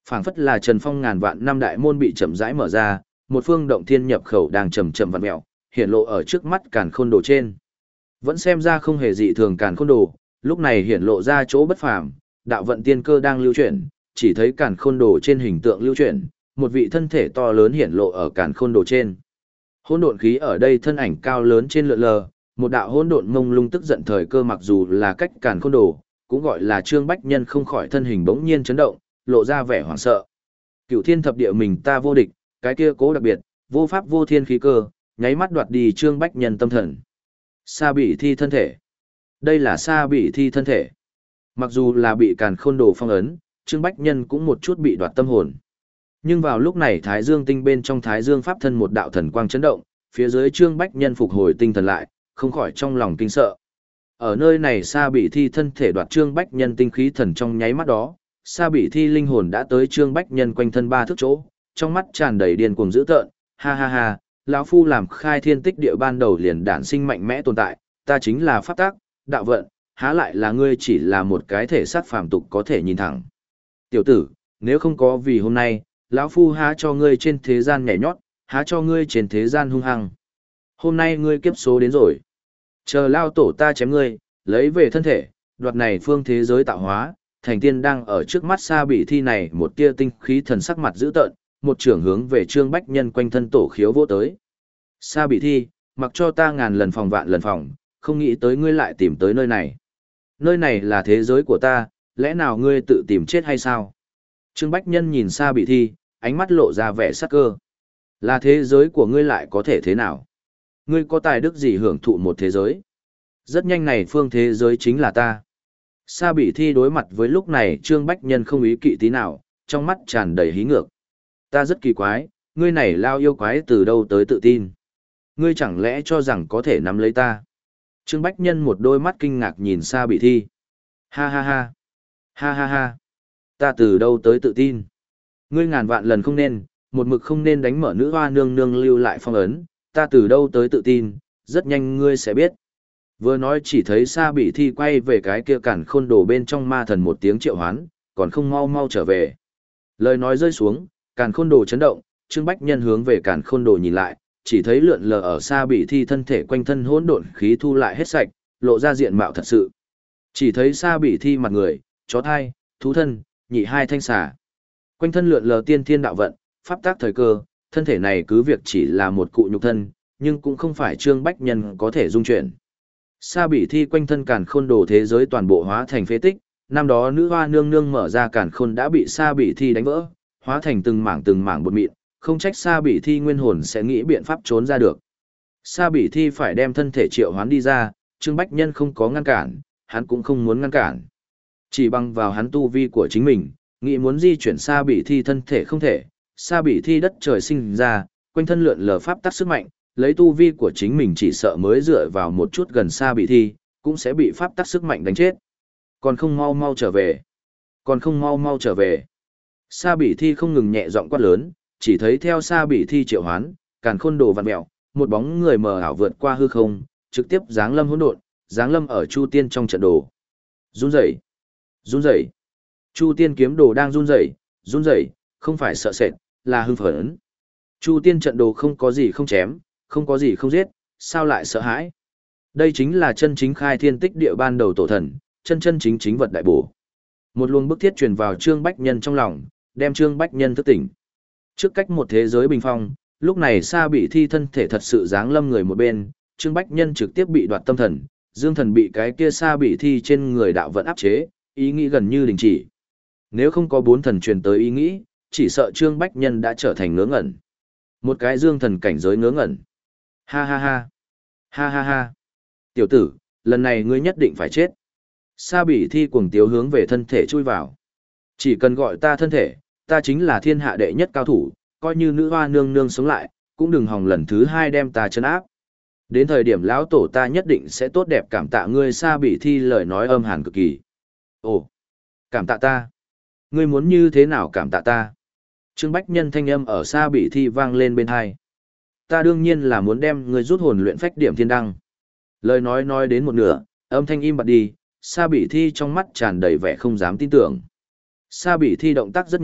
Phảng phất là Trần Phong ngàn vạn năm đại môn bị chậm rãi mở ra, một phương động thiên nhập khẩu đang chậm chậm vặn mèo, hiện lộ ở trước mắt Càn Khôn Đồ trên. Vẫn xem ra không hề dị thường Càn Khôn Đồ, lúc này hiện lộ ra chỗ bất phàm, đạo vận tiên cơ đang lưu chuyển, chỉ thấy Càn Khôn Đồ trên hình tượng lưu chuyển, một vị thân thể to lớn hiện lộ ở Càn Khôn Đồ trên. Hỗn độn khí ở đây thân ảnh cao lớn trên lượn lờ, một đạo hỗn độn mông lung tức giận thời cơ mặc dù là cách Càn Khôn Đồ, cũng gọi là Trương Bách Nhân không khỏi thân hình bỗng nhiên chấn động, lộ ra vẻ hoảng sợ. Cửu thiên thập địa mình ta vô địch, cái kia cố đặc biệt, vô pháp vô thiên khí cơ, nháy mắt đoạt đi Trương Bách Nhân tâm thần. Sa Bỉ Thi thân thể. Đây là Sa Bỉ Thi thân thể. Mặc dù là bị Càn Khôn Đồ phong ấn, Trương Bách Nhân cũng một chút bị đoạt tâm hồn. Nhưng vào lúc này Thái Dương tinh bên trong Thái Dương pháp thân một đạo thần quang chấn động, phía dưới Trương Bách Nhân phục hồi tinh thần lại, không khỏi trong lòng kinh sợ. Ở nơi này Sa Bỉ Thi thân thể đoạt Trương Bách Nhân tinh khí thần trong nháy mắt đó, Sa Bỉ Thi linh hồn đã tới Trương Bách Nhân quanh thân ba thước chỗ, trong mắt tràn đầy điên cuồng dữ tợn, ha ha ha, lão phu làm khai thiên tích địa ban đầu liền đản sinh mạnh mẽ tồn tại, ta chính là pháp tác, đạo vận, há lại là ngươi chỉ là một cái thể xác phàm tục có thể nhìn thẳng. Tiểu tử, nếu không có vì hôm nay, lão phu há cho ngươi trên thế gian nhảy nhót, há cho ngươi trên thế gian hung hăng. Hôm nay ngươi kiếp số đến rồi. Chờ lao tổ ta chém ngươi, lấy về thân thể, đoạt này phương thế giới tạo hóa, thành tiên đang ở trước mắt Sa Bỉ Thi này một tia tinh khí thần sắc mặt dữ tợn, một trưởng hướng về Trương Bách Nhân quanh thân tổ khiếu vô tới. Sa Bỉ Thi, mặc cho ta ngàn lần phòng vạn lần phòng, không nghĩ tới ngươi lại tìm tới nơi này. Nơi này là thế giới của ta, lẽ nào ngươi tự tìm chết hay sao? Trương Bách Nhân nhìn Sa Bỉ Thi, ánh mắt lộ ra vẻ sắc cơ. Là thế giới của ngươi lại có thể thế nào? Ngươi có tài đức gì hưởng thụ một thế giới? Rất nhanh này phương thế giới chính là ta. Sa Bỉ Thi đối mặt với lúc này Trương Bách Nhân không ý kỵ tí nào, trong mắt tràn đầy hí ngược. Ta rất kỳ quái, ngươi này lao yêu quái từ đâu tới tự tin? Ngươi chẳng lẽ cho rằng có thể nắm lấy ta? Trương Bách Nhân một đôi mắt kinh ngạc nhìn Sa Bỉ Thi. Ha ha ha. Ha ha ha. Ta từ đâu tới tự tin? Ngươi ngàn vạn lần không nên, một mực không nên đánh mở nữ hoa nương nương lưu lại phong ấn, ta từ đâu tới tự tin, rất nhanh ngươi sẽ biết. Vừa nói chỉ thấy Sa Bỉ Thi quay về cái kia Càn Khôn Đồ bên trong ma thần một tiếng triệu hoán, còn không mau mau trở về. Lời nói rơi xuống, Càn Khôn Đồ chấn động, Trương Bách Nhân hướng về Càn Khôn Đồ nhìn lại, chỉ thấy lượn lờ ở Sa Bỉ Thi thân thể quanh thân hỗn độn khí thu lại hết sạch, lộ ra diện mạo thật sự. Chỉ thấy Sa Bỉ Thi mặt người, chó thai, thú thân, nhị hai thanh xà. Quanh thân lượn lờ tiên thiên đạo vận, pháp tác thời cơ, thân thể này cứ việc chỉ là một cụ nhục thân, nhưng cũng không phải Trương Bách Nhân có thể dung chuyển. Sa Bỉ Thi quanh thân Càn Khôn Đồ thế giới toàn bộ hóa thành phế tích, năm đó nữ hoa nương nương mở ra Càn Khôn đã bị Sa Bỉ Thi đánh vỡ, hóa thành từng mảng từng mảng bột mịn, không trách Sa Bỉ Thi nguyên hồn sẽ nghĩ biện pháp trốn ra được. Sa Bỉ Thi phải đem thân thể triệu hoán đi ra, Trương Bách Nhân không có ngăn cản, hắn cũng không muốn ngăn cản. Chỉ bằng vào hắn tu vi của chính mình, nghĩ muốn di chuyển Sa Bỉ Thi thân thể không thể, Sa Bỉ Thi đất trời sinh ra, quanh thân lượn lờ pháp tắc sức mạnh, lấy tu vi của chính mình chỉ sợ mới dựa vào một chút gần Sa Bỉ Thi, cũng sẽ bị pháp tắc sức mạnh đánh chết. Còn không mau mau trở về. Còn không mau mau trở về. Sa Bỉ Thi không ngừng nhẹ giọng quát lớn, chỉ thấy theo Sa Bỉ Thi triệu hoán, Càn Khôn Đồ vặn mèo, một bóng người mờ ảo vượt qua hư không, trực tiếp giáng lâm hỗn độn, giáng lâm ở Chu Tiên trong trận đồ. Run rẩy, run rẩy. Chu Tiên kiếm đồ đang run rẩy, run rẩy, không phải sợ sệt, là hưng phấn. Chu Tiên trận đồ không có gì không chém, không có gì không giết, sao lại sợ hãi? Đây chính là chân chính khai thiên tích địa ban đầu tổ thần, chân chân chính chính vật đại bổ. Một luồng bức thiết truyền vào Trương Bách Nhân trong lòng, đem Trương Bách Nhân thức tỉnh. Trước cách một thế giới bình phong, lúc này Sa Bỉ Thi thân thể thật sự giáng lâm người một bên, Trương Bách Nhân trực tiếp bị đoạt tâm thần, Dương Thần bị cái kia Sa Bỉ Thi trên người đạo vận áp chế, ý nghĩ gần như đình chỉ. Nếu không có bốn thần truyền tới ý nghĩ, chỉ sợ Trương Bách Nhân đã trở thành ngớ ngẩn. Một cái Dương Thần cảnh giới ngớ ngẩn. Ha ha ha. Ha ha ha. Tiểu tử, lần này ngươi nhất định phải chết. Sa Bỉ Thi cuồng tiếu hướng về thân thể chui vào. Chỉ cần gọi ta thân thể, ta chính là thiên hạ đệ nhất cao thủ, coi như nữ hoa nương nương sống lại, cũng đừng hòng lần thứ hai đem ta trấn áp. Đến thời điểm lão tổ ta nhất định sẽ tốt đẹp cảm tạ ngươi. Sa Bỉ Thi lời nói âm hàn cực kỳ. Ồ, cảm tạ ta? Ngươi muốn như thế nào cảm tạ ta? Trương Bách Nhân thanh âm ở Sa Bỉ Thi vang lên bên tai. Ta đương nhiên là muốn đem ngươi rút hồn luyện phách điểm thiên đăng. Lời nói nói đến một nửa, âm thanh im bặt đi, Sa Bỉ Thi trong mắt tràn đầy vẻ không dám tin tưởng. Sa Bỉ Thi động tác rất nhanh,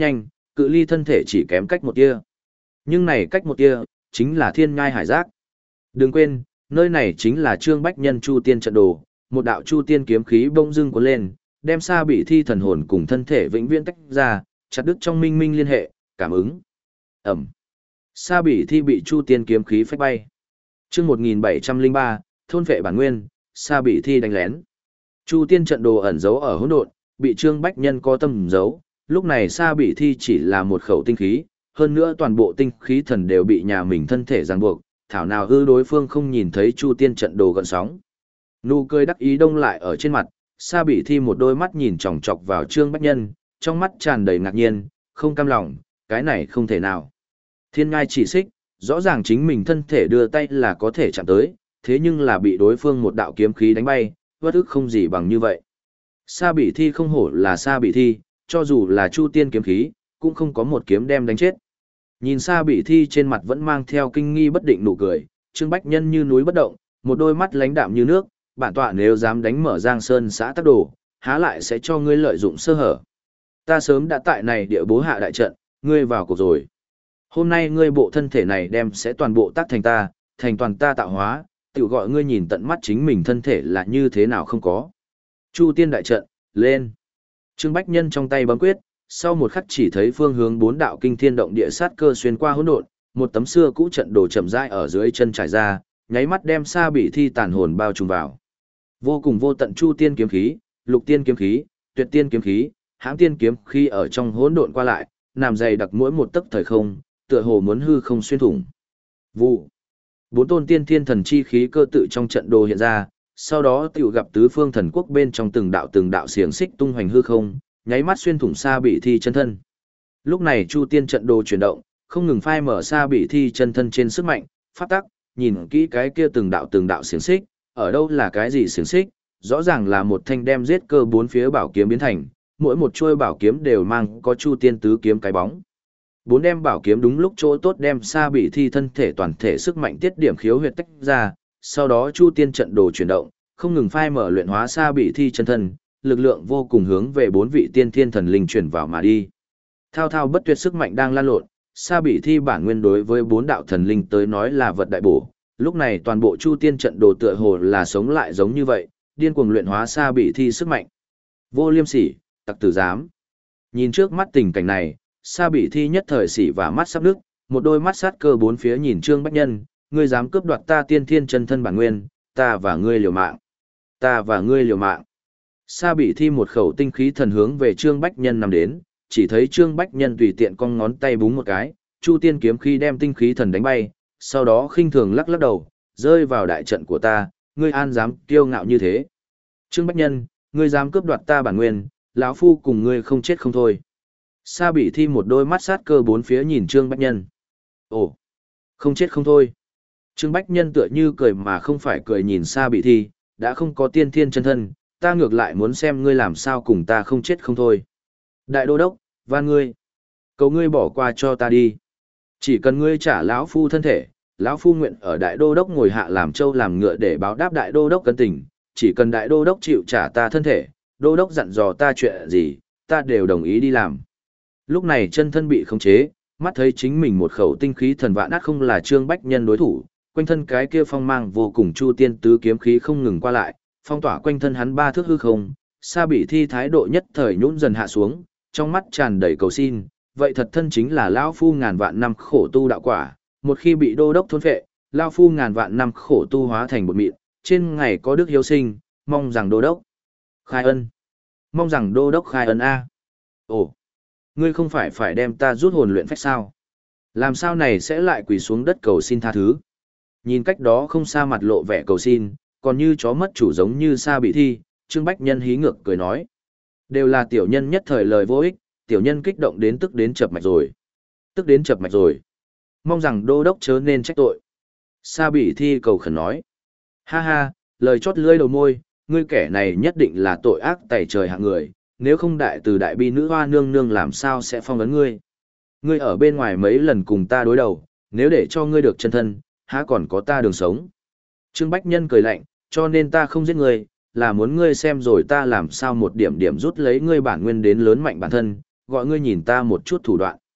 cự ly thân thể chỉ kém cách một tia. Nhưng này cách một tia, chính là thiên ngai hải giác. Đừng quên, nơi này chính là Trương Bách Nhân Chu Tiên trận đồ, một đạo Chu Tiên kiếm khí bỗng dưng cuốn lên, đem Sa Bỉ Thi thần hồn cùng thân thể vĩnh viễn tách ra, chặt đứt trong minh minh liên hệ, cảm ứng. Ẩm. Sa Bỉ Thi bị Chu Tiên kiếm khí phách bay. Chương một nghìn bảy trăm lẻ ba, thôn vệ bản nguyên, Sa Bỉ Thi đánh lén. Chu Tiên trận đồ ẩn giấu ở hỗn độn, bị Trương Bách Nhân có tâm giấu, lúc này Sa Bỉ Thi chỉ là một khẩu tinh khí, hơn nữa toàn bộ tinh khí thần đều bị nhà mình thân thể ràng buộc, thảo nào hư đối phương không nhìn thấy Chu Tiên trận đồ gợn sóng. Nụ cười đắc ý đông lại ở trên mặt, Sa Bỉ Thi một đôi mắt nhìn chòng chọc vào Trương Bách Nhân, trong mắt tràn đầy ngạc nhiên, không cam lòng, cái này không thể nào. Thiên ngai chỉ xích, rõ ràng chính mình thân thể đưa tay là có thể chạm tới, thế nhưng là bị đối phương một đạo kiếm khí đánh bay, bất ức không gì bằng như vậy. Sa Bỉ Thi không hổ là Sa Bỉ Thi, cho dù là Chu Tiên kiếm khí, cũng không có một kiếm đem đánh chết. Nhìn Sa Bỉ Thi trên mặt vẫn mang theo kinh nghi bất định nụ cười, Trương Bách Nhân như núi bất động, một đôi mắt lãnh đạm như nước, bản tọa nếu dám đánh mở Giang Sơn xã tắc đồ, há lại sẽ cho ngươi lợi dụng sơ hở. Ta sớm đã tại này địa bố hạ đại trận, ngươi vào cuộc rồi. Hôm nay ngươi bộ thân thể này đem sẽ toàn bộ tác thành ta, thành toàn ta tạo hóa, tự gọi ngươi nhìn tận mắt chính mình thân thể là như thế nào không có. Chu Tiên đại trận, lên. Trương Bách Nhân trong tay bấm quyết, sau một khắc chỉ thấy phương hướng bốn đạo kinh thiên động địa sát cơ xuyên qua hỗn độn, một tấm xưa cũ trận đồ chậm rãi ở dưới chân trải ra, nháy mắt đem Sa Bỉ Thi tàn hồn bao trùm vào. Vô cùng vô tận Chu Tiên kiếm khí, Lục Tiên kiếm khí, Tuyệt Tiên kiếm khí, Hãng Tiên kiếm khí ở trong hỗn độn qua lại, nằm dày đặc mỗi một tấc thời không, tựa hồ muốn hư không xuyên thủng. Vụ. Bốn tôn tiên thiên thần chi khí cơ tự trong trận đồ hiện ra, sau đó tiểu gặp tứ phương thần quốc bên trong từng đạo từng đạo xiềng xích tung hoành hư không, nháy mắt xuyên thủng Sa Bỉ Thi chân thân. Lúc này Chu Tiên trận đồ chuyển động, không ngừng phai mở Sa Bỉ Thi chân thân trên sức mạnh, pháp tắc, nhìn kỹ cái kia từng đạo từng đạo xiềng xích, ở đâu là cái gì xiềng xích, rõ ràng là một thanh đem giết cơ bốn phía bảo kiếm biến thành, mỗi một chuôi bảo kiếm đều mang có Chu Tiên tứ kiếm cái bóng. Bốn đem bảo kiếm đúng lúc chỗ tốt đem Sa Bỉ Thi thân thể toàn thể sức mạnh tiết điểm khiếu huyệt tách ra, sau đó Chu Tiên trận đồ chuyển động, không ngừng phai mở luyện hóa Sa Bỉ Thi chân thân, lực lượng vô cùng hướng về bốn vị tiên thiên thần linh chuyển vào mà đi. Thao thao bất tuyệt sức mạnh đang lan lộn, Sa Bỉ Thi bản nguyên đối với bốn đạo thần linh tới nói là vật đại bổ, lúc này toàn bộ Chu Tiên trận đồ tựa hồ là sống lại giống như vậy, điên cuồng luyện hóa Sa Bỉ Thi sức mạnh. Vô liêm sỉ, tặc tử giám. Nhìn trước mắt tình cảnh này, Sa Bỉ Thi nhất thời sỉ và mắt sắp nước, một đôi mắt sát cơ bốn phía nhìn Trương Bách Nhân, ngươi dám cướp đoạt ta tiên thiên chân thân bản nguyên, ta và ngươi liều mạng. Ta và ngươi liều mạng. Sa Bỉ Thi một khẩu tinh khí thần hướng về Trương Bách Nhân nằm đến, chỉ thấy Trương Bách Nhân tùy tiện cong ngón tay búng một cái, Chu Tiên kiếm khí đem tinh khí thần đánh bay, sau đó khinh thường lắc lắc đầu, rơi vào đại trận của ta, ngươi an dám kiêu ngạo như thế. Trương Bách Nhân, ngươi dám cướp đoạt ta bản nguyên, lão phu cùng ngươi không chết không thôi. Sa Bỉ Thi một đôi mắt sát cơ bốn phía nhìn Trương Bách Nhân. Ồ, không chết không thôi. Trương Bách Nhân tựa như cười mà không phải cười nhìn Sa Bỉ Thi, đã không có tiên thiên chân thân, ta ngược lại muốn xem ngươi làm sao cùng ta không chết không thôi. Đại đô đốc, van ngươi, cầu ngươi bỏ qua cho ta đi. Chỉ cần ngươi trả lão phu thân thể, lão phu nguyện ở đại đô đốc ngồi hạ làm trâu làm ngựa để báo đáp đại đô đốc cân tình, chỉ cần đại đô đốc chịu trả ta thân thể, đô đốc dặn dò ta chuyện gì, ta đều đồng ý đi làm. Lúc này chân thân bị khống chế, mắt thấy chính mình một khẩu tinh khí thần vạn át không là Trương Bách Nhân đối thủ, quanh thân cái kia phong mang vô cùng Chu Tiên tứ kiếm khí không ngừng qua lại, phong tỏa quanh thân hắn ba thước hư không. Sa Bỉ Thi thái độ nhất thời nhũn dần hạ xuống, trong mắt tràn đầy cầu xin, vậy thật thân chính là lão phu ngàn vạn năm khổ tu đạo quả, một khi bị đô đốc thôn phệ, lão phu ngàn vạn năm khổ tu hóa thành bột mịn, trên ngày có đức hiếu sinh, mong rằng đô đốc khai ân. Mong rằng đô đốc khai ân a. Ồ, ngươi không phải phải đem ta rút hồn luyện phách sao? Làm sao này sẽ lại quỳ xuống đất cầu xin tha thứ? Nhìn cách đó không xa mặt lộ vẻ cầu xin, còn như chó mất chủ giống như Sa Bỉ Thi, Trương Bách Nhân hí ngược cười nói. Đều là tiểu nhân nhất thời lời vô ích, tiểu nhân kích động đến tức đến chập mạch rồi. Tức đến chập mạch rồi. Mong rằng đô đốc chớ nên trách tội. Sa Bỉ Thi cầu khẩn nói. Ha ha, lời chót lưỡi đầu môi, ngươi kẻ này nhất định là tội ác tày trời hạng người, nếu không đại từ đại bi nữ hoa nương nương làm sao sẽ phong ấn ngươi. Ngươi ở bên ngoài mấy lần cùng ta đối đầu, nếu để cho ngươi được chân thân, há còn có ta đường sống. Trương Bách Nhân cười lạnh, cho nên ta không giết ngươi, là muốn ngươi xem rồi ta làm sao một điểm điểm rút lấy ngươi bản nguyên đến lớn mạnh bản thân, gọi ngươi nhìn ta một chút thủ đoạn.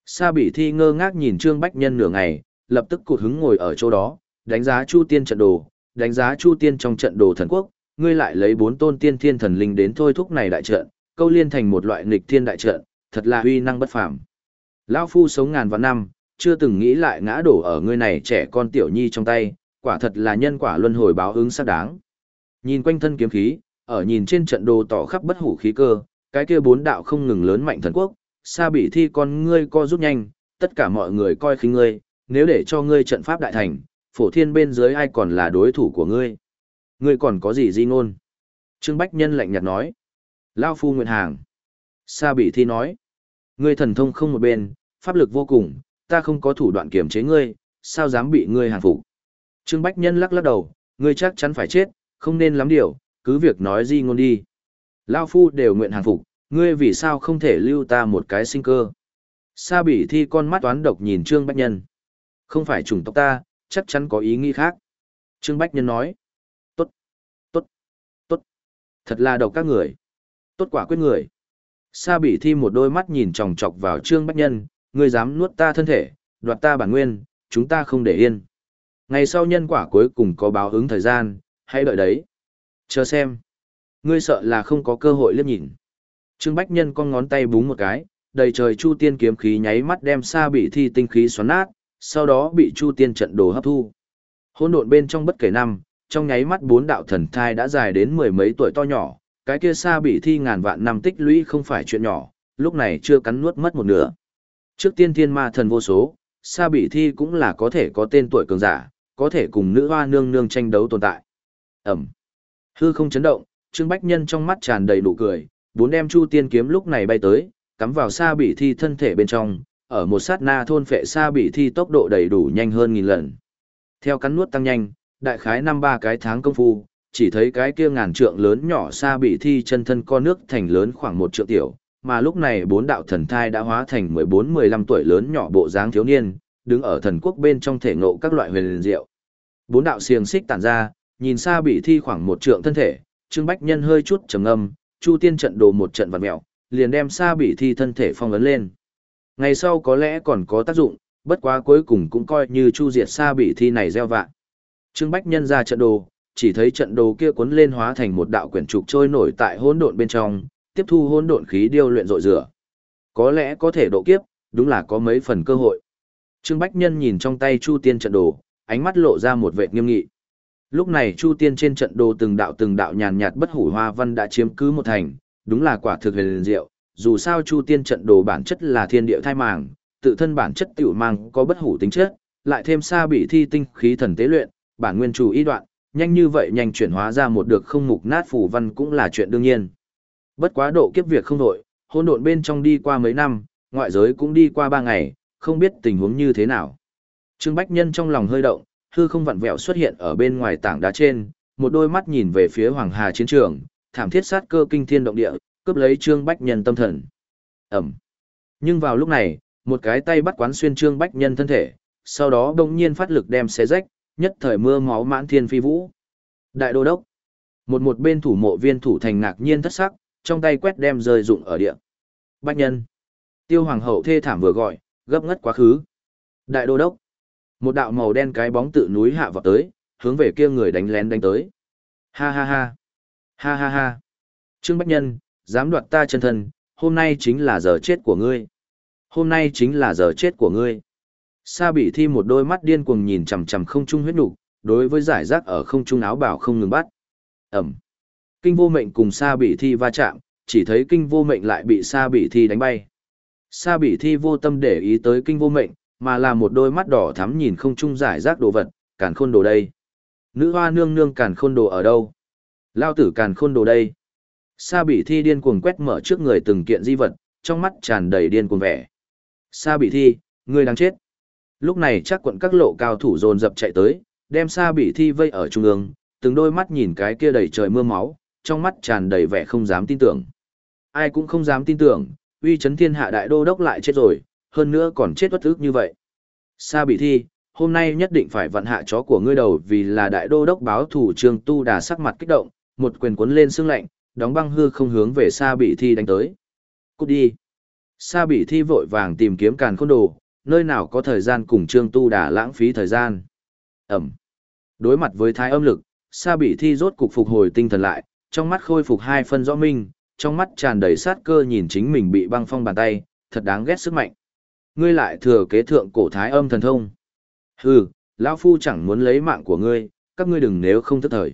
Sa Bỉ Thi ngơ ngác nhìn Trương Bách Nhân nửa ngày, lập tức cụt hứng ngồi ở chỗ đó, đánh giá Chu Tiên trận đồ, đánh giá Chu Tiên trong trận đồ thần quốc, ngươi lại lấy bốn tôn tiên thiên thần linh đến thôi thúc này đại trận, câu liên thành một loại nghịch thiên đại trận, thật là uy năng bất phàm. Lão phu sống ngàn vạn năm, chưa từng nghĩ lại ngã đổ ở ngươi này trẻ con tiểu nhi trong tay, quả thật là nhân quả luân hồi báo ứng xác đáng. Nhìn quanh thân kiếm khí, ở nhìn trên trận đồ tỏ khắp bất hủ khí cơ, cái kia bốn đạo không ngừng lớn mạnh thần quốc, Sa Bỉ Thi con ngươi co rút nhanh, tất cả mọi người coi khinh ngươi, nếu để cho ngươi trận pháp đại thành, phổ thiên bên dưới ai còn là đối thủ của ngươi. Ngươi còn có gì di ngôn? Trương Bách Nhân lạnh nhạt nói. Lao phu nguyện hàng. Sa Bỉ Thi nói. Ngươi thần thông không một bên, pháp lực vô cùng, ta không có thủ đoạn kiểm chế ngươi, sao dám bị ngươi hàng phục? Trương Bách Nhân lắc lắc đầu, ngươi chắc chắn phải chết, không nên lắm điều, cứ việc nói di ngôn đi. Lao phu đều nguyện hàng phục, ngươi vì sao không thể lưu ta một cái sinh cơ? Sa Bỉ Thi con mắt toán độc nhìn Trương Bách Nhân. Không phải chủng tộc ta, chắc chắn có ý nghĩ khác. Trương Bách Nhân nói. Tốt, tốt, tốt. Thật là độc các người. Tốt quả quyết người. Sa Bỉ Thi một đôi mắt nhìn chòng chọc vào Trương Bách Nhân, ngươi dám nuốt ta thân thể, đoạt ta bản nguyên, chúng ta không để yên. Ngày sau nhân quả cuối cùng có báo ứng thời gian, hãy đợi đấy. Chờ xem. Ngươi sợ là không có cơ hội liếc nhìn. Trương Bách Nhân con ngón tay búng một cái, đầy trời Chu Tiên kiếm khí nháy mắt đem Sa Bỉ Thi tinh khí xoắn nát, sau đó bị Chu Tiên trận đồ hấp thu. Hỗn độn bên trong bất kể năm, trong nháy mắt bốn đạo thần thai đã dài đến mười mấy tuổi to nhỏ, cái kia Sa Bỉ Thi ngàn vạn năm tích lũy không phải chuyện nhỏ, lúc này chưa cắn nuốt mất một nửa. Trước tiên thiên ma thần vô số, Sa Bỉ Thi cũng là có thể có tên tuổi cường giả, có thể cùng nữ hoa nương nương tranh đấu tồn tại. Ẩm. Hư không chấn động, Trương Bách Nhân trong mắt tràn đầy nụ cười, bốn đem Chu Tiên kiếm lúc này bay tới, cắm vào Sa Bỉ Thi thân thể bên trong, ở một sát na thôn phệ Sa Bỉ Thi tốc độ đầy đủ nhanh hơn nghìn lần. Theo cắn nuốt tăng nhanh, đại khái năm ba cái tháng công phu, chỉ thấy cái kia ngàn trượng lớn nhỏ Sa Bỉ Thi chân thân co nước thành lớn khoảng một trượng tiểu, mà lúc này bốn đạo thần thai đã hóa thành mười bốn mười lăm tuổi lớn nhỏ bộ dáng thiếu niên, đứng ở thần quốc bên trong thể ngộ các loại huyền diệu. Bốn đạo xiềng xích tản ra, nhìn Sa Bỉ Thi khoảng một trượng thân thể, Trương Bách Nhân hơi chút trầm ngâm, Chu Tiên trận đồ một trận vặn mèo, liền đem Sa Bỉ Thi thân thể phong ấn lên. Ngày sau có lẽ còn có tác dụng, bất quá cuối cùng cũng coi như chu diệt Sa Bỉ Thi này gieo vạ. Trương Bách Nhân ra trận đồ, chỉ thấy trận đồ kia cuốn lên hóa thành một đạo quyển trục trôi nổi tại hỗn độn bên trong, tiếp thu hỗn độn khí điêu luyện rội rửa. Có lẽ có thể độ kiếp, đúng là có mấy phần cơ hội. Trương Bách Nhân nhìn trong tay Chu Tiên trận đồ, ánh mắt lộ ra một vẻ nghiêm nghị. Lúc này Chu Tiên trên trận đồ từng đạo từng đạo nhàn nhạt bất hủ hoa văn đã chiếm cứ một thành, đúng là quả thực huyền diệu. Dù sao Chu Tiên trận đồ bản chất là thiên địa thai màng, tự thân bản chất tiểu mang có bất hủ tính chất, lại thêm Sa Bỉ Thi tinh khí thần tế luyện, bản nguyên chủ ý đoạn, nhanh như vậy nhanh chuyển hóa ra một được không mục nát phù văn cũng là chuyện đương nhiên. Bất quá độ kiếp việc không đổi, hỗn độn bên trong đi qua mấy năm, ngoại giới cũng đi qua ba ngày, không biết tình huống như thế nào. Trương Bách Nhân trong lòng hơi động, hư không vặn vẹo xuất hiện ở bên ngoài tảng đá trên, một đôi mắt nhìn về phía Hoàng Hà chiến trường, thảm thiết sát cơ kinh thiên động địa, cướp lấy Trương Bách Nhân tâm thần. Ẩm. Nhưng vào lúc này, một cái tay bắt quán xuyên Trương Bách Nhân thân thể, sau đó đột nhiên phát lực đem xé rách, nhất thời mưa máu mãn thiên phi vũ. Đại đô đốc. Một một bên thủ mộ viên thủ thành ngạc nhiên thất sắc, trong tay quét đem rơi rụng ở địa. Bách Nhân. Tiêu Hoàng hậu thê thảm vừa gọi, gấp ngất quá khứ. Đại đô đốc. Một đạo màu đen cái bóng tự núi hạ vào tới, hướng về kia người đánh lén đánh tới. Ha ha ha. Ha ha ha. Trương Bách Nhân, dám đoạt ta chân thân, hôm nay chính là giờ chết của ngươi. Hôm nay chính là giờ chết của ngươi. Sa Bỉ Thi một đôi mắt điên cuồng nhìn chằm chằm không trung huyết nục, đối với giải rác ở không trung áo bào không ngừng bắt. Ẩm. Kinh Vô Mệnh cùng Sa Bỉ Thi va chạm, chỉ thấy Kinh Vô Mệnh lại bị Sa Bỉ Thi đánh bay. Sa Bỉ Thi vô tâm để ý tới Kinh Vô Mệnh, mà là một đôi mắt đỏ thắm nhìn không trung giải rác đồ vật, càn khôn đồ đây. Nữ hoa nương nương càn khôn đồ ở đâu? Lao tử càn khôn đồ đây. Sa Bỉ Thi điên cuồng quét mở trước người từng kiện di vật, trong mắt tràn đầy điên cuồng vẻ. Sa Bỉ Thi, ngươi đang chết. Lúc này chắc quận các lộ cao thủ dồn dập chạy tới, đem Sa Bỉ Thi vây ở trung ương, từng đôi mắt nhìn cái kia đầy trời mưa máu, trong mắt tràn đầy vẻ không dám tin tưởng. Ai cũng không dám tin tưởng, uy chấn thiên hạ đại đô đốc lại chết rồi, hơn nữa còn chết bất ức như vậy. Sa Bỉ Thi, hôm nay nhất định phải vặn hạ chó của ngươi đầu vì là đại đô đốc báo thủ. Trương Tu Đà sắc mặt kích động, một quyền cuốn lên xương lạnh, đóng băng hư không hướng về Sa Bỉ Thi đánh tới. Cút đi. Sa Bỉ Thi vội vàng tìm kiếm Càn Khôn Đồ, nơi nào có thời gian cùng Trương Tu Đà lãng phí thời gian. Ẩm. Đối mặt với thái âm lực, Sa Bỉ Thi rốt cục phục hồi tinh thần lại, trong mắt khôi phục hai phân rõ minh, trong mắt tràn đầy sát cơ nhìn chính mình bị băng phong bàn tay, thật đáng ghét sức mạnh. Ngươi lại thừa kế thượng cổ thái âm thần thông. Hừ, lão phu chẳng muốn lấy mạng của ngươi, các ngươi đừng nếu không thất thời.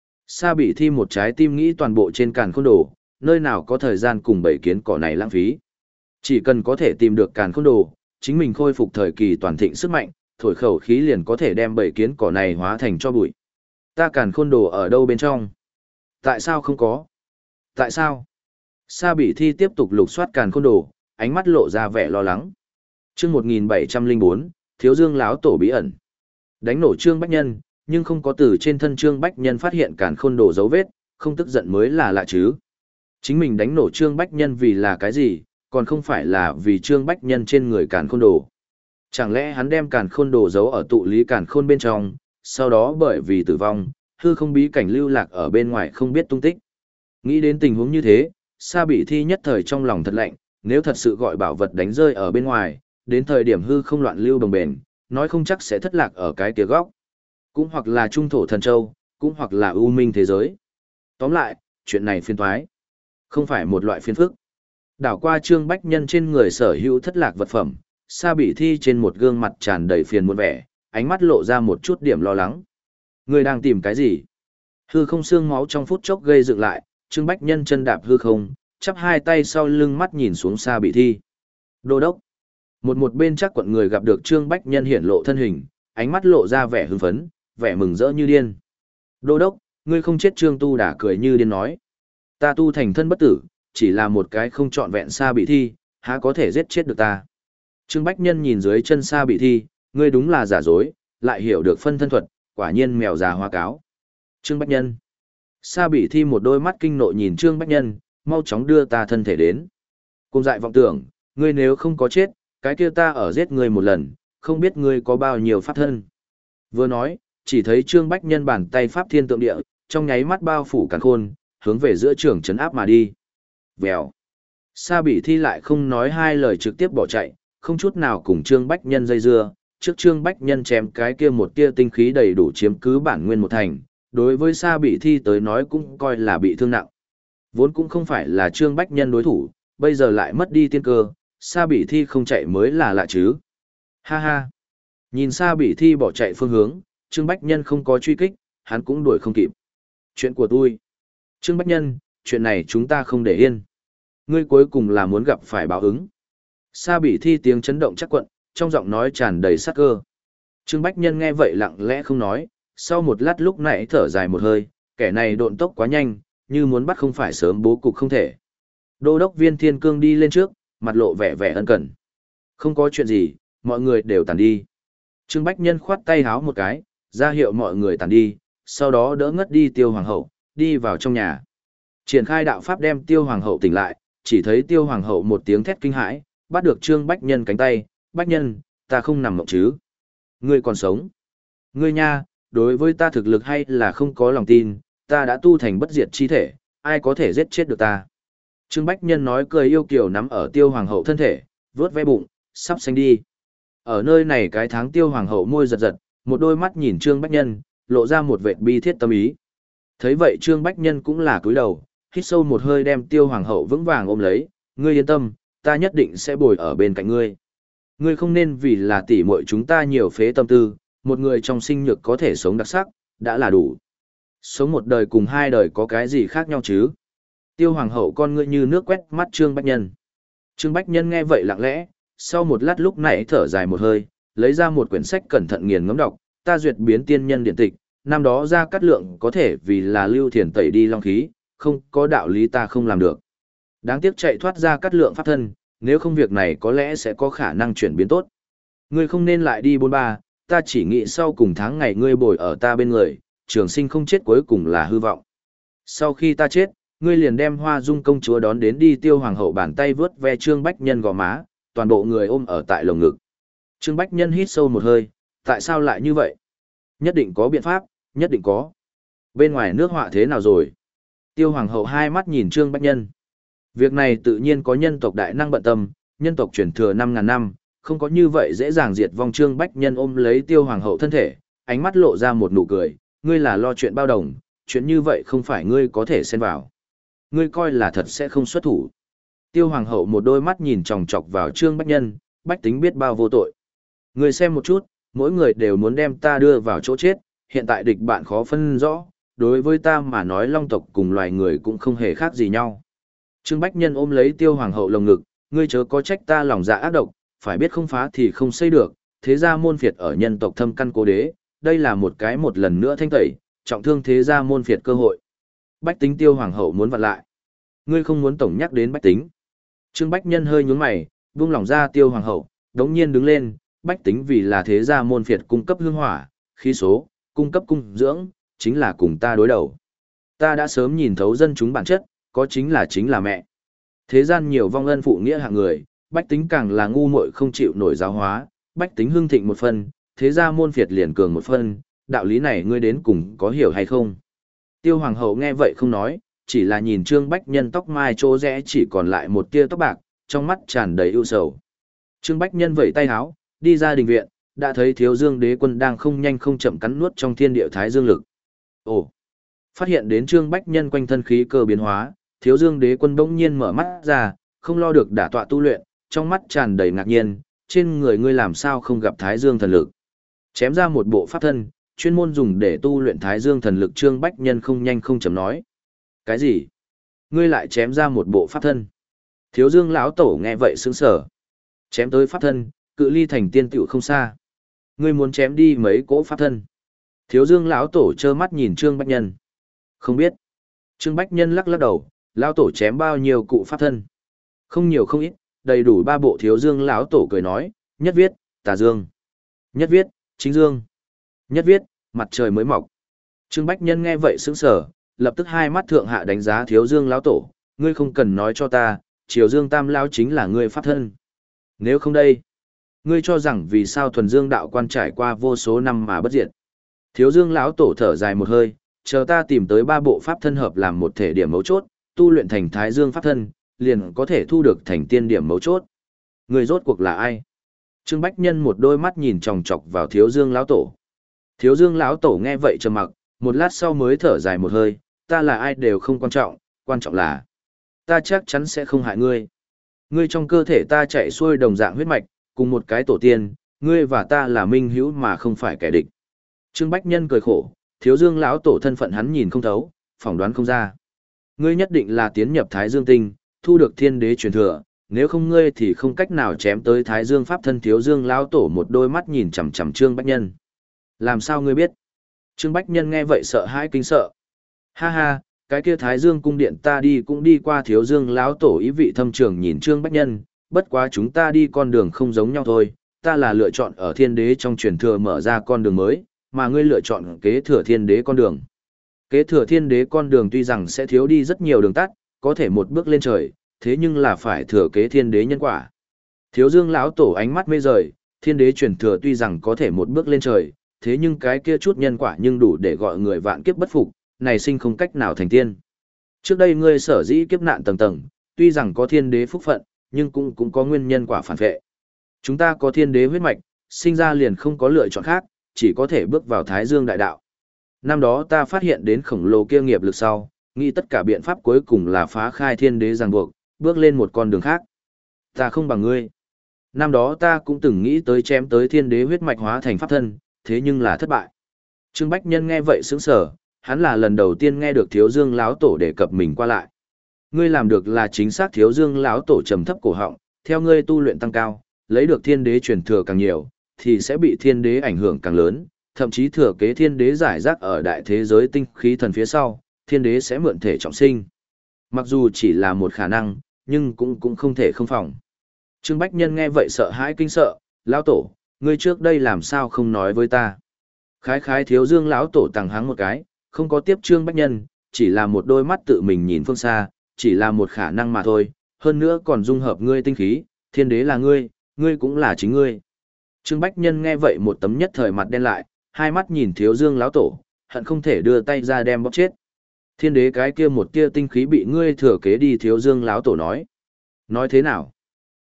Sa Bỉ Thi một trái tim nghĩ toàn bộ trên Càn Khôn Đồ, nơi nào có thời gian cùng bảy kiến cỏ này lãng phí. Chỉ cần có thể tìm được Càn Khôn Đồ, chính mình khôi phục thời kỳ toàn thịnh sức mạnh, thổi khẩu khí liền có thể đem bảy kiến cỏ này hóa thành cho bụi. Ta Càn Khôn Đồ ở đâu bên trong? Tại sao không có? Tại sao? Sa Bỉ Thi tiếp tục lục soát Càn Khôn Đồ, ánh mắt lộ ra vẻ lo lắng. Chương một nghìn bảy trăm lẻ bốn, Thiếu Dương láo tổ bí ẩn. Đánh nổ Trương Bách Nhân, nhưng không có từ trên thân Trương Bách Nhân phát hiện Càn Khôn Đồ dấu vết, không tức giận mới là lạ chứ. Chính mình đánh nổ Trương Bách Nhân vì là cái gì, còn không phải là vì Trương Bách Nhân trên người Càn Khôn Đồ. Chẳng lẽ hắn đem Càn Khôn Đồ giấu ở tụ lý Càn Khôn bên trong, sau đó bởi vì tử vong, hư không bí cảnh lưu lạc ở bên ngoài không biết tung tích. Nghĩ đến tình huống như thế, Sa Bỉ Thi nhất thời trong lòng thật lạnh, nếu thật sự gọi bảo vật đánh rơi ở bên ngoài, đến thời điểm hư không loạn lưu bồng bền, nói không chắc sẽ thất lạc ở cái kia góc. Cũng hoặc là trung thổ thần châu, cũng hoặc là ưu minh thế giới. Tóm lại, chuyện này phiền toái, không phải một loại phiền phức. Đảo qua Trương Bách Nhân trên người sở hữu thất lạc vật phẩm, Sa Bỉ Thi trên một gương mặt tràn đầy phiền muộn vẻ, ánh mắt lộ ra một chút điểm lo lắng. Ngươi đang tìm cái gì? Hư không xương máu trong phút chốc gây dựng lại, Trương Bách Nhân chân đạp hư không, chắp hai tay sau lưng mắt nhìn xuống Sa Bỉ Thi. Đô đốc. Một một bên chắc quận người gặp được Trương Bách Nhân hiển lộ thân hình, ánh mắt lộ ra vẻ hưng phấn, vẻ mừng rỡ như điên. Đô đốc, ngươi không chết. Trương Tu Đà cười như điên nói. Ta tu thành thân bất tử, chỉ là một cái không trọn vẹn Sa Bỉ Thi, há có thể giết chết được ta. Trương Bách Nhân nhìn dưới chân Sa Bỉ Thi, ngươi đúng là giả dối, lại hiểu được phân thân thuật, quả nhiên mèo già hoa cáo. Trương Bách Nhân. Sa Bỉ Thi một đôi mắt kinh nộ nhìn Trương Bách Nhân, mau chóng đưa ta thân thể đến. Cùng dại vọng tưởng, ngươi nếu không có chết, cái kia ta ở giết ngươi một lần, không biết ngươi có bao nhiêu pháp thân. Vừa nói, chỉ thấy Trương Bách Nhân bàn tay pháp thiên tượng địa, trong nháy mắt bao phủ càn khôn, hướng về giữa trường trấn áp mà đi. Vèo. Sa Bỉ Thi lại không nói hai lời trực tiếp bỏ chạy, không chút nào cùng Trương Bách Nhân dây dưa, trước Trương Bách Nhân chém cái kia một tia tinh khí đầy đủ chiếm cứ bản nguyên một thành, đối với Sa Bỉ Thi tới nói cũng coi là bị thương nặng. Vốn cũng không phải là Trương Bách Nhân đối thủ, bây giờ lại mất đi tiên cơ, Sa Bỉ Thi không chạy mới là lạ chứ. Ha ha. Nhìn Sa Bỉ Thi bỏ chạy phương hướng, Trương Bách Nhân không có truy kích, hắn cũng đuổi không kịp. Chuyện của tôi. Trương Bách Nhân, chuyện này chúng ta không để yên. Ngươi cuối cùng là muốn gặp phải báo ứng. Sa Bỉ Thi tiếng chấn động chắc quận, trong giọng nói tràn đầy sát cơ. Trương Bách Nhân nghe vậy lặng lẽ không nói, sau một lát lúc nãy thở dài một hơi, kẻ này độn tốc quá nhanh, như muốn bắt không phải sớm bố cục không thể. Đô đốc Viên Thiên Cương đi lên trước, mặt lộ vẻ vẻ ân cần. Không có chuyện gì, mọi người đều tàn đi. Trương Bách Nhân khoát tay háo một cái, ra hiệu mọi người tàn đi, sau đó đỡ ngất đi Tiêu Hoàng hậu, đi vào trong nhà. Triển khai đạo pháp đem Tiêu Hoàng hậu tỉnh lại, chỉ thấy Tiêu Hoàng hậu một tiếng thét kinh hãi, bắt được Trương Bách Nhân cánh tay, Bách Nhân, ta không nằm mộng chứ. Ngươi còn sống. Ngươi nha, đối với ta thực lực hay là không có lòng tin, ta đã tu thành bất diệt chi thể, ai có thể giết chết được ta. Trương Bách Nhân nói cười yêu kiều nắm ở Tiêu Hoàng hậu thân thể, vướt ve bụng, sắp xanh đi. Ở nơi này cái tháng Tiêu Hoàng hậu môi giật giật, một đôi mắt nhìn Trương Bách Nhân, lộ ra một vệt bi thiết tâm ý. Thấy vậy Trương Bách Nhân cũng là cúi đầu, hít sâu một hơi đem Tiêu Hoàng hậu vững vàng ôm lấy, ngươi yên tâm, ta nhất định sẽ bồi ở bên cạnh ngươi. Ngươi không nên vì là tỷ muội chúng ta nhiều phế tâm tư, một người trong sinh nhược có thể sống đặc sắc, đã là đủ. Sống một đời cùng hai đời có cái gì khác nhau chứ? Tiêu Hoàng hậu con ngươi như nước quét mắt Trương Bách Nhân. Trương Bách Nhân nghe vậy lặng lẽ, sau một lát lúc nãy thở dài một hơi, lấy ra một quyển sách cẩn thận nghiền ngẫm đọc, ta duyệt biến tiên nhân điện tịch, năm đó ra cát lượng có thể vì là lưu thiền tẩy đi long khí, không có đạo lý ta không làm được. Đáng tiếc chạy thoát ra cát lượng pháp thân, nếu không việc này có lẽ sẽ có khả năng chuyển biến tốt. Ngươi không nên lại đi bôn ba, ta chỉ nghĩ sau cùng tháng ngày ngươi bồi ở ta bên người, trường sinh không chết cuối cùng là hư vọng. Sau khi ta chết, ngươi liền đem Hoa Dung công chúa đón đến đi. Tiêu Hoàng hậu bàn tay vướt ve Trương Bách Nhân gò má, toàn bộ người ôm ở tại lồng ngực. Trương Bách Nhân hít sâu một hơi, tại sao lại như vậy? Nhất định có biện pháp, nhất định có. Bên ngoài nước họa thế nào rồi? Tiêu Hoàng hậu hai mắt nhìn Trương Bách Nhân. Việc này tự nhiên có nhân tộc đại năng bận tâm, nhân tộc truyền thừa năm ngàn năm, không có như vậy dễ dàng diệt vong. Trương Bách Nhân ôm lấy Tiêu Hoàng hậu thân thể, ánh mắt lộ ra một nụ cười, ngươi là lo chuyện bao đồng, chuyện như vậy không phải ngươi có thể xen vào. Ngươi coi là thật sẽ không xuất thủ. Tiêu Hoàng hậu một đôi mắt nhìn chòng chọc vào Trương Bách Nhân, bách tính biết bao vô tội. Ngươi xem một chút, mỗi người đều muốn đem ta đưa vào chỗ chết, hiện tại địch bạn khó phân rõ, đối với ta mà nói long tộc cùng loài người cũng không hề khác gì nhau. Trương Bách Nhân ôm lấy Tiêu Hoàng hậu lồng ngực, ngươi chớ có trách ta lòng dạ ác độc, phải biết không phá thì không xây được, thế gia môn phiệt ở nhân tộc thâm căn cố đế, đây là một cái một lần nữa thanh tẩy, trọng thương thế gia môn phiệt cơ hội. Bách tính Tiêu Hoàng hậu muốn vặn lại. Ngươi không muốn tổng nhắc đến bách tính. Trương Bách Nhân hơi nhướng mày, buông lỏng ra Tiêu Hoàng hậu, đống nhiên đứng lên, bách tính vì là thế gia môn phiệt cung cấp hương hỏa, khí số, cung cấp cung dưỡng, chính là cùng ta đối đầu. Ta đã sớm nhìn thấu dân chúng bản chất, có chính là chính là mẹ. Thế gian nhiều vong ân phụ nghĩa hạng người, bách tính càng là ngu muội không chịu nổi giáo hóa, bách tính hưng thịnh một phần, thế gia môn phiệt liền cường một phần, đạo lý này ngươi đến cùng có hiểu hay không? Tiêu Hoàng hậu nghe vậy không nói, chỉ là nhìn Trương Bách Nhân tóc mai chỗ rẽ chỉ còn lại một tia tóc bạc, trong mắt tràn đầy ưu sầu. Trương Bách Nhân vẩy tay háo, đi ra đình viện, đã thấy Thiếu Dương Đế Quân đang không nhanh không chậm cắn nuốt trong thiên địa thái dương lực. Ồ! Phát hiện đến Trương Bách Nhân quanh thân khí cơ biến hóa, Thiếu Dương Đế Quân bỗng nhiên mở mắt ra, không lo được đả tọa tu luyện, trong mắt tràn đầy ngạc nhiên, trên người ngươi làm sao không gặp Thái Dương thần lực. Chém ra một bộ pháp thân, chuyên môn dùng để tu luyện Thái Dương thần lực. Trương Bách Nhân không nhanh không chậm nói. Cái gì? Ngươi lại chém ra một bộ pháp thân? Thiếu Dương lão tổ nghe vậy sững sờ. Chém tới pháp thân, cự ly thành tiên tựu không xa. Ngươi muốn chém đi mấy cỗ pháp thân? Thiếu Dương lão tổ trơ mắt nhìn Trương Bách Nhân. Không biết. Trương Bách Nhân lắc lắc đầu, lão tổ chém bao nhiêu cụ pháp thân? Không nhiều không ít, đầy đủ ba bộ. Thiếu Dương lão tổ cười nói, nhất viết, tà dương. Nhất viết, chính dương. Nhất viết, mặt trời mới mọc. Trương Bách Nhân nghe vậy sững sờ, lập tức hai mắt thượng hạ đánh giá Thiếu Dương lão tổ, ngươi không cần nói cho ta, Triều Dương Tam lão chính là ngươi pháp thân. Nếu không đây, ngươi cho rằng vì sao thuần dương đạo quan trải qua vô số năm mà bất diệt? Thiếu Dương lão tổ thở dài một hơi, chờ ta tìm tới ba bộ pháp thân hợp làm một thể điểm mấu chốt, tu luyện thành Thái Dương pháp thân, liền có thể thu được thành tiên điểm mấu chốt. Người rốt cuộc là ai? Trương Bách Nhân một đôi mắt nhìn chòng chọc vào Thiếu Dương lão tổ. Thiếu Dương lão tổ nghe vậy trầm mặc, một lát sau mới thở dài một hơi, ta là ai đều không quan trọng, quan trọng là ta chắc chắn sẽ không hại ngươi. Ngươi trong cơ thể ta chạy xuôi đồng dạng huyết mạch, cùng một cái tổ tiên, ngươi và ta là minh hữu mà không phải kẻ địch. Trương Bách Nhân cười khổ, Thiếu Dương lão tổ thân phận hắn nhìn không thấu, phỏng đoán không ra. Ngươi nhất định là tiến nhập Thái Dương tinh, thu được thiên đế truyền thừa, nếu không ngươi thì không cách nào chém tới Thái Dương pháp thân. Thiếu Dương lão tổ một đôi mắt nhìn chằm chằm Trương Bách Nhân. Làm sao ngươi biết? Trương Bách Nhân nghe vậy sợ hãi kinh sợ. Ha ha, cái kia Thái Dương cung điện ta đi cũng đi qua. Thiếu Dương lão tổ ý vị thâm trường nhìn Trương Bách Nhân, bất quá chúng ta đi con đường không giống nhau thôi, ta là lựa chọn ở thiên đế trong truyền thừa mở ra con đường mới, mà ngươi lựa chọn kế thừa thiên đế con đường. Kế thừa thiên đế con đường tuy rằng sẽ thiếu đi rất nhiều đường tắt, có thể một bước lên trời, thế nhưng là phải thừa kế thiên đế nhân quả. Thiếu Dương lão tổ ánh mắt mê rời, thiên đế truyền thừa tuy rằng có thể một bước lên trời, thế nhưng cái kia chút nhân quả nhưng đủ để gọi người vạn kiếp bất phục, này sinh không cách nào thành tiên. Trước đây ngươi sở dĩ kiếp nạn tầng tầng, tuy rằng có thiên đế phúc phận, nhưng cũng cũng có nguyên nhân quả phản vệ. Chúng ta có thiên đế huyết mạch, sinh ra liền không có lựa chọn khác, chỉ có thể bước vào Thái Dương đại đạo. Năm đó ta phát hiện đến khổng lồ kia nghiệp lực sau, nghĩ tất cả biện pháp cuối cùng là phá khai thiên đế ràng buộc, bước lên một con đường khác. Ta không bằng ngươi. Năm đó ta cũng từng nghĩ tới chém tới thiên đế huyết mạch hóa thành pháp thân, thế nhưng là thất bại. Trương Bách Nhân nghe vậy sững sờ, hắn là lần đầu tiên nghe được Thiếu Dương lão tổ đề cập mình qua lại. Ngươi làm được là chính xác. Thiếu Dương lão tổ trầm thấp cổ họng, theo ngươi tu luyện tăng cao, lấy được thiên đế truyền thừa càng nhiều, thì sẽ bị thiên đế ảnh hưởng càng lớn, thậm chí thừa kế thiên đế giải rác ở đại thế giới tinh khí thần phía sau, thiên đế sẽ mượn thể trọng sinh. Mặc dù chỉ là một khả năng, nhưng cũng cũng không thể không phòng. Trương Bách Nhân nghe vậy sợ hãi kinh sợ, lão tổ, ngươi trước đây làm sao không nói với ta? Khái khái. Thiếu Dương lão tổ tằng hắng một cái, không có tiếp Trương Bách Nhân, chỉ là một đôi mắt tự mình nhìn phương xa, chỉ là một khả năng mà thôi, hơn nữa còn dung hợp ngươi tinh khí, thiên đế là ngươi, ngươi cũng là chính ngươi. Trương Bách Nhân nghe vậy một tấm nhất thời mặt đen lại, hai mắt nhìn Thiếu Dương lão tổ, hận không thể đưa tay ra đem bóp chết. Thiên đế cái kia một tia tinh khí bị ngươi thừa kế đi. Thiếu Dương lão tổ nói. Nói thế nào?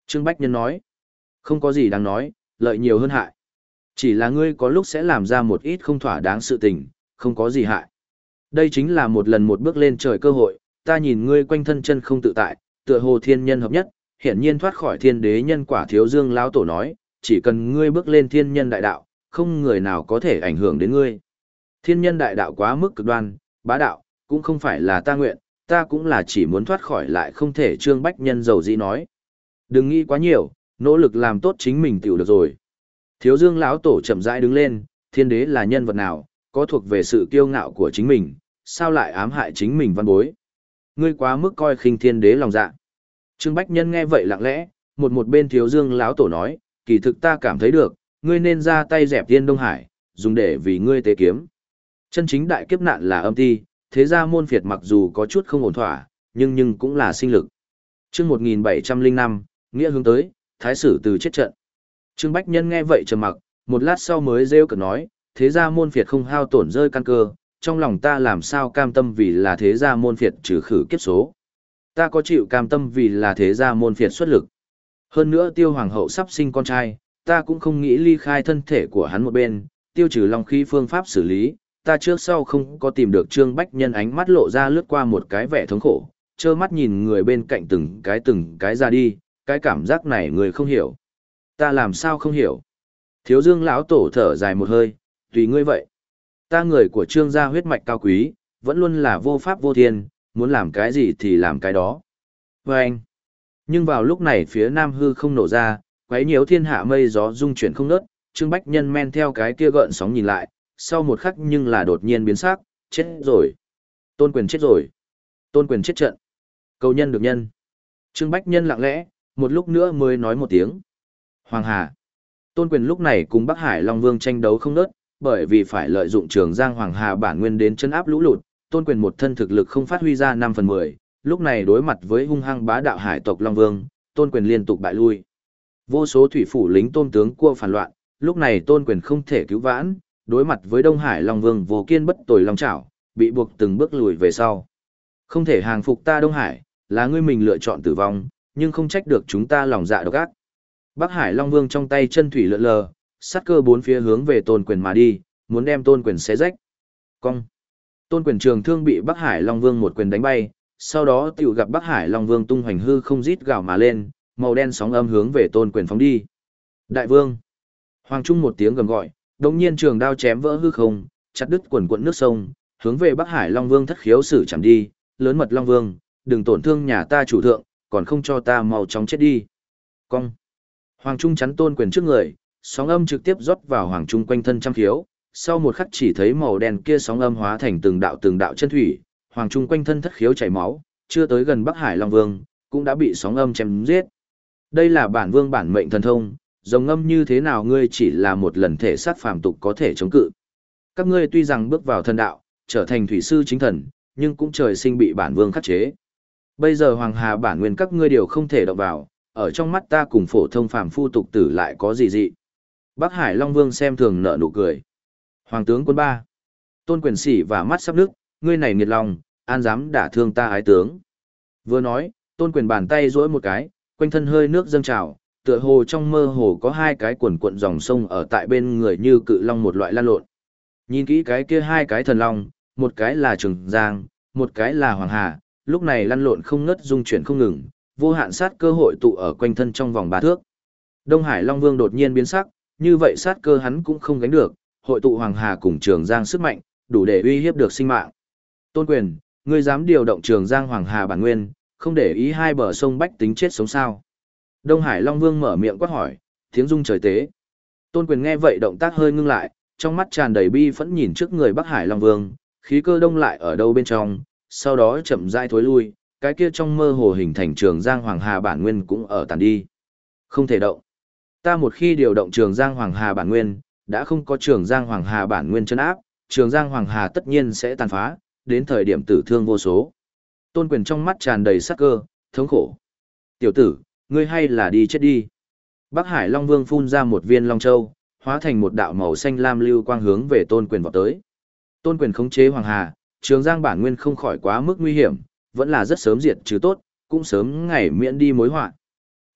Trương Bách Nhân nói, không có gì đáng nói, lợi nhiều hơn hại. Chỉ là ngươi có lúc sẽ làm ra một ít không thỏa đáng sự tình, không có gì hại. Đây chính là một lần một bước lên trời cơ hội, ta nhìn ngươi quanh thân chân không tự tại, tựa hồ thiên nhân hợp nhất, hiển nhiên thoát khỏi thiên đế nhân quả. Thiếu Dương lão tổ nói, chỉ cần ngươi bước lên thiên nhân đại đạo, không người nào có thể ảnh hưởng đến ngươi. Thiên nhân đại đạo quá mức cực đoan, bá đạo, cũng không phải là ta nguyện, ta cũng là chỉ muốn thoát khỏi lại không thể. Trương Bách Nhân dầu dĩ nói, đừng nghĩ quá nhiều, nỗ lực làm tốt chính mình tiểu được rồi. Thiếu Dương lão tổ chậm rãi đứng lên, thiên đế là nhân vật nào, có thuộc về sự kiêu ngạo của chính mình, sao lại ám hại chính mình văn bối. Ngươi quá mức coi khinh thiên đế lòng dạ. Trương Bách Nhân nghe vậy lặng lẽ, một một bên Thiếu Dương lão tổ nói, kỳ thực ta cảm thấy được, ngươi nên ra tay dẹp Tiên Đông Hải, dùng để vì ngươi tế kiếm. Chân chính đại kiếp nạn là âm ti, thế ra môn phiệt mặc dù có chút không ổn thỏa, nhưng nhưng cũng là sinh lực. Chương một nghìn bảy trăm lẻ năm, nghĩa hướng tới, thái sử từ chết trận. Trương Bách Nhân nghe vậy trầm mặc, một lát sau mới rêu cợt nói, thế ra môn phiệt không hao tổn rơi căn cơ, trong lòng ta làm sao cam tâm vì là thế gia môn phiệt trừ khử kiếp số. Ta có chịu cam tâm vì là thế gia môn phiệt xuất lực. Hơn nữa Tiêu Hoàng hậu sắp sinh con trai, ta cũng không nghĩ ly khai thân thể của hắn một bên, tiêu trừ long khí phương pháp xử lý, ta trước sau không có tìm được. Trương Bách Nhân ánh mắt lộ ra lướt qua một cái vẻ thống khổ, trơ mắt nhìn người bên cạnh từng cái từng cái ra đi, cái cảm giác này người không hiểu. Ta làm sao không hiểu? Thiếu Dương lão tổ thở dài một hơi, tùy ngươi vậy. Ta người của Trương gia huyết mạch cao quý, vẫn luôn là vô pháp vô thiên, muốn làm cái gì thì làm cái đó. Và anh. Nhưng vào lúc này phía Nam hư không nổ ra, quấy nhiễu thiên hạ mây gió rung chuyển không ngớt. Trương Bách Nhân men theo cái kia gợn sóng nhìn lại, sau một khắc nhưng là đột nhiên biến sắc, chết rồi. Tôn Quyền chết rồi. Tôn Quyền chết trận. Cầu nhân được nhân. Trương Bách Nhân lặng lẽ, một lúc nữa mới nói một tiếng. Hoàng Hà. Tôn Quyền lúc này cùng Bắc Hải Long Vương tranh đấu không ngớt, bởi vì phải lợi dụng Trường Giang Hoàng Hà bản nguyên đến chân áp lũ lụt, Tôn Quyền một thân thực lực không phát huy ra năm phần mười, lúc này đối mặt với hung hăng bá đạo hải tộc Long Vương, Tôn Quyền liên tục bại lui. Vô số thủy phủ lính Tôn tướng cua phản loạn, lúc này Tôn Quyền không thể cứu vãn, đối mặt với Đông Hải Long Vương vô kiên bất tồi long chảo, bị buộc từng bước lùi về sau. Không thể hàng phục ta Đông Hải, là ngươi mình lựa chọn tử vong, nhưng không trách được chúng ta lòng dạ độc ác. Bắc Hải Long Vương trong tay chân thủy lượn lờ, sát cơ bốn phía hướng về Tôn Quyền mà đi, muốn đem Tôn Quyền xé rách. Cong. Tôn Quyền trường thương bị Bắc Hải Long Vương một quyền đánh bay, sau đó tiểu gặp Bắc Hải Long Vương tung hoành hư không rít gào mà lên, màu đen sóng âm hướng về Tôn Quyền phóng đi. Đại vương. Hoàng Trung một tiếng gầm gọi, đột nhiên trường đao chém vỡ hư không, chặt đứt quần quần nước sông, hướng về Bắc Hải Long Vương thất khiếu sử chạm đi, lớn mật Long Vương, đừng tổn thương nhà ta chủ thượng, còn không cho ta mau chóng chết đi. Cong. Hoàng Trung chắn Tôn Quyền trước người, sóng âm trực tiếp rót vào Hoàng Trung quanh thân trăm khiếu, sau một khắc chỉ thấy màu đen kia sóng âm hóa thành từng đạo từng đạo chân thủy, Hoàng Trung quanh thân thất khiếu chảy máu, chưa tới gần Bắc Hải Long Vương, cũng đã bị sóng âm chém giết. Đây là bản vương bản mệnh thần thông, rồng âm như thế nào ngươi chỉ là một lần thể sát phàm tục có thể chống cự. Các ngươi tuy rằng bước vào thần đạo, trở thành thủy sư chính thần, nhưng cũng trời sinh bị bản vương khắc chế. Bây giờ Hoàng Hà bản nguyên các ngươi đều không thể động vào, ở trong mắt ta cùng phổ thông phàm phu tục tử lại có gì dị. Bắc Hải Long Vương xem thường nở nụ cười. Hoàng tướng quân ba. Tôn Quyền sỉ và mắt sắp nước, ngươi này nghiệt lòng, an dám đả thương ta ái tướng. Vừa nói, Tôn Quyền bàn tay duỗi một cái, quanh thân hơi nước dâng trào, tựa hồ trong mơ hồ có hai cái quần cuộn dòng sông ở tại bên người như cự long một loại lan lộn. Nhìn kỹ cái kia hai cái thần long, một cái là Trường Giang, một cái là Hoàng Hà, lúc này lăn lộn không ngớt dung chuyển không ngừng, vô hạn sát cơ hội tụ ở quanh thân trong vòng ba thước. Đông Hải Long Vương đột nhiên biến sắc, như vậy sát cơ hắn cũng không gánh được, hội tụ Hoàng Hà cùng Trường Giang sức mạnh, đủ để uy hiếp được sinh mạng. Tôn Quyền, ngươi dám điều động Trường Giang Hoàng Hà bản nguyên, không để ý hai bờ sông bách tính chết sống sao? Đông Hải Long Vương mở miệng quát hỏi, tiếng rung trời tế. Tôn Quyền nghe vậy động tác hơi ngưng lại, trong mắt tràn đầy bi phẫn nhìn trước người Bắc Hải Long Vương, khí cơ đông lại ở đâu bên trong, sau đó chậm rãi thối lui, cái kia trong mơ hồ hình thành Trường Giang Hoàng Hà bản nguyên cũng ở tàn đi. Không thể động. Ta một khi điều động Trường Giang Hoàng Hà bản nguyên, đã không có Trường Giang Hoàng Hà bản nguyên chân áp, Trường Giang Hoàng Hà tất nhiên sẽ tàn phá, đến thời điểm tử thương vô số. Tôn Quyền trong mắt tràn đầy sắc cơ, thống khổ. Tiểu tử, ngươi hay là đi chết đi. Bắc Hải Long Vương phun ra một viên long châu, hóa thành một đạo màu xanh lam lưu quang hướng về Tôn Quyền vọt tới. Tôn Quyền khống chế Hoàng Hà, Trường Giang bản nguyên không khỏi quá mức nguy hiểm, vẫn là rất sớm diệt trừ tốt, cũng sớm ngày miễn đi mối họa.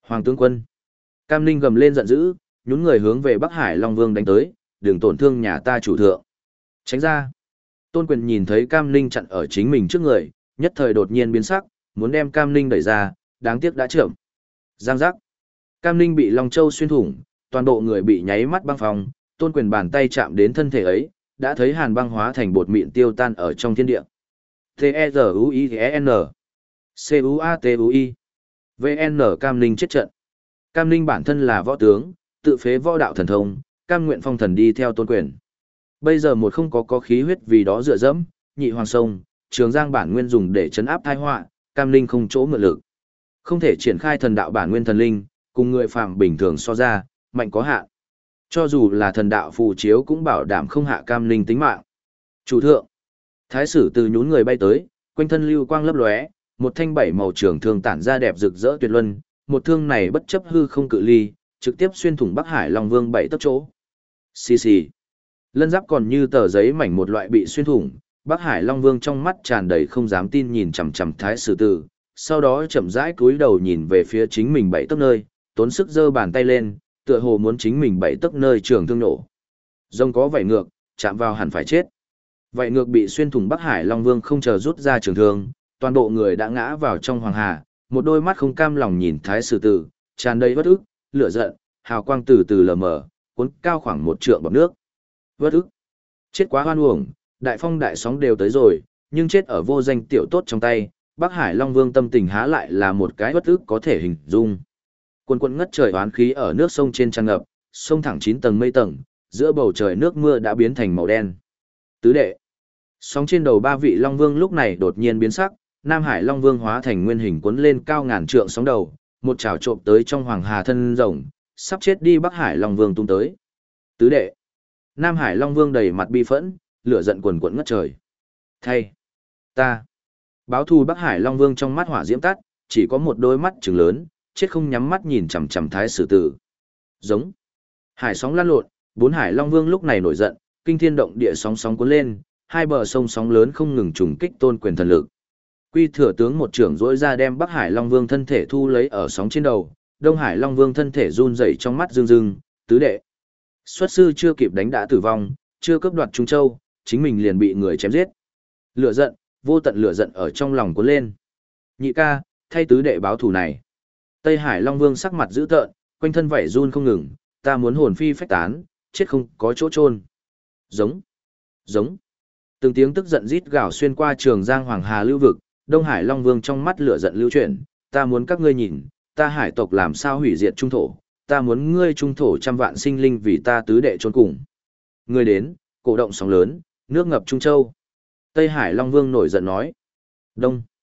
Hoàng tướng quân. Cam Ninh gầm lên giận dữ, nhún người hướng về Bắc Hải Long Vương đánh tới, đừng tổn thương nhà ta chủ thượng. Tránh ra. Tôn Quyền nhìn thấy Cam Ninh chặn ở chính mình trước người, nhất thời đột nhiên biến sắc, muốn đem Cam Ninh đẩy ra, đáng tiếc đã chậm. Giang giác. Cam Ninh bị Long Châu xuyên thủng, toàn bộ người bị nháy mắt băng phong, Tôn Quyền bàn tay chạm đến thân thể ấy, đã thấy hàn băng hóa thành bột mịn tiêu tan ở trong thiên địa. T-E-Z-U-I-E-N C-U-A-T-U-I vê en Cam Ninh chết trận. Cam Ninh bản thân là võ tướng, tự phế võ đạo thần thông, cam nguyện phong thần đi theo Tôn Quyền. Bây giờ một không có có khí huyết vì đó dựa dẫm, nhị hoàng sông, Trường Giang bản nguyên dùng để trấn áp tai họa, Cam Ninh không chỗ mượn lực. Không thể triển khai thần đạo bản nguyên thần linh, cùng người phàm bình thường so ra, mạnh có hạn. Cho dù là thần đạo phù chiếu cũng bảo đảm không hạ Cam Ninh tính mạng. Chủ thượng. Thái sử từ nhún người bay tới, quanh thân lưu quang lấp lóe, một thanh bảy màu trường thương tản ra đẹp rực rỡ tuyệt luân, một thương này bất chấp hư không cự ly, trực tiếp xuyên thủng Bắc Hải Long Vương bảy tấc chỗ. Xì xì. Lân giáp còn như tờ giấy mảnh một loại bị xuyên thủng, Bắc Hải Long Vương trong mắt tràn đầy không dám tin nhìn chằm chằm Thái sử từ, sau đó chậm rãi cúi đầu nhìn về phía chính mình bảy tấc nơi, tốn sức giơ bàn tay lên, tựa hồ muốn chính mình bảy tấc nơi trường thương nổ. Rồng có vảy ngược, chạm vào hẳn phải chết. Vảy ngược bị xuyên thủng Bắc Hải Long Vương không chờ rút ra trường thương, toàn bộ người đã ngã vào trong hoàng hà, một đôi mắt không cam lòng nhìn Thái sử tử, tràn đầy bất ức, lửa giận, hào quang từ từ lờ mờ, cuốn cao khoảng một trượng bọt nước. Bất ức. Chết quá hoan uổng, đại phong đại sóng đều tới rồi, nhưng chết ở vô danh tiểu tốt trong tay, Bắc Hải Long Vương tâm tình há lại là một cái bất ức có thể hình dung. Quần quần ngất trời oán khí ở nước sông trên tràn ngập, sông thẳng chín tầng mây tầng, giữa bầu trời nước mưa đã biến thành màu đen. Tứ đệ. Sóng trên đầu ba vị Long Vương lúc này đột nhiên biến sắc, Nam Hải Long Vương hóa thành nguyên hình cuốn lên cao ngàn trượng sóng đầu, một chảo trộm tới trong hoàng hà thân rồng, sắp chết đi Bắc Hải Long Vương tung tới. Tứ đệ. Nam Hải Long Vương đầy mặt bi phẫn, lửa giận quần quần ngất trời. Thay. Ta. Báo thù Bắc Hải Long Vương trong mắt hỏa diễm tắt, chỉ có một đôi mắt trừng lớn, chết không nhắm mắt nhìn chằm chằm Thái sử tử. Giống. Hải sóng lan lộn, bốn Hải Long Vương lúc này nổi giận, kinh thiên động địa sóng sóng cuốn lên, hai bờ sông sóng lớn không ngừng trùng kích Tôn Quyền thần lực. Quy thừa tướng một trưởng dỗi ra đem Bắc Hải Long Vương thân thể thu lấy ở sóng trên đầu, Đông Hải Long Vương thân thể run rẩy trong mắt rưng rưng, tứ đệ. Xuất sư chưa kịp đánh đã tử vong, chưa cướp đoạt Trung Châu, chính mình liền bị người chém giết. Lửa giận, vô tận lửa giận ở trong lòng cuốn lên. Nhị ca, thay tứ đệ báo thù này. Tây Hải Long Vương sắc mặt dữ tợn, quanh thân vảy run không ngừng, ta muốn hồn phi phách tán, chết không có chỗ chôn. Giống, giống. Từng tiếng tức giận rít gào xuyên qua Trường Giang Hoàng Hà lưu vực, Đông Hải Long Vương trong mắt lửa giận lưu chuyển, ta muốn các ngươi nhìn, ta hải tộc làm sao hủy diệt trung thổ, ta muốn ngươi trung thổ trăm vạn sinh linh vì ta tứ đệ chôn cùng. Ngươi đến, cổ động sóng lớn, nước ngập Trung Châu. Tây Hải Long Vương nổi giận nói. Đông.